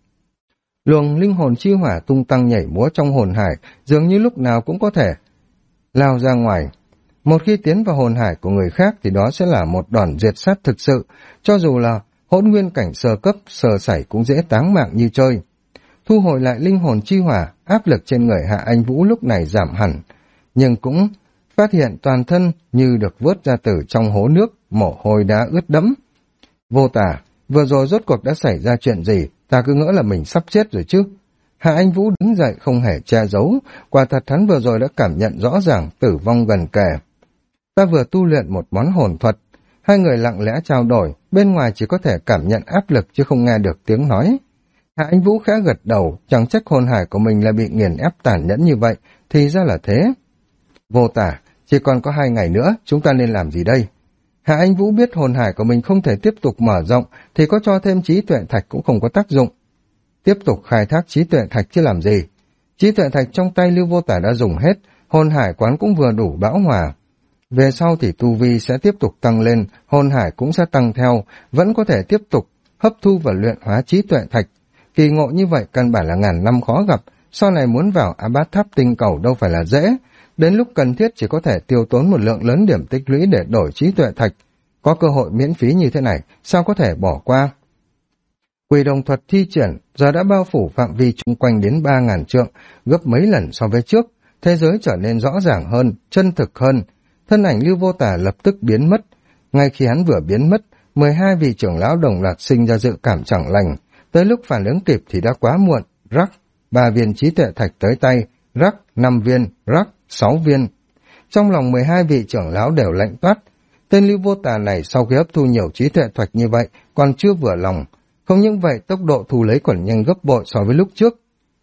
Luồng linh hồn chi hỏa tung tăng nhảy múa trong hồn hải, dường như lúc nào cũng có thể lao ra ngoài. Một khi tiến vào hồn hải của người khác thì đó sẽ là một đòn diệt sát thực sự, cho dù là Hỗn Nguyên cảnh sơ cấp, sơ sẩy cũng dễ táng mạng như chơi. Thu hồi lại linh hồn chi hỏa, áp lực trên người Hạ Anh Vũ lúc này giảm hẳn, nhưng cũng phát hiện toàn thân như được vớt ra từ trong hố nước, mồ hôi đã ướt đẫm. Vô Tà, vừa rồi rốt cuộc đã xảy ra chuyện gì, ta cứ ngỡ là mình sắp chết rồi chứ. Hạ Anh Vũ đứng dậy không hề che giấu, quả thật hắn vừa rồi đã cảm nhận rõ ràng tử vong gần kề. Ta vừa tu luyện một món hồn thuật. Hai người lặng lẽ trao đổi, bên ngoài chỉ có thể cảm nhận áp lực chứ không nghe được tiếng nói. Hạ Anh Vũ khẽ gật đầu, chẳng trách hồn hải của mình lại bị nghiền ép tàn nhẫn như vậy, thì ra là thế. Vô Tà, chỉ còn có 2 ngày nữa, chúng ta nên làm gì đây? Hạ Anh Vũ biết hồn hải của mình không thể tiếp tục mở rộng, thì có cho thêm trí tuệ thạch cũng không có tác dụng. Tiếp tục khai thác trí tuệ thạch chứ làm gì? Trí tuệ thạch trong tay Lưu Vô Tà đã dùng hết, hồn hải quán cũng vừa đủ bão hòa. Về sau thì tu vi sẽ tiếp tục tăng lên, hồn hải cũng sẽ tăng theo, vẫn có thể tiếp tục hấp thu và luyện hóa trí tuệ thạch. Kỳ ngộ như vậy căn bản là ngàn năm khó gặp, sau này muốn vào A Bát Tháp tinh cầu đâu phải là dễ. Đến lúc cần thiết chỉ có thể tiêu tốn một lượng lớn điểm tích lũy để đổi trí tuệ thạch. Có cơ hội miễn phí như thế này, sao có thể bỏ qua? Quỷ đồng thuật thi triển giờ đã bao phủ phạm vi chung quanh đến 3.000 trượng, gấp mấy lần so với trước. Thế giới trở nên rõ ràng hơn, chân thực hơn. Thân ảnh Lưu Vô Tà lập tức biến mất. Ngay khi hắn vừa biến mất, 12 vị trưởng lão đồng loạt sinh ra dự cảm chẳng lành. Tới lúc phản ứng kịp thì đã quá muộn. Rắc, 3 viên trí tuệ thạch tới tay. Rắc, 5 viên. Rắc, 6 viên. Trong lòng 12 vị trưởng lão đều lạnh toát. Tên Lưu Vô Tà này sau khi hấp thu nhiều trí tuệ thạch như vậy còn chưa vừa lòng. Không những vậy, tốc độ thu lấy còn nhanh gấp bội so với lúc trước.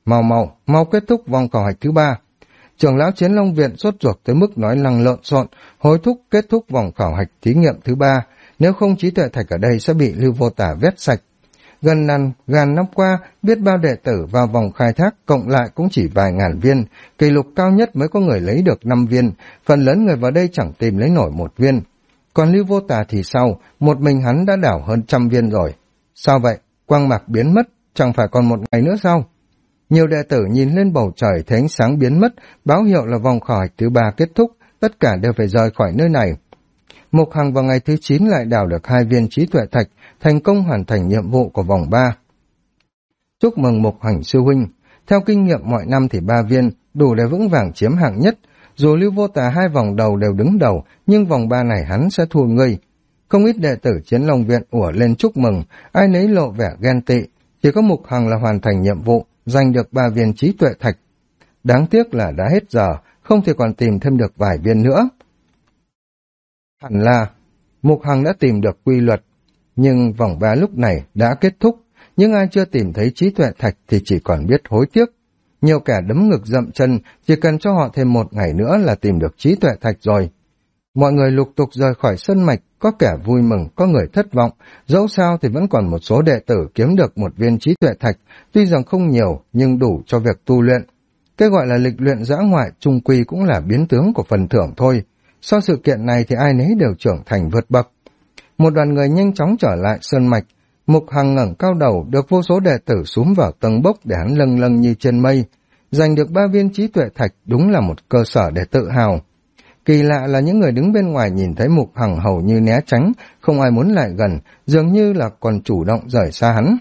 Mau kết thúc vòng khảo hạch thứ 3. Trưởng lão Chiến Long Viện sốt ruột tới mức nói lăng lộn xộn, hối thúc kết thúc vòng khảo hạch thí nghiệm thứ 3. Nếu không trí tuệ thạch ở đây sẽ bị Lưu Vô Tà vét sạch. Gần năm qua, biết bao đệ tử vào vòng khai thác cộng lại cũng chỉ vài ngàn viên, kỷ lục cao nhất mới có người lấy được 5 viên, phần lớn người vào đây chẳng tìm lấy nổi 1 viên. Còn Lưu Vô Tà thì sao, một mình hắn đã đảo hơn 100 viên rồi. Sao vậy? Quang mạc biến mất, chẳng phải còn 1 ngày nữa sao? Nhiều đệ tử nhìn lên bầu trời thấy ánh sáng biến mất, báo hiệu là vòng khảo hạch thứ 3 kết thúc, tất cả đều phải rời khỏi nơi này. Mục Hằng vào ngày thứ 9 lại đào được 2 viên trí tuệ thạch, thành công hoàn thành nhiệm vụ của vòng 3. Chúc mừng Mục Hằng sư huynh, theo kinh nghiệm mọi năm thì 3 viên đủ để vững vàng chiếm hạng nhất, dù Lưu Vô Tà 2 vòng đầu đều đứng đầu, nhưng vòng 3 này hắn sẽ thua ngươi. Không ít đệ tử Chiến Long Viện ùa lên chúc mừng, ai nấy lộ vẻ ghen tị, chỉ có Mục Hằng là hoàn thành nhiệm vụ, giành được 3 viên trí tuệ thạch. Đáng tiếc là đã hết giờ, không thể còn tìm thêm được vài viên nữa. Hẳn là Mục Hằng đã tìm được quy luật, nhưng vòng 3 lúc này đã kết thúc, nhưng ai chưa tìm thấy trí tuệ thạch thì chỉ còn biết hối tiếc. Nhiều kẻ đấm ngực dậm chân, chỉ cần cho họ thêm 1 ngày nữa là tìm được trí tuệ thạch rồi. Mọi người lục tục rời khỏi sân mạch, có kẻ vui mừng, có người thất vọng, dẫu sao thì vẫn còn một số đệ tử kiếm được 1 viên trí tuệ thạch, tuy rằng không nhiều nhưng đủ cho việc tu luyện. Cái gọi là lịch luyện dã ngoại chung quy cũng là biến tướng của phần thưởng thôi. Sau sự kiện này thì ai nấy đều trưởng thành vượt bậc. Một đoàn người nhanh chóng trở lại sơn mạch, Mục Hằng ngẩng cao đầu, được vô số đệ tử xúm vào tầng bốc để hắn lâng lâng như trên mây. Giành được 3 viên trí tuệ thạch đúng là một cơ sở để tự hào. Kỳ lạ là những người đứng bên ngoài nhìn thấy Mục Hằng hầu như né tránh, không ai muốn lại gần, dường như là còn chủ động rời xa hắn.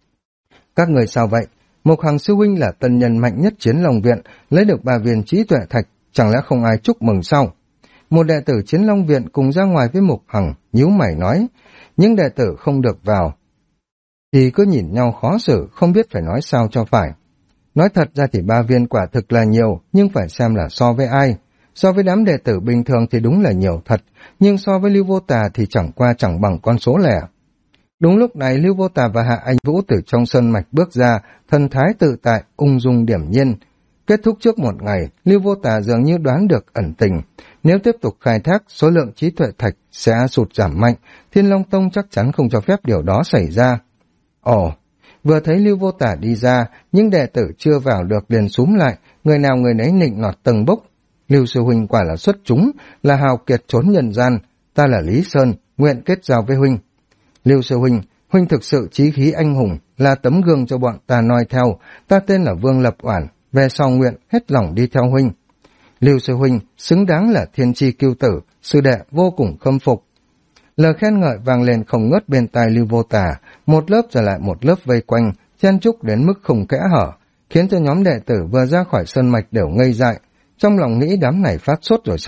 Các người sao vậy? Mục Hằng sư huynh là tân nhân mạnh nhất Chiến Long Viện, lấy được 3 viên trí tuệ thạch, chẳng lẽ không ai chúc mừng sao? Một đệ tử Chiến Long Viện cùng ra ngoài với Mục Hằng, nhíu mày nói, những đệ tử không được vào thì cứ nhìn nhau khó xử, không biết phải nói sao cho phải. Nói thật ra thì 3 viên quả thực là nhiều, nhưng phải xem là so với ai. So với đám đệ tử bình thường thì đúng là nhiều thật, nhưng so với Lưu Vô Tà thì chẳng qua chẳng bằng con số lẻ. Đúng lúc này Lưu Vô Tà và Hạ Anh Vũ từ trong sơn mạch bước ra, thần thái tự tại, ung dung điểm nhiên. Kết thúc trước 1 ngày, Lưu Vô Tà dường như đoán được ẩn tình. Nếu tiếp tục khai thác, số lượng trí tuệ thạch sẽ sụt giảm mạnh, Thiên Long Tông chắc chắn không cho phép điều đó xảy ra. Ồ, vừa thấy Lưu Vô Tà đi ra, những đệ tử chưa vào được liền xúm lại, người nào người nấy nịnh nọt tầng bốc. Lưu sư huynh quả là xuất chúng, là hào kiệt trốn nhân gian, ta là Lý Sơn, nguyện kết giao với huynh. Lưu sư huynh, huynh thực sự chí khí anh hùng, là tấm gương cho bọn ta noi theo, ta tên là Vương Lập Oản, về sau nguyện hết lòng đi theo huynh. Lưu sư huynh, xứng đáng là thiên chi kiêu tử, sư đệ vô cùng khâm phục. Lời khen ngợi vang lên không ngớt bên tai Lưu Vô Tà, một lớp rồi lại một lớp vây quanh, chen chúc đến mức không kẽ hở, khiến cho nhóm đệ tử vừa ra khỏi sơn mạch đều ngây dại. Trong lòng nghĩ đám này phát sốt rồi sao?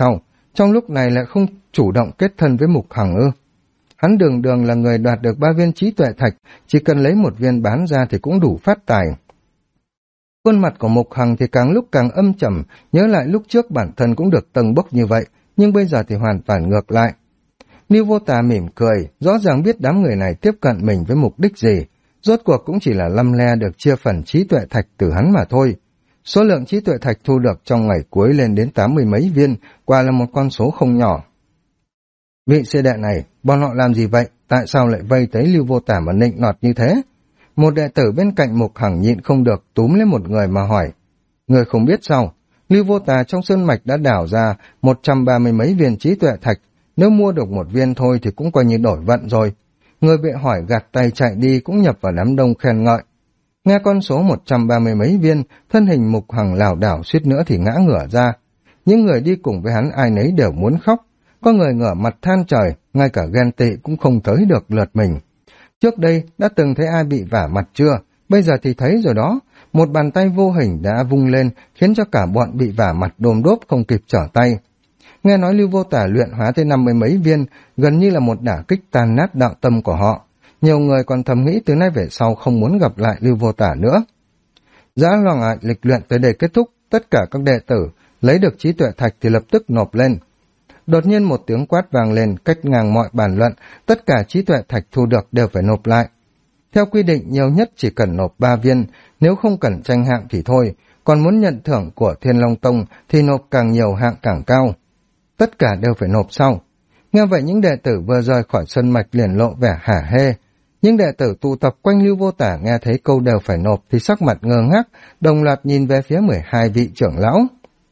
trong lúc này lại không chủ động kết thân với Mục Hằng ư? Hắn đường đường là người đoạt được 3 viên trí tuệ thạch, chỉ cần lấy 1 viên bán ra thì cũng đủ phát tài. Khuôn mặt của Mục Hằng thì càng lúc càng âm trầm, nhớ lại lúc trước bản thân cũng được tầng bốc như vậy, nhưng bây giờ thì hoàn toàn ngược lại. Lưu Vô Tà mỉm cười, rõ ràng biết đám người này tiếp cận mình với mục đích gì, rốt cuộc cũng chỉ là lăm le được chia phần trí tuệ thạch từ hắn mà thôi. Số lượng trí tuệ thạch thu được trong ngày cuối lên đến 80 mấy viên, quả là một con số không nhỏ. Vị sư đệ này, bọn họ làm gì vậy? Tại sao lại vây tới Lưu Vô Tà mà nịnh nọt như thế? Một đệ tử bên cạnh Mục Hằng nhịn không được túm lấy một người mà hỏi. Người không biết sao? Lưu Vô Tà trong sơn mạch đã đảo ra 130 mấy viên trí tuệ thạch, nếu mua được 1 viên thôi thì cũng coi như đổi vận rồi. Người bị hỏi gạt tay chạy đi cũng nhập vào đám đông khen ngợi. Nghe con số 130 mấy viên, thân hình Mục Hằng lảo đảo suýt nữa thì ngã ngửa ra. Những người đi cùng với hắn ai nấy đều muốn khóc, có người ngửa mặt than trời, ngay cả ghen tị cũng không tới được lượt mình. Trước đây đã từng thấy ai bị vả mặt chưa? Bây giờ thì thấy rồi đó. Một bàn tay vô hình đã vung lên khiến cho cả bọn bị vả mặt đồm đốp không kịp trở tay. Nghe nói Lưu Vô Tà luyện hóa tới 50 mấy viên, gần như là một đả kích tan nát đạo tâm của họ. Nhiều người còn thầm nghĩ từ nay về sau không muốn gặp lại Lưu Vô Tà nữa. Dã lo ngại lịch luyện tới đây kết thúc, tất cả các đệ tử lấy được trí tuệ thạch thì lập tức nộp lên. Đột nhiên một tiếng quát vang lên, cách ngang mọi bàn luận, tất cả trí tuệ thạch thu được đều phải nộp lại. Theo quy định nhiều nhất chỉ cần nộp 3 viên, nếu không cần tranh hạng thì thôi, còn muốn nhận thưởng của Thiên Long Tông thì nộp càng nhiều hạng càng cao. Tất cả đều phải nộp sau. Nghe vậy những đệ tử vừa rời khỏi sân mạch liền lộ vẻ hả hê. Những đệ tử tụ tập quanh Lưu Vô Tà nghe thấy câu đều phải nộp thì sắc mặt ngơ ngác, đồng loạt nhìn về phía 12 vị trưởng lão.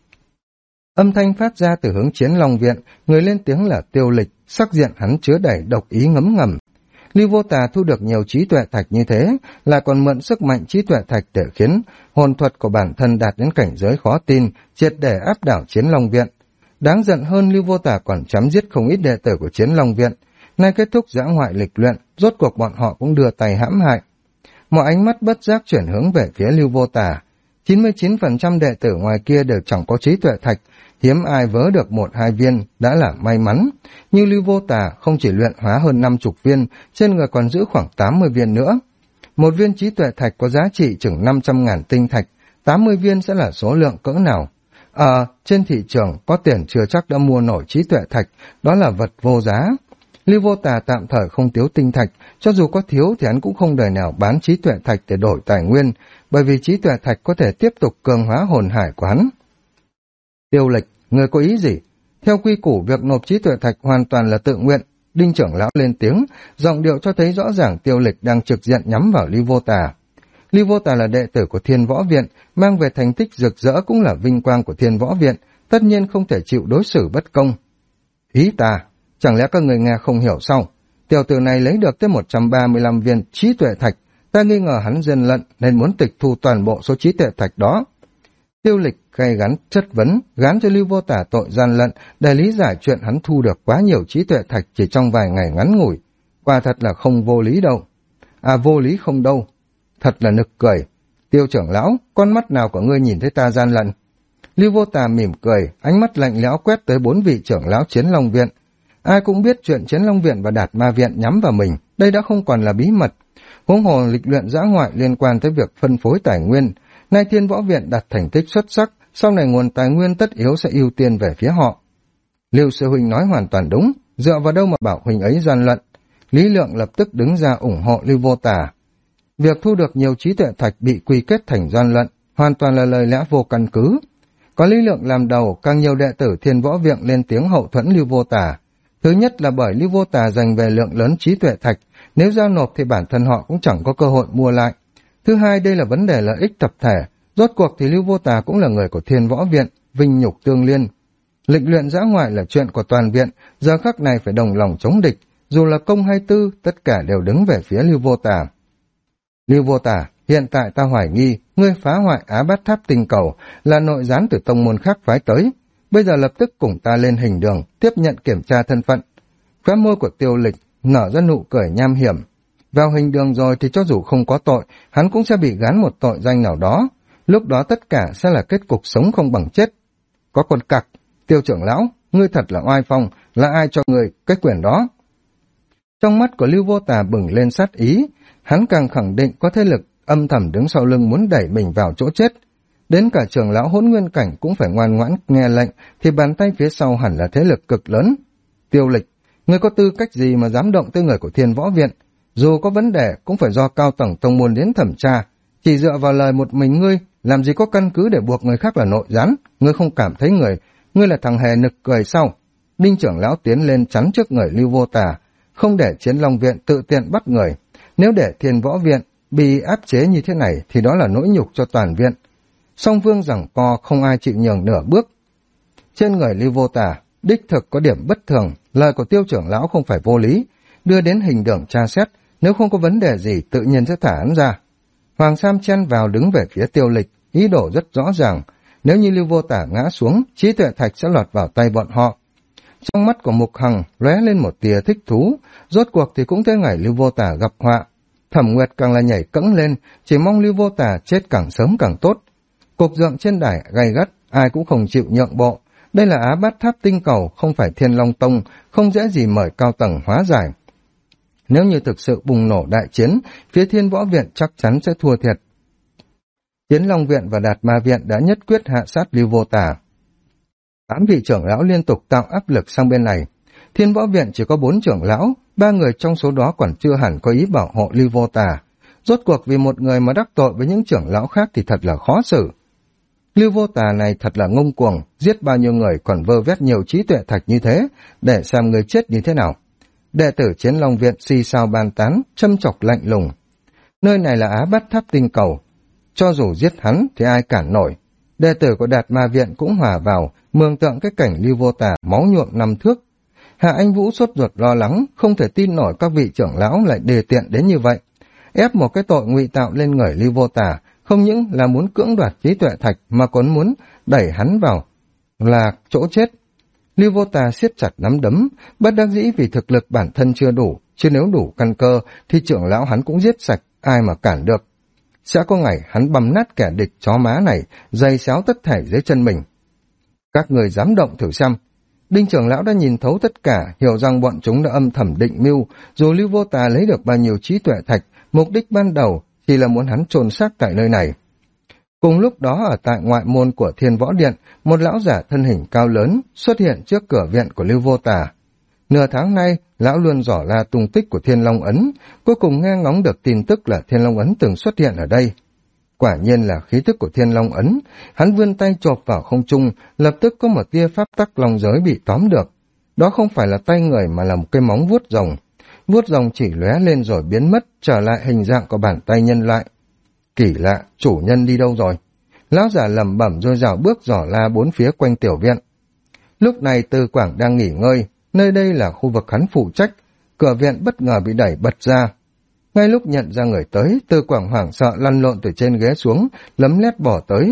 Âm thanh phát ra từ hướng Chiến Long Viện, người lên tiếng là Tiêu Lịch, sắc diện hắn chứa đầy độc ý ngấm ngầm. Lưu Vô Tà thu được nhiều trí tuệ thạch như thế, lại còn mượn sức mạnh trí tuệ thạch để khiến hồn thuật của bản thân đạt đến cảnh giới khó tin, triệt để áp đảo Chiến Long Viện. Đáng giận hơn Lưu Vô Tà còn chém giết không ít đệ tử của Chiến Long Viện. Nay kết thúc dã ngoại lịch luyện, rốt cuộc bọn họ cũng đưa tay hãm hại. Mọi ánh mắt bất giác chuyển hướng về phía Lưu Vô Tà. 99% đệ tử ngoài kia đều chẳng có trí tuệ thạch, hiếm ai vớ được 1-2 viên đã là may mắn. Như Lưu Vô Tà không chỉ luyện hóa hơn 50 viên, trên người còn giữ khoảng 80 viên nữa. 1 viên trí tuệ thạch có giá trị chừng 500.000 tinh thạch, 80 viên sẽ là số lượng cỡ nào? Trên thị trường có tiền chưa chắc đã mua nổi trí tuệ thạch, đó là vật vô giá. Lưu Vô Tà tạm thời không thiếu tinh thạch, cho dù có thiếu thì hắn cũng không đời nào bán trí tuệ thạch để đổi tài nguyên, bởi vì trí tuệ thạch có thể tiếp tục cường hóa hồn hải của hắn. Tiêu Lịch, người có ý gì? Theo quy củ việc nộp trí tuệ thạch hoàn toàn là tự nguyện. Đinh trưởng lão lên tiếng, giọng điệu cho thấy rõ ràng Tiêu Lịch đang trực diện nhắm vào Lưu Vô Tà. Lưu Vô Tà là đệ tử của Thiên Võ Viện, mang về thành tích rực rỡ cũng là vinh quang của Thiên Võ Viện, tất nhiên không thể chịu đối xử bất công. Ý ta, chẳng lẽ các người nghe không hiểu sao? Tiểu tử này lấy được tới 135 viên trí tuệ thạch, ta nghi ngờ hắn gian lận nên muốn tịch thu toàn bộ số trí tuệ thạch đó. Tiêu Lịch gay gắn chất vấn, gán cho Lưu Vô Tà tội gian lận để lý giải chuyện hắn thu được quá nhiều trí tuệ thạch chỉ trong vài ngày ngắn ngủi. Quả thật là không vô lý đâu. Vô lý không đâu. Thật là nực cười. Tiêu trưởng lão, con mắt nào của ngươi nhìn thấy ta gian lận? Lưu Vô Tà mỉm cười, ánh mắt lạnh lẽo quét tới 4 vị trưởng lão Chiến Long Viện. Ai cũng biết chuyện Chiến Long Viện và Đạt Ma Viện nhắm vào mình, đây đã không còn là bí mật. Huống hồ lịch luyện dã ngoại liên quan tới việc phân phối tài nguyên. Nay Thiên Võ Viện đạt thành tích xuất sắc, sau này nguồn tài nguyên tất yếu sẽ ưu tiên về phía họ. Lưu sư huynh nói hoàn toàn đúng, dựa vào đâu mà bảo huynh ấy gian lận? Lý Lượng lập tức đứng ra ủng hộ Lưu Vô Tà. Việc thu được nhiều trí tuệ thạch bị quy kết thành gian lận, hoàn toàn là lời lẽ vô căn cứ. Có Lý Lượng làm đầu, càng nhiều đệ tử Thiên Võ Viện lên tiếng hậu thuẫn Lưu Vô Tà. Thứ nhất là bởi Lưu Vô Tà giành về lượng lớn trí tuệ thạch, nếu giao nộp thì bản thân họ cũng chẳng có cơ hội mua lại. Thứ hai, đây là vấn đề lợi ích tập thể, rốt cuộc thì Lưu Vô Tà cũng là người của Thiên Võ Viện, vinh nhục tương liên. Lịch luyện dã ngoại là chuyện của toàn viện, giờ khắc này phải đồng lòng chống địch, dù là công hay tư, tất cả đều đứng về phía Lưu Vô Tà. Lưu Vô Tà, hiện tại ta hoài nghi, ngươi phá hoại Á Bát Tháp Tinh Cầu là nội gián từ tông môn khác phái tới. Bây giờ lập tức cùng ta lên hình đường, tiếp nhận kiểm tra thân phận. Khóe môi của Tiêu Lịch nở ra nụ cười nham hiểm. Vào hình đường rồi thì cho dù không có tội, hắn cũng sẽ bị gán một tội danh nào đó. Lúc đó tất cả sẽ là kết cục sống không bằng chết. Có con cặc, Tiêu trưởng lão, ngươi thật là oai phong, là ai cho ngươi cái quyền đó? Trong mắt của Lưu Vô Tà bừng lên sát ý, hắn càng khẳng định có thế lực âm thầm đứng sau lưng muốn đẩy mình vào chỗ chết. Đến cả trưởng lão Hỗn Nguyên Cảnh cũng phải ngoan ngoãn nghe lệnh, thì bàn tay phía sau hẳn là thế lực cực lớn. Tiêu Lịch, ngươi có tư cách gì mà dám động tới người của Thiên Võ Viện? Dù có vấn đề cũng phải do cao tầng tông môn đến thẩm tra, chỉ dựa vào lời một mình ngươi, làm gì có căn cứ để buộc người khác là nội gián? Ngươi không cảm thấy ngươi là thằng hề nực cười sao? Đinh trưởng lão tiến lên chắn trước người Lưu Vô Tà, không để Chiến Long Viện tự tiện bắt người. Nếu để Thiên Võ Viện bị áp chế như thế này thì đó là nỗi nhục cho toàn viện. Song phương giằng co không ai chịu nhường nửa bước. Trên người Lưu Vô Tà đích thực có điểm bất thường, lời của Tiêu trưởng lão không phải vô lý, đưa đến hình đường tra xét, nếu không có vấn đề gì tự nhiên sẽ thả hắn ra. Hoàng Sam chen vào đứng về phía Tiêu Lịch, ý đồ rất rõ ràng, nếu như Lưu Vô Tà ngã xuống, trí tuệ thạch sẽ lọt vào tay bọn họ. Trong mắt của Mục Hằng lóe lên một tia thích thú, rốt cuộc thì cũng tới ngày Lưu Vô Tà gặp họa. Thẩm Nguyệt càng là nhảy cẫng lên, chỉ mong Lưu Vô Tà chết càng sớm càng tốt. Cục dượng trên đài gay gắt, ai cũng không chịu nhượng bộ. Đây là Á Bát Tháp tinh cầu, không phải Thiên Long Tông, không dễ gì mời cao tầng hóa giải. Nếu như thực sự bùng nổ đại chiến, phía Thiên Võ Viện chắc chắn sẽ thua thiệt. Chiến Long Viện và Đạt Ma Viện đã nhất quyết hạ sát Lưu Vô Tà. 8 vị trưởng lão liên tục tạo áp lực sang bên này. Thiên Võ Viện chỉ có 4 trưởng lão, 3 người trong số đó còn chưa hẳn có ý bảo hộ Lưu Vô Tà. Rốt cuộc vì một người mà đắc tội với những trưởng lão khác thì thật là khó xử. Lưu Vô Tà này thật là ngông cuồng, giết bao nhiêu người còn vơ vét nhiều trí tuệ thạch như thế, để xem người chết như thế nào. Đệ tử Chiến Long Viện xì xào bàn tán, châm chọc lạnh lùng. Nơi này là Á Bát Tháp tinh cầu, cho dù giết hắn thì ai cản nổi. Đệ tử của Đạt Ma Viện cũng hòa vào, mường tượng cái cảnh Lưu Vô Tà máu nhuộm 5 thước. Hạ Anh Vũ sốt ruột lo lắng, không thể tin nổi các vị trưởng lão lại đề tiện đến như vậy. Ép một cái tội ngụy tạo lên người Lưu Vô Tà, không những là muốn cưỡng đoạt trí tuệ thạch mà còn muốn đẩy hắn vào là chỗ chết. Lưu Vô Tà siết chặt nắm đấm, bất đắc dĩ vì thực lực bản thân chưa đủ, chứ nếu đủ căn cơ thì trưởng lão hắn cũng giết sạch, ai mà cản được. Sẽ có ngày hắn bầm nát kẻ địch chó má này, giày xéo tất thảy dưới chân mình. Các người dám động thử xem. Đinh trưởng lão đã nhìn thấu tất cả, hiểu rằng bọn chúng đã âm thầm định mưu, dù Lưu Vô Tà lấy được bao nhiêu trí tuệ thạch, mục đích ban đầu chỉ là muốn hắn chôn xác tại nơi này. Cùng lúc đó ở tại ngoại môn của Thiên Võ Điện, một lão giả thân hình cao lớn xuất hiện trước cửa viện của Lưu Vô Tà. Nửa tháng nay, lão luôn dò la tung tích của Thiên Long Ấn, cuối cùng nghe ngóng được tin tức là Thiên Long Ấn từng xuất hiện ở đây. Quả nhiên là khí tức của Thiên Long Ấn, hắn vươn tay chộp vào không trung, lập tức có một tia pháp tắc long giới bị tóm được. Đó không phải là tay người mà là một cái móng vuốt rồng. Vuốt rồng chỉ lóe lên rồi biến mất, trở lại hình dạng của bàn tay nhân loại. Kỳ lạ, chủ nhân đi đâu rồi? Lão giả lẩm bẩm rồi rảo bước dò la bốn phía quanh tiểu viện. Lúc này Từ Quảng đang nghỉ ngơi, nơi đây là khu vực hắn phụ trách, cửa viện bất ngờ bị đẩy bật ra. Ngay lúc nhận ra người tới, Từ Quảng hoảng sợ lăn lộn từ trên ghế xuống, lấm lét bỏ tới.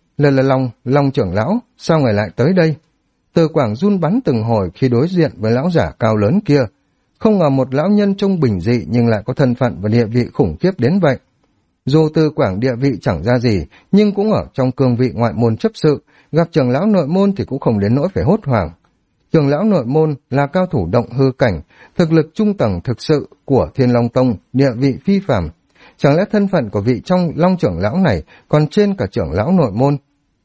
Long trưởng lão, sao người lại tới đây? Từ Quảng run bắn từng hồi khi đối diện với lão giả cao lớn kia. Không ngờ một lão nhân trông bình dị nhưng lại có thân phận và địa vị khủng khiếp đến vậy. Dù Từ Quảng địa vị chẳng ra gì, nhưng cũng ở trong cương vị ngoại môn chấp sự, gặp trưởng lão nội môn thì cũng không đến nỗi phải hốt hoảng. Trưởng lão nội môn là cao thủ động hư cảnh, thực lực trung tầng thực sự của Thiên Long Tông, địa vị phi phàm. Chẳng lẽ thân phận của vị trong Long trưởng lão này còn trên cả trưởng lão nội môn?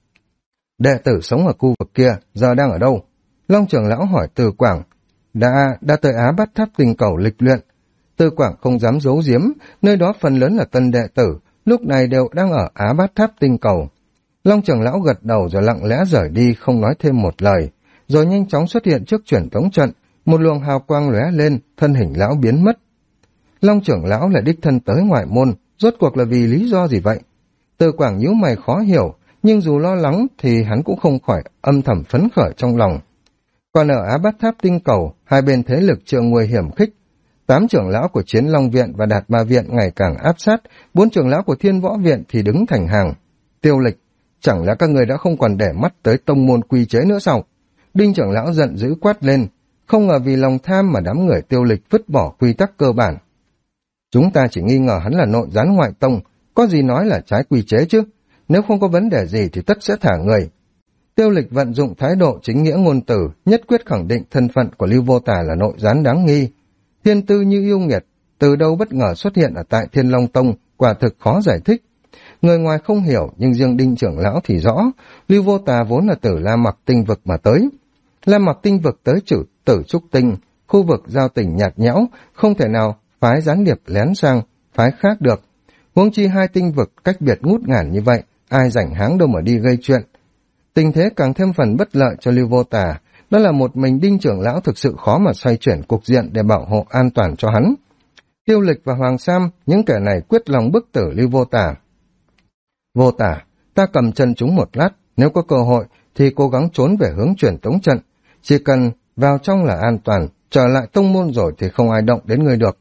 Đệ tử sống ở khu vực kia, giờ đang ở đâu? Long trưởng lão hỏi Từ Quảng. Đã tới Á Bát Tháp tinh cầu lịch luyện. Từ Quảng không dám giấu giếm, nơi đó phần lớn là tân đệ tử, lúc này đều đang ở Á Bát Tháp tinh cầu. Long trưởng lão gật đầu rồi lặng lẽ rời đi, không nói thêm một lời, rồi nhanh chóng xuất hiện trước truyền tống trận, một luồng hào quang lóe lên, thân hình lão biến mất. Long trưởng lão lại đích thân tới ngoại môn, rốt cuộc là vì lý do gì vậy? Từ Quảng nhíu mày khó hiểu, nhưng dù lo lắng thì hắn cũng không khỏi âm thầm phấn khởi trong lòng. Còn ở Á Bát Tháp tinh cầu, hai bên thế lực trượng nguy hiểm khích. 8 trưởng lão của Chiến Long Viện và Đạt Ma Viện ngày càng áp sát, 4 trưởng lão của Thiên Võ Viện thì đứng thành hàng. Tiêu Lịch, chẳng lẽ các người đã không còn để mắt tới tông môn quy chế nữa sao? Đinh trưởng lão giận dữ quát lên, không ngờ vì lòng tham mà đám người Tiêu Lịch vứt bỏ quy tắc cơ bản. Chúng ta chỉ nghi ngờ hắn là nội gián ngoại tông, có gì nói là trái quy chế chứ? Nếu không có vấn đề gì thì tất sẽ thả người. Tiêu Lịch vận dụng thái độ chính nghĩa ngôn từ, nhất quyết khẳng định thân phận của Lưu Vô Tà là nội gián đáng nghi. Thiên tư như yêu nghiệt, từ đâu bất ngờ xuất hiện ở tại Thiên Long Tông, quả thực khó giải thích. Người ngoài không hiểu, nhưng riêng Đinh trưởng lão thì rõ, Lưu Vô Tà vốn là từ La Mặc Tinh vực mà tới. La Mặc Tinh vực tới Tử Trúc Tinh, khu vực giao tình nhạt nhẽo, không thể nào phái gián điệp lén sang phái khác được. Huống chi hai tinh vực cách biệt ngút ngàn như vậy, ai rảnh háng đâu mà đi gây chuyện. Tình thế càng thêm phần bất lợi cho Lưu Vô Tà, đó là một mình Đinh trưởng lão thực sự khó mà xoay chuyển cục diện để bảo hộ an toàn cho hắn. Tiêu Lịch và Hoàng Sam, những kẻ này quyết lòng bức tử Lưu Vô Tà. Vô Tà, ta cầm chân chúng một lát, nếu có cơ hội thì cố gắng trốn về hướng truyền tống trận. Chỉ cần vào trong là an toàn, trở lại tông môn rồi thì không ai động đến người được.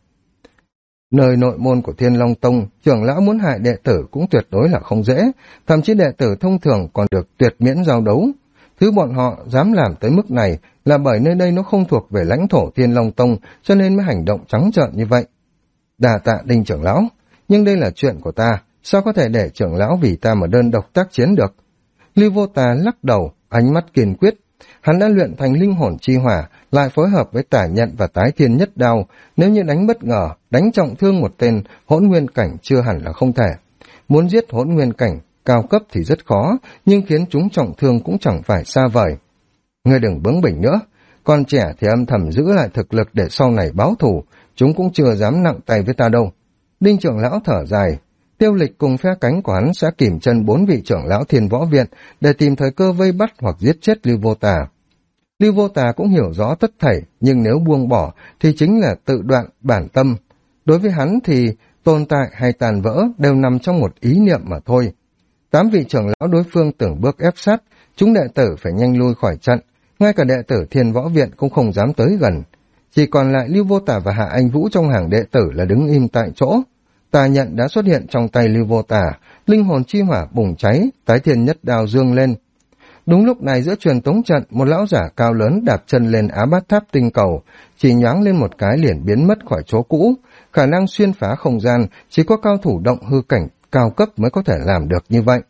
Nơi nội môn của Thiên Long Tông, trưởng lão muốn hại đệ tử cũng tuyệt đối là không dễ, thậm chí đệ tử thông thường còn được tuyệt miễn giao đấu. Thứ bọn họ dám làm tới mức này là bởi nơi đây nó không thuộc về lãnh thổ Thiên Long Tông, cho nên mới hành động trắng trợn như vậy. Đà tạ Đinh trưởng lão, nhưng đây là chuyện của ta, sao có thể để trưởng lão vì ta mà đơn độc tác chiến được? Lưu Vô Tà lắc đầu, ánh mắt kiên quyết. Hắn đã luyện thành linh hồn chi hỏa, lại phối hợp với Tả Nhận và Tái Thiên Nhất Đao, nếu như đánh bất ngờ, đánh trọng thương một tên hỗn nguyên cảnh chưa hẳn là không thể. Muốn giết hỗn nguyên cảnh cao cấp thì rất khó, nhưng khiến chúng trọng thương cũng chẳng phải xa vời. Ngươi đừng bướng bỉnh nữa, con trẻ thì âm thầm giữ lại thực lực để sau này báo thù, chúng cũng chưa dám nặng tay với ta đâu. Đinh trưởng lão thở dài. Tiêu Lịch cùng phe cánh của hắn sẽ kìm chân 4 vị trưởng lão Thiên Võ Viện để tìm thời cơ vây bắt hoặc giết chết Lưu Vô Tà. Lưu Vô Tà cũng hiểu rõ tất thảy, nhưng nếu buông bỏ thì chính là tự đoạn bản tâm. Đối với hắn thì tồn tại hay tàn vỡ đều nằm trong một ý niệm mà thôi. 8 vị trưởng lão đối phương từng bước ép sát, chúng đệ tử phải nhanh lui khỏi trận, ngay cả đệ tử Thiên Võ Viện cũng không dám tới gần. Chỉ còn lại Lưu Vô Tà và Hạ Anh Vũ trong hàng đệ tử là đứng im tại chỗ. Tà Nhận đã xuất hiện trong tay Lưu Vô Tà, linh hồn chi hỏa bùng cháy, Tái Thiên Nhất Đao dương lên. Đúng lúc này giữa truyền tống trận, một lão giả cao lớn đạp chân lên Á Bát Tháp tinh cầu, chỉ nhoáng lên một cái liền biến mất khỏi chỗ cũ. Khả năng xuyên phá không gian chỉ có cao thủ động hư cảnh cao cấp mới có thể làm được như vậy.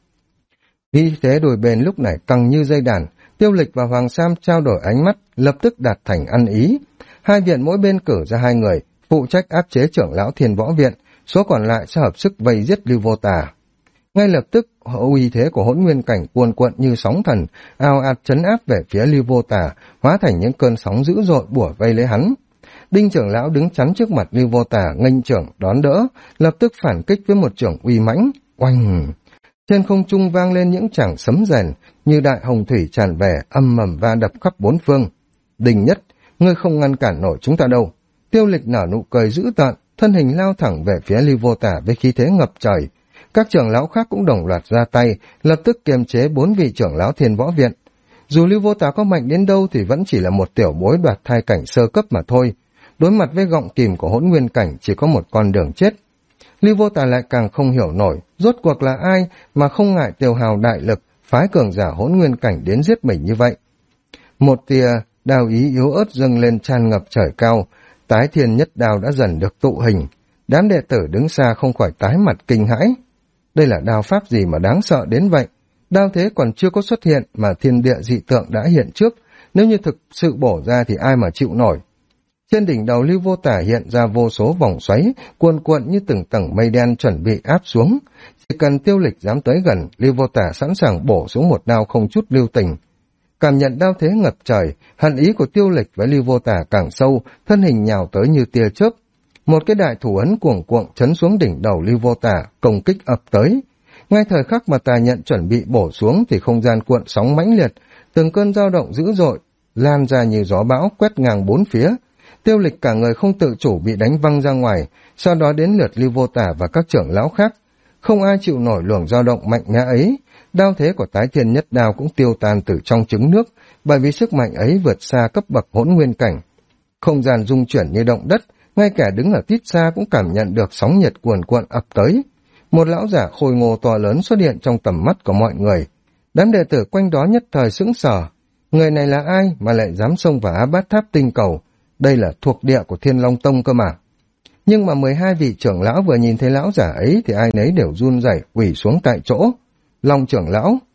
Vì thế đôi bên lúc này căng như dây đàn, Tiêu Lịch và Hoàng Sam trao đổi ánh mắt, lập tức đạt thành ăn ý. Hai viện mỗi bên cử ra 2 người, phụ trách áp chế trưởng lão Thiên Võ Viện, số còn lại sẽ hợp sức vây giết Lưu Vô Tà. Ngay lập tức, uy thế của hỗn nguyên cảnh cuồn cuộn như sóng thần, ào ạt trấn áp về phía Lưu Vô Tà, hóa thành những cơn sóng dữ dội bủa vây lấy hắn. Đinh trưởng lão đứng chắn trước mặt Lưu Vô Tà, nghênh trưởng đón đỡ, lập tức phản kích với một trưởng uy mãnh. Oanh! Trên không trung vang lên những tràng sấm rền, như đại hồng thủy tràn về, âm mầm va đập khắp bốn phương. Đinh Nhất, ngươi không ngăn cản nổi chúng ta đâu. Tiêu Lịch nở nụ cười dữ tợn, thân hình lao thẳng về phía Lưu Vô Tà với khí thế ngập trời. Các trưởng lão khác cũng đồng loạt ra tay, lập tức kiềm chế 4 vị trưởng lão Thiên Võ Viện. Dù Lưu Vô Tà có mạnh đến đâu thì vẫn chỉ là một tiểu bối đoạt thai cảnh sơ cấp mà thôi. Đối mặt với gọng kìm của hỗn nguyên cảnh chỉ có một con đường chết. Lưu Vô Tà lại càng không hiểu nổi, rốt cuộc là ai mà không ngại tiêu hào đại lực, phái cường giả hỗn nguyên cảnh đến giết mình như vậy. Một tia đao ý yếu ớt dâng lên tràn ngập trời cao, Tái Thiên Nhất Đao đã dần được tụ hình. Đám đệ tử đứng xa không khỏi tái mặt kinh hãi. Đây là đao pháp gì mà đáng sợ đến vậy? Đao thế còn chưa có xuất hiện mà thiên địa dị tượng đã hiện trước, nếu như thực sự bổ ra thì ai mà chịu nổi. Trên đỉnh đầu Lưu Vô Tà hiện ra vô số vòng xoáy, cuồn cuộn như từng tầng mây đen chuẩn bị áp xuống. Chỉ cần Tiêu Lịch dám tới gần, Lưu Vô Tà sẵn sàng bổ xuống một đao không chút lưu tình. Cảm nhận đao thế ngập trời, hận ý của Tiêu Lịch với Lưu Vô Tà càng sâu, thân hình nhào tới như tia chớp. Một cái đại thủ ấn cuồng cuộn chấn xuống đỉnh đầu Lưu Vô Tà, công kích ập tới. Ngay thời khắc mà Tà Nhận chuẩn bị bổ xuống thì không gian cuộn sóng mãnh liệt, từng cơn dao động dữ dội, lan ra như gió bão quét ngang bốn phía. Tiêu Lịch cả người không tự chủ bị đánh văng ra ngoài, sau đó đến lượt Lưu Vô Tà và các trưởng lão khác. Không ai chịu nổi luồng dao động mạnh mẽ ấy, đao thế của Tái Thiên Nhất Đao cũng tiêu tan từ trong trứng nước, bởi vì sức mạnh ấy vượt xa cấp bậc hỗn nguyên cảnh. Không gian rung chuyển như động đất, ngay cả đứng ở tít xa cũng cảm nhận được sóng nhiệt cuồn cuộn ập tới. Một lão giả khôi ngô to lớn xuất hiện trong tầm mắt của mọi người. Đám đệ tử quanh đó nhất thời sững sờ. Người này là ai mà lại dám xông vào Á Bát Tháp tinh cầu? Đây là thuộc địa của Thiên Long Tông cơ mà. Nhưng mà 12 vị trưởng lão vừa nhìn thấy lão giả ấy thì ai nấy đều run rẩy quỳ xuống tại chỗ. Long trưởng lão,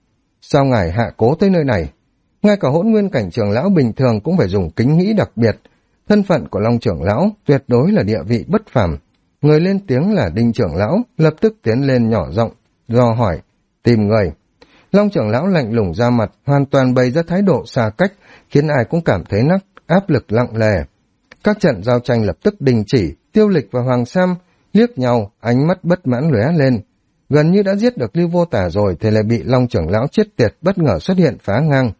sao ngài hạ cố tới nơi này? Ngay cả hỗn nguyên cảnh trưởng lão bình thường cũng phải dùng kính nghĩ đặc biệt. Thân phận của Long trưởng lão tuyệt đối là địa vị bất phàm. Người lên tiếng là Đinh trưởng lão, lập tức tiến lên nhỏ giọng, do hỏi, tìm người. Long trưởng lão lạnh lùng ra mặt, hoàn toàn bày ra thái độ xa cách, khiến ai cũng cảm thấy áp lực nặng nề. Các trận giao tranh lập tức đình chỉ, Tiêu Lịch và Hoàng Sam liếc nhau, ánh mắt bất mãn lóe lên. Gần như đã giết được Lưu Vô Tả rồi thì lại bị Long trưởng lão chết tiệt bất ngờ xuất hiện phá ngang.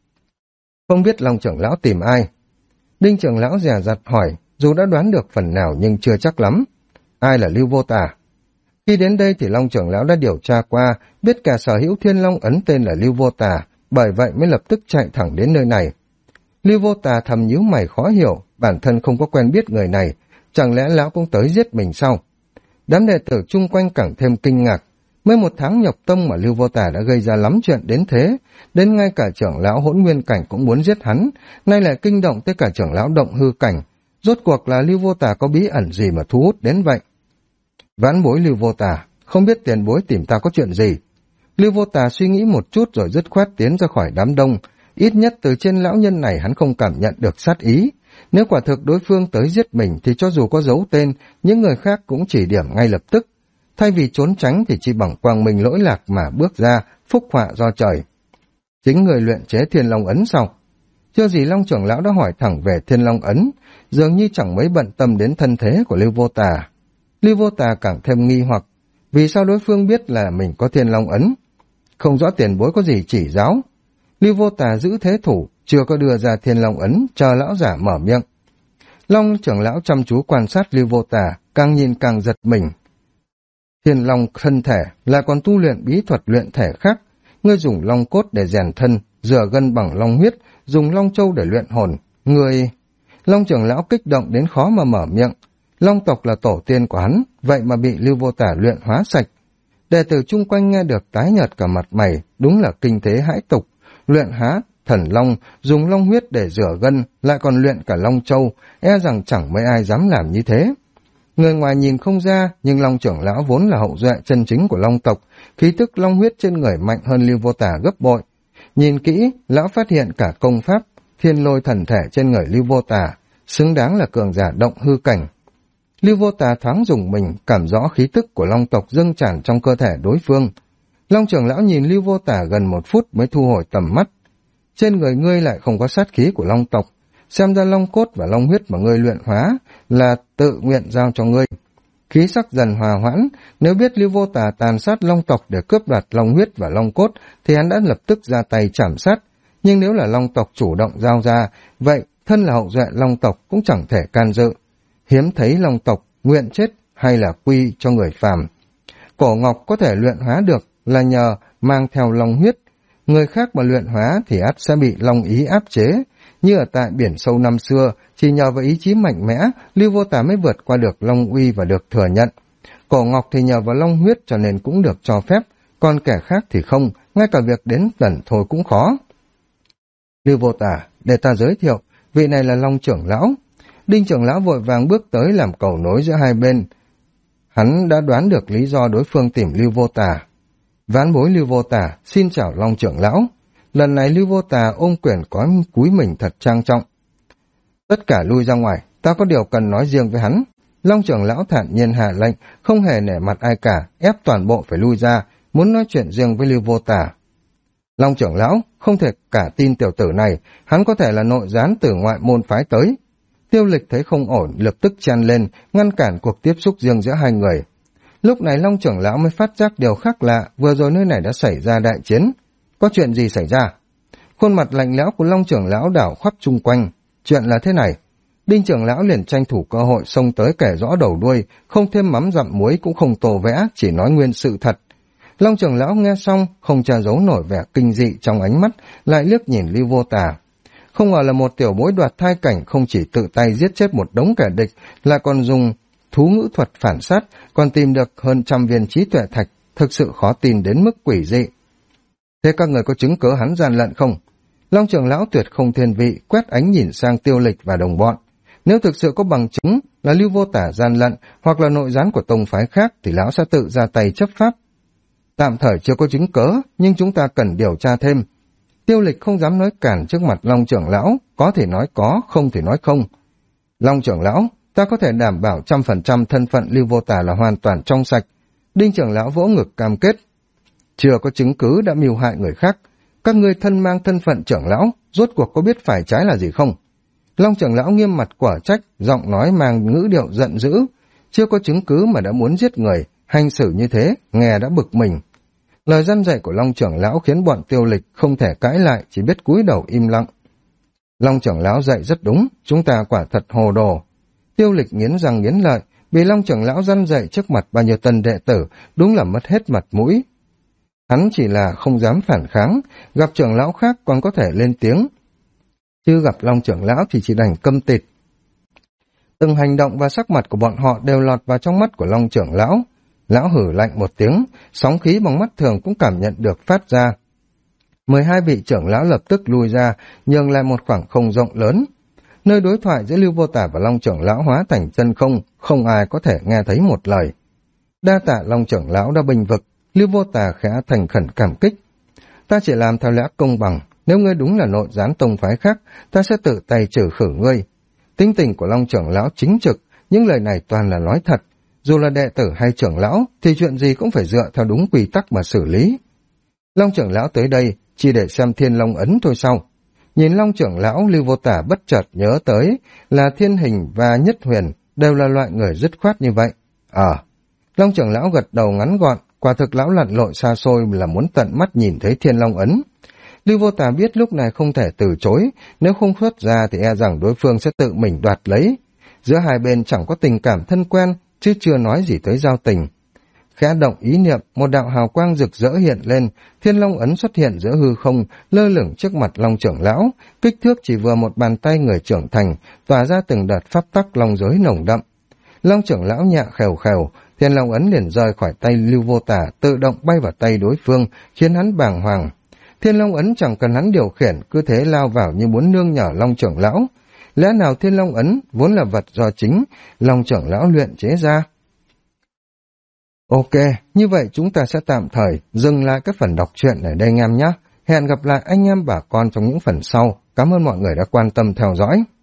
Không biết Long trưởng lão tìm ai? Đinh trưởng lão dè dặt hỏi, dù đã đoán được phần nào nhưng chưa chắc lắm. Ai là Lưu Vô Tả? Khi đến đây thì Long trưởng lão đã điều tra qua, biết cả sở hữu Thiên Long ấn tên là Lưu Vô Tả, bởi vậy mới lập tức chạy thẳng đến nơi này. Lưu Vô Tả thầm nhíu mày khó hiểu, bản thân không có quen biết người này, chẳng lẽ lão cũng tới giết mình sao? Đám đệ tử chung quanh càng thêm kinh ngạc, mới 1 tháng nhập tông mà Lưu Vô Tả đã gây ra lắm chuyện đến thế, đến ngay cả trưởng lão hỗn nguyên cảnh cũng muốn giết hắn, nay lại kinh động tới cả trưởng lão động hư cảnh. Rốt cuộc là Lưu Vô Tả có bí ẩn gì mà thu hút đến vậy? Vãn bối Lưu Vô Tả, không biết tiền bối tìm ta có chuyện gì? Lưu Vô Tả suy nghĩ một chút rồi dứt khoát tiến ra khỏi đám đông, ít nhất từ trên lão nhân này hắn không cảm nhận được sát ý. Nếu quả thực đối phương tới giết mình thì cho dù có giấu tên, những người khác cũng chỉ điểm ngay lập tức. Thay vì trốn tránh thì chỉ bằng quang minh lỗi lạc mà bước ra, phúc họa do trời. Chính người luyện chế Thiên Long ấn sao? Chưa gì Long trưởng lão đã hỏi thẳng về Thiên Long ấn, dường như chẳng mấy bận tâm đến thân thế của Lưu Vô Tả. Lưu Vô Tả càng thêm nghi hoặc, vì sao đối phương biết là mình có Thiên Long ấn? Không rõ tiền bối có gì chỉ giáo. Lưu Vô Tả giữ thế thủ, chưa có đưa ra Thiên Long ấn, chờ lão giả mở miệng. Long trưởng lão chăm chú quan sát Lưu Vô Tả, càng nhìn càng giật mình. Thiên Long thân thể là còn tu luyện bí thuật luyện thể khác. Ngươi dùng long cốt để rèn thân, rửa gân bằng long huyết, dùng long châu để luyện hồn. Ngươi... Long trưởng lão kích động đến khó mà mở miệng. Long tộc là tổ tiên của hắn, vậy mà bị Lưu Vô Tả luyện hóa sạch. Đệ tử chung quanh nghe được tái nhợt cả mặt mày, đúng là kinh thế hãi tục. Luyện hóa thần long, dùng long huyết để rửa gân, lại còn luyện cả long châu, e rằng chẳng mấy ai dám làm như thế. Người ngoài nhìn không ra, nhưng Long trưởng lão vốn là hậu duệ chân chính của Long tộc, khí tức long huyết trên người mạnh hơn Lưu Vô Tả gấp bội. Nhìn kỹ, lão phát hiện cả công pháp, thiên lôi thần thể trên người Lưu Vô Tả, xứng đáng là cường giả động hư cảnh. Lưu Vô Tả thoáng dùng mình, cảm rõ khí tức của Long tộc dâng tràn trong cơ thể đối phương. Long trưởng lão nhìn Lưu Vô Tả gần 1 phút mới thu hồi tầm mắt. Trên người ngươi lại không có sát khí của Long tộc, xem ra long cốt và long huyết mà ngươi luyện hóa là tự nguyện giao cho ngươi. Khí sắc dần hòa hoãn, nếu biết Lưu Vô Tả tàn sát long tộc để cướp đoạt long huyết và long cốt thì hắn đã lập tức ra tay chảm sát, nhưng nếu là long tộc chủ động giao ra, vậy thân là hậu duệ long tộc cũng chẳng thể can dự. Hiếm thấy long tộc nguyện chết hay là quy cho người phàm. Cổ ngọc có thể luyện hóa được là nhờ mang theo long huyết, người khác mà luyện hóa thì ắt sẽ bị long ý áp chế. Như ở tại biển sâu năm xưa, chỉ nhờ vào ý chí mạnh mẽ, Lưu Vô Tả mới vượt qua được long uy và được thừa nhận. Cổ ngọc thì nhờ vào long huyết cho nên cũng được cho phép, còn kẻ khác thì không, ngay cả việc đến gần thôi cũng khó. Lưu Vô Tả, để ta giới thiệu, vị này là Long trưởng lão. Đinh trưởng lão vội vàng bước tới làm cầu nối giữa hai bên. Hắn đã đoán được lý do đối phương tìm Lưu Vô Tả. Vãn bối Lưu Vô Tả, xin chào Long trưởng lão. Lần này Lưu Vô Tả ôm quyền có cúi mình thật trang trọng. Tất cả lui ra ngoài, ta có điều cần nói riêng với hắn. Long trưởng lão thản nhiên hạ lệnh, không hề nể mặt ai cả, ép toàn bộ phải lui ra, muốn nói chuyện riêng với Lưu Vô Tả. Long trưởng lão, không thể cả tin tiểu tử này, hắn có thể là nội gián từ ngoại môn phái tới. Tiêu Lịch thấy không ổn, lập tức chen lên, ngăn cản cuộc tiếp xúc riêng giữa hai người. Lúc này Long trưởng lão mới phát giác điều khác lạ, vừa rồi nơi này đã xảy ra đại chiến. Có chuyện gì xảy ra? Khuôn mặt lạnh lẽo của Long trưởng lão đảo khắp chung quanh. Chuyện là thế này. Đinh trưởng lão liền tranh thủ cơ hội xông tới kể rõ đầu đuôi, không thêm mắm dặm muối cũng không tô vẽ, chỉ nói nguyên sự thật. Long trưởng lão nghe xong, không che giấu nổi vẻ kinh dị trong ánh mắt, lại liếc nhìn Lưu Vô Tả. Không ngờ là một tiểu bối đoạt thai cảnh không chỉ tự tay giết chết một đống kẻ địch, lại còn dùng thú ngữ thuật phản sát, còn tìm được hơn 100 viên trí tuệ thạch, thực sự khó tin đến mức quỷ dị. Thế các người có chứng cớ hắn gian lận không? Long trưởng lão tuyệt không thiên vị, quét ánh nhìn sang Tiêu Lịch và đồng bọn. Nếu thực sự có bằng chứng là Lưu Vô Tả gian lận hoặc là nội gián của tông phái khác thì lão sẽ tự ra tay chấp pháp. Tạm thời chưa có chứng cớ, nhưng chúng ta cần điều tra thêm. Tiêu Lịch không dám nói cản trước mặt Long trưởng lão, có thể nói có, không thể nói không. Long trưởng lão, ta có thể đảm bảo 100% thân phận Lưu Vô Tà là hoàn toàn trong sạch. Đinh trưởng lão vỗ ngực cam kết. Chưa có chứng cứ đã mưu hại người khác. Các ngươi thân mang thân phận trưởng lão, rốt cuộc có biết phải trái là gì không? Long trưởng lão nghiêm mặt quả trách, giọng nói mang ngữ điệu giận dữ. Chưa có chứng cứ mà đã muốn giết người, hành xử như thế, nghe đã bực mình. Lời răn dạy của Long trưởng lão khiến bọn Tiêu Lịch không thể cãi lại, chỉ biết cúi đầu im lặng. Long trưởng lão dạy rất đúng, chúng ta quả thật hồ đồ. Tiêu Lịch nghiến răng nghiến lợi, bị Long trưởng lão răn dạy trước mặt bao nhiêu tân đệ tử, đúng là mất hết mặt mũi. Hắn chỉ là không dám phản kháng, gặp trưởng lão khác còn có thể lên tiếng. Chứ gặp Long trưởng lão thì chỉ đành câm tịt. Từng hành động và sắc mặt của bọn họ đều lọt vào trong mắt của Long trưởng lão. Lão hử lạnh một tiếng, sóng khí bằng mắt thường cũng cảm nhận được phát ra. 12 vị trưởng lão lập tức lui ra, nhường lại một khoảng không rộng lớn. Nơi đối thoại giữa Lưu Vô Tà và Long trưởng lão hóa thành chân không, không ai có thể nghe thấy một lời. Đa tạ Long trưởng lão đã bênh vực, Lưu Vô Tà khẽ thành khẩn cảm kích. Ta chỉ làm theo lẽ công bằng, nếu ngươi đúng là nội gián tông phái khác, ta sẽ tự tay trừ khử ngươi. Tính tình của Long trưởng lão chính trực, những lời này toàn là nói thật. Dù là đệ tử hay trưởng lão, thì chuyện gì cũng phải dựa theo đúng quy tắc mà xử lý. Long trưởng lão tới đây, chỉ để xem Thiên Long ấn thôi sao? Nhìn Long trưởng lão, Lưu Vô Tà bất chợt nhớ tới là Thiên Hình và Nhất Huyền đều là loại người dứt khoát như vậy. Long trưởng lão gật đầu ngắn gọn, quả thực lão lặn lội xa xôi là muốn tận mắt nhìn thấy Thiên Long ấn. Lưu Vô Tà biết lúc này không thể từ chối, nếu không xuất ra thì e rằng đối phương sẽ tự mình đoạt lấy. Giữa hai bên chẳng có tình cảm thân quen, chứ chưa nói gì tới giao tình. Khẽ động ý niệm, một đạo hào quang rực rỡ hiện lên, Thiên Long ấn xuất hiện giữa hư không, lơ lửng trước mặt Long trưởng lão, kích thước chỉ vừa một bàn tay người trưởng thành, tỏa ra từng đợt pháp tắc long giới nồng đậm. Long trưởng lão nhẹ khèo khèo, Thiên Long ấn liền rời khỏi tay Lưu Vô Tà, tự động bay vào tay đối phương, khiến hắn bàng hoàng. Thiên Long ấn chẳng cần hắn điều khiển, cứ thế lao vào như muốn nương nhờ Long trưởng lão. Lẽ nào Thiên Long ấn vốn là vật do chính Long trưởng lão luyện chế ra? Ok, như vậy chúng ta sẽ tạm thời dừng lại các phần đọc truyện ở đây anh em nhé. Hẹn gặp lại anh em bà con trong những phần sau. Cảm ơn mọi người đã quan tâm theo dõi.